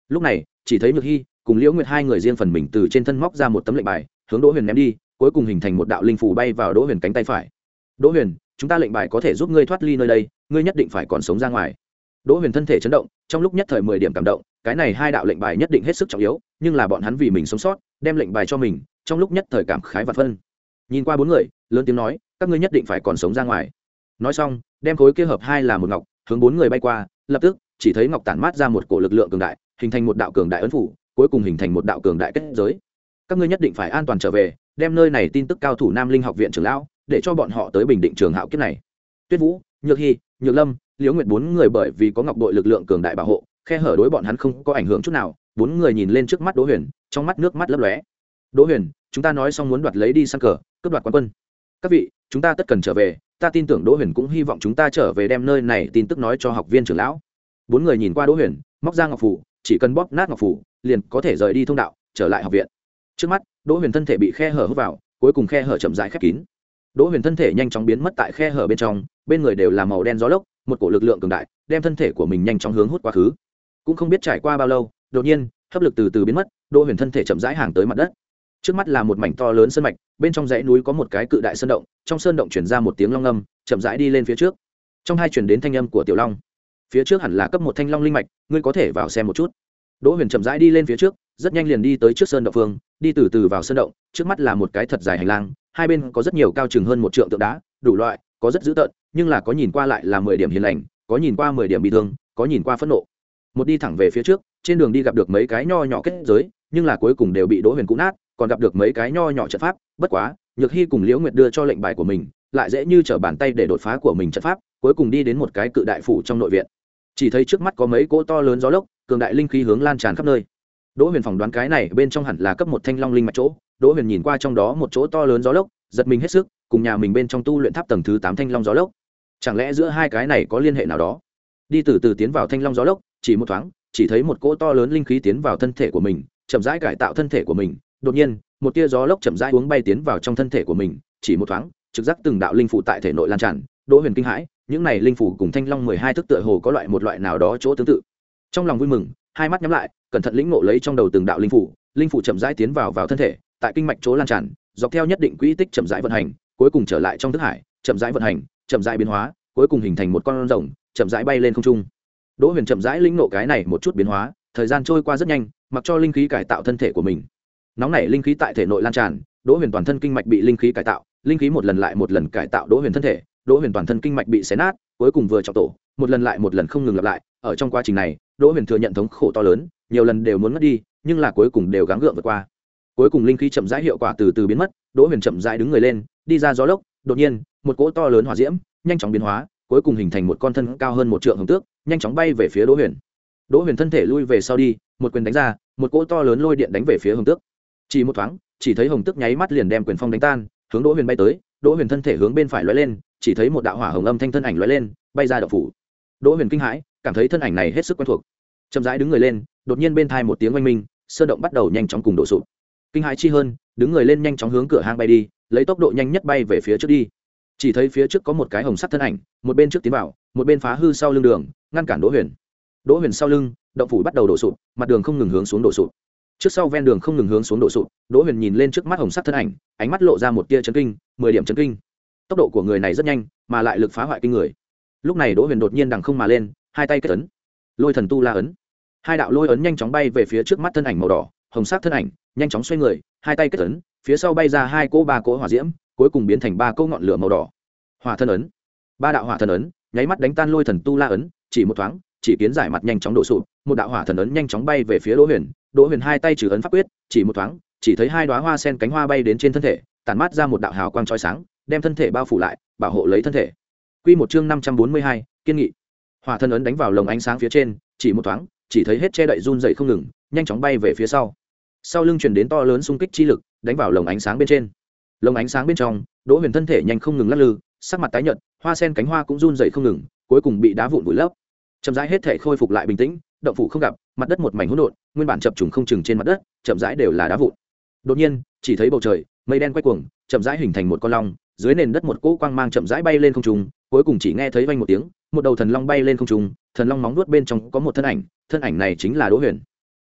lúc này chỉ thấy nhược hy cùng liễu nguyệt hai người riêng phần mình từ trên thân móc ra một tấm lệnh bài hướng đỗ huyền ném đi, cuối cùng hình thành một đạo linh phủ bay vào đỗ huyền cánh tay phải. Đỗ huyền, chúng ta lệnh bài có thể giúp ngươi thoát ly nơi đây, ngươi nhất định phải còn sống ra ngoài. Đỗ huyền thân thể chấn động, trong lúc nhất thời mười điểm cảm động, cái này hai đạo lệnh bài nhất định hết sức trọng yếu, nhưng là bọn hắn vì mình sống sót đem lệnh bài cho mình, trong lúc nhất thời cảm khái vạn phân. Nhìn qua bốn người lớn tiếng nói, các ngươi nhất định phải còn sống ra ngoài. Nói xong đem khối kia hợp hai là một ngọc hướng bốn người bay qua, lập tức chỉ thấy ngọc tản mát ra một cổ lực lượng cường đại, hình thành một đạo cường đại ấn phủ, cuối cùng hình thành một đạo cường đại kết giới. Các ngươi nhất định phải an toàn trở về, đem nơi này tin tức cao thủ Nam Linh học viện trưởng lão, để cho bọn họ tới bình định trường hạo kiếp này. Tuyết Vũ, Nhược Hy, Nhược Lâm, Liễu Nguyệt bốn người bởi vì có ngọc bội lực lượng cường đại bảo hộ, khe hở đối bọn hắn không có ảnh hưởng chút nào. Bốn người nhìn lên trước mắt Đỗ Huyền, trong mắt nước mắt lấp lóe. Đỗ Huyền, chúng ta nói xong muốn đoạt lấy đi săn cờ, cướp đoạt quán quân. Các vị, chúng ta tất cần trở về, ta tin tưởng Đỗ Huyền cũng hy vọng chúng ta trở về đem nơi này tin tức nói cho học viên trưởng lão. Bốn người nhìn qua Đỗ Huyền, móc ra ngọc phủ, chỉ cần bóp nát ngọc phủ, liền có thể rời đi thông đạo, trở lại học viện. Trước mắt, Đỗ Huyền thân thể bị khe hở hút vào, cuối cùng khe hở chậm rãi khép kín. Đỗ Huyền thân thể nhanh chóng biến mất tại khe hở bên trong, bên người đều là màu đen gió lốc, một cổ lực lượng cường đại, đem thân thể của mình nhanh chóng hướng hút quá khứ. Cũng không biết trải qua bao lâu, đột nhiên, hấp lực từ từ biến mất, Đỗ Huyền thân thể chậm rãi hàng tới mặt đất. Trước mắt là một mảnh to lớn sơn mạch, bên trong dãy núi có một cái cự đại sơn động, trong sơn động truyền ra một tiếng long ngâm, chậm rãi đi lên phía trước. Trong hai truyền đến thanh âm của Tiểu Long. Phía trước hẳn là cấp một thanh long linh mạch, ngươi có thể vào xem một chút. Đỗ Huyền chậm rãi đi lên phía trước, rất nhanh liền đi tới trước sơn động phương, đi từ từ vào sơn động, trước mắt là một cái thật dài hành lang, hai bên có rất nhiều cao chừng hơn một trượng tượng đá, đủ loại, có rất dữ tợn, nhưng là có nhìn qua lại là mười điểm hiền lành, có nhìn qua mười điểm bị thương, có nhìn qua phẫn nộ. Một đi thẳng về phía trước, trên đường đi gặp được mấy cái nho nhỏ kết giới, nhưng là cuối cùng đều bị Đỗ Huyền cũ nát, còn gặp được mấy cái nho nhỏ trận pháp, bất quá, Nhược Hy cùng Liễu Nguyệt đưa cho lệnh bài của mình, lại dễ như trở bàn tay để đột phá của mình trận pháp, cuối cùng đi đến một cái cự đại phủ trong nội viện. Chỉ thấy trước mắt có mấy cỗ to lớn gió lốc, cường đại linh khí hướng lan tràn khắp nơi. Đỗ Huyền phỏng đoán cái này bên trong hẳn là cấp một thanh long linh mạch chỗ. Đỗ Huyền nhìn qua trong đó một chỗ to lớn gió lốc, giật mình hết sức, cùng nhà mình bên trong tu luyện tháp tầng thứ tám thanh long gió lốc. Chẳng lẽ giữa hai cái này có liên hệ nào đó? Đi từ từ tiến vào thanh long gió lốc, chỉ một thoáng, chỉ thấy một cỗ to lớn linh khí tiến vào thân thể của mình, chậm rãi cải tạo thân thể của mình. Đột nhiên, một tia gió lốc chậm rãi uống bay tiến vào trong thân thể của mình, chỉ một thoáng, trực giác từng đạo linh phụ tại thể nội lan tràn. Đỗ Huyền kinh hãi, những này linh phủ cùng thanh long mười hai thức tựa hồ có loại một loại nào đó chỗ tương tự. Trong lòng vui mừng, hai mắt nhắm lại, cẩn thận lĩnh ngộ lấy trong đầu từng đạo linh phủ, linh phủ chậm rãi tiến vào vào thân thể, tại kinh mạch chỗ lan tràn, dọc theo nhất định quỹ tích chậm rãi vận hành, cuối cùng trở lại trong thức hải, chậm rãi vận hành, chậm rãi biến hóa, cuối cùng hình thành một con rồng, chậm rãi bay lên không trung. Đỗ Huyền chậm rãi lĩnh ngộ cái này một chút biến hóa, thời gian trôi qua rất nhanh, mặc cho linh khí cải tạo thân thể của mình. Nóng nảy linh khí tại thể nội lan tràn, Đỗ Huyền toàn thân kinh mạch bị linh khí cải tạo, linh khí một lần lại một lần cải tạo Đỗ Huyền thân thể, Đỗ Huyền toàn thân kinh mạch bị xé nát, cuối cùng vừa trọng tổ, một lần lại một lần không ngừng lặp lại. Ở trong quá trình này, Đỗ Huyền thừa nhận thống khổ to lớn, nhiều lần đều muốn ngất đi, nhưng là cuối cùng đều gắng gượng vượt qua. Cuối cùng linh khí chậm rãi hiệu quả từ từ biến mất, Đỗ Huyền chậm rãi đứng người lên, đi ra gió lốc, đột nhiên, một cỗ to lớn hỏa diễm nhanh chóng biến hóa, cuối cùng hình thành một con thân cao hơn một trượng hồng tước, nhanh chóng bay về phía Đỗ Huyền. Đỗ Huyền thân thể lui về sau đi, một quyền đánh ra, một cỗ to lớn lôi điện đánh về phía hồng tước. Chỉ một thoáng, chỉ thấy hồng tước nháy mắt liền đem quyền phong đánh tan, hướng Đỗ Huyền bay tới. Đỗ Huyền thân thể hướng bên phải lóe lên, chỉ thấy một đạo hỏa hồng âm thanh thân ảnh lóe lên, bay ra động phủ. Đỗ Huyền kinh hãi, cảm thấy thân ảnh này hết sức quen thuộc. Chậm rãi đứng người lên, đột nhiên bên tai một tiếng oanh minh, sơn động bắt đầu nhanh chóng cùng đổ sụp. Kinh hãi chi hơn, đứng người lên nhanh chóng hướng cửa hang bay đi, lấy tốc độ nhanh nhất bay về phía trước đi. Chỉ thấy phía trước có một cái hồng sắc thân ảnh, một bên trước tiến vào, một bên phá hư sau lưng đường, ngăn cản Đỗ Huyền. Đỗ Huyền sau lưng, động phủ bắt đầu đổ sụp, mặt đường không ngừng hướng xuống đổ sụp. Trước sau ven đường không ngừng hướng xuống đổ sụp, Đỗ Huyền nhìn lên trước mắt hồng sắc thân ảnh, ánh mắt lộ ra một tia chấn kinh, mười điểm chấn kinh. Tốc độ của người này rất nhanh, mà lại lực phá hoại kinh người. Lúc này Đỗ Huyền đột nhiên đằng không mà lên, hai tay kết ấn, Lôi Thần Tu La ấn. Hai đạo lôi ấn nhanh chóng bay về phía trước mắt thân ảnh màu đỏ, hồng sắc thân ảnh, nhanh chóng xoay người, hai tay kết ấn, phía sau bay ra hai cỗ ba cỗ hỏa diễm, cuối cùng biến thành ba cỗ ngọn lửa màu đỏ. Hỏa thân ấn. Ba đạo hỏa thần ấn, nháy mắt đánh tan Lôi Thần Tu La ấn, chỉ một thoáng, chỉ kiến giải mặt nhanh chóng đổ sụp, một đạo hỏa thần ấn nhanh chóng bay về phía Đỗ Huyền. Đỗ Huyền hai tay trừ ấn pháp quyết, chỉ một thoáng, chỉ thấy hai đóa hoa sen cánh hoa bay đến trên thân thể, tản mát ra một đạo hào quang chói sáng, đem thân thể bao phủ lại, bảo hộ lấy thân thể. Quy một chương năm trăm bốn mươi hai, kiên nghị. Hỏa thần ấn đánh vào lồng ánh sáng phía trên, chỉ một thoáng, chỉ thấy hết che đậy run rẩy không ngừng, nhanh chóng bay về phía sau. Sau lưng truyền đến to lớn xung kích chi lực, đánh vào lồng ánh sáng bên trên. Lồng ánh sáng bên trong, Đỗ Huyền thân thể nhanh không ngừng lắc lư, sắc mặt tái nhợt, hoa sen cánh hoa cũng run rẩy không ngừng, cuối cùng bị đá vụn vùi lấp. Chậm rãi hết thể khôi phục lại bình tĩnh, động phủ không gặp, mặt đất một mảnh hỗn độn, nguyên bản chập trùng không chừng trên mặt đất, chậm rãi đều là đá vụn. Đột nhiên, chỉ thấy bầu trời, mây đen quay cuồng, chậm rãi hình thành một con long, dưới nền đất một cỗ quang mang chậm rãi bay lên không trung, cuối cùng chỉ nghe thấy vang một tiếng, một đầu thần long bay lên không trung, thần long móng vuốt bên trong có một thân ảnh, thân ảnh này chính là Đỗ Huyền.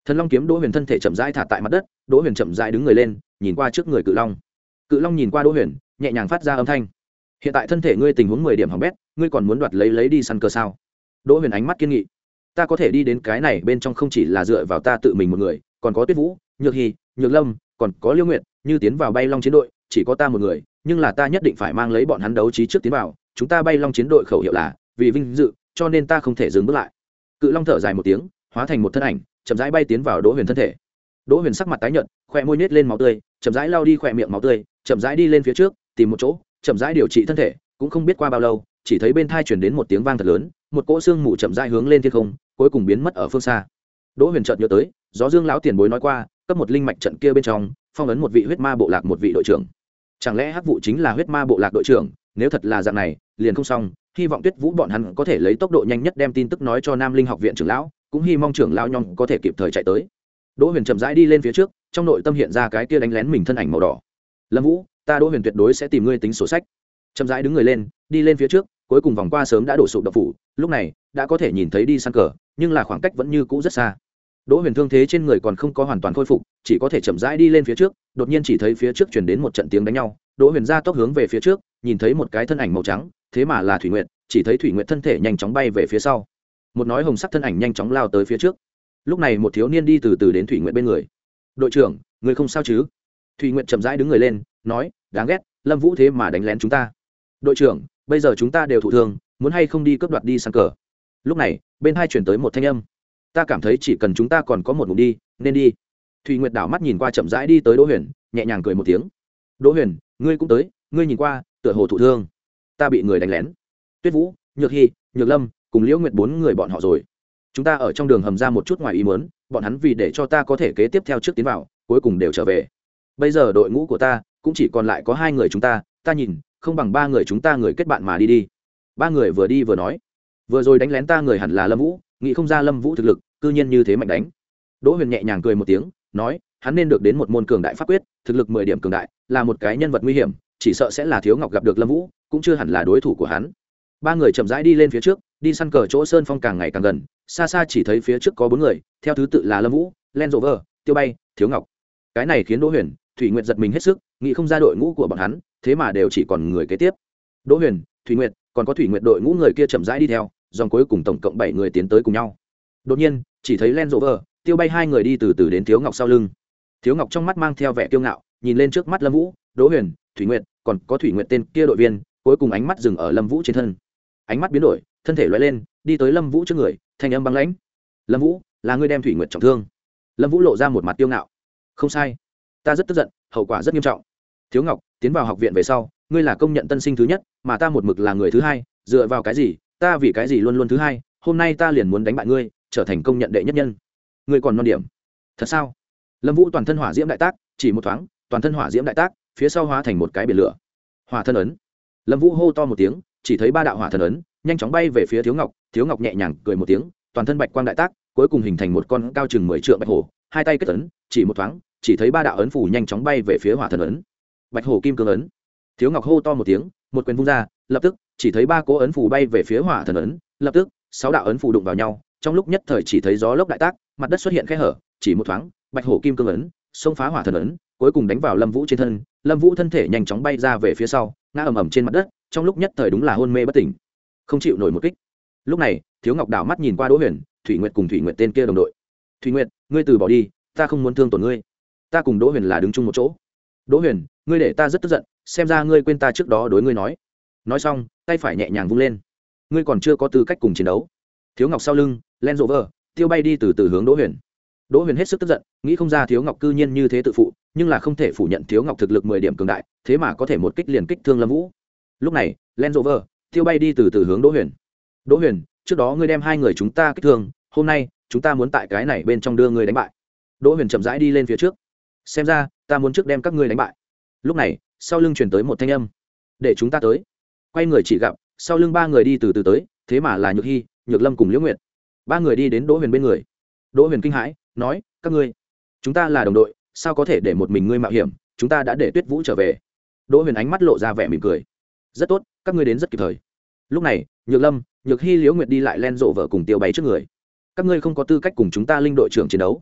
Thần Long kiếm Đỗ Huyền thân thể chậm rãi thả tại mặt đất, Đỗ Huyền chậm rãi đứng người lên, nhìn qua trước người Cự Long. Cự Long nhìn qua Đỗ Huyền, nhẹ nhàng phát ra âm thanh. Hiện tại thân thể ngươi tình huống mười điểm hỏng bét, ngươi còn muốn đoạt lấy lấy đi săn cờ sao? Đỗ Huyền ánh mắt kiên nghị. Ta có thể đi đến cái này bên trong không chỉ là dựa vào ta tự mình một người, còn có Tuyết Vũ, Nhược Hy, Nhược Lâm, còn có Liêu Nguyệt, như tiến vào Bay Long chiến đội, chỉ có ta một người, nhưng là ta nhất định phải mang lấy bọn hắn đấu trí trước tiến vào, chúng ta Bay Long chiến đội khẩu hiệu là vì vinh dự, cho nên ta không thể dừng bước lại. Cự Long thở dài một tiếng, hóa thành một thân ảnh, chậm rãi bay tiến vào Đỗ Huyền thân thể. Đỗ Huyền sắc mặt tái nhợt, khóe môi nhếch lên máu tươi, chậm rãi lau đi khóe miệng máu tươi, chậm rãi đi lên phía trước, tìm một chỗ, chậm rãi điều trị thân thể, cũng không biết qua bao lâu, chỉ thấy bên tai truyền đến một tiếng vang thật lớn, một cỗ xương mù chậm rãi hướng lên thiên không, cuối cùng biến mất ở phương xa. Đỗ Huyền chợt nhớ tới, Gió Dương lão tiền bối nói qua, cấp một linh mạch trận kia bên trong, phong ấn một vị huyết ma bộ lạc một vị đội trưởng. Chẳng lẽ Hắc Vụ chính là huyết ma bộ lạc đội trưởng? Nếu thật là dạng này, liền không xong, hy vọng Tuyết Vũ bọn hắn có thể lấy tốc độ nhanh nhất đem tin tức nói cho Nam Linh học viện trưởng lão, cũng hy mong trưởng lão nhóm có thể kịp thời chạy tới. Đỗ Huyền chậm rãi đi lên phía trước, trong nội tâm hiện ra cái kia đánh lén mình thân ảnh màu đỏ. Lâm Vũ, ta Đỗ Huyền tuyệt đối sẽ tìm ngươi tính sổ sách. Chậm rãi đứng người lên, đi lên phía trước, cuối cùng vòng qua sớm đã đổ sụp động phủ, lúc này đã có thể nhìn thấy đi săn cờ, nhưng là khoảng cách vẫn như cũ rất xa. Đỗ Huyền thương thế trên người còn không có hoàn toàn khôi phục, chỉ có thể chậm rãi đi lên phía trước, đột nhiên chỉ thấy phía trước truyền đến một trận tiếng đánh nhau, Đỗ Huyền ra tốc hướng về phía trước, nhìn thấy một cái thân ảnh màu trắng, thế mà là Thủy Nguyệt, chỉ thấy Thủy Nguyệt thân thể nhanh chóng bay về phía sau. Một nói hồng sắc thân ảnh nhanh chóng lao tới phía trước. Lúc này một thiếu niên đi từ từ đến Thủy Nguyệt bên người. "Đội trưởng, người không sao chứ?" Thủy Nguyệt chậm rãi đứng người lên, nói, "Đáng ghét, Lâm Vũ thế mà đánh lén chúng ta. Đội trưởng, bây giờ chúng ta đều thụ thương, muốn hay không đi cướp đoạt đi săn cờ?" Lúc này, bên hai chuyển tới một thanh âm. "Ta cảm thấy chỉ cần chúng ta còn có một ngụm đi, nên đi." Thủy Nguyệt đảo mắt nhìn qua chậm rãi đi tới Đỗ Huyền, nhẹ nhàng cười một tiếng. "Đỗ Huyền, ngươi cũng tới, ngươi nhìn qua, tựa hồ thụ thương." "Ta bị người đánh lén." Tuyết Vũ, Nhược Hy, Nhược Lâm cùng Liễu Nguyệt bốn người bọn họ rồi. Chúng ta ở trong đường hầm ra một chút ngoài ý muốn, bọn hắn vì để cho ta có thể kế tiếp theo trước tiến vào, cuối cùng đều trở về. Bây giờ đội ngũ của ta cũng chỉ còn lại có hai người chúng ta, ta nhìn không bằng ba người chúng ta người kết bạn mà đi đi. Ba người vừa đi vừa nói, vừa rồi đánh lén ta người hẳn là Lâm Vũ, nghĩ không ra Lâm Vũ thực lực cư nhiên như thế mạnh đánh. Đỗ Huyền nhẹ nhàng cười một tiếng, nói, hắn nên được đến một môn cường đại pháp quyết, thực lực mười điểm cường đại, là một cái nhân vật nguy hiểm, chỉ sợ sẽ là Thiếu Ngọc gặp được Lâm Vũ, cũng chưa hẳn là đối thủ của hắn. Ba người chậm rãi đi lên phía trước, đi săn cờ chỗ sơn phong càng ngày càng gần, xa xa chỉ thấy phía trước có bốn người, theo thứ tự là Lâm Vũ, Land Rover, Tiêu Bay, Thiếu Ngọc. Cái này khiến Đỗ Huyền, Thủy Nguyệt giật mình hết sức, nghĩ không ra đội ngũ của bọn hắn, thế mà đều chỉ còn người kế tiếp. Đỗ Huyền, Thủy Nguyệt, còn có Thủy Nguyệt đội ngũ người kia chậm rãi đi theo, dòng cuối cùng tổng cộng bảy người tiến tới cùng nhau. Đột nhiên, chỉ thấy Land Rover, Tiêu Bay hai người đi từ từ đến Thiếu Ngọc sau lưng. Thiếu Ngọc trong mắt mang theo vẻ kiêu ngạo, nhìn lên trước mắt Lâm Vũ, Đỗ Huyền, Thủy Nguyệt, còn có Thủy Nguyệt tên kia đội viên, cuối cùng ánh mắt dừng ở Lâm Vũ trên thân. Ánh mắt biến đổi, thân thể lóe lên, đi tới Lâm Vũ trước người, thanh âm băng lãnh. "Lâm Vũ, là ngươi đem Thủy Nguyệt trọng thương." Lâm Vũ lộ ra một mặt kiêu ngạo. "Không sai, ta rất tức giận, hậu quả rất nghiêm trọng. Thiếu Ngọc, tiến vào học viện về sau, ngươi là công nhận tân sinh thứ nhất, mà ta một mực là người thứ hai, dựa vào cái gì, ta vì cái gì luôn luôn thứ hai, hôm nay ta liền muốn đánh bại ngươi, trở thành công nhận đệ nhất nhân. Ngươi còn non điểm." "Thật sao?" Lâm Vũ toàn thân hỏa diễm đại tác, chỉ một thoáng, toàn thân hỏa diễm đại tác, phía sau hóa thành một cái biển lửa. Hỏa thân ấn. Lâm Vũ hô to một tiếng, chỉ thấy ba đạo hỏa thần ấn nhanh chóng bay về phía Thiếu Ngọc. Thiếu Ngọc nhẹ nhàng cười một tiếng, toàn thân bạch quang đại tác, cuối cùng hình thành một con cao chừng mười trượng bạch hổ, hai tay kết ấn, chỉ một thoáng, chỉ thấy ba đạo ấn phủ nhanh chóng bay về phía hỏa thần ấn. Bạch hổ kim cương ấn. Thiếu Ngọc hô to một tiếng, một quyền vung ra, lập tức chỉ thấy ba cỗ ấn phủ bay về phía hỏa thần ấn, lập tức sáu đạo ấn phủ đụng vào nhau, trong lúc nhất thời chỉ thấy gió lốc đại tác, mặt đất xuất hiện khe hở, chỉ một thoáng, bạch hổ kim cương ấn xông phá hỏa thần ấn, cuối cùng đánh vào Lâm Vũ trên thân. Lâm Vũ thân thể nhanh chóng bay ra về phía sau, ngã ầm ầm trên mặt đất, trong lúc nhất thời đúng là hôn mê bất tỉnh, không chịu nổi một kích. Lúc này, Thiếu Ngọc đảo mắt nhìn qua Đỗ Huyền, Thủy Nguyệt cùng Thủy Nguyệt tên kia đồng đội. "Thủy Nguyệt, ngươi từ bỏ đi, ta không muốn thương tổn ngươi. Ta cùng Đỗ Huyền là đứng chung một chỗ." "Đỗ Huyền, ngươi để ta rất tức giận, xem ra ngươi quên ta trước đó đối ngươi nói." Nói xong, tay phải nhẹ nhàng vung lên. "Ngươi còn chưa có tư cách cùng chiến đấu." Thiếu Ngọc sau lưng, Land Rover, Tiêu Bay đi từ từ hướng Đỗ Huyền. Đỗ Huyền hết sức tức giận, nghĩ không ra Thiếu Ngọc cư nhiên như thế tự phụ, nhưng là không thể phủ nhận Thiếu Ngọc thực lực mười điểm cường đại, thế mà có thể một kích liền kích thương Lâm Vũ. Lúc này, Land Rover, Tiêu Bay đi từ từ hướng Đỗ Huyền. "Đỗ Huyền, trước đó ngươi đem hai người chúng ta kích thương, hôm nay chúng ta muốn tại cái này bên trong đưa ngươi đánh bại." Đỗ Huyền chậm rãi đi lên phía trước. "Xem ra, ta muốn trước đem các ngươi đánh bại." Lúc này, sau lưng truyền tới một thanh âm. "Để chúng ta tới." Quay người chỉ gặp, sau lưng ba người đi từ từ tới, thế mà là Nhược Hy, Nhược Lâm cùng Liễu Nguyệt. Ba người đi đến Đỗ Huyền bên người. Đỗ Huyền kinh hãi, nói, "Các ngươi, chúng ta là đồng đội, sao có thể để một mình ngươi mạo hiểm, chúng ta đã để Tuyết Vũ trở về." Đỗ Huyền ánh mắt lộ ra vẻ mỉm cười. "Rất tốt, các ngươi đến rất kịp thời." Lúc này, Nhược Lâm, Nhược Hy, Liễu Nguyệt đi lại len rộ vợ cùng Tiêu Bay trước người. "Các ngươi không có tư cách cùng chúng ta linh đội trưởng chiến đấu."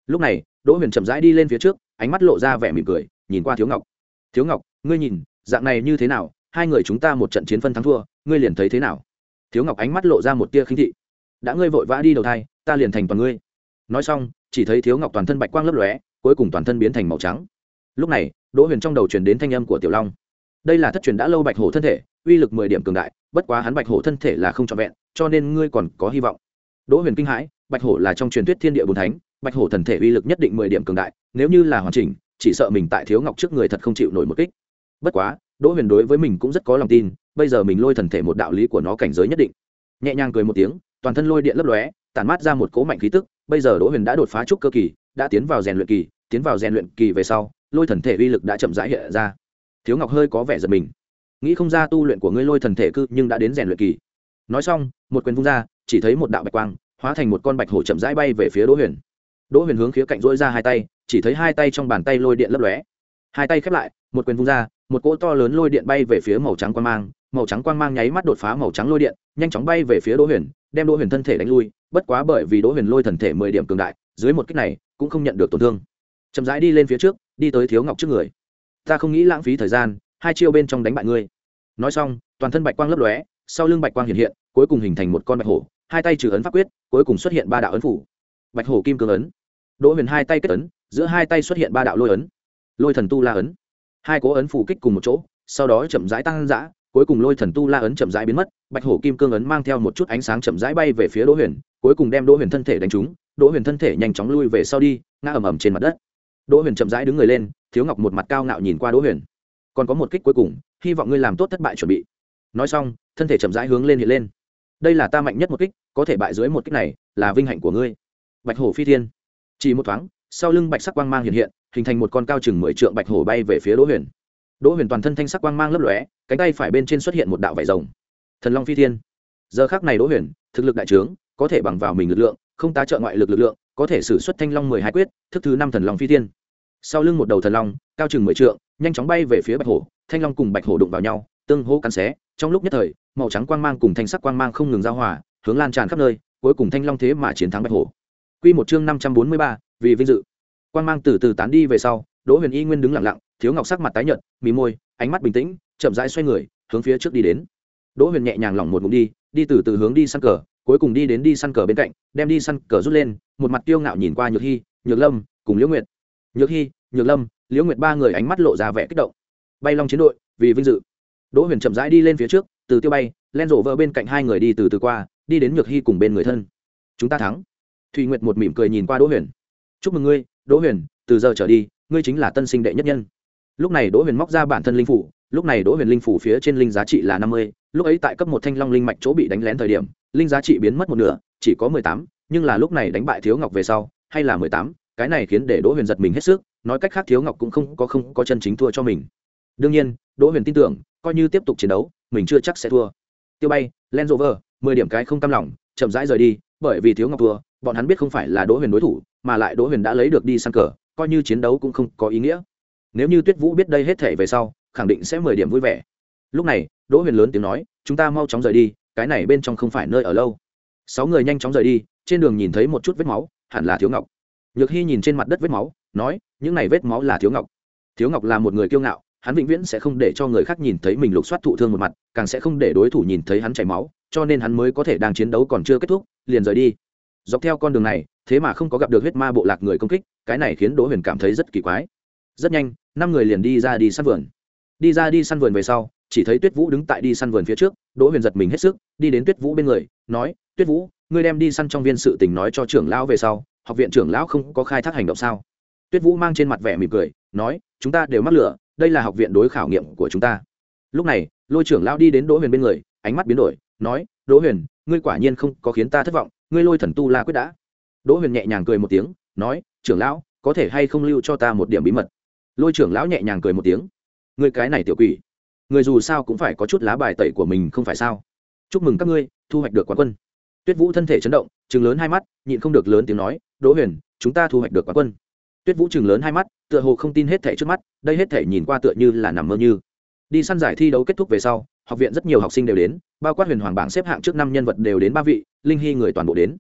Lúc này Đỗ Huyền chậm rãi đi lên phía trước, ánh mắt lộ ra vẻ mỉm cười nhìn qua Thiếu Ngọc. Thiếu Ngọc, ngươi nhìn dạng này như thế nào, hai người chúng ta một trận chiến phân thắng thua, ngươi liền thấy thế nào? Thiếu Ngọc ánh mắt lộ ra một tia khinh thị. Đã ngươi vội vã đi đầu thai, ta liền thành toàn ngươi. Nói xong chỉ thấy Thiếu Ngọc toàn thân bạch quang lấp lóe, cuối cùng toàn thân biến thành màu trắng. Lúc này Đỗ Huyền trong đầu truyền đến thanh âm của Tiểu Long. Đây là thất truyền đã lâu bạch hổ thân thể, uy lực mười điểm cường đại, bất quá hắn bạch hổ thân thể là không trọn vẹn, cho nên ngươi còn có hy vọng. Đỗ Huyền kinh hãi, bạch hổ là trong truyền thuyết thiên địa bốn thánh, bạch hổ thần thể uy lực nhất định mười điểm cường đại, nếu như là hoàn chỉnh, chỉ sợ mình tại Thiếu Ngọc trước người thật không chịu nổi một kích. Bất quá Đỗ Huyền đối với mình cũng rất có lòng tin, bây giờ mình lôi thần thể một đạo lý của nó cảnh giới nhất định. Nhẹ nhàng cười một tiếng, toàn thân lôi điện lấp lóe, tản mát ra một cỗ mạnh khí tức, bây giờ Đỗ Huyền đã đột phá trúc cơ kỳ, đã tiến vào rèn luyện kỳ, tiến vào rèn luyện kỳ về sau, lôi thần thể uy lực đã chậm rãi hiện ra. Thiếu Ngọc hơi có vẻ giật mình, nghĩ không ra tu luyện của ngươi lôi thần thể cư nhưng đã đến rèn luyện kỳ. Nói xong một quyền vung ra, chỉ thấy một đạo bạch quang hóa thành một con bạch hổ chậm rãi bay về phía Đỗ Huyền. Đỗ Huyền hướng khía cạnh duỗi ra hai tay, chỉ thấy hai tay trong bàn tay lôi điện lấp lóe, hai tay khép lại, một quyền vung ra, một cỗ to lớn lôi điện bay về phía màu trắng quang mang, màu trắng quang mang nháy mắt đột phá màu trắng lôi điện, nhanh chóng bay về phía Đỗ Huyền, đem Đỗ Huyền thân thể đánh lui, bất quá bởi vì Đỗ Huyền lôi thần thể mười điểm cường đại, dưới một kích này cũng không nhận được tổn thương. Chậm rãi đi lên phía trước, đi tới Thiếu Ngọc trước người. Ta không nghĩ lãng phí thời gian, hai chiêu bên trong đánh bại ngươi. Nói xong toàn thân bạch quang lấp lóe, sau lưng bạch quang hiện hiện, cuối cùng hình thành một con bạch hổ, hai tay trừ ấn pháp quyết, cuối cùng xuất hiện ba đạo ấn phủ. Bạch hổ kim cương ấn. Đỗ Huyền hai tay kết ấn, giữa hai tay xuất hiện ba đạo lôi ấn, lôi thần tu la ấn. Hai cố ấn phủ kích cùng một chỗ, sau đó chậm rãi tăng dã, cuối cùng lôi thần tu la ấn chậm rãi biến mất, bạch hổ kim cương ấn mang theo một chút ánh sáng chậm rãi bay về phía Đỗ Huyền, cuối cùng đem Đỗ Huyền thân thể đánh trúng. Đỗ Huyền thân thể nhanh chóng lui về sau đi, ngã ầm ầm trên mặt đất. Đỗ Huyền chậm rãi đứng người lên, Thiếu Ngọc một mặt cao ngạo nhìn qua Đỗ Huyền. Còn có một kích cuối cùng, hy vọng ngươi làm tốt thất bại chuẩn bị. Nói xong thân thể chậm rãi hướng lên hiện lên. Đây là ta mạnh nhất một kích, có thể bại dưới một kích này là vinh hạnh của ngươi. Bạch hổ phi thiên. Chỉ một thoáng, sau lưng bạch sắc quang mang hiện hiện, hình thành một con cao chừng mười trượng bạch hổ bay về phía Đỗ Huyền. Đỗ Huyền toàn thân thanh sắc quang mang lấp lóe, cánh tay phải bên trên xuất hiện một đạo vảy rồng. Thần long phi thiên. Giờ khắc này Đỗ Huyền thực lực đại trướng, có thể bằng vào mình lực lượng, không tá trợ ngoại lực lực lượng, có thể sử xuất thanh long mười hai quyết, thức thứ năm thần long phi thiên. Sau lưng một đầu thần long, cao chừng mười trượng, nhanh chóng bay về phía bạch hổ, thanh long cùng bạch hổ đụng vào nhau, tương hỗ cắn xé, trong lúc nhất thời, màu trắng quang mang cùng thanh sắc quang mang không ngừng giao hòa, hướng lan tràn khắp nơi, cuối cùng thanh long thế mà chiến thắng bạch hổ. Quy một chương năm trăm bốn mươi ba, vì vinh dự. Quang mang từ từ tán đi về sau, Đỗ Huyền y nguyên đứng lặng lặng, Thiếu Ngọc sắc mặt tái nhợt, mí môi, ánh mắt bình tĩnh, chậm rãi xoay người, hướng phía trước đi đến. Đỗ Huyền nhẹ nhàng lỏng một ngụm đi, đi từ từ hướng đi săn cờ, cuối cùng đi đến đi săn cờ bên cạnh, đem đi săn cờ rút lên, một mặt kiêu ngạo nhìn qua Nhược Hi, Nhược Lâm cùng Liễu Nguyệt. Nhược Hi, Nhược Lâm, Liễu Nguyệt ba người ánh mắt lộ ra vẻ kích động. Bay long chiến đội, vì vinh dự. Đỗ Huyền chậm rãi đi lên phía trước, từ tiêu bay, len rộ vợ bên cạnh hai người đi từ từ qua, đi đến Nhược Hi cùng bên người thân. Chúng ta thắng. Thùy Nguyệt một mỉm cười nhìn qua Đỗ Huyền. Chúc mừng ngươi, Đỗ Huyền, từ giờ trở đi, ngươi chính là tân sinh đệ nhất nhân. Lúc này Đỗ Huyền móc ra bản thân linh phủ, lúc này Đỗ Huyền linh phủ phía trên linh giá trị là năm mươi, lúc ấy tại cấp một thanh long linh mạch chỗ bị đánh lén thời điểm, linh giá trị biến mất một nửa, chỉ có mười tám, nhưng là lúc này đánh bại Thiếu Ngọc về sau, hay là mười tám, cái này khiến để Đỗ Huyền giật mình hết sức, nói cách khác Thiếu Ngọc cũng không có không có chân chính thua cho mình. Đương nhiên, Đỗ Huyền tin tưởng, coi như tiếp tục chiến đấu, mình chưa chắc sẽ thua. Tiêu bay, Land Rover, mười điểm cái không cam lòng, chậm rãi rời đi, bởi vì Thiếu Ngọc thua, bọn hắn biết không phải là Đỗ Huyền đối thủ, mà lại Đỗ Huyền đã lấy được đi săn cờ, coi như chiến đấu cũng không có ý nghĩa. Nếu như Tuyết Vũ biết đây hết thể về sau, khẳng định sẽ mười điểm vui vẻ. Lúc này, Đỗ Huyền lớn tiếng nói, chúng ta mau chóng rời đi, cái này bên trong không phải nơi ở lâu. Sáu người nhanh chóng rời đi, trên đường nhìn thấy một chút vết máu, hẳn là Thiếu Ngọc. Nhược Hi nhìn trên mặt đất vết máu, nói, những này vết máu là Thiếu Ngọc. Thiếu Ngọc là một người kiêu ngạo, hắn vĩnh viễn sẽ không để cho người khác nhìn thấy mình lục soát thụ thương một mặt, càng sẽ không để đối thủ nhìn thấy hắn chảy máu, cho nên hắn mới có thể đang chiến đấu còn chưa kết thúc, liền rời đi. Dọc theo con đường này, thế mà không có gặp được huyết ma bộ lạc người công kích, cái này khiến Đỗ Huyền cảm thấy rất kỳ quái. Rất nhanh, năm người liền đi ra đi săn vườn. Đi ra đi săn vườn về sau, chỉ thấy Tuyết Vũ đứng tại đi săn vườn phía trước, Đỗ Huyền giật mình hết sức, đi đến Tuyết Vũ bên người, nói, Tuyết Vũ, ngươi đem đi săn trong viên sự tình nói cho trưởng lão về sau, học viện trưởng lão không có khai thác hành động sao? Tuyết Vũ mang trên mặt vẻ mỉm cười, nói, chúng ta đều mắc lửa, đây là học viện đối khảo nghiệm của chúng ta. Lúc này, Lôi trưởng lão đi đến Đỗ Huyền bên người, ánh mắt biến đổi, nói, Đỗ Huyền, ngươi quả nhiên không có khiến ta thất vọng, ngươi Lôi thần tu la quyết đã. Đỗ Huyền nhẹ nhàng cười một tiếng, nói, trưởng lão, có thể hay không lưu cho ta một điểm bí mật? Lôi trưởng lão nhẹ nhàng cười một tiếng, ngươi cái này tiểu quỷ, người dù sao cũng phải có chút lá bài tẩy của mình không phải sao? Chúc mừng các ngươi thu hoạch được quán quân. Tuyết Vũ thân thể chấn động, trừng lớn hai mắt, nhịn không được lớn tiếng nói, Đỗ Huyền, chúng ta thu hoạch được quán quân. Tuyết Vũ trừng lớn hai mắt, tựa hồ không tin hết thảy trước mắt, đây hết thảy nhìn qua tựa như là nằm mơ như. Đi săn giải thi đấu kết thúc về sau, học viện rất nhiều học sinh đều đến, bao quát huyền hoàng bảng xếp hạng trước năm nhân vật đều đến ba vị, linh hy người toàn bộ đến.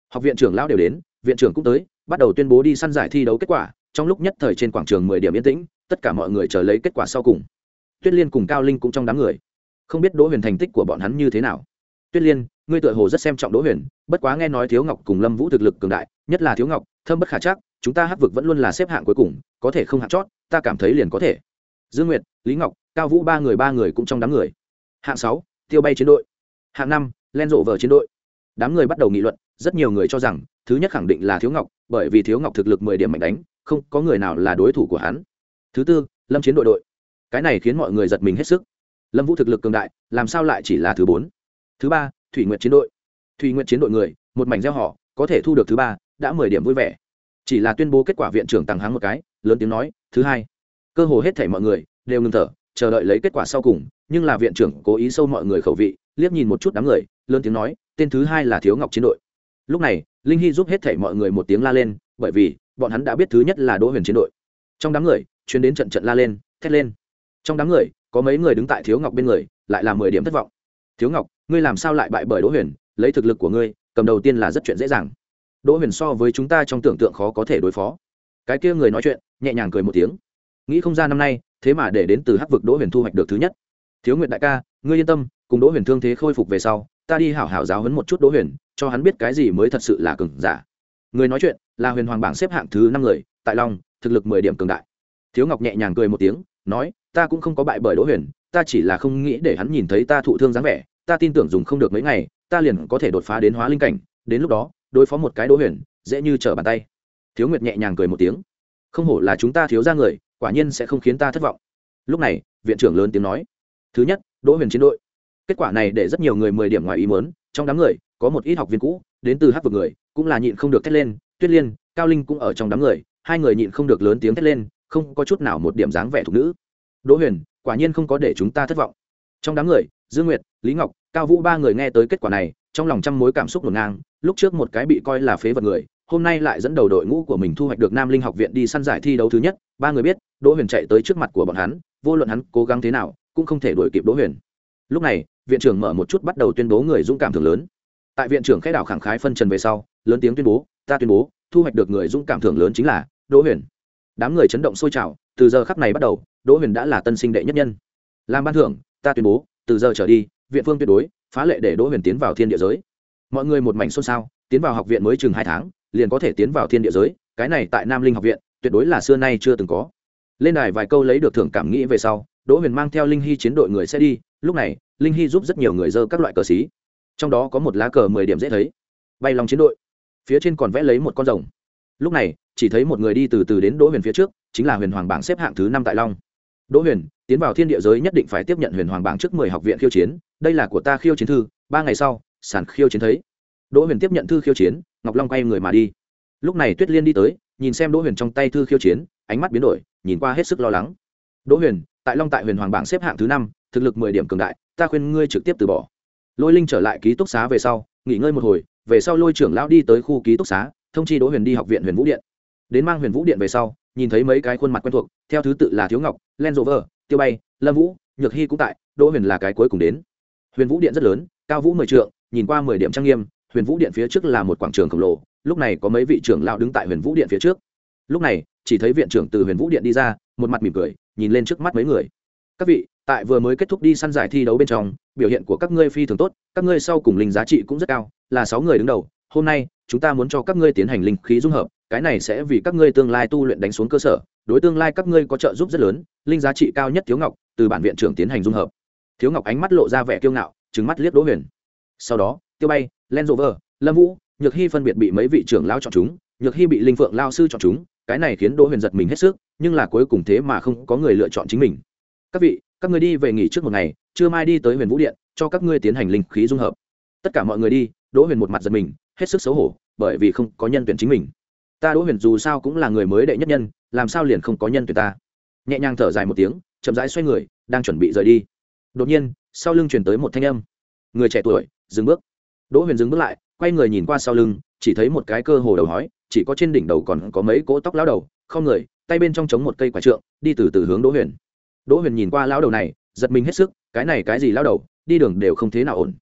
học viện trưởng lão đều đến, viện trưởng cũng tới, bắt đầu tuyên bố đi săn giải thi đấu kết quả. Trong lúc nhất thời trên quảng trường mười điểm yên tĩnh, tất cả mọi người chờ lấy kết quả sau cùng. Tuyết Liên cùng Cao Linh cũng trong đám người, không biết Đỗ Huyền thành tích của bọn hắn như thế nào. Tuyết Liên, ngươi tựa hồ rất xem trọng Đỗ Huyền, bất quá nghe nói Thiếu Ngọc cùng Lâm Vũ thực lực cường đại, nhất là Thiếu Ngọc, thâm bất khả trắc, chúng ta Hắc vực vẫn luôn là xếp hạng cuối cùng, có thể không hạng chót, ta cảm thấy liền có thể. Dương Nguyệt, Lý Ngọc, Cao Vũ ba người ba người cũng trong đám người. Hạng sáu, Tiêu Bay chiến đội. Hạng năm, Len Rộ Vở chiến đội. Đám người bắt đầu nghị luận, rất nhiều người cho rằng thứ nhất khẳng định là Thiếu Ngọc, bởi vì Thiếu Ngọc thực lực mười điểm mạnh đánh, không có người nào là đối thủ của hắn. Thứ tư, Lâm chiến đội đội. Cái này khiến mọi người giật mình hết sức. Lâm Vũ thực lực cường đại, làm sao lại chỉ là thứ bốn? Thứ ba, Thủy Nguyệt chiến đội. Thủy Nguyệt chiến đội người, một mảnh gieo họ, có thể thu được thứ ba, đã mười điểm vui vẻ. Chỉ là tuyên bố kết quả viện trưởng tăng háng một cái, lớn tiếng nói, thứ hai. Cơ hồ hết thảy mọi người đều ngừng thở, chờ đợi lấy kết quả sau cùng, nhưng là viện trưởng cố ý sâu mọi người khẩu vị, liếc nhìn một chút đám người, lớn tiếng nói, tên thứ hai là Thiếu Ngọc chiến đội. Lúc này, Linh Hy giúp hết thảy mọi người một tiếng la lên, bởi vì bọn hắn đã biết thứ nhất là Đỗ Huyền chiến đội. Trong đám người, truyền đến trận trận la lên, thét lên. Trong đám người, có mấy người đứng tại Thiếu Ngọc bên người, lại là mười điểm thất vọng. Thiếu Ngọc, ngươi làm sao lại bại bởi Đỗ Huyền? Lấy thực lực của ngươi, cầm đầu tiên là rất chuyện dễ dàng. Đỗ Huyền so với chúng ta trong tưởng tượng khó có thể đối phó. Cái kia người nói chuyện, nhẹ nhàng cười một tiếng. Nghĩ không ra năm nay, thế mà để đến từ Hắc vực Đỗ Huyền thu hoạch được thứ nhất. Thiếu Nguyệt đại ca, ngươi yên tâm, cùng Đỗ Huyền thương thế khôi phục về sau, ta đi hảo hảo giáo huấn một chút Đỗ Huyền, cho hắn biết cái gì mới thật sự là cường giả. Người nói chuyện là Huyền Hoàng bảng xếp hạng thứ năm người, tại Long, thực lực mười điểm cường đại. Thiếu Ngọc nhẹ nhàng cười một tiếng, nói, ta cũng không có bại bởi Đỗ Huyền, ta chỉ là không nghĩ để hắn nhìn thấy ta thụ thương dáng vẻ, ta tin tưởng dùng không được mấy ngày, ta liền có thể đột phá đến hóa linh cảnh, đến lúc đó, đối phó một cái Đỗ Huyền, dễ như trở bàn tay. Thiếu Nguyệt nhẹ nhàng cười một tiếng, không hổ là chúng ta thiếu gia người, quả nhiên sẽ không khiến ta thất vọng. Lúc này, viện trưởng lớn tiếng nói, thứ nhất, Đỗ Huyền chiến đội. Kết quả này để rất nhiều người mười điểm ngoài ý muốn, trong đám người có một ít học viên cũ, đến từ Hắc vực người, cũng là nhịn không được thét lên, Tuyết Liên, Cao Linh cũng ở trong đám người, hai người nhịn không được lớn tiếng thét lên, không có chút nào một điểm dáng vẻ thục nữ. Đỗ Huyền, quả nhiên không có để chúng ta thất vọng. Trong đám người, Dương Nguyệt, Lý Ngọc, Cao Vũ ba người nghe tới kết quả này, trong lòng trăm mối cảm xúc hỗn ngang, lúc trước một cái bị coi là phế vật người, hôm nay lại dẫn đầu đội ngũ của mình thu hoạch được Nam Linh học viện đi săn giải thi đấu thứ nhất, ba người biết, Đỗ Huyền chạy tới trước mặt của bọn hắn, vô luận hắn cố gắng thế nào, cũng không thể đuổi kịp Đỗ Huyền. Lúc này, viện trưởng mở một chút bắt đầu tuyên bố người dũng cảm thưởng lớn. Tại viện trưởng khẽ đảo khẳng khái phân trần về sau, lớn tiếng tuyên bố, ta tuyên bố, thu hoạch được người dũng cảm thưởng lớn chính là Đỗ Huyền. Đám người chấn động sôi trào, từ giờ khắc này bắt đầu, Đỗ Huyền đã là tân sinh đệ nhất nhân. Làm ban thưởng, ta tuyên bố, từ giờ trở đi, viện phương tuyệt đối phá lệ để Đỗ Huyền tiến vào thiên địa giới. Mọi người một mảnh xôn xao, tiến vào học viện mới chừng hai tháng, liền có thể tiến vào thiên địa giới, cái này tại Nam Linh học viện, tuyệt đối là xưa nay chưa từng có. Lên đài vài câu lấy được thưởng cảm nghĩ về sau, Đỗ Huyền mang theo Linh Hy chiến đội người sẽ đi, lúc này, Linh Hy giúp rất nhiều người dơ các loại cờ xí. Trong đó có một lá cờ mười điểm dễ thấy. Bay Long chiến đội. Phía trên còn vẽ lấy một con rồng. Lúc này, chỉ thấy một người đi từ từ đến Đỗ Huyền phía trước, chính là Huyền Hoàng bảng xếp hạng thứ năm tại Long. Đỗ Huyền, tiến vào thiên địa giới nhất định phải tiếp nhận Huyền Hoàng bảng trước mười học viện khiêu chiến, đây là của ta khiêu chiến thư, ba ngày sau, sàn khiêu chiến thấy. Đỗ Huyền tiếp nhận thư khiêu chiến, Ngọc Long quay người mà đi. Lúc này Tuyết Liên đi tới, nhìn xem Đỗ Huyền trong tay thư khiêu chiến, ánh mắt biến đổi, nhìn qua hết sức lo lắng. Đỗ Huyền, tại Long tại Huyền Hoàng bảng xếp hạng thứ năm, thực lực mười điểm cường đại, ta khuyên ngươi trực tiếp từ bỏ. Lôi Linh trở lại ký túc xá về sau, nghỉ ngơi một hồi, về sau Lôi trưởng lão đi tới khu ký túc xá, thông chi Đỗ Huyền đi học viện Huyền Vũ Điện. Đến mang Huyền Vũ Điện về sau, nhìn thấy mấy cái khuôn mặt quen thuộc, theo thứ tự là Thiếu Ngọc, Len Rover, Tiêu Bay, Lâm Vũ, Nhược Hi cũng tại, Đỗ Huyền là cái cuối cùng đến. Huyền Vũ Điện rất lớn, cao vũ mười trượng, nhìn qua mười điểm trang nghiêm, Huyền Vũ Điện phía trước là một quảng trường khổng lồ, lúc này có mấy vị trưởng lão đứng tại Huyền Vũ Điện phía trước. Lúc này, chỉ thấy viện trưởng từ Huyền Vũ Điện đi ra, một mặt mỉm cười, nhìn lên trước mắt mấy người. Các vị, tại vừa mới kết thúc đi săn giải thi đấu bên trong, biểu hiện của các ngươi phi thường tốt, các ngươi sau cùng linh giá trị cũng rất cao, là sáu người đứng đầu. Hôm nay, chúng ta muốn cho các ngươi tiến hành linh khí dung hợp, cái này sẽ vì các ngươi tương lai tu luyện đánh xuống cơ sở, đối tương lai các ngươi có trợ giúp rất lớn. Linh giá trị cao nhất Thiếu Ngọc, từ bản viện trưởng tiến hành dung hợp. Thiếu Ngọc ánh mắt lộ ra vẻ kiêu ngạo, trừng mắt liếc Đỗ Huyền. Sau đó, Tiêu Bay, Len Rover, Lâm Vũ, Nhược Hi phân biệt bị mấy vị trưởng lão chọn chúng, Nhược Hi bị Linh Phượng lão sư chọn chúng, cái này khiến Đỗ Huyền giật mình hết sức, nhưng là cuối cùng thế mà không có người lựa chọn chính mình. Các vị, các ngươi đi về nghỉ trước một ngày, trưa mai đi tới Huyền Vũ Điện, cho các ngươi tiến hành linh khí dung hợp. Tất cả mọi người đi, Đỗ Huyền một mặt giật mình, hết sức xấu hổ, bởi vì không có nhân tuyển chính mình. Ta Đỗ Huyền dù sao cũng là người mới đệ nhất nhân, làm sao liền không có nhân tuyển ta? Nhẹ nhàng thở dài một tiếng, chậm rãi xoay người, đang chuẩn bị rời đi. Đột nhiên, sau lưng truyền tới một thanh âm. Người trẻ tuổi, dừng bước. Đỗ Huyền dừng bước lại, quay người nhìn qua sau lưng, chỉ thấy một cái cơ hồ đầu hói, chỉ có trên đỉnh đầu còn có mấy cỗ tóc lão đầu, không người, tay bên trong chống một cây quả trượng, đi từ từ hướng Đỗ Huyền. Đỗ Huyền nhìn qua lão đầu này, giật mình hết sức, cái này cái gì lão đầu, đi đường đều không thế nào ổn.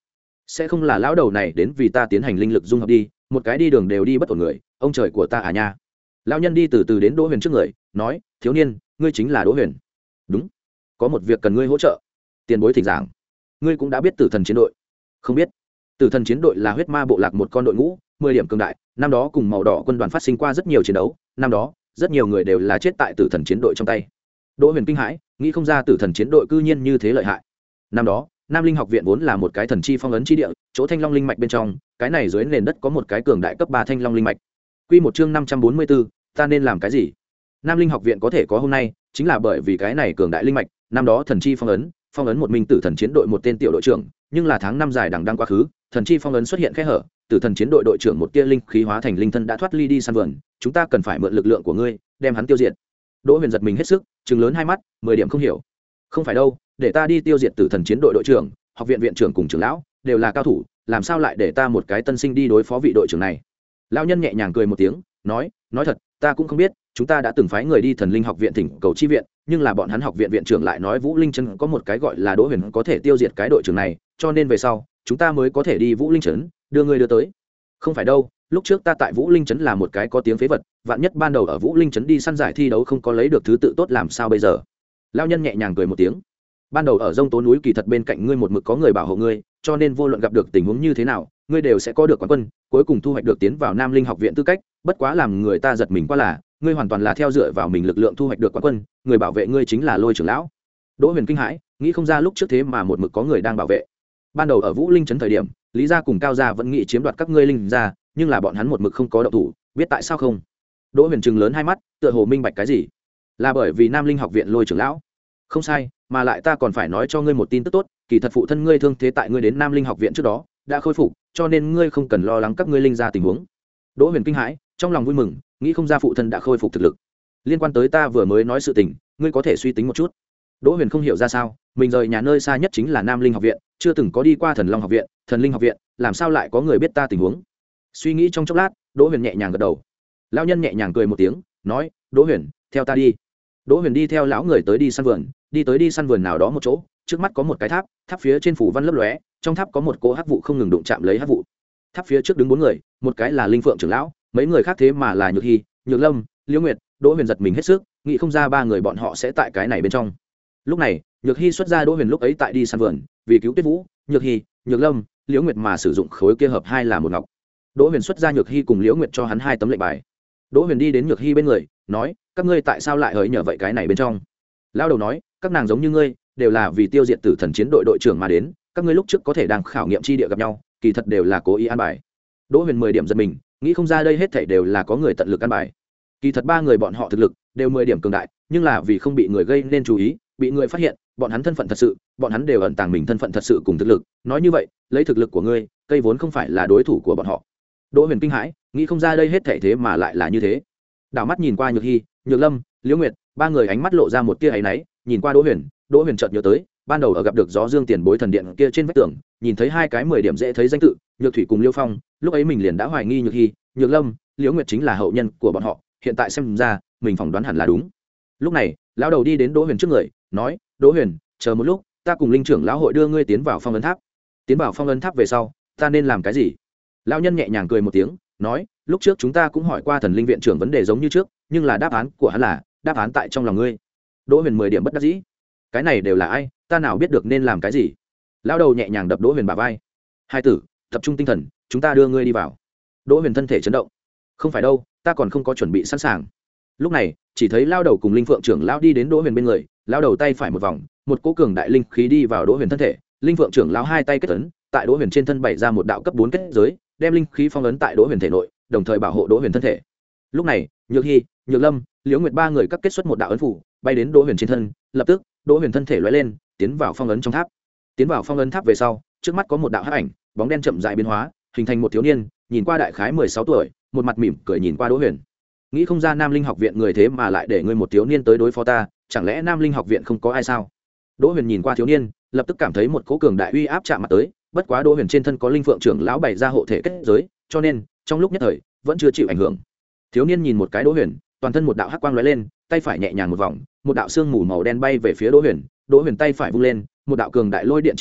sẽ không là lão đầu này đến vì ta tiến hành linh lực dung hợp đi, một cái đi đường đều đi bất ổn người, ông trời của ta à nha. Lão nhân đi từ từ đến Đỗ Huyền trước người, nói, thiếu niên, ngươi chính là Đỗ Huyền. Đúng, có một việc cần ngươi hỗ trợ. Tiền bối thỉnh giảng. Ngươi cũng đã biết Tử Thần chiến đội? Không biết. Tử Thần chiến đội là huyết ma bộ lạc một con đội ngũ, mười điểm cường đại, năm đó cùng màu đỏ quân đoàn phát sinh qua rất nhiều chiến đấu, năm đó rất nhiều người đều là chết tại Tử Thần chiến đội trong tay. Đỗ Huyền kinh hãi, nghĩ không ra Tử Thần chiến đội cư nhiên như thế lợi hại. Năm đó Nam Linh học viện vốn là một cái thần chi phong ấn chi địa, chỗ thanh long linh mạch bên trong, cái này dưới nền đất có một cái cường đại cấp ba thanh long linh mạch. Quy một chương năm trăm bốn mươi bốn, ta nên làm cái gì? Nam Linh học viện có thể có hôm nay, chính là bởi vì cái này cường đại linh mạch, năm đó thần chi phong ấn, phong ấn một minh tử thần chiến đội một tên tiểu đội trưởng, nhưng là tháng năm dài đằng đang quá khứ, thần chi phong ấn xuất hiện khe hở, tử thần chiến đội đội trưởng một tia linh khí hóa thành linh thân đã thoát ly đi săn vườn, chúng ta cần phải mượn lực lượng của ngươi, đem hắn tiêu diệt. Đỗ Huyền giật mình hết sức, trừng lớn hai mắt, mười điểm không hiểu. Không phải đâu, để ta đi tiêu diệt tử thần chiến đội đội trưởng, học viện viện trưởng cùng trưởng lão đều là cao thủ, làm sao lại để ta một cái tân sinh đi đối phó vị đội trưởng này? Lão nhân nhẹ nhàng cười một tiếng, nói, nói thật, ta cũng không biết, chúng ta đã từng phái người đi thần linh học viện thỉnh cầu chi viện, nhưng là bọn hắn học viện viện trưởng lại nói Vũ Linh Trấn có một cái gọi là Đỗ Huyền có thể tiêu diệt cái đội trưởng này, cho nên về sau chúng ta mới có thể đi Vũ Linh Trấn đưa người đưa tới. Không phải đâu, lúc trước ta tại Vũ Linh Trấn là một cái có tiếng phế vật, vạn nhất ban đầu ở Vũ Linh Trấn đi săn giải thi đấu không có lấy được thứ tự tốt làm sao bây giờ? Lão nhân nhẹ nhàng cười một tiếng, ban đầu ở Dông Tố núi kỳ thật bên cạnh ngươi một mực có người bảo hộ ngươi, cho nên vô luận gặp được tình huống như thế nào, ngươi đều sẽ có được quán quân, cuối cùng thu hoạch được tiến vào Nam Linh học viện tư cách, bất quá làm người ta giật mình quá là, ngươi hoàn toàn là theo dựa vào mình lực lượng thu hoạch được quán quân, người bảo vệ ngươi chính là Lôi trưởng lão. Đỗ Huyền kinh hãi, nghĩ không ra lúc trước thế mà một mực có người đang bảo vệ. Ban đầu ở Vũ Linh Trấn thời điểm, Lý gia cùng Cao gia vẫn nghĩ chiếm đoạt các ngươi linh gia, nhưng là bọn hắn một mực không có động thủ, biết tại sao không? Đỗ Huyền trừng lớn hai mắt, tựa hồ minh bạch cái gì? Là bởi vì Nam Linh học viện Lôi trưởng lão? Không sai, mà lại ta còn phải nói cho ngươi một tin tức tốt, kỳ thật phụ thân ngươi thương thế tại ngươi đến Nam Linh học viện trước đó đã khôi phục, cho nên ngươi không cần lo lắng các ngươi linh gia tình huống. Đỗ Huyền kinh hãi, trong lòng vui mừng, nghĩ không ra phụ thân đã khôi phục thực lực. Liên quan tới ta vừa mới nói sự tình, ngươi có thể suy tính một chút. Đỗ Huyền không hiểu ra sao, mình rời nhà nơi xa nhất chính là Nam Linh học viện, chưa từng có đi qua Thần Long học viện, Thần Linh học viện, làm sao lại có người biết ta tình huống? Suy nghĩ trong chốc lát, Đỗ Huyền nhẹ nhàng gật đầu. Lão nhân nhẹ nhàng cười một tiếng, nói, Đỗ Huyền, theo ta đi. Đỗ Huyền đi theo lão người tới đi săn vườn, đi tới đi săn vườn nào đó một chỗ, trước mắt có một cái tháp, tháp phía trên phủ văn lấp lóe, trong tháp có một cỗ hắc vụ không ngừng đụng chạm lấy hắc vụ. Tháp phía trước đứng bốn người, một cái là Linh Phượng trưởng lão, mấy người khác thế mà là Nhược Hy, Nhược Lâm, Liễu Nguyệt. Đỗ Huyền giật mình hết sức, nghĩ không ra ba người bọn họ sẽ tại cái này bên trong. Lúc này, Nhược Hy xuất ra Đỗ Huyền lúc ấy tại đi săn vườn, vì cứu Tuyết Vũ, Nhược Hy, Nhược Lâm, Liễu Nguyệt mà sử dụng khối kia hợp hai là một ngọc. Đỗ Huyền xuất ra Nhược Hy cùng Liễu Nguyệt cho hắn hai tấm lệnh bài. Đỗ Huyền đi đến Nhược Hy bên người, nói, các ngươi tại sao lại hỡi nhờ vậy cái này bên trong? Lão đầu nói, các nàng giống như ngươi, đều là vì tiêu diệt tử thần chiến đội đội trưởng mà đến, các ngươi lúc trước có thể đang khảo nghiệm chi địa gặp nhau, kỳ thật đều là cố ý an bài. Đỗ Huyền mười điểm giật mình, nghĩ không ra đây hết thảy đều là có người tận lực an bài. Kỳ thật ba người bọn họ thực lực đều mười điểm cường đại, nhưng là vì không bị người gây nên chú ý, bị người phát hiện, bọn hắn thân phận thật sự, bọn hắn đều ẩn tàng mình thân phận thật sự cùng thực lực, nói như vậy, lấy thực lực của ngươi, cây vốn không phải là đối thủ của bọn họ. Đỗ Huyền kinh hãi, nghĩ không ra đây hết thảy thế mà lại là như thế. Đảo mắt nhìn qua Nhược Hy, Nhược Lâm, Liễu Nguyệt, ba người ánh mắt lộ ra một tia áy náy, nhìn qua Đỗ Huyền, Đỗ Huyền chợt nhớ tới, ban đầu ở gặp được Gió Dương Tiền Bối thần điện kia trên vách tường, nhìn thấy hai cái mười điểm dễ thấy danh tự, Nhược Thủy cùng Liêu Phong, lúc ấy mình liền đã hoài nghi Nhược Hy, Nhược Lâm, Liễu Nguyệt chính là hậu nhân của bọn họ, hiện tại xem ra, mình phỏng đoán hẳn là đúng. Lúc này, lão đầu đi đến Đỗ Huyền trước người, nói, Đỗ Huyền, chờ một lúc, ta cùng linh trưởng lão hội đưa ngươi tiến vào Phong Ấn Tháp. Tiến vào Phong Ấn Tháp về sau, ta nên làm cái gì? Lão nhân nhẹ nhàng cười một tiếng, nói, lúc trước chúng ta cũng hỏi qua thần linh viện trưởng vấn đề giống như trước, nhưng là đáp án của hắn là, đáp án tại trong lòng ngươi. Đỗ Huyền mười điểm bất đắc dĩ, cái này đều là ai, ta nào biết được nên làm cái gì? Lão đầu nhẹ nhàng đập Đỗ Huyền bả vai, hai tử, tập trung tinh thần, chúng ta đưa ngươi đi vào. Đỗ Huyền thân thể chấn động, không phải đâu, ta còn không có chuẩn bị sẵn sàng. Lúc này, chỉ thấy lão đầu cùng linh phượng trưởng lão đi đến Đỗ Huyền bên người, lão đầu tay phải một vòng, một cỗ cường đại linh khí đi vào Đỗ Huyền thân thể, linh phượng trưởng lão hai tay kết ấn, tại Đỗ Huyền trên thân bày ra một đạo cấp bốn kết giới, đem linh khí phong ấn tại Đỗ Huyền thể nội, đồng thời bảo hộ Đỗ Huyền thân thể. Lúc này, Nhược Hy, Nhược Lâm, Liễu Nguyệt ba người các kết xuất một đạo ấn phủ, bay đến Đỗ Huyền trên thân, lập tức, Đỗ Huyền thân thể lóe lên, tiến vào phong ấn trong tháp. Tiến vào phong ấn tháp về sau, trước mắt có một đạo hắc ảnh, bóng đen chậm rãi biến hóa, hình thành một thiếu niên, nhìn qua đại khái mười sáu tuổi, một mặt mỉm cười nhìn qua Đỗ Huyền. Nghĩ không ra Nam Linh học viện người thế mà lại để ngươi một thiếu niên tới đối phó ta, chẳng lẽ Nam Linh học viện không có ai sao? Đỗ Huyền nhìn qua thiếu niên, lập tức cảm thấy một cỗ cường đại uy áp chạm mặt tới, bất quá Đỗ Huyền trên thân có linh phượng trưởng lão bày ra hộ thể kết giới, cho nên trong lúc nhất thời vẫn chưa chịu ảnh hưởng. Thiếu niên nhìn một cái Đỗ Huyền, toàn thân một đạo hắc quang lóe lên, tay phải nhẹ nhàng một vòng, một đạo xương mù màu đen bay về phía Đỗ Huyền, Đỗ Huyền tay phải vung lên, một đạo cường đại lôi điện chi lực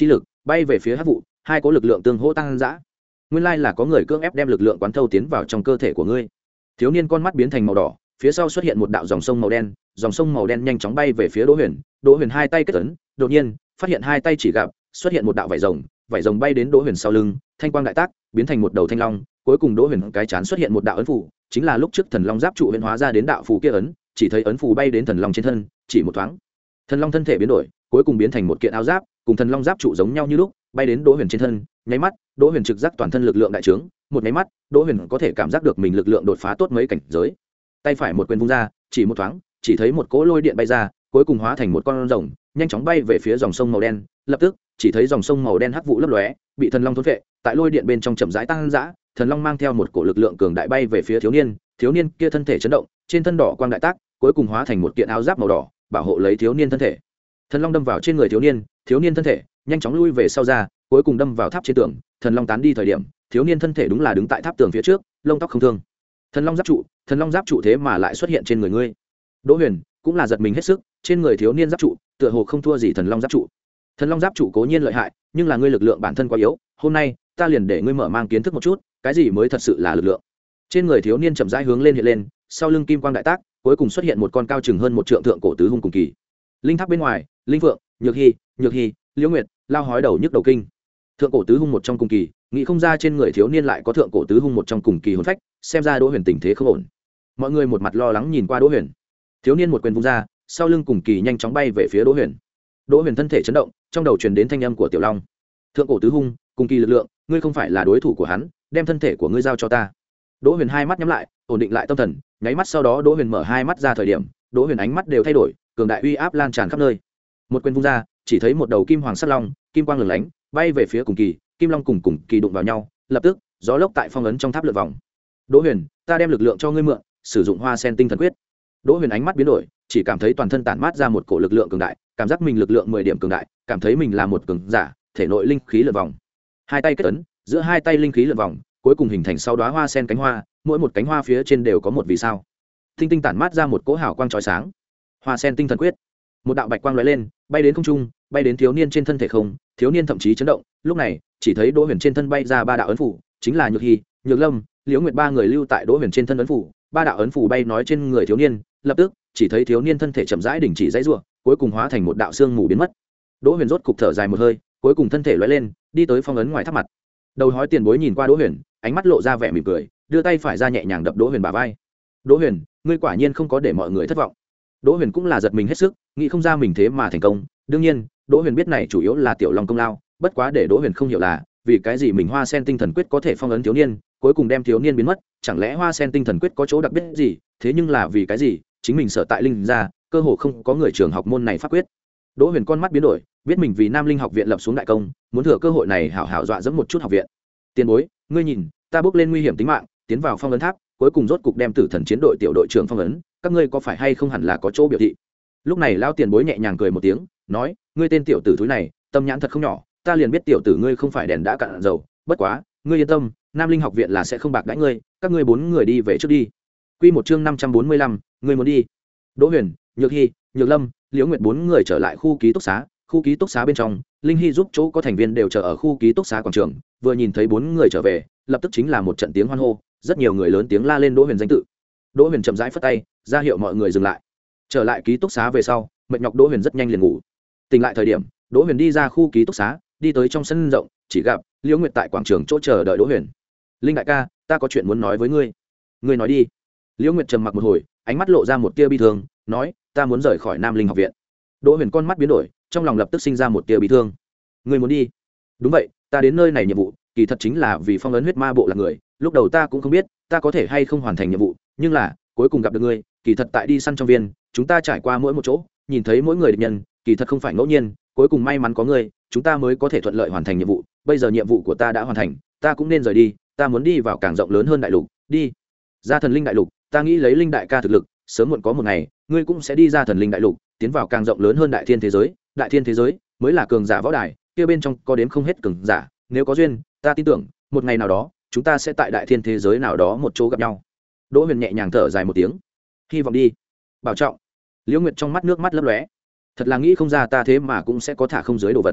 bay về phía hắc vụ, hai cố lực lượng tương hỗ tăng dã. Nguyên lai là có người cưỡng ép đem lực lượng quán thâu tiến vào trong cơ thể của ngươi. Thiếu niên con mắt biến thành màu đỏ, phía sau xuất hiện một đạo dòng sông màu đen, dòng sông màu đen nhanh chóng bay về phía Đỗ Huyền. Đỗ Huyền hai tay kết ấn, đột nhiên phát hiện hai tay chỉ gặp xuất hiện một đạo vảy rồng, vảy rồng bay đến Đỗ Huyền sau lưng, thanh quang đại tác, biến thành một đầu thanh long. Cuối cùng Đỗ Huyền cái chán xuất hiện một đạo ấn phù, chính là lúc trước thần long giáp trụ huyễn hóa ra đến đạo phù kia ấn, chỉ thấy ấn phù bay đến thần long trên thân, chỉ một thoáng, thần long thân thể biến đổi, cuối cùng biến thành một kiện áo giáp, cùng thần long giáp trụ giống nhau như lúc, bay đến Đỗ Huyền trên thân, nháy mắt, Đỗ Huyền trực giác toàn thân lực lượng đại trướng, một nháy mắt, Đỗ Huyền có thể cảm giác được mình lực lượng đột phá tốt mấy cảnh giới. Tay phải một quyền vung ra, chỉ một thoáng, chỉ thấy một cỗ lôi điện bay ra, cuối cùng hóa thành một con rồng, nhanh chóng bay về phía dòng sông màu đen, lập tức, chỉ thấy dòng sông màu đen hắc vụ lấp lóe, bị thần long thôn phệ, tại lôi điện bên trong chậm rãi tăng dã, thần long mang theo một cổ lực lượng cường đại bay về phía thiếu niên, thiếu niên kia thân thể chấn động, trên thân đỏ quang đại tác, cuối cùng hóa thành một kiện áo giáp màu đỏ, bảo hộ lấy thiếu niên thân thể. Thần long đâm vào trên người thiếu niên, thiếu niên thân thể nhanh chóng lui về sau ra, cuối cùng đâm vào tháp trên tường, thần long tán đi thời điểm, thiếu niên thân thể đúng là đứng tại tháp tường phía trước, lông tóc không thương. Thần long giáp trụ, thần long giáp trụ thế mà lại xuất hiện trên người ngươi. Đỗ Huyền cũng là giật mình hết sức, trên người thiếu niên giáp trụ, tựa hồ không thua gì thần long giáp trụ. Thần long giáp trụ cố nhiên lợi hại, nhưng là ngươi lực lượng bản thân quá yếu, hôm nay ta liền để ngươi mở mang kiến thức một chút, cái gì mới thật sự là lực lượng. Trên người thiếu niên chậm rãi hướng lên hiện lên, sau lưng kim quang đại tác, cuối cùng xuất hiện một con cao chừng hơn một trượng thượng cổ tứ hung cùng kỳ. Linh tháp bên ngoài, Linh Phượng, Nhược Hi, Nhược Hi, Liễu Nguyệt, lao hói đầu nhức đầu kinh. Thượng cổ tứ hung một trong cùng kỳ, nghĩ không ra trên người thiếu niên lại có thượng cổ tứ hung một trong cùng kỳ hồn phách, xem ra Đỗ Huyền tình thế không ổn. Mọi người một mặt lo lắng nhìn qua Đỗ Huyền. Thiếu niên một quyền vung ra, sau lưng cùng kỳ nhanh chóng bay về phía Đỗ Huyền. Đỗ Huyền thân thể chấn động, trong đầu truyền đến thanh âm của Tiểu Long. Thượng cổ tứ hung, cùng kỳ lực lượng, ngươi không phải là đối thủ của hắn, đem thân thể của ngươi giao cho ta. Đỗ Huyền hai mắt nhắm lại, ổn định lại tâm thần, nháy mắt sau đó Đỗ Huyền mở hai mắt ra thời điểm, Đỗ Huyền ánh mắt đều thay đổi, cường đại uy áp lan tràn khắp nơi. Một quyền vung ra, chỉ thấy một đầu kim hoàng sắt long, kim quang lửng lánh, bay về phía cùng kỳ, kim long cùng cùng kỳ đụng vào nhau, lập tức, gió lốc tại phong ấn trong tháp lượn vòng. Đỗ Huyền, ta đem lực lượng cho ngươi mượn, sử dụng Hoa Sen Tinh Thần Quyết. Đỗ Huyền ánh mắt biến đổi, chỉ cảm thấy toàn thân tản mát ra một cổ lực lượng cường đại, cảm giác mình lực lượng mười điểm cường đại, cảm thấy mình là một cường giả, thể nội linh khí lượn vòng. Hai tay kết ấn, giữa hai tay linh khí lượn vòng, cuối cùng hình thành sáu đóa hoa sen cánh hoa, mỗi một cánh hoa phía trên đều có một vì sao. Tinh tinh tản mát ra một cỗ hào quang chói sáng. Hoa Sen Tinh Thần Quyết. Một đạo bạch quang lóe lên, bay đến không trung, bay đến thiếu niên trên thân thể không, thiếu niên thậm chí chấn động, lúc này, chỉ thấy Đỗ Huyền trên thân bay ra ba đạo ấn phủ, chính là Nhược Hi, Nhược Lâm, Liễu Nguyệt ba người lưu tại Đỗ Huyền trên thân ấn phủ, ba đạo ấn phủ bay nói trên người thiếu niên, lập tức, chỉ thấy thiếu niên thân thể chậm rãi đình chỉ giãy giụa, cuối cùng hóa thành một đạo xương mù biến mất. Đỗ Huyền rốt cục thở dài một hơi, cuối cùng thân thể lóe lên, đi tới phong ấn ngoài tháp mặt. Đầu hói tiền bối nhìn qua Đỗ Huyền, ánh mắt lộ ra vẻ mỉm cười, đưa tay phải ra nhẹ nhàng đập Đỗ Huyền bả vai. Đỗ Huyền, ngươi quả nhiên không có để mọi người thất vọng. Đỗ Huyền cũng là giật mình hết sức, nghĩ không ra mình thế mà thành công. Đương nhiên, Đỗ Huyền biết này chủ yếu là Tiểu Long công lao, bất quá để Đỗ Huyền không hiểu là, vì cái gì mình Hoa Sen Tinh Thần Quyết có thể phong ấn thiếu niên, cuối cùng đem thiếu niên biến mất, chẳng lẽ Hoa Sen Tinh Thần Quyết có chỗ đặc biệt gì, thế nhưng là vì cái gì, chính mình sợ tại linh gia, cơ hồ không có người trường học môn này pháp quyết. Đỗ Huyền con mắt biến đổi, biết mình vì Nam Linh học viện lập xuống đại công, muốn thừa cơ hội này hảo hảo dọa dẫm một chút học viện. Tiền bối, ngươi nhìn, ta bước lên nguy hiểm tính mạng, tiến vào phong ấn tháp, cuối cùng rốt cục đem Tử Thần chiến đội tiểu đội trưởng phong ấn, các ngươi có phải hay không hẳn là có chỗ biểu thị. Lúc này lão tiền bối nhẹ nhàng cười một tiếng, nói, ngươi tên tiểu tử thúi này, tâm nhãn thật không nhỏ, ta liền biết tiểu tử ngươi không phải đèn đã cạn dầu, bất quá, ngươi yên tâm, Nam Linh học viện là sẽ không bạc đãi ngươi, các ngươi bốn người đi về trước đi. Quy một chương năm trăm bốn mươi lăm, ngươi muốn đi. Đỗ Huyền, Nhược Hi, Nhược Lâm, Liễu Nguyệt bốn người trở lại khu ký túc xá, khu ký túc xá bên trong, Linh Hi giúp chỗ có thành viên đều chờ ở khu ký túc xá quảng trường, vừa nhìn thấy bốn người trở về, lập tức chính là một trận tiếng hoan hô, rất nhiều người lớn tiếng la lên Đỗ Huyền danh tự. Đỗ Huyền chậm rãi phất tay, ra hiệu mọi người dừng lại. Trở lại ký túc xá về sau, mệt nhọc Đỗ Huyền rất nhanh liền ngủ. Tỉnh lại thời điểm, Đỗ Huyền đi ra khu ký túc xá, đi tới trong sân rộng, chỉ gặp Liễu Nguyệt tại quảng trường chỗ chờ đợi Đỗ Huyền. "Linh đại ca, ta có chuyện muốn nói với ngươi." "Ngươi nói đi." Liễu Nguyệt trầm mặc một hồi, ánh mắt lộ ra một tia bi thương, nói, "Ta muốn rời khỏi Nam Linh học viện." Đỗ Huyền con mắt biến đổi, trong lòng lập tức sinh ra một tia bi thương. "Ngươi muốn đi?" "Đúng vậy, ta đến nơi này nhiệm vụ, kỳ thật chính là vì phong ấn huyết ma bộ là người, lúc đầu ta cũng không biết ta có thể hay không hoàn thành nhiệm vụ, nhưng là cuối cùng gặp được ngươi, kỳ thật tại đi săn trong viên, chúng ta trải qua mỗi một chỗ, nhìn thấy mỗi người địch nhân, kỳ thật không phải ngẫu nhiên, cuối cùng may mắn có ngươi, chúng ta mới có thể thuận lợi hoàn thành nhiệm vụ, bây giờ nhiệm vụ của ta đã hoàn thành, ta cũng nên rời đi, ta muốn đi vào càng rộng lớn hơn đại lục, đi ra thần linh đại lục, ta nghĩ lấy linh đại ca thực lực, sớm muộn có một ngày, ngươi cũng sẽ đi ra thần linh đại lục, tiến vào càng rộng lớn hơn đại thiên thế giới, đại thiên thế giới mới là cường giả võ đài, kia bên trong có đến không hết cường giả, nếu có duyên, ta tin tưởng, một ngày nào đó, chúng ta sẽ tại đại thiên thế giới nào đó một chỗ gặp nhau. Đỗ Huyền nhẹ nhàng thở dài một tiếng, hy vọng đi, bảo trọng. Liễu Nguyệt trong mắt nước mắt lấp lóe, thật là nghĩ không ra ta thế mà cũng sẽ có thả không dưới đồ vật.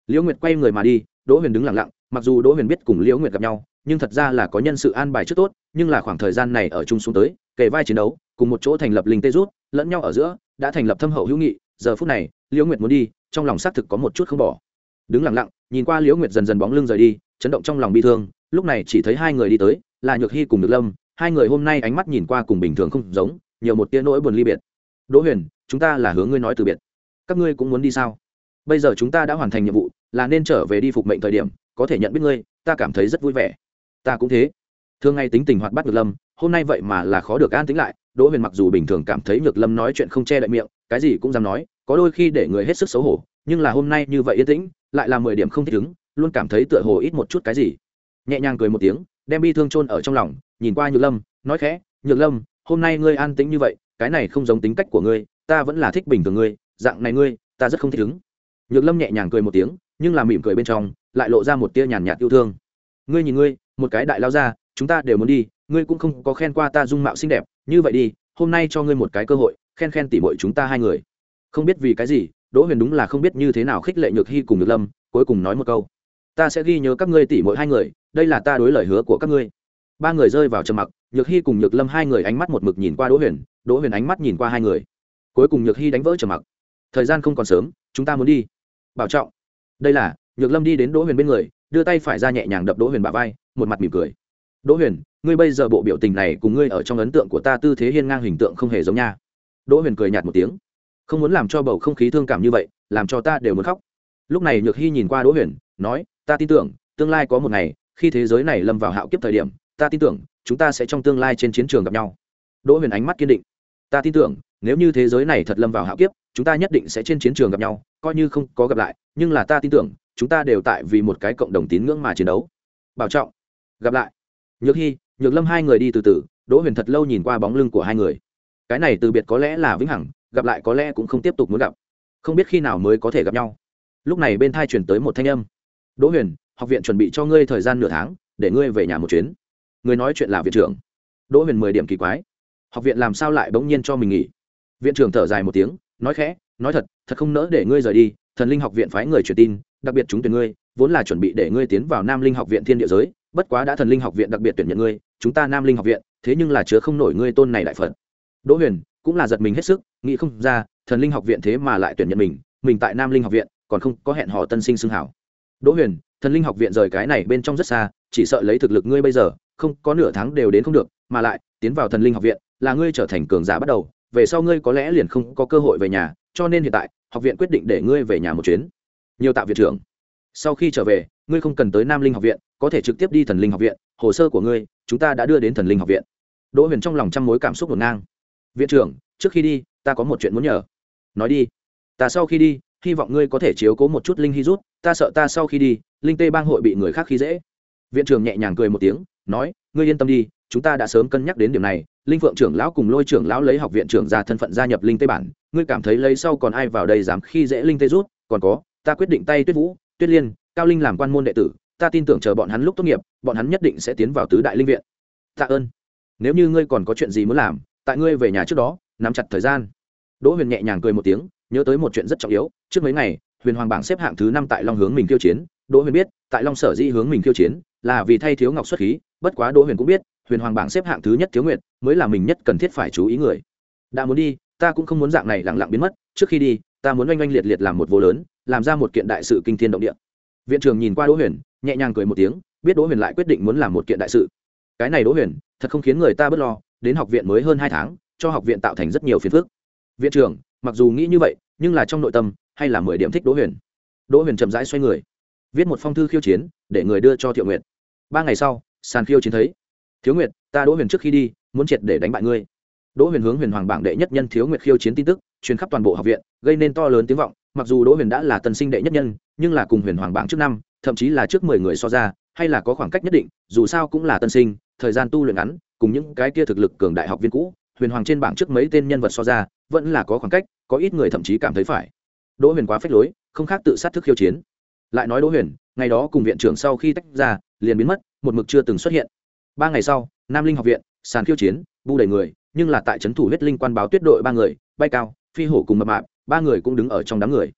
Liễu Nguyệt quay người mà đi, Đỗ Huyền đứng lặng lặng, mặc dù Đỗ Huyền biết cùng Liễu Nguyệt gặp nhau, nhưng thật ra là có nhân sự an bài trước tốt, nhưng là khoảng thời gian này ở chung xuống tới, kề vai chiến đấu, cùng một chỗ thành lập linh tê rút, lẫn nhau ở giữa đã thành lập thâm hậu hữu nghị, giờ phút này, Liễu Nguyệt muốn đi, trong lòng xác thực có một chút không bỏ. Đứng lặng lặng, nhìn qua Liễu Nguyệt dần dần bóng lưng rời đi, chấn động trong lòng bi thương, lúc này chỉ thấy hai người đi tới, là Nhược Hi cùng Nhược Lâm, hai người hôm nay ánh mắt nhìn qua cùng bình thường không giống, nhiều một tia nỗi buồn ly biệt. Đỗ Huyền, chúng ta là hướng ngươi nói từ biệt. Các ngươi cũng muốn đi sao? Bây giờ chúng ta đã hoàn thành nhiệm vụ, là nên trở về đi phục mệnh thời điểm, có thể nhận biết ngươi, ta cảm thấy rất vui vẻ. Ta cũng thế. Thường ngày tính tình hoạt bát Nhược Lâm, hôm nay vậy mà là khó được an tĩnh lại. Đỗ Huyền mặc dù bình thường cảm thấy Nhược Lâm nói chuyện không che đậy miệng, cái gì cũng dám nói, có đôi khi để người hết sức xấu hổ, nhưng là hôm nay như vậy yên tĩnh, lại là mười điểm không thích ứng, luôn cảm thấy tựa hồ ít một chút cái gì. Nhẹ nhàng cười một tiếng, đem bi thương chôn ở trong lòng, nhìn qua Nhược Lâm, nói khẽ, "Nhược Lâm, hôm nay ngươi an tĩnh như vậy, cái này không giống tính cách của ngươi, ta vẫn là thích bình thường ngươi, dạng này ngươi, ta rất không thích ứng." Nhược Lâm nhẹ nhàng cười một tiếng, nhưng là mỉm cười bên trong lại lộ ra một tia nhàn nhạt yêu thương. "Ngươi nhìn ngươi, một cái đại lao ra, chúng ta đều muốn đi, ngươi cũng không có khen qua ta dung mạo xinh đẹp, như vậy đi, hôm nay cho ngươi một cái cơ hội, khen khen tỉ muội chúng ta hai người." Không biết vì cái gì, Đỗ Huyền đúng là không biết như thế nào khích lệ Nhược Hi cùng Nhược Lâm, cuối cùng nói một câu, "Ta sẽ ghi nhớ các ngươi tỉ muội hai người, đây là ta đối lời hứa của các ngươi." Ba người rơi vào trầm mặc, Nhược Hi cùng Nhược Lâm hai người ánh mắt một mực nhìn qua Đỗ Huyền, Đỗ Huyền ánh mắt nhìn qua hai người. Cuối cùng Nhược Hi đánh vỡ trầm mặc. "Thời gian không còn sớm, chúng ta muốn đi. Bảo trọng." Đây là Nhược Lâm đi đến Đỗ Huyền bên người, đưa tay phải ra nhẹ nhàng đập Đỗ Huyền bả vai, một mặt mỉm cười. "Đỗ Huyền, ngươi bây giờ bộ biểu tình này cùng ngươi ở trong ấn tượng của ta tư thế hiên ngang hình tượng không hề giống nha." Đỗ Huyền cười nhạt một tiếng, không muốn làm cho bầu không khí thương cảm như vậy, làm cho ta đều muốn khóc. Lúc này Nhược Hi nhìn qua Đỗ Huyền, nói, "Ta tin tưởng, tương lai có một ngày, khi thế giới này lâm vào hạo kiếp thời điểm, ta tin tưởng, chúng ta sẽ trong tương lai trên chiến trường gặp nhau." Đỗ Huyền ánh mắt kiên định, "Ta tin tưởng, nếu như thế giới này thật lâm vào hạo kiếp, chúng ta nhất định sẽ trên chiến trường gặp nhau, coi như không có gặp lại, nhưng là ta tin tưởng, chúng ta đều tại vì một cái cộng đồng tín ngưỡng mà chiến đấu. Bảo trọng, gặp lại." Nhược Hi, Nhược Lâm hai người đi từ từ, Đỗ Huyền thật lâu nhìn qua bóng lưng của hai người. Cái này từ biệt có lẽ là vĩnh hằng, gặp lại có lẽ cũng không tiếp tục muốn gặp, không biết khi nào mới có thể gặp nhau. Lúc này bên tai truyền tới một thanh âm, "Đỗ Huyền, học viện chuẩn bị cho ngươi thời gian nửa tháng, để ngươi về nhà một chuyến." Người nói chuyện là viện trưởng. Đỗ Huyền mười điểm kỳ quái, học viện làm sao lại bỗng nhiên cho mình nghỉ? Viện trưởng thở dài một tiếng, nói khẽ, "Nói thật, thật không nỡ để ngươi rời đi, Thần Linh học viện phái người truyền tin, đặc biệt chúng tuyển ngươi, vốn là chuẩn bị để ngươi tiến vào Nam Linh học viện Thiên Địa giới, bất quá đã Thần Linh học viện đặc biệt tuyển nhận ngươi, chúng ta Nam Linh học viện, thế nhưng là chứa không nổi ngươi tôn này đại phật." Đỗ Huyền cũng là giật mình hết sức, nghĩ không ra, Thần Linh học viện thế mà lại tuyển nhận mình, mình tại Nam Linh học viện còn không có hẹn hò tân sinh xưng hảo. "Đỗ Huyền, Thần Linh học viện rời cái này bên trong rất xa, chỉ sợ lấy thực lực ngươi bây giờ, không có nửa tháng đều đến không được, mà lại, tiến vào Thần Linh học viện, là ngươi trở thành cường giả bắt đầu, về sau ngươi có lẽ liền không có cơ hội về nhà, cho nên hiện tại, học viện quyết định để ngươi về nhà một chuyến." Nhiều tạ viện trưởng. Sau khi trở về, ngươi không cần tới Nam Linh học viện, có thể trực tiếp đi Thần Linh học viện, hồ sơ của ngươi, chúng ta đã đưa đến Thần Linh học viện. Đỗ Huyền trong lòng trăm mối cảm xúc hỗn ngang. "Viện trưởng, trước khi đi, ta có một chuyện muốn nhờ." "Nói đi." "Ta sau khi đi, hy vọng ngươi có thể chiếu cố một chút Linh Hy rút, ta sợ ta sau khi đi, Linh Tê bang hội bị người khác khi dễ." Viện trưởng nhẹ nhàng cười một tiếng, nói, "Ngươi yên tâm đi, chúng ta đã sớm cân nhắc đến điểm này, Linh Phượng trưởng lão cùng Lôi trưởng lão lấy học viện trưởng ra thân phận gia nhập Linh Tê bản, ngươi cảm thấy lấy sau còn ai vào đây dám khi dễ Linh Tê rút, còn có, ta quyết định tay Tuyết Vũ, Tuyết Liên, Cao Linh làm quan môn đệ tử, ta tin tưởng chờ bọn hắn lúc tốt nghiệp, bọn hắn nhất định sẽ tiến vào tứ đại linh viện." "Tạ ơn. Nếu như ngươi còn có chuyện gì muốn làm, tại ngươi về nhà trước đó, nắm chặt thời gian." Đỗ Huyền nhẹ nhàng cười một tiếng, nhớ tới một chuyện rất trọng yếu, trước mấy ngày, Huyền Hoàng bảng xếp hạng thứ năm tại Long hướng mình khiêu chiến, Đỗ Huyền biết, tại Long sở di hướng mình khiêu chiến, là vì thay Thiếu Ngọc xuất khí, bất quá Đỗ Huyền cũng biết, Huyền Hoàng bảng xếp hạng thứ nhất Thiếu Nguyệt, mới là mình nhất cần thiết phải chú ý người. Đã muốn đi, ta cũng không muốn dạng này lặng lặng biến mất, trước khi đi, ta muốn oanh oanh liệt liệt làm một vô lớn, làm ra một kiện đại sự kinh thiên động địa. Viện trưởng nhìn qua Đỗ Huyền, nhẹ nhàng cười một tiếng, biết Đỗ Huyền lại quyết định muốn làm một kiện đại sự. Cái này Đỗ Huyền, thật không khiến người ta bớt lo, đến học viện mới hơn hai tháng, cho học viện tạo thành rất nhiều phiền phức. Viện trưởng, mặc dù nghĩ như vậy, nhưng là trong nội tâm, hay là mười điểm thích Đỗ Huyền. Đỗ Huyền chậm rãi xoay người, viết một phong thư khiêu chiến, để người đưa cho Thiệu Nguyệt. Ba ngày sau, sàn khiêu chiến thấy, "Thiếu Nguyệt, ta Đỗ Huyền trước khi đi, muốn triệt để đánh bại ngươi." Đỗ Huyền hướng Huyền Hoàng bảng đệ nhất nhân Thiếu Nguyệt khiêu chiến tin tức, truyền khắp toàn bộ học viện, gây nên to lớn tiếng vọng. Mặc dù Đỗ Huyền đã là tân sinh đệ nhất nhân, nhưng là cùng Huyền Hoàng bảng trước năm, thậm chí là trước mười người so ra, hay là có khoảng cách nhất định, dù sao cũng là tân sinh, thời gian tu luyện ngắn, cùng những cái kia thực lực cường đại học viên cũ, Huyền Hoàng trên bảng trước mấy tên nhân vật so ra, vẫn là có khoảng cách, có ít người thậm chí cảm thấy phải. Đỗ Huyền quá phách lối, không khác tự sát thức khiêu chiến. Lại nói Đỗ Huyền, ngày đó cùng viện trưởng sau khi tách ra, liền biến mất, một mực chưa từng xuất hiện. Ba ngày sau, Nam Linh học viện, sàn khiêu chiến, bu đầy người, nhưng là tại trấn thủ huyết linh quan báo tuyết đội ba người, Bay Cao, Phi Hổ cùng Mập Mạp, ba người cũng đứng ở trong đám người.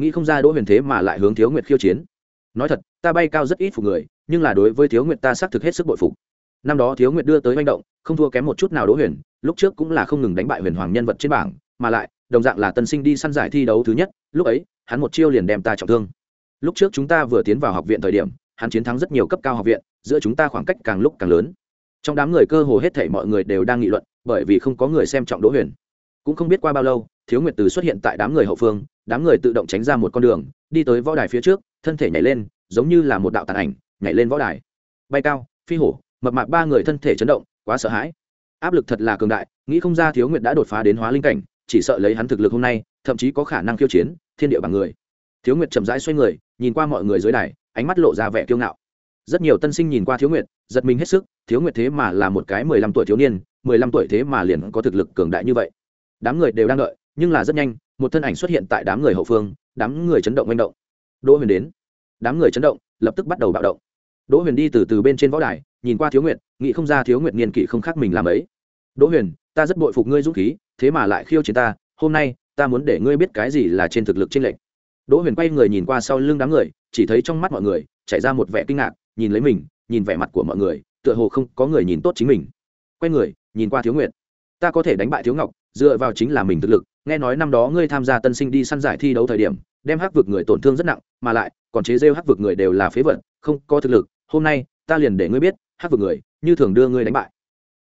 nghĩ không ra Đỗ Huyền thế mà lại hướng Thiếu Nguyệt khiêu chiến. Nói thật, ta bay cao rất ít phục người, nhưng là đối với Thiếu Nguyệt ta xác thực hết sức bội phục. Năm đó Thiếu Nguyệt đưa tới manh động, không thua kém một chút nào Đỗ Huyền, lúc trước cũng là không ngừng đánh bại huyền hoàng nhân vật trên bảng, mà lại đồng dạng là tân sinh đi săn giải thi đấu thứ nhất, lúc ấy hắn một chiêu liền đem ta trọng thương. Lúc trước chúng ta vừa tiến vào học viện thời điểm, hắn chiến thắng rất nhiều cấp cao học viện, giữa chúng ta khoảng cách càng lúc càng lớn. Trong đám người cơ hồ hết thảy mọi người đều đang nghị luận, bởi vì không có người xem trọng Đỗ Huyền. Cũng không biết qua bao lâu, Thiếu Nguyệt từ xuất hiện tại đám người hậu phương, đám người tự động tránh ra một con đường, đi tới võ đài phía trước, thân thể nhảy lên, giống như là một đạo tàn ảnh, nhảy lên võ đài. Bay cao, phi hổ, mập mạp ba người thân thể chấn động, quá sợ hãi. Áp lực thật là cường đại, nghĩ không ra Thiếu Nguyệt đã đột phá đến hóa linh cảnh, chỉ sợ lấy hắn thực lực hôm nay, thậm chí có khả năng khiêu chiến thiên địa bảng người. Thiếu Nguyệt chậm rãi xoay người, nhìn qua mọi người dưới đài, ánh mắt lộ ra vẻ kiêu ngạo. Rất nhiều tân sinh nhìn qua Thiếu Nguyệt, giật mình hết sức, Thiếu Nguyệt thế mà là một cái mười lăm tuổi thiếu niên, mười lăm tuổi thế mà liền có thực lực cường đại như vậy. Đám người đều đang đợi, nhưng là rất nhanh, một thân ảnh xuất hiện tại đám người hậu phương, đám người chấn động manh động. Đỗ Huyền đến. Đám người chấn động, lập tức bắt đầu bạo động. Đỗ Huyền đi từ từ bên trên võ đài, nhìn qua Thiếu Nguyệt, nghĩ không ra Thiếu Nguyệt niên kỷ không khác mình làm ấy. Đỗ Huyền, ta rất bội phục ngươi dũng khí, thế mà lại khiêu chiến ta, hôm nay, ta muốn để ngươi biết cái gì là trên thực lực chênh lệch. Đỗ Huyền quay người nhìn qua sau lưng đám người, chỉ thấy trong mắt mọi người chảy ra một vẻ kinh ngạc, nhìn lấy mình, nhìn vẻ mặt của mọi người, tựa hồ không có người nhìn tốt chính mình. Quay người, nhìn qua Thiếu Nguyệt, ta có thể đánh bại Thiếu Ngọc, dựa vào chính là mình thực lực, nghe nói năm đó ngươi tham gia tân sinh đi săn giải thi đấu thời điểm, đem hắc vực người tổn thương rất nặng, mà lại còn chế rêu hắc vực người đều là phế vật, không có thực lực, hôm nay ta liền để ngươi biết, hắc vực người như thường đưa ngươi đánh bại.